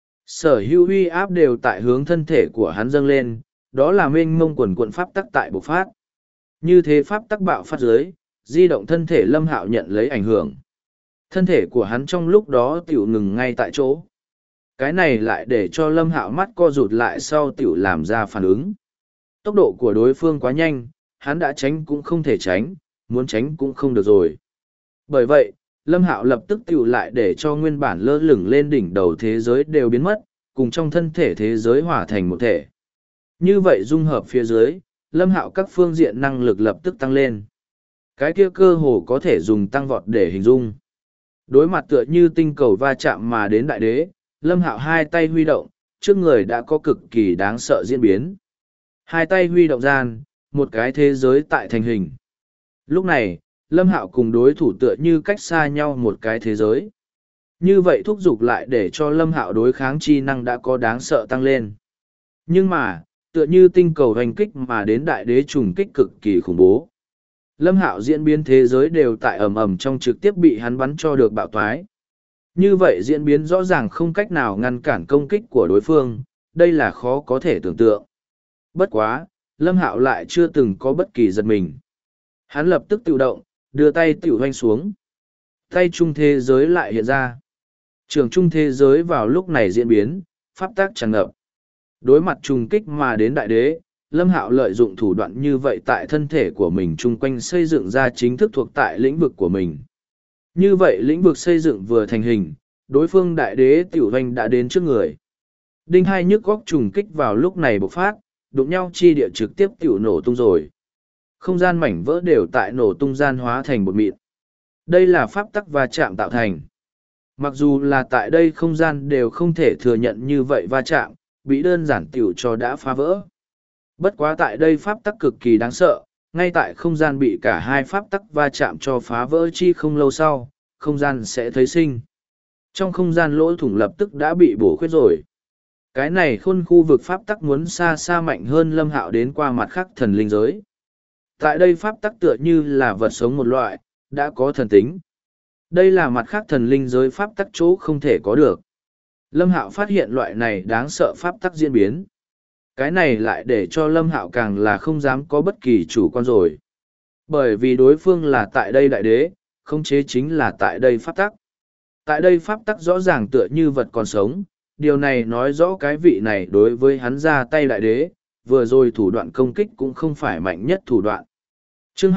Sở hữu uy áp đều tại hướng thân thể của hắn dâng lên, đó là mênh mông quần quận pháp tắc tại bộc phát. Như thế pháp tắc bạo phát dưới, di động thân thể Lâm Hạo nhận lấy ảnh hưởng. Thân thể của hắn trong lúc đó tiểu ngừng ngay tại chỗ. Cái này lại để cho Lâm Hạo mắt co rụt lại sau tiểu làm ra phản ứng. Tốc độ của đối phương quá nhanh, hắn đã tránh cũng không thể tránh, muốn tránh cũng không được rồi. Bởi vậy, Lâm Hạo lập tức tiểu lại để cho nguyên bản lơ lửng lên đỉnh đầu thế giới đều biến mất, cùng trong thân thể thế giới hòa thành một thể. Như vậy dung hợp phía dưới, Lâm Hạo các phương diện năng lực lập tức tăng lên. Cái kia cơ hồ có thể dùng tăng vọt để hình dung. Đối mặt tựa như tinh cầu va chạm mà đến đại đế, Lâm Hạo hai tay huy động, trước người đã có cực kỳ đáng sợ diễn biến. Hai tay huy động gian, một cái thế giới tại thành hình. Lúc này, Lâm Hạo cùng đối thủ tựa như cách xa nhau một cái thế giới. Như vậy thúc giục lại để cho Lâm Hạo đối kháng chi năng đã có đáng sợ tăng lên. Nhưng mà, tựa như tinh cầu hành kích mà đến đại đế trùng kích cực kỳ khủng bố. Lâm Hạo diễn biến thế giới đều tại ầm ầm trong trực tiếp bị hắn bắn cho được bạo toái. Như vậy diễn biến rõ ràng không cách nào ngăn cản công kích của đối phương, đây là khó có thể tưởng tượng. Bất quá, Lâm Hạo lại chưa từng có bất kỳ giật mình. Hắn lập tức tự động, đưa tay tiểu hoanh xuống. Tay trung thế giới lại hiện ra. Trường trung thế giới vào lúc này diễn biến, pháp tác tràn ngập. Đối mặt trùng kích mà đến đại đế, Lâm Hạo lợi dụng thủ đoạn như vậy tại thân thể của mình chung quanh xây dựng ra chính thức thuộc tại lĩnh vực của mình. Như vậy lĩnh vực xây dựng vừa thành hình, đối phương đại đế tiểu hoanh đã đến trước người. Đinh hai nhức góc trùng kích vào lúc này bộc phát, đụng nhau chi địa trực tiếp tiểu nổ tung rồi. Không gian mảnh vỡ đều tại nổ tung gian hóa thành bột mịn. Đây là pháp tắc va chạm tạo thành. Mặc dù là tại đây không gian đều không thể thừa nhận như vậy va chạm, bị đơn giản tiểu cho đã phá vỡ. Bất quá tại đây pháp tắc cực kỳ đáng sợ, ngay tại không gian bị cả hai pháp tắc va chạm cho phá vỡ chi không lâu sau, không gian sẽ thấy sinh. Trong không gian lỗ thủng lập tức đã bị bổ khuyết rồi. Cái này khôn khu vực pháp tắc muốn xa xa mạnh hơn Lâm Hạo đến qua mặt khác thần linh giới. Tại đây pháp tắc tựa như là vật sống một loại, đã có thần tính. Đây là mặt khác thần linh giới pháp tắc chỗ không thể có được. Lâm Hạo phát hiện loại này đáng sợ pháp tắc diễn biến. Cái này lại để cho Lâm Hạo càng là không dám có bất kỳ chủ quan rồi. Bởi vì đối phương là tại đây đại đế, khống chế chính là tại đây pháp tắc. Tại đây pháp tắc rõ ràng tựa như vật còn sống, điều này nói rõ cái vị này đối với hắn ra tay đại đế, vừa rồi thủ đoạn công kích cũng không phải mạnh nhất thủ đoạn. Chương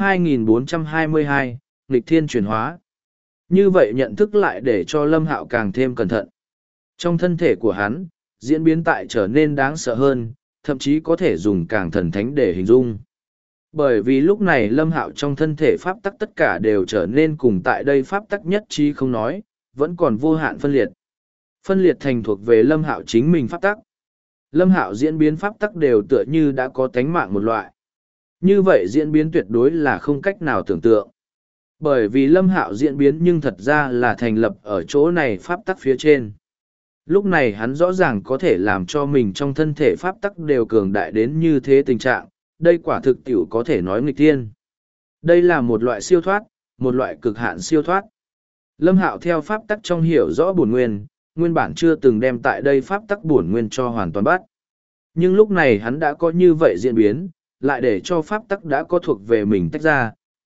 2422, Nghịch Thiên chuyển hóa. Như vậy nhận thức lại để cho Lâm Hạo càng thêm cẩn thận. Trong thân thể của hắn, diễn biến tại trở nên đáng sợ hơn, thậm chí có thể dùng càng thần thánh để hình dung. Bởi vì lúc này Lâm Hạo trong thân thể pháp tắc tất cả đều trở nên cùng tại đây pháp tắc nhất trí không nói, vẫn còn vô hạn phân liệt. Phân liệt thành thuộc về Lâm Hạo chính mình pháp tắc. Lâm Hạo diễn biến pháp tắc đều tựa như đã có tánh mạng một loại. Như vậy diễn biến tuyệt đối là không cách nào tưởng tượng. Bởi vì Lâm Hạo diễn biến nhưng thật ra là thành lập ở chỗ này pháp tắc phía trên. Lúc này hắn rõ ràng có thể làm cho mình trong thân thể pháp tắc đều cường đại đến như thế tình trạng, đây quả thực tiểu có thể nói nghịch thiên. Đây là một loại siêu thoát, một loại cực hạn siêu thoát. Lâm Hạo theo pháp tắc trong hiểu rõ bổn nguyên, nguyên bản chưa từng đem tại đây pháp tắc bổn nguyên cho hoàn toàn bắt. Nhưng lúc này hắn đã có như vậy diễn biến, lại để cho pháp tắc đã có thuộc về mình tách ra,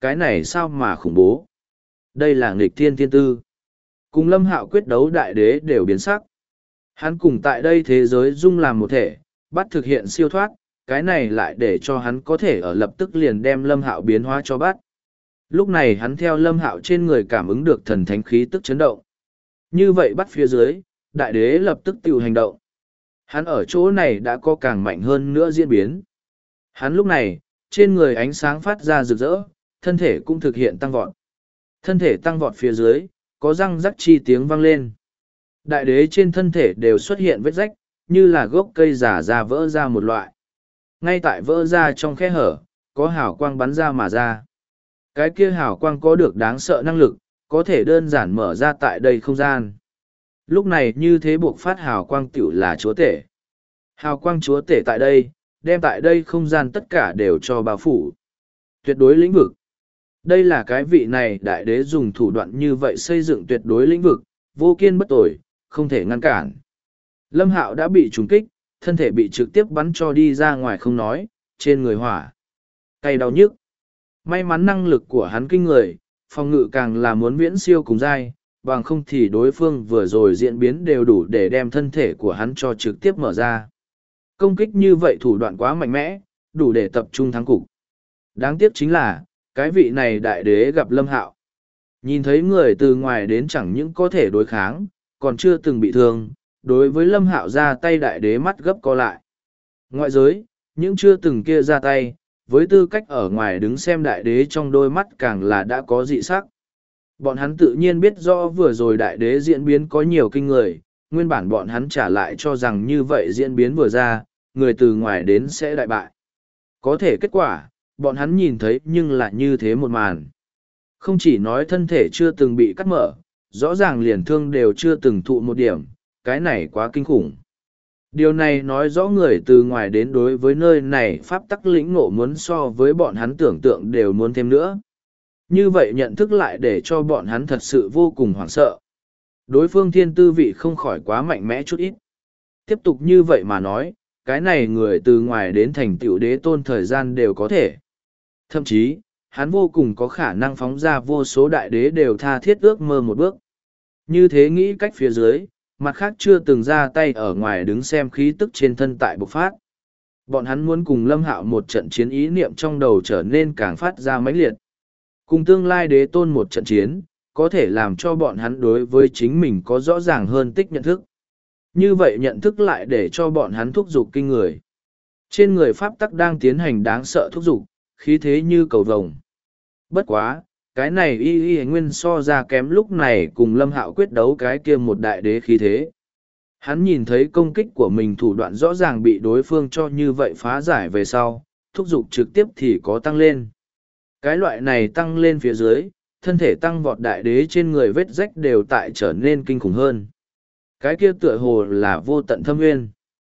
cái này sao mà khủng bố. Đây là nghịch thiên thiên tư. Cùng Lâm Hạo quyết đấu đại đế đều biến sắc. Hắn cùng tại đây thế giới dung làm một thể, bắt thực hiện siêu thoát, cái này lại để cho hắn có thể ở lập tức liền đem Lâm Hạo biến hóa cho bắt. Lúc này hắn theo Lâm Hạo trên người cảm ứng được thần thánh khí tức chấn động. Như vậy bắt phía dưới, đại đế lập tức tự hành động. Hắn ở chỗ này đã có càng mạnh hơn nữa diễn biến. Hắn lúc này, trên người ánh sáng phát ra rực rỡ, thân thể cũng thực hiện tăng vọt. Thân thể tăng vọt phía dưới, có răng rắc chi tiếng vang lên. Đại đế trên thân thể đều xuất hiện vết rách, như là gốc cây giả ra vỡ ra một loại. Ngay tại vỡ ra trong khe hở, có hào quang bắn ra mà ra. Cái kia hào quang có được đáng sợ năng lực, có thể đơn giản mở ra tại đây không gian. Lúc này như thế buộc phát hào quang tiểu là chúa tể. Hào quang chúa tể tại đây, đem tại đây không gian tất cả đều cho bao phủ. Tuyệt đối lĩnh vực. Đây là cái vị này đại đế dùng thủ đoạn như vậy xây dựng tuyệt đối lĩnh vực, vô kiên bất tồi, không thể ngăn cản. Lâm Hạo đã bị trúng kích, thân thể bị trực tiếp bắn cho đi ra ngoài không nói, trên người hỏa. Cay đau nhức. May mắn năng lực của hắn kinh người, phòng ngự càng là muốn viễn siêu cùng dai, bằng không thì đối phương vừa rồi diễn biến đều đủ để đem thân thể của hắn cho trực tiếp mở ra. Công kích như vậy thủ đoạn quá mạnh mẽ, đủ để tập trung thắng cục. Đáng tiếc chính là, cái vị này đại đế gặp Lâm Hạo. Nhìn thấy người từ ngoài đến chẳng những có thể đối kháng, còn chưa từng bị thương, đối với Lâm Hạo ra tay đại đế mắt gấp co lại. Ngoại giới, những chưa từng kia ra tay, với tư cách ở ngoài đứng xem đại đế trong đôi mắt càng là đã có dị sắc. Bọn hắn tự nhiên biết rõ vừa rồi đại đế diễn biến có nhiều kinh người, nguyên bản bọn hắn trả lại cho rằng như vậy diễn biến vừa ra, người từ ngoài đến sẽ đại bại. Có thể kết quả, bọn hắn nhìn thấy nhưng lại như thế một màn. Không chỉ nói thân thể chưa từng bị cắt mở, rõ ràng liền thương đều chưa từng thụ một điểm, cái này quá kinh khủng. Điều này nói rõ người từ ngoài đến đối với nơi này pháp tắc lĩnh ngộ muốn so với bọn hắn tưởng tượng đều muốn thêm nữa. Như vậy nhận thức lại để cho bọn hắn thật sự vô cùng hoảng sợ. Đối phương thiên tư vị không khỏi quá mạnh mẽ chút ít. Tiếp tục như vậy mà nói, cái này người từ ngoài đến thành tựu đế tôn thời gian đều có thể. Thậm chí, hắn vô cùng có khả năng phóng ra vô số đại đế đều tha thiết ước mơ một bước. Như thế nghĩ cách phía dưới, mặt khác chưa từng ra tay ở ngoài đứng xem khí tức trên thân tại bộc phát. Bọn hắn muốn cùng Lâm Hạo một trận chiến ý niệm trong đầu trở nên càng phát ra mãnh liệt. Cùng tương lai đế tôn một trận chiến, có thể làm cho bọn hắn đối với chính mình có rõ ràng hơn tích nhận thức. Như vậy nhận thức lại để cho bọn hắn thúc giục kinh người. Trên người pháp tắc đang tiến hành đáng sợ thúc giục, khí thế như cầu vồng. Bất quá, cái này y nguyên so ra kém lúc này cùng Lâm Hạo quyết đấu cái kia một đại đế khí thế. Hắn nhìn thấy công kích của mình thủ đoạn rõ ràng bị đối phương cho như vậy phá giải về sau, thúc giục trực tiếp thì có tăng lên. Cái loại này tăng lên phía dưới, thân thể tăng vọt đại đế trên người vết rách đều tại trở nên kinh khủng hơn. Cái kia tựa hồ là vô tận thâm nguyên.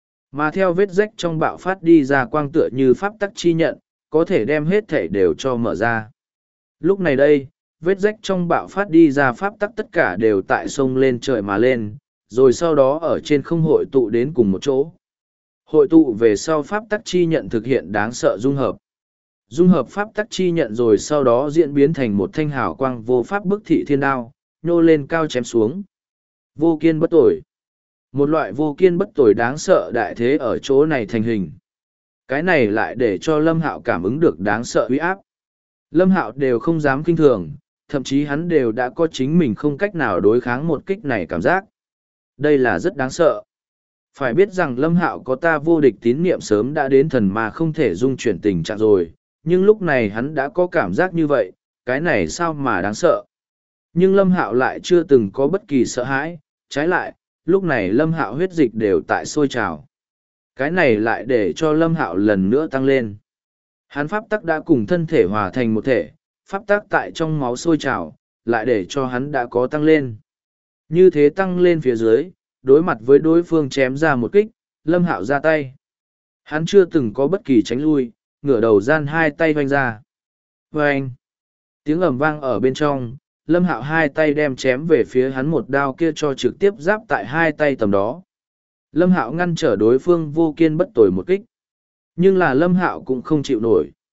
Mà theo vết rách trong bạo phát đi ra quang tựa như pháp tắc chi nhận, có thể đem hết thể đều cho mở ra. Lúc này đây, vết rách trong bạo phát đi ra pháp tắc tất cả đều tại sông lên trời mà lên, rồi sau đó ở trên không hội tụ đến cùng một chỗ. Hội tụ về sau pháp tắc chi nhận thực hiện đáng sợ dung hợp. Dung hợp pháp tắc chi nhận rồi sau đó diễn biến thành một thanh hào quang vô pháp bức thị thiên đao, nhô lên cao chém xuống. Vô kiên bất tồi. Một loại vô kiên bất tồi đáng sợ đại thế ở chỗ này thành hình. Cái này lại để cho Lâm Hạo cảm ứng được đáng sợ uy áp. Lâm Hạo đều không dám kinh thường, thậm chí hắn đều đã có chính mình không cách nào đối kháng một kích này cảm giác. Đây là rất đáng sợ. Phải biết rằng Lâm Hạo có ta vô địch tín niệm sớm đã đến thần mà không thể dung chuyển tình trạng rồi, nhưng lúc này hắn đã có cảm giác như vậy, cái này sao mà đáng sợ. Nhưng Lâm Hạo lại chưa từng có bất kỳ sợ hãi, trái lại, lúc này Lâm Hạo huyết dịch đều tại sôi trào. Cái này lại để cho Lâm Hạo lần nữa tăng lên. Hắn pháp tắc đã cùng thân thể hòa thành một thể, pháp tắc tại trong máu sôi trào, lại để cho hắn đã có tăng lên. Như thế tăng lên phía dưới, đối mặt với đối phương chém ra một kích, Lâm Hạo ra tay. Hắn chưa từng có bất kỳ tránh lui, ngửa đầu gian hai tay vanh ra. Vâng! Tiếng ầm vang ở bên trong, Lâm Hạo hai tay đem chém về phía hắn một đao kia cho trực tiếp giáp tại hai tay tầm đó. Lâm Hạo ngăn trở đối phương vô kiên bất tồi một kích. Nhưng là Lâm Hạo cũng không chịu nổi.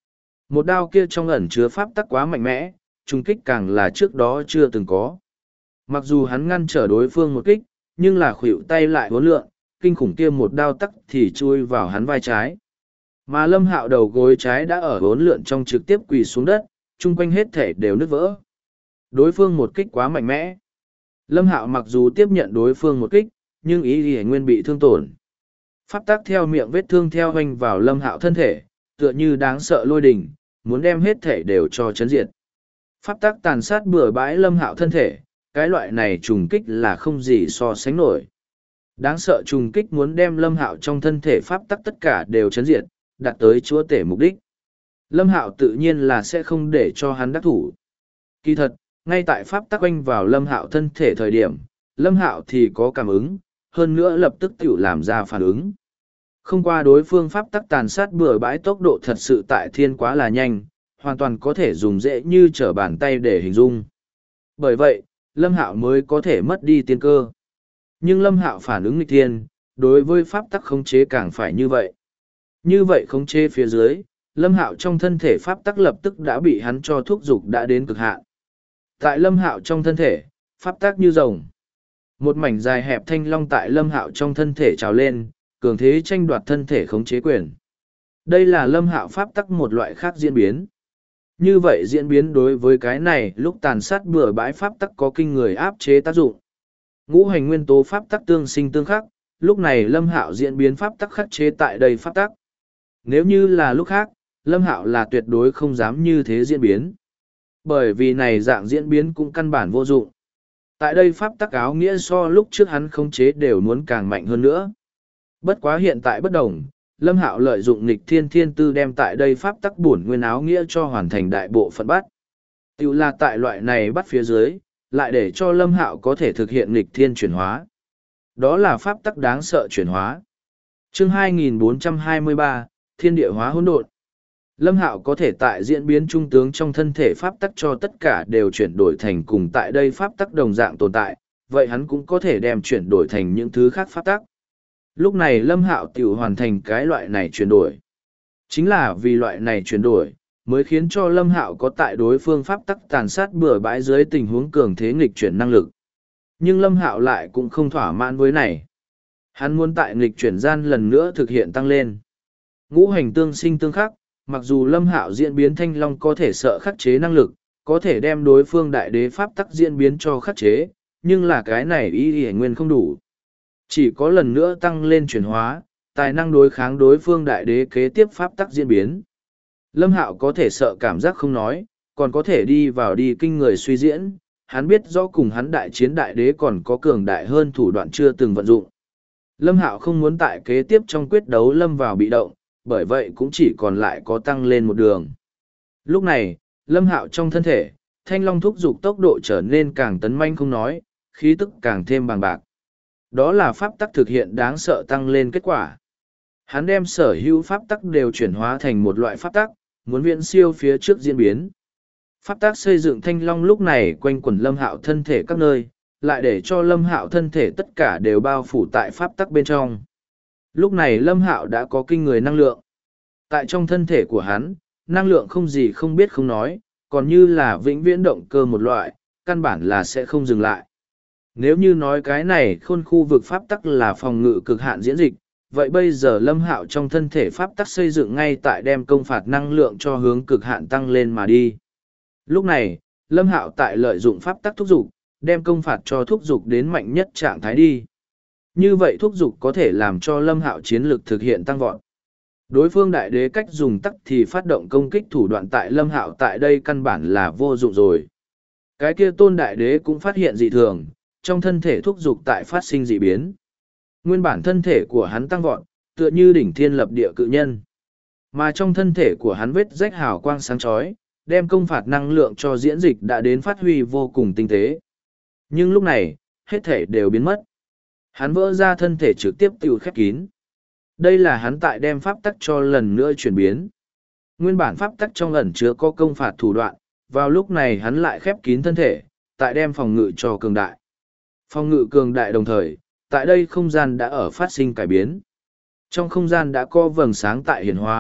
Một đao kia trong ẩn chứa pháp tắc quá mạnh mẽ, trùng kích càng là trước đó chưa từng có. Mặc dù hắn ngăn trở đối phương một kích, nhưng là khuỵu tay lại hối lượng, kinh khủng kia một đao tắc thì chui vào hắn vai trái. Mà Lâm Hạo đầu gối trái đã ở hối lượn trong trực tiếp quỳ xuống đất, chung quanh hết thể đều nứt vỡ. Đối phương một kích quá mạnh mẽ. Lâm Hạo mặc dù tiếp nhận đối phương một kích, nhưng ý thì nguyên bị thương tổn. Pháp tắc theo miệng vết thương theo hoành vào Lâm Hạo thân thể, tựa như đáng sợ lôi đình, muốn đem hết thể đều cho chấn diệt. Pháp tắc tàn sát bừa bãi Lâm Hạo thân thể, cái loại này trùng kích là không gì so sánh nổi. Đáng sợ trùng kích muốn đem Lâm Hạo trong thân thể pháp tắc tất cả đều chấn diệt, đạt tới chúa tể mục đích. Lâm Hạo tự nhiên là sẽ không để cho hắn đắc thủ. Kỳ thật, ngay tại pháp tắc oanh vào Lâm Hạo thân thể thời điểm, Lâm Hạo thì có cảm ứng, hơn nữa lập tức tự làm ra phản ứng. Không qua đối phương pháp tắc tàn sát bừa bãi tốc độ thật sự tại thiên quá là nhanh, hoàn toàn có thể dùng dễ như trở bàn tay để hình dung. Bởi vậy, Lâm Hạo mới có thể mất đi tiên cơ. Nhưng Lâm Hạo phản ứng nghịch thiên, đối với pháp tắc khống chế càng phải như vậy. Như vậy khống chế phía dưới, Lâm Hạo trong thân thể pháp tắc lập tức đã bị hắn cho thúc dục đã đến cực hạn. Tại Lâm Hạo trong thân thể, pháp tắc như rồng. Một mảnh dài hẹp thanh long tại Lâm Hạo trong thân thể trào lên, cường thế tranh đoạt thân thể khống chế quyền. Đây là Lâm Hạo pháp tắc một loại khác diễn biến. Như vậy diễn biến đối với cái này lúc tàn sát bừa bãi pháp tắc có kinh người áp chế tác dụng. Ngũ hành nguyên tố pháp tắc tương sinh tương khắc, lúc này Lâm Hạo diễn biến pháp tắc khắc chế tại đây pháp tắc. Nếu như là lúc khác, Lâm Hạo là tuyệt đối không dám như thế diễn biến. Bởi vì này dạng diễn biến cũng căn bản vô dụng. Tại đây pháp tắc áo nghĩa so lúc trước hắn khống chế đều muốn càng mạnh hơn nữa. Bất quá hiện tại bất đồng, Lâm Hạo lợi dụng nghịch thiên thiên tư đem tại đây pháp tắc bổn nguyên áo nghĩa cho hoàn thành đại bộ phận bắt. Tiểu là tại loại này bắt phía dưới, lại để cho Lâm Hạo có thể thực hiện nghịch thiên chuyển hóa. Đó là pháp tắc đáng sợ chuyển hóa. Chương 2423, Thiên địa hóa hỗn độn. Lâm Hạo có thể tại diễn biến trung tướng trong thân thể pháp tắc cho tất cả đều chuyển đổi thành cùng tại đây pháp tắc đồng dạng tồn tại, vậy hắn cũng có thể đem chuyển đổi thành những thứ khác pháp tắc. Lúc này Lâm Hạo tiểu hoàn thành cái loại này chuyển đổi. Chính là vì loại này chuyển đổi, mới khiến cho Lâm Hạo có tại đối phương pháp tắc tàn sát bừa bãi dưới tình huống cường thế nghịch chuyển năng lực. Nhưng Lâm Hạo lại cũng không thỏa mãn với này. Hắn muốn tại nghịch chuyển gian lần nữa thực hiện tăng lên. Ngũ hành tương sinh tương khắc, mặc dù Lâm Hạo diễn biến thanh long có thể sợ khắc chế năng lực, có thể đem đối phương đại đế pháp tắc diễn biến cho khắc chế, nhưng là cái này y nguyên không đủ. Chỉ có lần nữa tăng lên chuyển hóa, tài năng đối kháng đối phương đại đế kế tiếp pháp tắc diễn biến. Lâm Hạo có thể sợ cảm giác không nói, còn có thể đi vào đi kinh người suy diễn, hắn biết rõ cùng hắn đại chiến đại đế còn có cường đại hơn thủ đoạn chưa từng vận dụng. Lâm Hạo không muốn tại kế tiếp trong quyết đấu lâm vào bị động, bởi vậy cũng chỉ còn lại có tăng lên một đường. Lúc này, Lâm Hạo trong thân thể, thanh long thúc dục tốc độ trở nên càng tấn manh không nói, khí tức càng thêm bằng bạc. Đó là pháp tắc thực hiện đáng sợ tăng lên kết quả. Hắn đem sở hữu pháp tắc đều chuyển hóa thành một loại pháp tắc, muốn viễn siêu phía trước diễn biến. Pháp tắc xây dựng thanh long lúc này quanh quẩn Lâm Hạo thân thể các nơi, lại để cho Lâm Hạo thân thể tất cả đều bao phủ tại pháp tắc bên trong. Lúc này Lâm Hạo đã có kinh người năng lượng. Tại trong thân thể của hắn, năng lượng không gì không biết không nói, còn như là vĩnh viễn động cơ một loại, căn bản là sẽ không dừng lại. Nếu như nói cái này khôn khu vực pháp tắc là phòng ngự cực hạn diễn dịch, vậy bây giờ Lâm Hạo trong thân thể pháp tắc xây dựng ngay tại đem công phạt năng lượng cho hướng cực hạn tăng lên mà đi. Lúc này, Lâm Hạo tại lợi dụng pháp tắc thúc dục, đem công phạt cho thúc dục đến mạnh nhất trạng thái đi. Như vậy thúc dục có thể làm cho Lâm Hạo chiến lực thực hiện tăng vọt. Đối phương đại đế cách dùng tắc thì phát động công kích thủ đoạn tại Lâm Hạo tại đây căn bản là vô dụng rồi. Cái kia tôn đại đế cũng phát hiện dị thường, trong thân thể thúc dục tại phát sinh dị biến. Nguyên bản thân thể của hắn tăng vọt, tựa như đỉnh thiên lập địa cự nhân. Mà trong thân thể của hắn vết rách hào quang sáng chói, đem công phạt năng lượng cho diễn dịch đã đến phát huy vô cùng tinh tế. Nhưng lúc này, hết thể đều biến mất. Hắn vỡ ra thân thể trực tiếp tự khép kín. Đây là hắn tại đem pháp tắc cho lần nữa chuyển biến. Nguyên bản pháp tắc trong ẩn chứa có công phạt thủ đoạn, vào lúc này hắn lại khép kín thân thể, tại đem phòng ngự cho cường đại. Phòng ngự cường đại đồng thời, tại đây không gian đã ở phát sinh cải biến. Trong không gian đã có vầng sáng tại hiển hóa,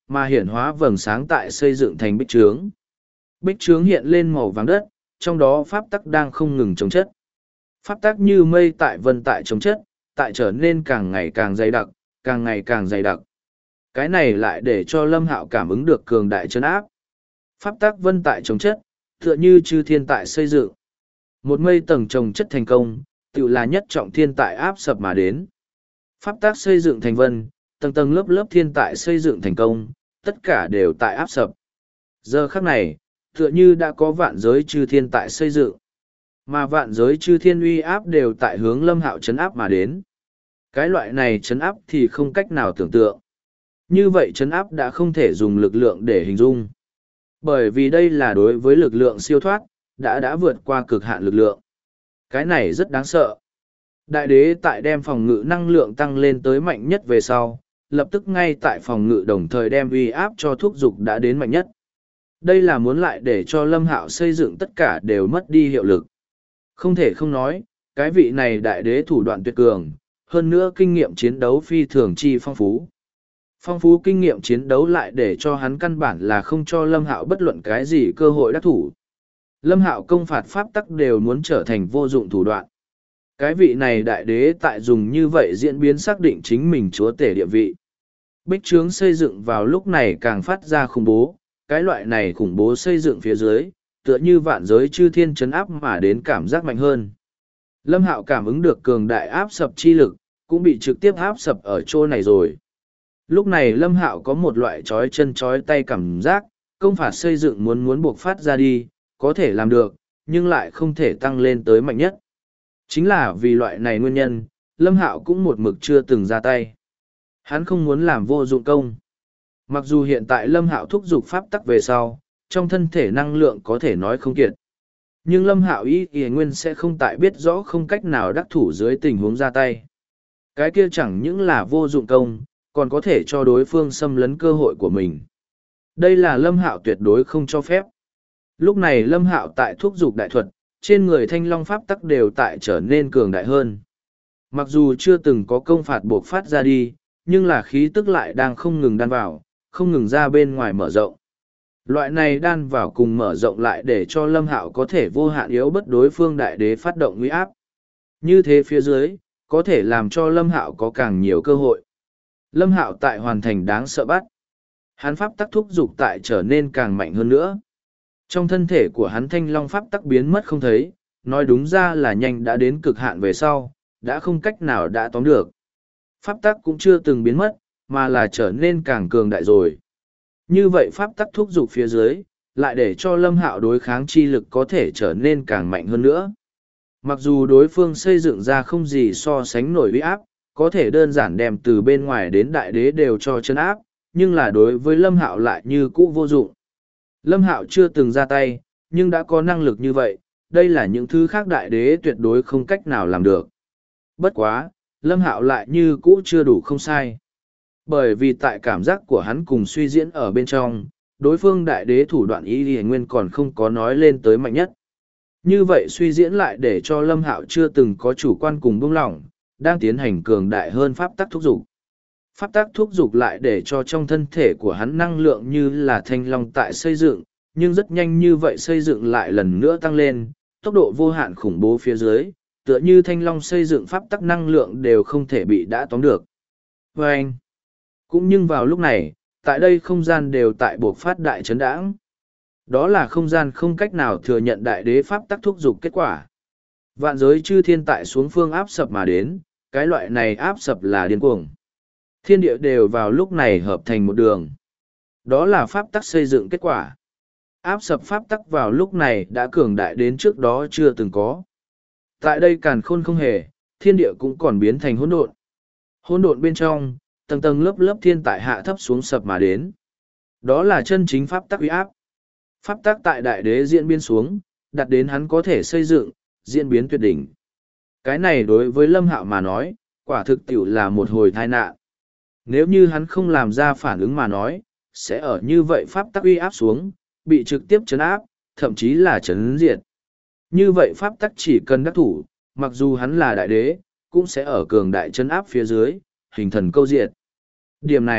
mà hiển hóa vầng sáng tại xây dựng thành bích trướng. Bích trướng hiện lên màu vàng đất, trong đó pháp tắc đang không ngừng chống chất. Pháp tắc như mây tại vân tại chống chất, tại trở nên càng ngày càng dày đặc, càng ngày càng dày đặc. Cái này lại để cho Lâm Hạo cảm ứng được cường đại trấn áp. Pháp tắc vân tại chống chất, tựa như chư thiên tại xây dựng. Một mây tầng trồng chất thành công, tự là nhất trọng thiên tại áp sập mà đến. Pháp tắc xây dựng thành vân, tầng tầng lớp lớp thiên tại xây dựng thành công, tất cả đều tại áp sập. Giờ khắc này, tựa như đã có vạn giới chư thiên tại xây dựng. Mà vạn giới chư thiên uy áp đều tại hướng Lâm Hạo trấn áp mà đến. Cái loại này trấn áp thì không cách nào tưởng tượng. Như vậy trấn áp đã không thể dùng lực lượng để hình dung. Bởi vì đây là đối với lực lượng siêu thoát, đã vượt qua cực hạn lực lượng. Cái này rất đáng sợ. Đại đế tại đem phòng ngự năng lượng tăng lên tới mạnh nhất về sau, lập tức ngay tại phòng ngự đồng thời đem uy áp cho thúc dục đã đến mạnh nhất. Đây là muốn lại để cho Lâm Hạo xây dựng tất cả đều mất đi hiệu lực. Không thể không nói, cái vị này đại đế thủ đoạn tuyệt cường, hơn nữa kinh nghiệm chiến đấu phi thường chi phong phú. Phong phú kinh nghiệm chiến đấu lại để cho hắn căn bản là không cho Lâm Hạo bất luận cái gì cơ hội đắc thủ. Lâm Hạo công phạt pháp tắc đều muốn trở thành vô dụng thủ đoạn. Cái vị này đại đế tại dùng như vậy diễn biến xác định chính mình chúa tể địa vị. Bích trướng xây dựng vào lúc này càng phát ra khủng bố, cái loại này khủng bố xây dựng phía dưới, tựa như vạn giới chư thiên chấn áp mà đến cảm giác mạnh hơn. Lâm Hạo cảm ứng được cường đại áp sập chi lực, cũng bị trực tiếp áp sập ở chỗ này rồi. Lúc này Lâm Hạo có một loại trói chân trói tay cảm giác, công phạt xây dựng muốn buộc phát ra đi, có thể làm được, nhưng lại không thể tăng lên tới mạnh nhất. Chính là vì loại này nguyên nhân, Lâm Hạo cũng một mực chưa từng ra tay. Hắn không muốn làm vô dụng công. Mặc dù hiện tại Lâm Hạo thúc giục pháp tắc về sau, trong thân thể năng lượng có thể nói không kiệt. Nhưng Lâm Hạo ý nguyên sẽ không tại biết rõ không cách nào đắc thủ dưới tình huống ra tay. Cái kia chẳng những là vô dụng công, còn có thể cho đối phương xâm lấn cơ hội của mình. Đây là Lâm Hạo tuyệt đối không cho phép. Lúc này Lâm Hạo tại thúc giục đại thuật, trên người thanh long pháp tắc đều tại trở nên cường đại hơn. Mặc dù chưa từng có công phạt buộc phát ra đi, nhưng là khí tức lại đang không ngừng đan vào, không ngừng ra bên ngoài mở rộng. Loại này đan vào cùng mở rộng lại để cho Lâm Hạo có thể vô hạn yếu bất đối phương đại đế phát động uy áp. Như thế phía dưới, có thể làm cho Lâm Hạo có càng nhiều cơ hội. Lâm Hạo tại hoàn thành đáng sợ bắt. Hắn pháp tắc thúc dục tại trở nên càng mạnh hơn nữa. Trong thân thể của hắn thanh long pháp tắc biến mất không thấy, nói đúng ra là nhanh đã đến cực hạn về sau, đã không cách nào đã tóm được. Pháp tắc cũng chưa từng biến mất, mà là trở nên càng cường đại rồi. Như vậy pháp tắc thúc dục phía dưới, lại để cho Lâm Hạo đối kháng chi lực có thể trở nên càng mạnh hơn nữa. Mặc dù đối phương xây dựng ra không gì so sánh nổi uy áp, có thể đơn giản đem từ bên ngoài đến đại đế đều cho chân áp, nhưng là đối với Lâm Hạo lại như cũ vô dụng. Lâm Hạo chưa từng ra tay, nhưng đã có năng lực như vậy, đây là những thứ khác đại đế tuyệt đối không cách nào làm được. Bất quá, Lâm Hạo lại như cũ chưa đủ không sai. Bởi vì tại cảm giác của hắn cùng suy diễn ở bên trong, đối phương đại đế thủ đoạn ý liền nguyên còn không có nói lên tới mạnh nhất. Như vậy suy diễn lại để cho Lâm Hạo chưa từng có chủ quan cùng buông lỏng, đang tiến hành cường đại hơn pháp tắc thúc dục. Pháp tắc thúc dục lại để cho trong thân thể của hắn năng lượng như là thanh long tại xây dựng, nhưng rất nhanh như vậy xây dựng lại lần nữa tăng lên, tốc độ vô hạn khủng bố phía dưới, tựa như thanh long xây dựng pháp tắc năng lượng đều không thể bị đã tóm được. Và anh, cũng nhưng vào lúc này, tại đây không gian đều tại buộc phát đại chấn đãng. Đó là không gian không cách nào thừa nhận đại đế pháp tắc thúc dục kết quả. Vạn giới chư thiên tại xuống phương áp sập mà đến, cái loại này áp sập là điên cuồng. Thiên địa đều vào lúc này hợp thành một đường. Đó là pháp tắc xây dựng kết quả. Áp sập pháp tắc vào lúc này đã cường đại đến trước đó chưa từng có. Tại đây càn khôn không hề, thiên địa cũng còn biến thành hỗn độn. Hỗn độn bên trong, tầng tầng lớp lớp thiên tại hạ thấp xuống sập mà đến. Đó là chân chính pháp tắc uy áp. Pháp tắc tại đại đế diễn biến xuống, đặt đến hắn có thể xây dựng, diễn biến tuyệt đỉnh. Cái này đối với Lâm Hạo mà nói, quả thực tiểu là một hồi tai nạn. Nếu như hắn không làm ra phản ứng mà nói, sẽ ở như vậy pháp tắc uy áp xuống, bị trực tiếp chấn áp, thậm chí là chấn diệt. Như vậy pháp tắc chỉ cần đắc thủ, mặc dù hắn là đại đế, cũng sẽ ở cường đại chấn áp phía dưới, hình thần câu diệt. Điểm này,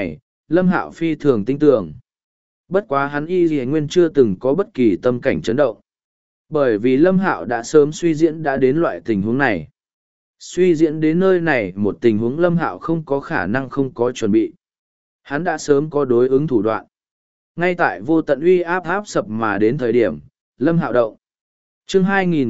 Lâm Hạo phi thường tin tưởng. Bất quá hắn y gì nguyên chưa từng có bất kỳ tâm cảnh chấn động. Bởi vì Lâm Hạo đã sớm suy diễn đã đến loại tình huống này. Suy diễn đến nơi này một tình huống Lâm Hạo không có khả năng không có chuẩn bị. Hắn đã sớm có đối ứng thủ đoạn. Ngay tại vô tận uy áp áp sập mà đến thời điểm, Lâm Hạo động. Chương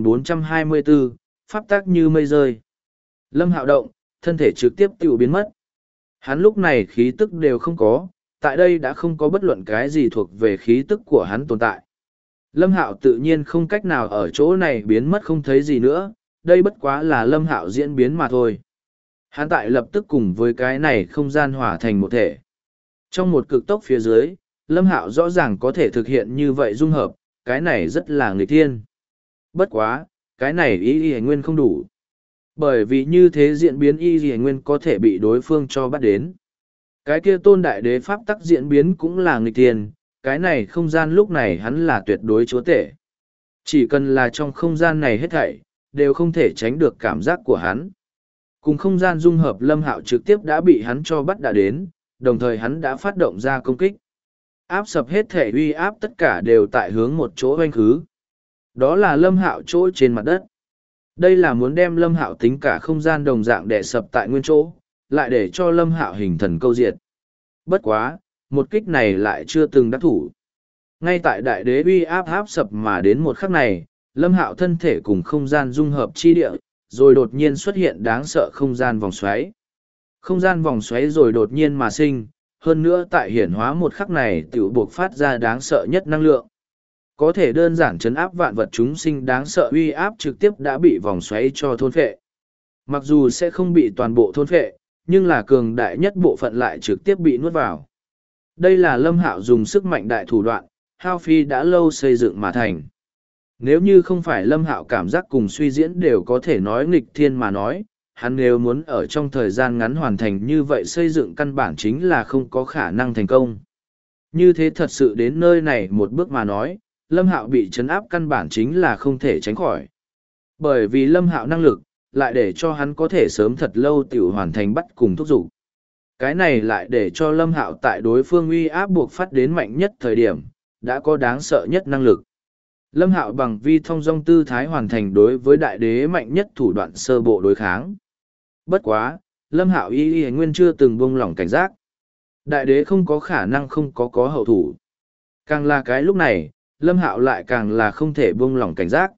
2424, pháp tắc như mây rơi. Lâm Hạo động, thân thể trực tiếp tự biến mất. Hắn lúc này khí tức đều không có, tại đây đã không có bất luận cái gì thuộc về khí tức của hắn tồn tại. Lâm Hạo tự nhiên không cách nào ở chỗ này biến mất không thấy gì nữa, đây bất quá là Lâm Hạo diễn biến mà thôi. Hắn tại lập tức cùng với cái này không gian hòa thành một thể. Trong một cực tốc phía dưới, Lâm Hạo rõ ràng có thể thực hiện như vậy dung hợp, cái này rất là nghịch thiên. Bất quá, cái này y nguyên không đủ. Bởi vì như thế diễn biến y nguyên có thể bị đối phương cho bắt đến. Cái kia tôn đại đế pháp tắc diễn biến cũng là nghịch thiên, cái này không gian lúc này hắn là tuyệt đối chúa tể. Chỉ cần là trong không gian này hết thảy, đều không thể tránh được cảm giác của hắn. Cùng không gian dung hợp Lâm Hạo trực tiếp đã bị hắn cho bắt đã đến, đồng thời hắn đã phát động ra công kích. Áp sập hết thể uy áp tất cả đều tại hướng một chỗ hoanh khứ. Đó là Lâm Hạo chỗ trên mặt đất. Đây là muốn đem Lâm Hạo tính cả không gian đồng dạng đè sập tại nguyên chỗ, lại để cho Lâm Hạo hình thần câu diệt. Bất quá, một kích này lại chưa từng đắc thủ. Ngay tại đại đế uy áp áp sập mà đến một khắc này, Lâm Hạo thân thể cùng không gian dung hợp chi địa, rồi đột nhiên xuất hiện đáng sợ không gian vòng xoáy. Không gian vòng xoáy rồi đột nhiên mà sinh, hơn nữa tại hiển hóa một khắc này tiểu buộc phát ra đáng sợ nhất năng lượng. Có thể đơn giản chấn áp vạn vật chúng sinh đáng sợ uy áp trực tiếp đã bị vòng xoáy cho thôn phệ. Mặc dù sẽ không bị toàn bộ thôn phệ, nhưng là cường đại nhất bộ phận lại trực tiếp bị nuốt vào. Đây là Lâm Hạo dùng sức mạnh đại thủ đoạn, hao phi đã lâu xây dựng mà thành. Nếu như không phải Lâm Hạo cảm giác cùng suy diễn đều có thể nói nghịch thiên mà nói, hắn nếu muốn ở trong thời gian ngắn hoàn thành như vậy xây dựng căn bản chính là không có khả năng thành công. Như thế thật sự đến nơi này một bước mà nói, Lâm Hạo bị trấn áp căn bản chính là không thể tránh khỏi. Bởi vì Lâm Hạo năng lực, lại để cho hắn có thể sớm thật lâu tiểu hoàn thành bắt cùng thúc giục. Cái này lại để cho Lâm Hạo tại đối phương uy áp buộc phát đến mạnh nhất thời điểm, đã có đáng sợ nhất năng lực. Lâm Hạo bằng vi thông dong tư thái hoàn thành đối với đại đế mạnh nhất thủ đoạn sơ bộ đối kháng. Bất quá, Lâm Hạo y nguyên chưa từng buông lỏng cảnh giác. Đại đế không có khả năng không có hậu thủ. Càng là cái lúc này, Lâm Hạo lại càng là không thể buông lỏng cảnh giác.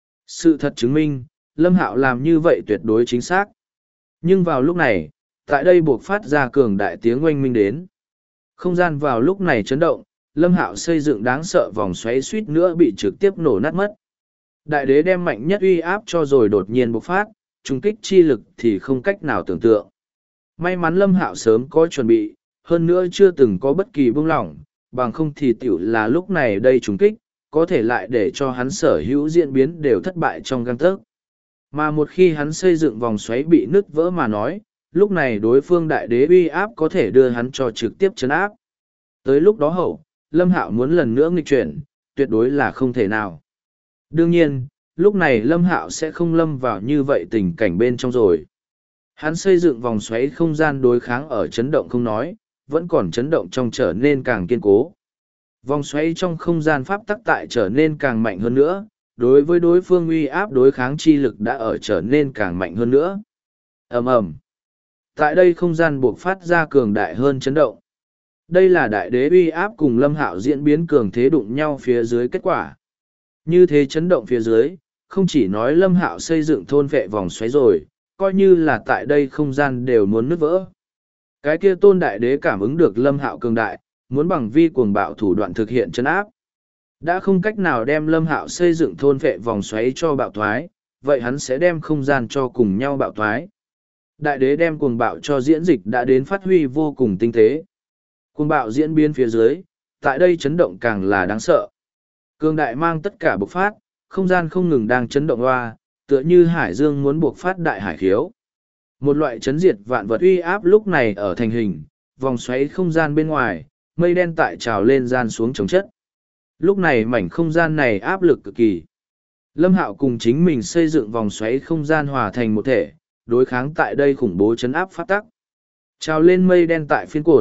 Sự thật chứng minh, Lâm Hạo làm như vậy tuyệt đối chính xác. Nhưng vào lúc này, tại đây buộc phát ra cường đại tiếng oanh minh đến. Không gian vào lúc này chấn động, Lâm Hạo xây dựng đáng sợ vòng xoáy suýt nữa bị trực tiếp nổ nát mất. Đại đế đem mạnh nhất uy áp cho rồi đột nhiên bộc phát, trung kích chi lực thì không cách nào tưởng tượng. May mắn Lâm Hạo sớm có chuẩn bị, hơn nữa chưa từng có bất kỳ buông lỏng, bằng không thì tiểu là lúc này đây trùng kích, có thể lại để cho hắn sở hữu diễn biến đều thất bại trong gang tấc. Mà một khi hắn xây dựng vòng xoáy bị nứt vỡ mà nói, lúc này đối phương đại đế uy áp có thể đưa hắn cho trực tiếp chấn áp. Tới lúc đó hậu, Lâm Hạo muốn lần nữa nghịch chuyển, tuyệt đối là không thể nào. Đương nhiên, lúc này Lâm Hạo sẽ không lâm vào như vậy tình cảnh bên trong rồi. Hắn xây dựng vòng xoáy không gian đối kháng ở chấn động không nói, vẫn còn chấn động trong trở nên càng kiên cố. Vòng xoáy trong không gian pháp tắc tại trở nên càng mạnh hơn nữa, đối với đối phương uy áp đối kháng chi lực đã ở trở nên càng mạnh hơn nữa. Ầm ầm. Tại đây không gian buộc phát ra cường đại hơn chấn động. Đây là đại đế uy áp cùng Lâm Hạo diễn biến cường thế đụng nhau phía dưới kết quả. Như thế chấn động phía dưới, không chỉ nói Lâm Hạo xây dựng thôn vệ vòng xoáy rồi, coi như là tại đây không gian đều muốn nứt vỡ. Cái kia tôn đại đế cảm ứng được Lâm Hạo cường đại, muốn bằng vi cuồng bạo thủ đoạn thực hiện chấn áp. Đã không cách nào đem Lâm Hạo xây dựng thôn vệ vòng xoáy cho bạo thoái, vậy hắn sẽ đem không gian cho cùng nhau bạo thoái. Đại đế đem cuồng bạo cho diễn dịch đã đến phát huy vô cùng tinh tế. Cuồng bạo diễn biến phía dưới, tại đây chấn động càng là đáng sợ. Cường đại mang tất cả bộc phát, không gian không ngừng đang chấn động hoa, tựa như hải dương muốn bộc phát đại hải khiếu. Một loại chấn diệt vạn vật uy áp lúc này ở thành hình, vòng xoáy không gian bên ngoài, mây đen tại trào lên gian xuống chống chất. Lúc này mảnh không gian này áp lực cực kỳ. Lâm Hạo cùng chính mình xây dựng vòng xoáy không gian hòa thành một thể, đối kháng tại đây khủng bố chấn áp pháp tắc. Trào lên mây đen tại phiên cuộn,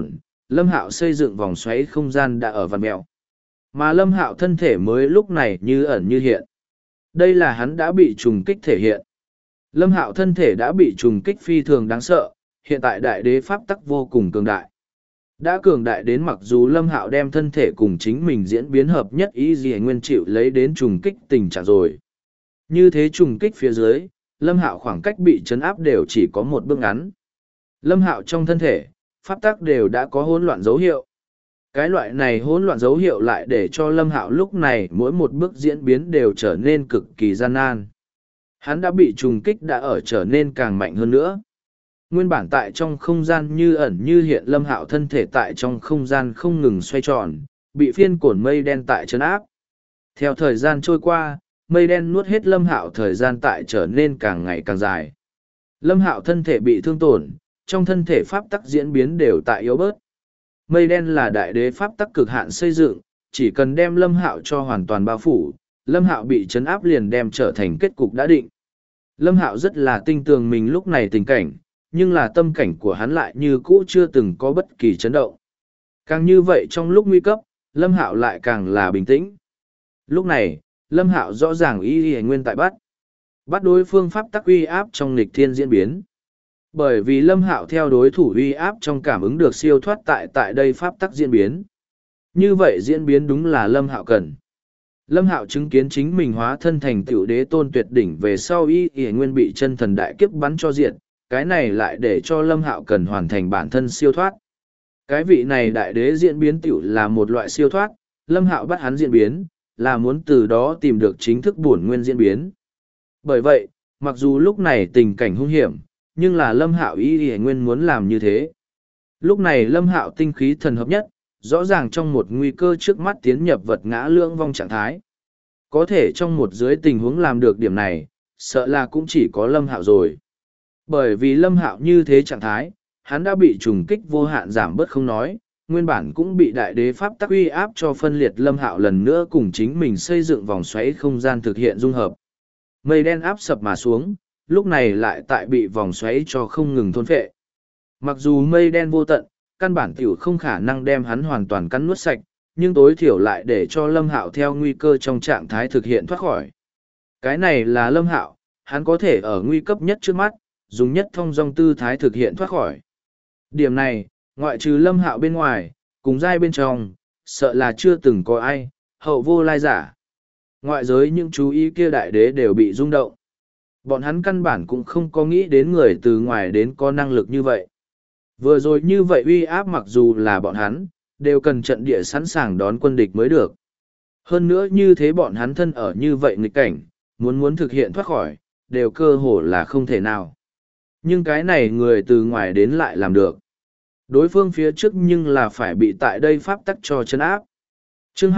Lâm Hạo xây dựng vòng xoáy không gian đã ở vằn mẹo. Mà Lâm Hạo thân thể mới lúc này như ẩn như hiện. Đây là hắn đã bị trùng kích thể hiện. Lâm Hạo thân thể đã bị trùng kích phi thường đáng sợ, hiện tại đại đế pháp tắc vô cùng cường đại. Đã cường đại đến mặc dù Lâm Hạo đem thân thể cùng chính mình diễn biến hợp nhất ý gì nguyên chịu lấy đến trùng kích tình trạng rồi. Như thế trùng kích phía dưới, Lâm Hạo khoảng cách bị chấn áp đều chỉ có một bước ngắn. Lâm Hạo trong thân thể, pháp tắc đều đã có hỗn loạn dấu hiệu. Cái loại này hỗn loạn dấu hiệu lại để cho Lâm Hạo lúc này mỗi một bước diễn biến đều trở nên cực kỳ gian nan. Hắn đã bị trùng kích đã ở trở nên càng mạnh hơn nữa. Nguyên bản tại trong không gian như ẩn như hiện Lâm Hạo thân thể tại trong không gian không ngừng xoay tròn, bị phiên cổn mây đen tại trấn áp. Theo thời gian trôi qua, mây đen nuốt hết Lâm Hạo thời gian tại trở nên càng ngày càng dài. Lâm Hạo thân thể bị thương tổn, trong thân thể pháp tắc diễn biến đều tại yếu bớt. Mây đen là đại đế pháp tắc cực hạn xây dựng, chỉ cần đem Lâm Hạo cho hoàn toàn bao phủ, Lâm Hạo bị trấn áp liền đem trở thành kết cục đã định. Lâm Hạo rất là tin tưởng mình lúc này tình cảnh, nhưng là tâm cảnh của hắn lại như cũ chưa từng có bất kỳ chấn động. Càng như vậy trong lúc nguy cấp, Lâm Hạo lại càng là bình tĩnh. Lúc này, Lâm Hạo rõ ràng ý nguyên tại bắt đối phương pháp tắc uy áp trong nghịch thiên diễn biến. Bởi vì Lâm Hạo theo đối thủ uy áp trong cảm ứng được siêu thoát tại đây pháp tắc diễn biến. Như vậy diễn biến đúng là Lâm Hạo cần. Lâm Hạo chứng kiến chính mình hóa thân thành tiểu đế tôn tuyệt đỉnh về sau y nguyên bị chân thần đại kiếp bắn cho diệt, cái này lại để cho Lâm Hạo cần hoàn thành bản thân siêu thoát. Cái vị này đại đế diễn biến tiểu là một loại siêu thoát, Lâm Hạo bắt hắn diễn biến, là muốn từ đó tìm được chính thức bổn nguyên diễn biến. Bởi vậy, mặc dù lúc này tình cảnh hung hiểm, nhưng là Lâm Hạo ý nguyên muốn làm như thế. Lúc này Lâm Hạo tinh khí thần hợp nhất, rõ ràng trong một nguy cơ trước mắt tiến nhập vật ngã lưỡng vong trạng thái. Có thể trong một dưới tình huống làm được điểm này, sợ là cũng chỉ có Lâm Hạo rồi. Bởi vì Lâm Hạo như thế trạng thái, hắn đã bị trùng kích vô hạn giảm bớt không nói, nguyên bản cũng bị đại đế pháp tắc uy áp cho phân liệt Lâm Hạo lần nữa cùng chính mình xây dựng vòng xoáy không gian thực hiện dung hợp. Mây đen áp sập mà xuống, lúc này lại tại bị vòng xoáy cho không ngừng thôn phệ. Mặc dù mây đen vô tận, căn bản tiểu không khả năng đem hắn hoàn toàn cắn nuốt sạch, nhưng tối thiểu lại để cho Lâm Hạo theo nguy cơ trong trạng thái thực hiện thoát khỏi. Cái này là Lâm Hạo, hắn có thể ở nguy cấp nhất trước mắt, dùng nhất thông dong tư thái thực hiện thoát khỏi. Điểm này, ngoại trừ Lâm Hạo bên ngoài, cùng giai bên trong, sợ là chưa từng có ai, hậu vô lai giả. Ngoại giới những chú ý kia đại đế đều bị rung động. Bọn hắn căn bản cũng không có nghĩ đến người từ ngoài đến có năng lực như vậy. Vừa rồi như vậy uy áp mặc dù là bọn hắn, đều cần trận địa sẵn sàng đón quân địch mới được. Hơn nữa như thế bọn hắn thân ở như vậy nghịch cảnh, muốn thực hiện thoát khỏi, đều cơ hồ là không thể nào. Nhưng cái này người từ ngoài đến lại làm được. Đối phương phía trước nhưng là phải bị tại đây pháp tắc cho chân áp. Chương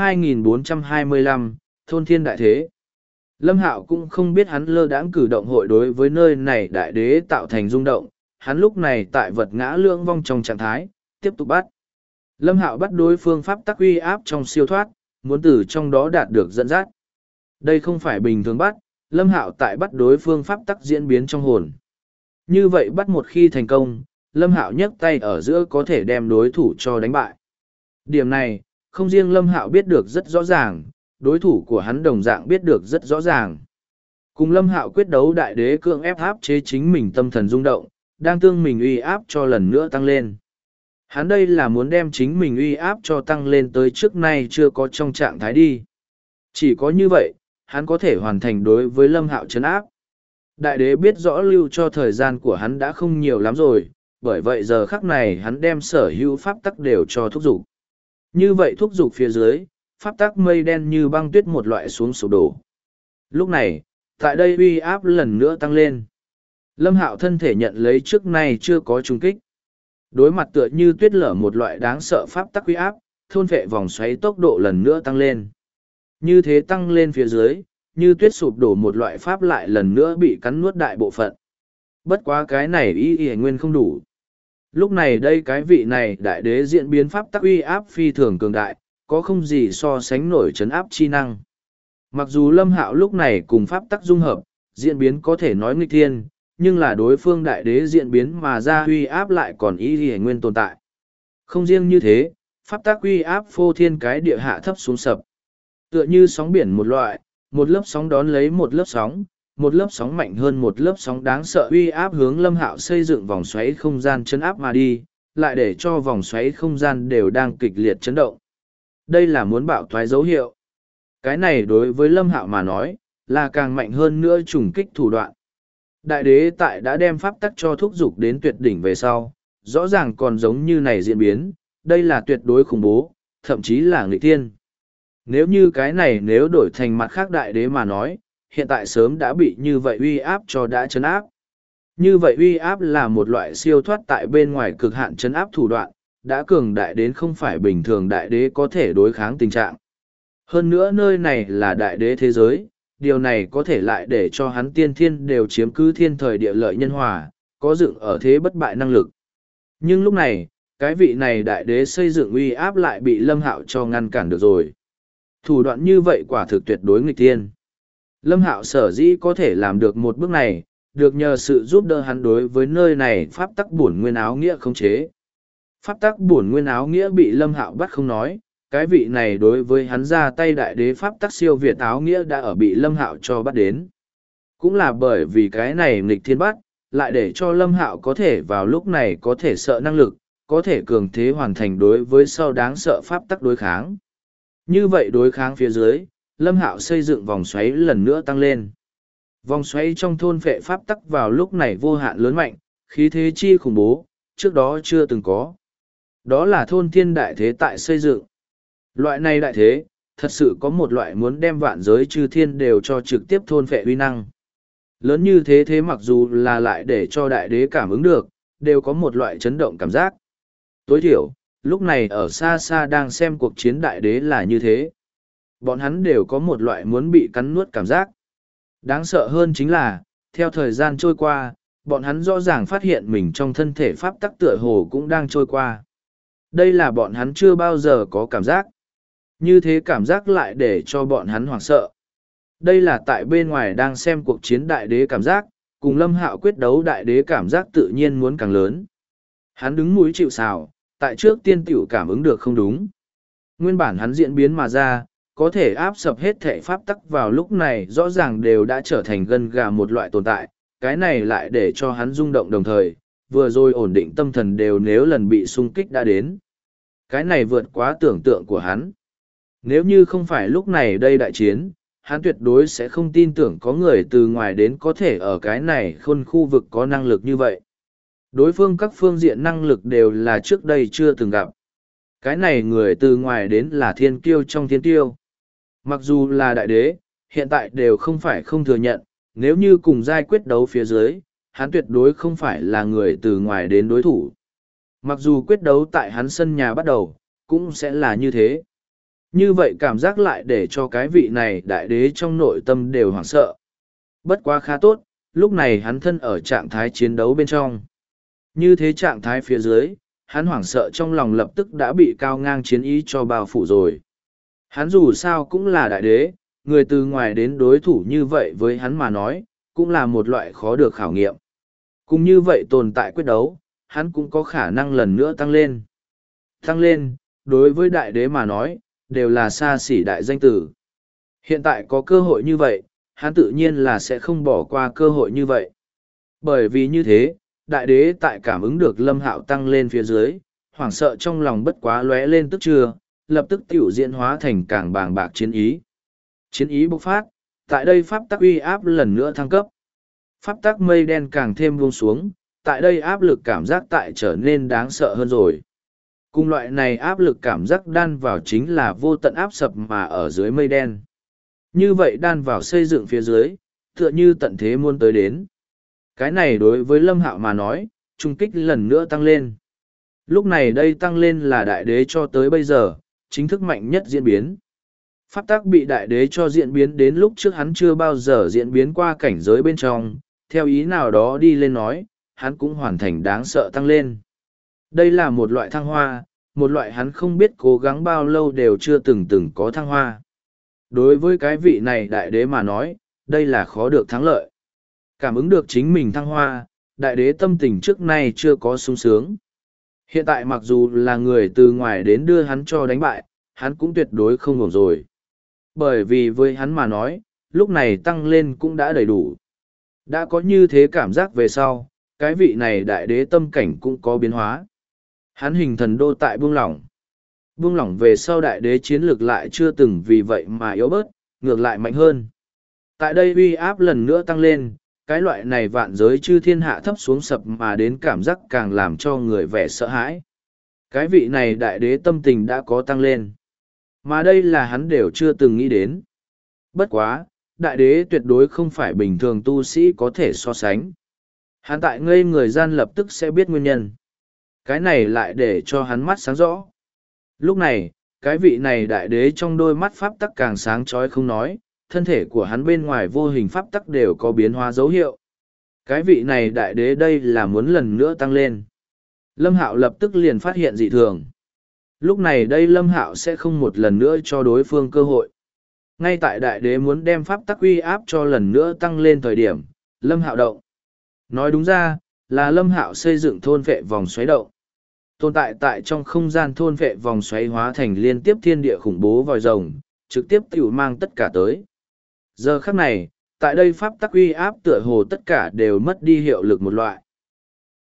2425, Thôn Thiên Đại Thế. Lâm Hạo cũng không biết hắn lơ đãng cử động hội đối với nơi này đại đế tạo thành rung động, hắn lúc này tại vật ngã lưỡng vong trong trạng thái, tiếp tục bắt. Lâm Hạo bắt đối phương pháp tắc uy áp trong siêu thoát, muốn từ trong đó đạt được dẫn dắt. Đây không phải bình thường bắt, Lâm Hạo tại bắt đối phương pháp tắc diễn biến trong hồn. Như vậy bắt một khi thành công, Lâm Hạo nhấc tay ở giữa có thể đem đối thủ cho đánh bại. Điểm này, không riêng Lâm Hạo biết được rất rõ ràng, đối thủ của hắn đồng dạng biết được rất rõ ràng. Cùng Lâm Hạo quyết đấu đại đế cưỡng ép áp chế chính mình tâm thần rung động, đang tương mình uy áp cho lần nữa tăng lên. Hắn đây là muốn đem chính mình uy áp cho tăng lên tới trước nay chưa có trong trạng thái đi. Chỉ có như vậy, hắn có thể hoàn thành đối với Lâm Hạo trấn áp. Đại đế biết rõ lưu cho thời gian của hắn đã không nhiều lắm rồi, bởi vậy giờ khắc này hắn đem sở hữu pháp tắc đều cho thúc giục. Như vậy thúc giục phía dưới, pháp tắc mây đen như băng tuyết một loại xuống sụp đổ. Lúc này, tại đây uy áp lần nữa tăng lên. Lâm Hạo thân thể nhận lấy trước nay chưa có trùng kích. Đối mặt tựa như tuyết lở một loại đáng sợ pháp tắc uy áp, thôn vệ vòng xoáy tốc độ lần nữa tăng lên. Như thế tăng lên phía dưới, như tuyết sụp đổ một loại pháp lại lần nữa bị cắn nuốt đại bộ phận. Bất quá cái này y nguyên không đủ. Lúc này đây cái vị này đại đế diễn biến pháp tắc uy áp phi thường cường đại, có không gì so sánh nổi chấn áp chi năng. Mặc dù Lâm Hạo lúc này cùng pháp tắc dung hợp, diễn biến có thể nói nghịch thiên, nhưng là đối phương đại đế diễn biến mà ra uy áp lại còn y nguyên tồn tại. Không riêng như thế, pháp tắc uy áp phô thiên cái địa hạ thấp xuống sập. Tựa như sóng biển một loại, một lớp sóng đón lấy một lớp sóng mạnh hơn một lớp sóng đáng sợ uy áp hướng Lâm Hạo xây dựng vòng xoáy không gian chấn áp mà đi, lại để cho vòng xoáy không gian đều đang kịch liệt chấn động. Đây là muốn bạo thoái dấu hiệu. Cái này đối với Lâm Hạo mà nói, là càng mạnh hơn nữa trùng kích thủ đoạn. Đại đế tại đã đem pháp tắc cho thúc dục đến tuyệt đỉnh về sau, rõ ràng còn giống như này diễn biến, đây là tuyệt đối khủng bố, thậm chí là nghịch thiên. Nếu như cái này nếu đổi thành mặt khác đại đế mà nói, hiện tại sớm đã bị như vậy uy áp cho đã chấn áp. Như vậy uy áp là một loại siêu thoát tại bên ngoài cực hạn chấn áp thủ đoạn, đã cường đại đến không phải bình thường đại đế có thể đối kháng tình trạng. Hơn nữa nơi này là đại đế thế giới, điều này có thể lại để cho hắn tiên thiên đều chiếm cứ thiên thời địa lợi nhân hòa, có dựng ở thế bất bại năng lực. Nhưng lúc này, cái vị này đại đế xây dựng uy áp lại bị Lâm Hạo cho ngăn cản được rồi. Thủ đoạn như vậy quả thực tuyệt đối nghịch thiên. Lâm Hạo sở dĩ có thể làm được một bước này, được nhờ sự giúp đỡ hắn đối với nơi này pháp tắc bổn nguyên áo nghĩa khống chế. Pháp tắc bổn nguyên áo nghĩa bị Lâm Hạo bắt không nói, cái vị này đối với hắn ra tay đại đế pháp tắc siêu việt áo nghĩa đã ở bị Lâm Hạo cho bắt đến. Cũng là bởi vì cái này nghịch thiên bắt, lại để cho Lâm Hạo có thể vào lúc này có thể sợ năng lực, có thể cường thế hoàn thành đối với sau đáng sợ pháp tắc đối kháng. Như vậy đối kháng phía dưới, Lâm Hạo xây dựng vòng xoáy lần nữa tăng lên. Vòng xoáy trong thôn phệ pháp tắc vào lúc này vô hạn lớn mạnh, khí thế chi khủng bố, trước đó chưa từng có. Đó là thôn thiên đại thế tại xây dựng. Loại này đại thế, thật sự có một loại muốn đem vạn giới chư thiên đều cho trực tiếp thôn phệ uy năng. Lớn như thế thế mặc dù là lại để cho đại đế cảm ứng được, đều có một loại chấn động cảm giác. Tối thiểu, lúc này ở xa xa đang xem cuộc chiến đại đế là như thế. Bọn hắn đều có một loại muốn bị cắn nuốt cảm giác. Đáng sợ hơn chính là, theo thời gian trôi qua, bọn hắn rõ ràng phát hiện mình trong thân thể pháp tắc tựa hồ cũng đang trôi qua. Đây là bọn hắn chưa bao giờ có cảm giác. Như thế cảm giác lại để cho bọn hắn hoảng sợ. Đây là tại bên ngoài đang xem cuộc chiến đại đế cảm giác, cùng Lâm Hạo quyết đấu đại đế cảm giác tự nhiên muốn càng lớn. Hắn đứng mũi chịu sào, tại trước tiên tiểu cảm ứng được không đúng. Nguyên bản hắn diễn biến mà ra, có thể áp sập hết thể pháp tắc vào lúc này rõ ràng đều đã trở thành gân gà một loại tồn tại, cái này lại để cho hắn rung động đồng thời, vừa rồi ổn định tâm thần đều nếu lần bị xung kích đã đến. Cái này vượt quá tưởng tượng của hắn. Nếu như không phải lúc này đây đại chiến, hắn tuyệt đối sẽ không tin tưởng có người từ ngoài đến có thể ở cái này khôn khu vực có năng lực như vậy. Đối phương các phương diện năng lực đều là trước đây chưa từng gặp. Cái này người từ ngoài đến là thiên kiêu trong thiên kiêu. Mặc dù là đại đế, hiện tại đều không phải không thừa nhận, nếu như cùng giai quyết đấu phía dưới, hắn tuyệt đối không phải là người từ ngoài đến đối thủ. Mặc dù quyết đấu tại hắn sân nhà bắt đầu, cũng sẽ là như thế. Như vậy cảm giác lại để cho cái vị này đại đế trong nội tâm đều hoảng sợ. Bất quá khá tốt, lúc này hắn thân ở trạng thái chiến đấu bên trong. Như thế trạng thái phía dưới, hắn hoảng sợ trong lòng lập tức đã bị cao ngang chiến ý cho bao phủ rồi. Hắn dù sao cũng là đại đế, người từ ngoài đến đối thủ như vậy với hắn mà nói, cũng là một loại khó được khảo nghiệm. Cũng như vậy tồn tại quyết đấu, hắn cũng có khả năng lần nữa tăng lên. Tăng lên, đối với đại đế mà nói, đều là xa xỉ đại danh tử. Hiện tại có cơ hội như vậy, hắn tự nhiên là sẽ không bỏ qua cơ hội như vậy. Bởi vì như thế, đại đế tại cảm ứng được Lâm Hạo tăng lên phía dưới, hoảng sợ trong lòng bất quá lóe lên tức chưa, lập tức tiểu diễn hóa thành càng bàng bạc chiến ý. Chiến ý bộc phát, tại đây pháp tắc uy áp lần nữa thăng cấp. Pháp tắc mây đen càng thêm buông xuống, tại đây áp lực cảm giác tại trở nên đáng sợ hơn rồi. Cùng loại này áp lực cảm giác đan vào chính là vô tận áp sập mà ở dưới mây đen. Như vậy đan vào xây dựng phía dưới, tựa như tận thế muôn tới đến. Cái này đối với Lâm Hạo mà nói, trung kích lần nữa tăng lên. Lúc này đây tăng lên là đại đế cho tới bây giờ, chính thức mạnh nhất diễn biến. Pháp tắc bị đại đế cho diễn biến đến lúc trước hắn chưa bao giờ diễn biến qua cảnh giới bên trong, theo ý nào đó đi lên nói, hắn cũng hoàn thành đáng sợ tăng lên. Đây là một loại thăng hoa, một loại hắn không biết cố gắng bao lâu đều chưa từng có thăng hoa. Đối với cái vị này đại đế mà nói, đây là khó được thắng lợi. Cảm ứng được chính mình thăng hoa, đại đế tâm tình trước nay chưa có sung sướng. Hiện tại mặc dù là người từ ngoài đến đưa hắn cho đánh bại, hắn cũng tuyệt đối không ổn rồi. Bởi vì với hắn mà nói, lúc này tăng lên cũng đã đầy đủ. Đã có như thế cảm giác về sau, cái vị này đại đế tâm cảnh cũng có biến hóa. Hắn hình thần đô tại buông lỏng. Buông lỏng về sau đại đế chiến lược lại chưa từng vì vậy mà yếu bớt, ngược lại mạnh hơn. Tại đây uy áp lần nữa tăng lên, cái loại này vạn giới chư thiên hạ thấp xuống sập mà đến cảm giác càng làm cho người vẻ sợ hãi. Cái vị này đại đế tâm tình đã có tăng lên. Mà đây là hắn đều chưa từng nghĩ đến. Bất quá, đại đế tuyệt đối không phải bình thường tu sĩ có thể so sánh. Hắn tại ngây người gian lập tức sẽ biết nguyên nhân. Cái này lại để cho hắn mắt sáng rõ. Lúc này, cái vị này đại đế trong đôi mắt pháp tắc càng sáng chói không nói, thân thể của hắn bên ngoài vô hình pháp tắc đều có biến hóa dấu hiệu. Cái vị này đại đế đây là muốn lần nữa tăng lên. Lâm Hạo lập tức liền phát hiện dị thường. Lúc này đây Lâm Hạo sẽ không một lần nữa cho đối phương cơ hội. Ngay tại đại đế muốn đem pháp tắc uy áp cho lần nữa tăng lên thời điểm, Lâm Hạo động. Nói đúng ra, là Lâm Hạo xây dựng thôn vệ vòng xoáy động. Tồn tại tại trong không gian thôn vệ vòng xoáy hóa thành liên tiếp thiên địa khủng bố vòi rồng, trực tiếp tiểu mang tất cả tới. Giờ khắc này, tại đây pháp tắc uy áp tựa hồ tất cả đều mất đi hiệu lực một loại.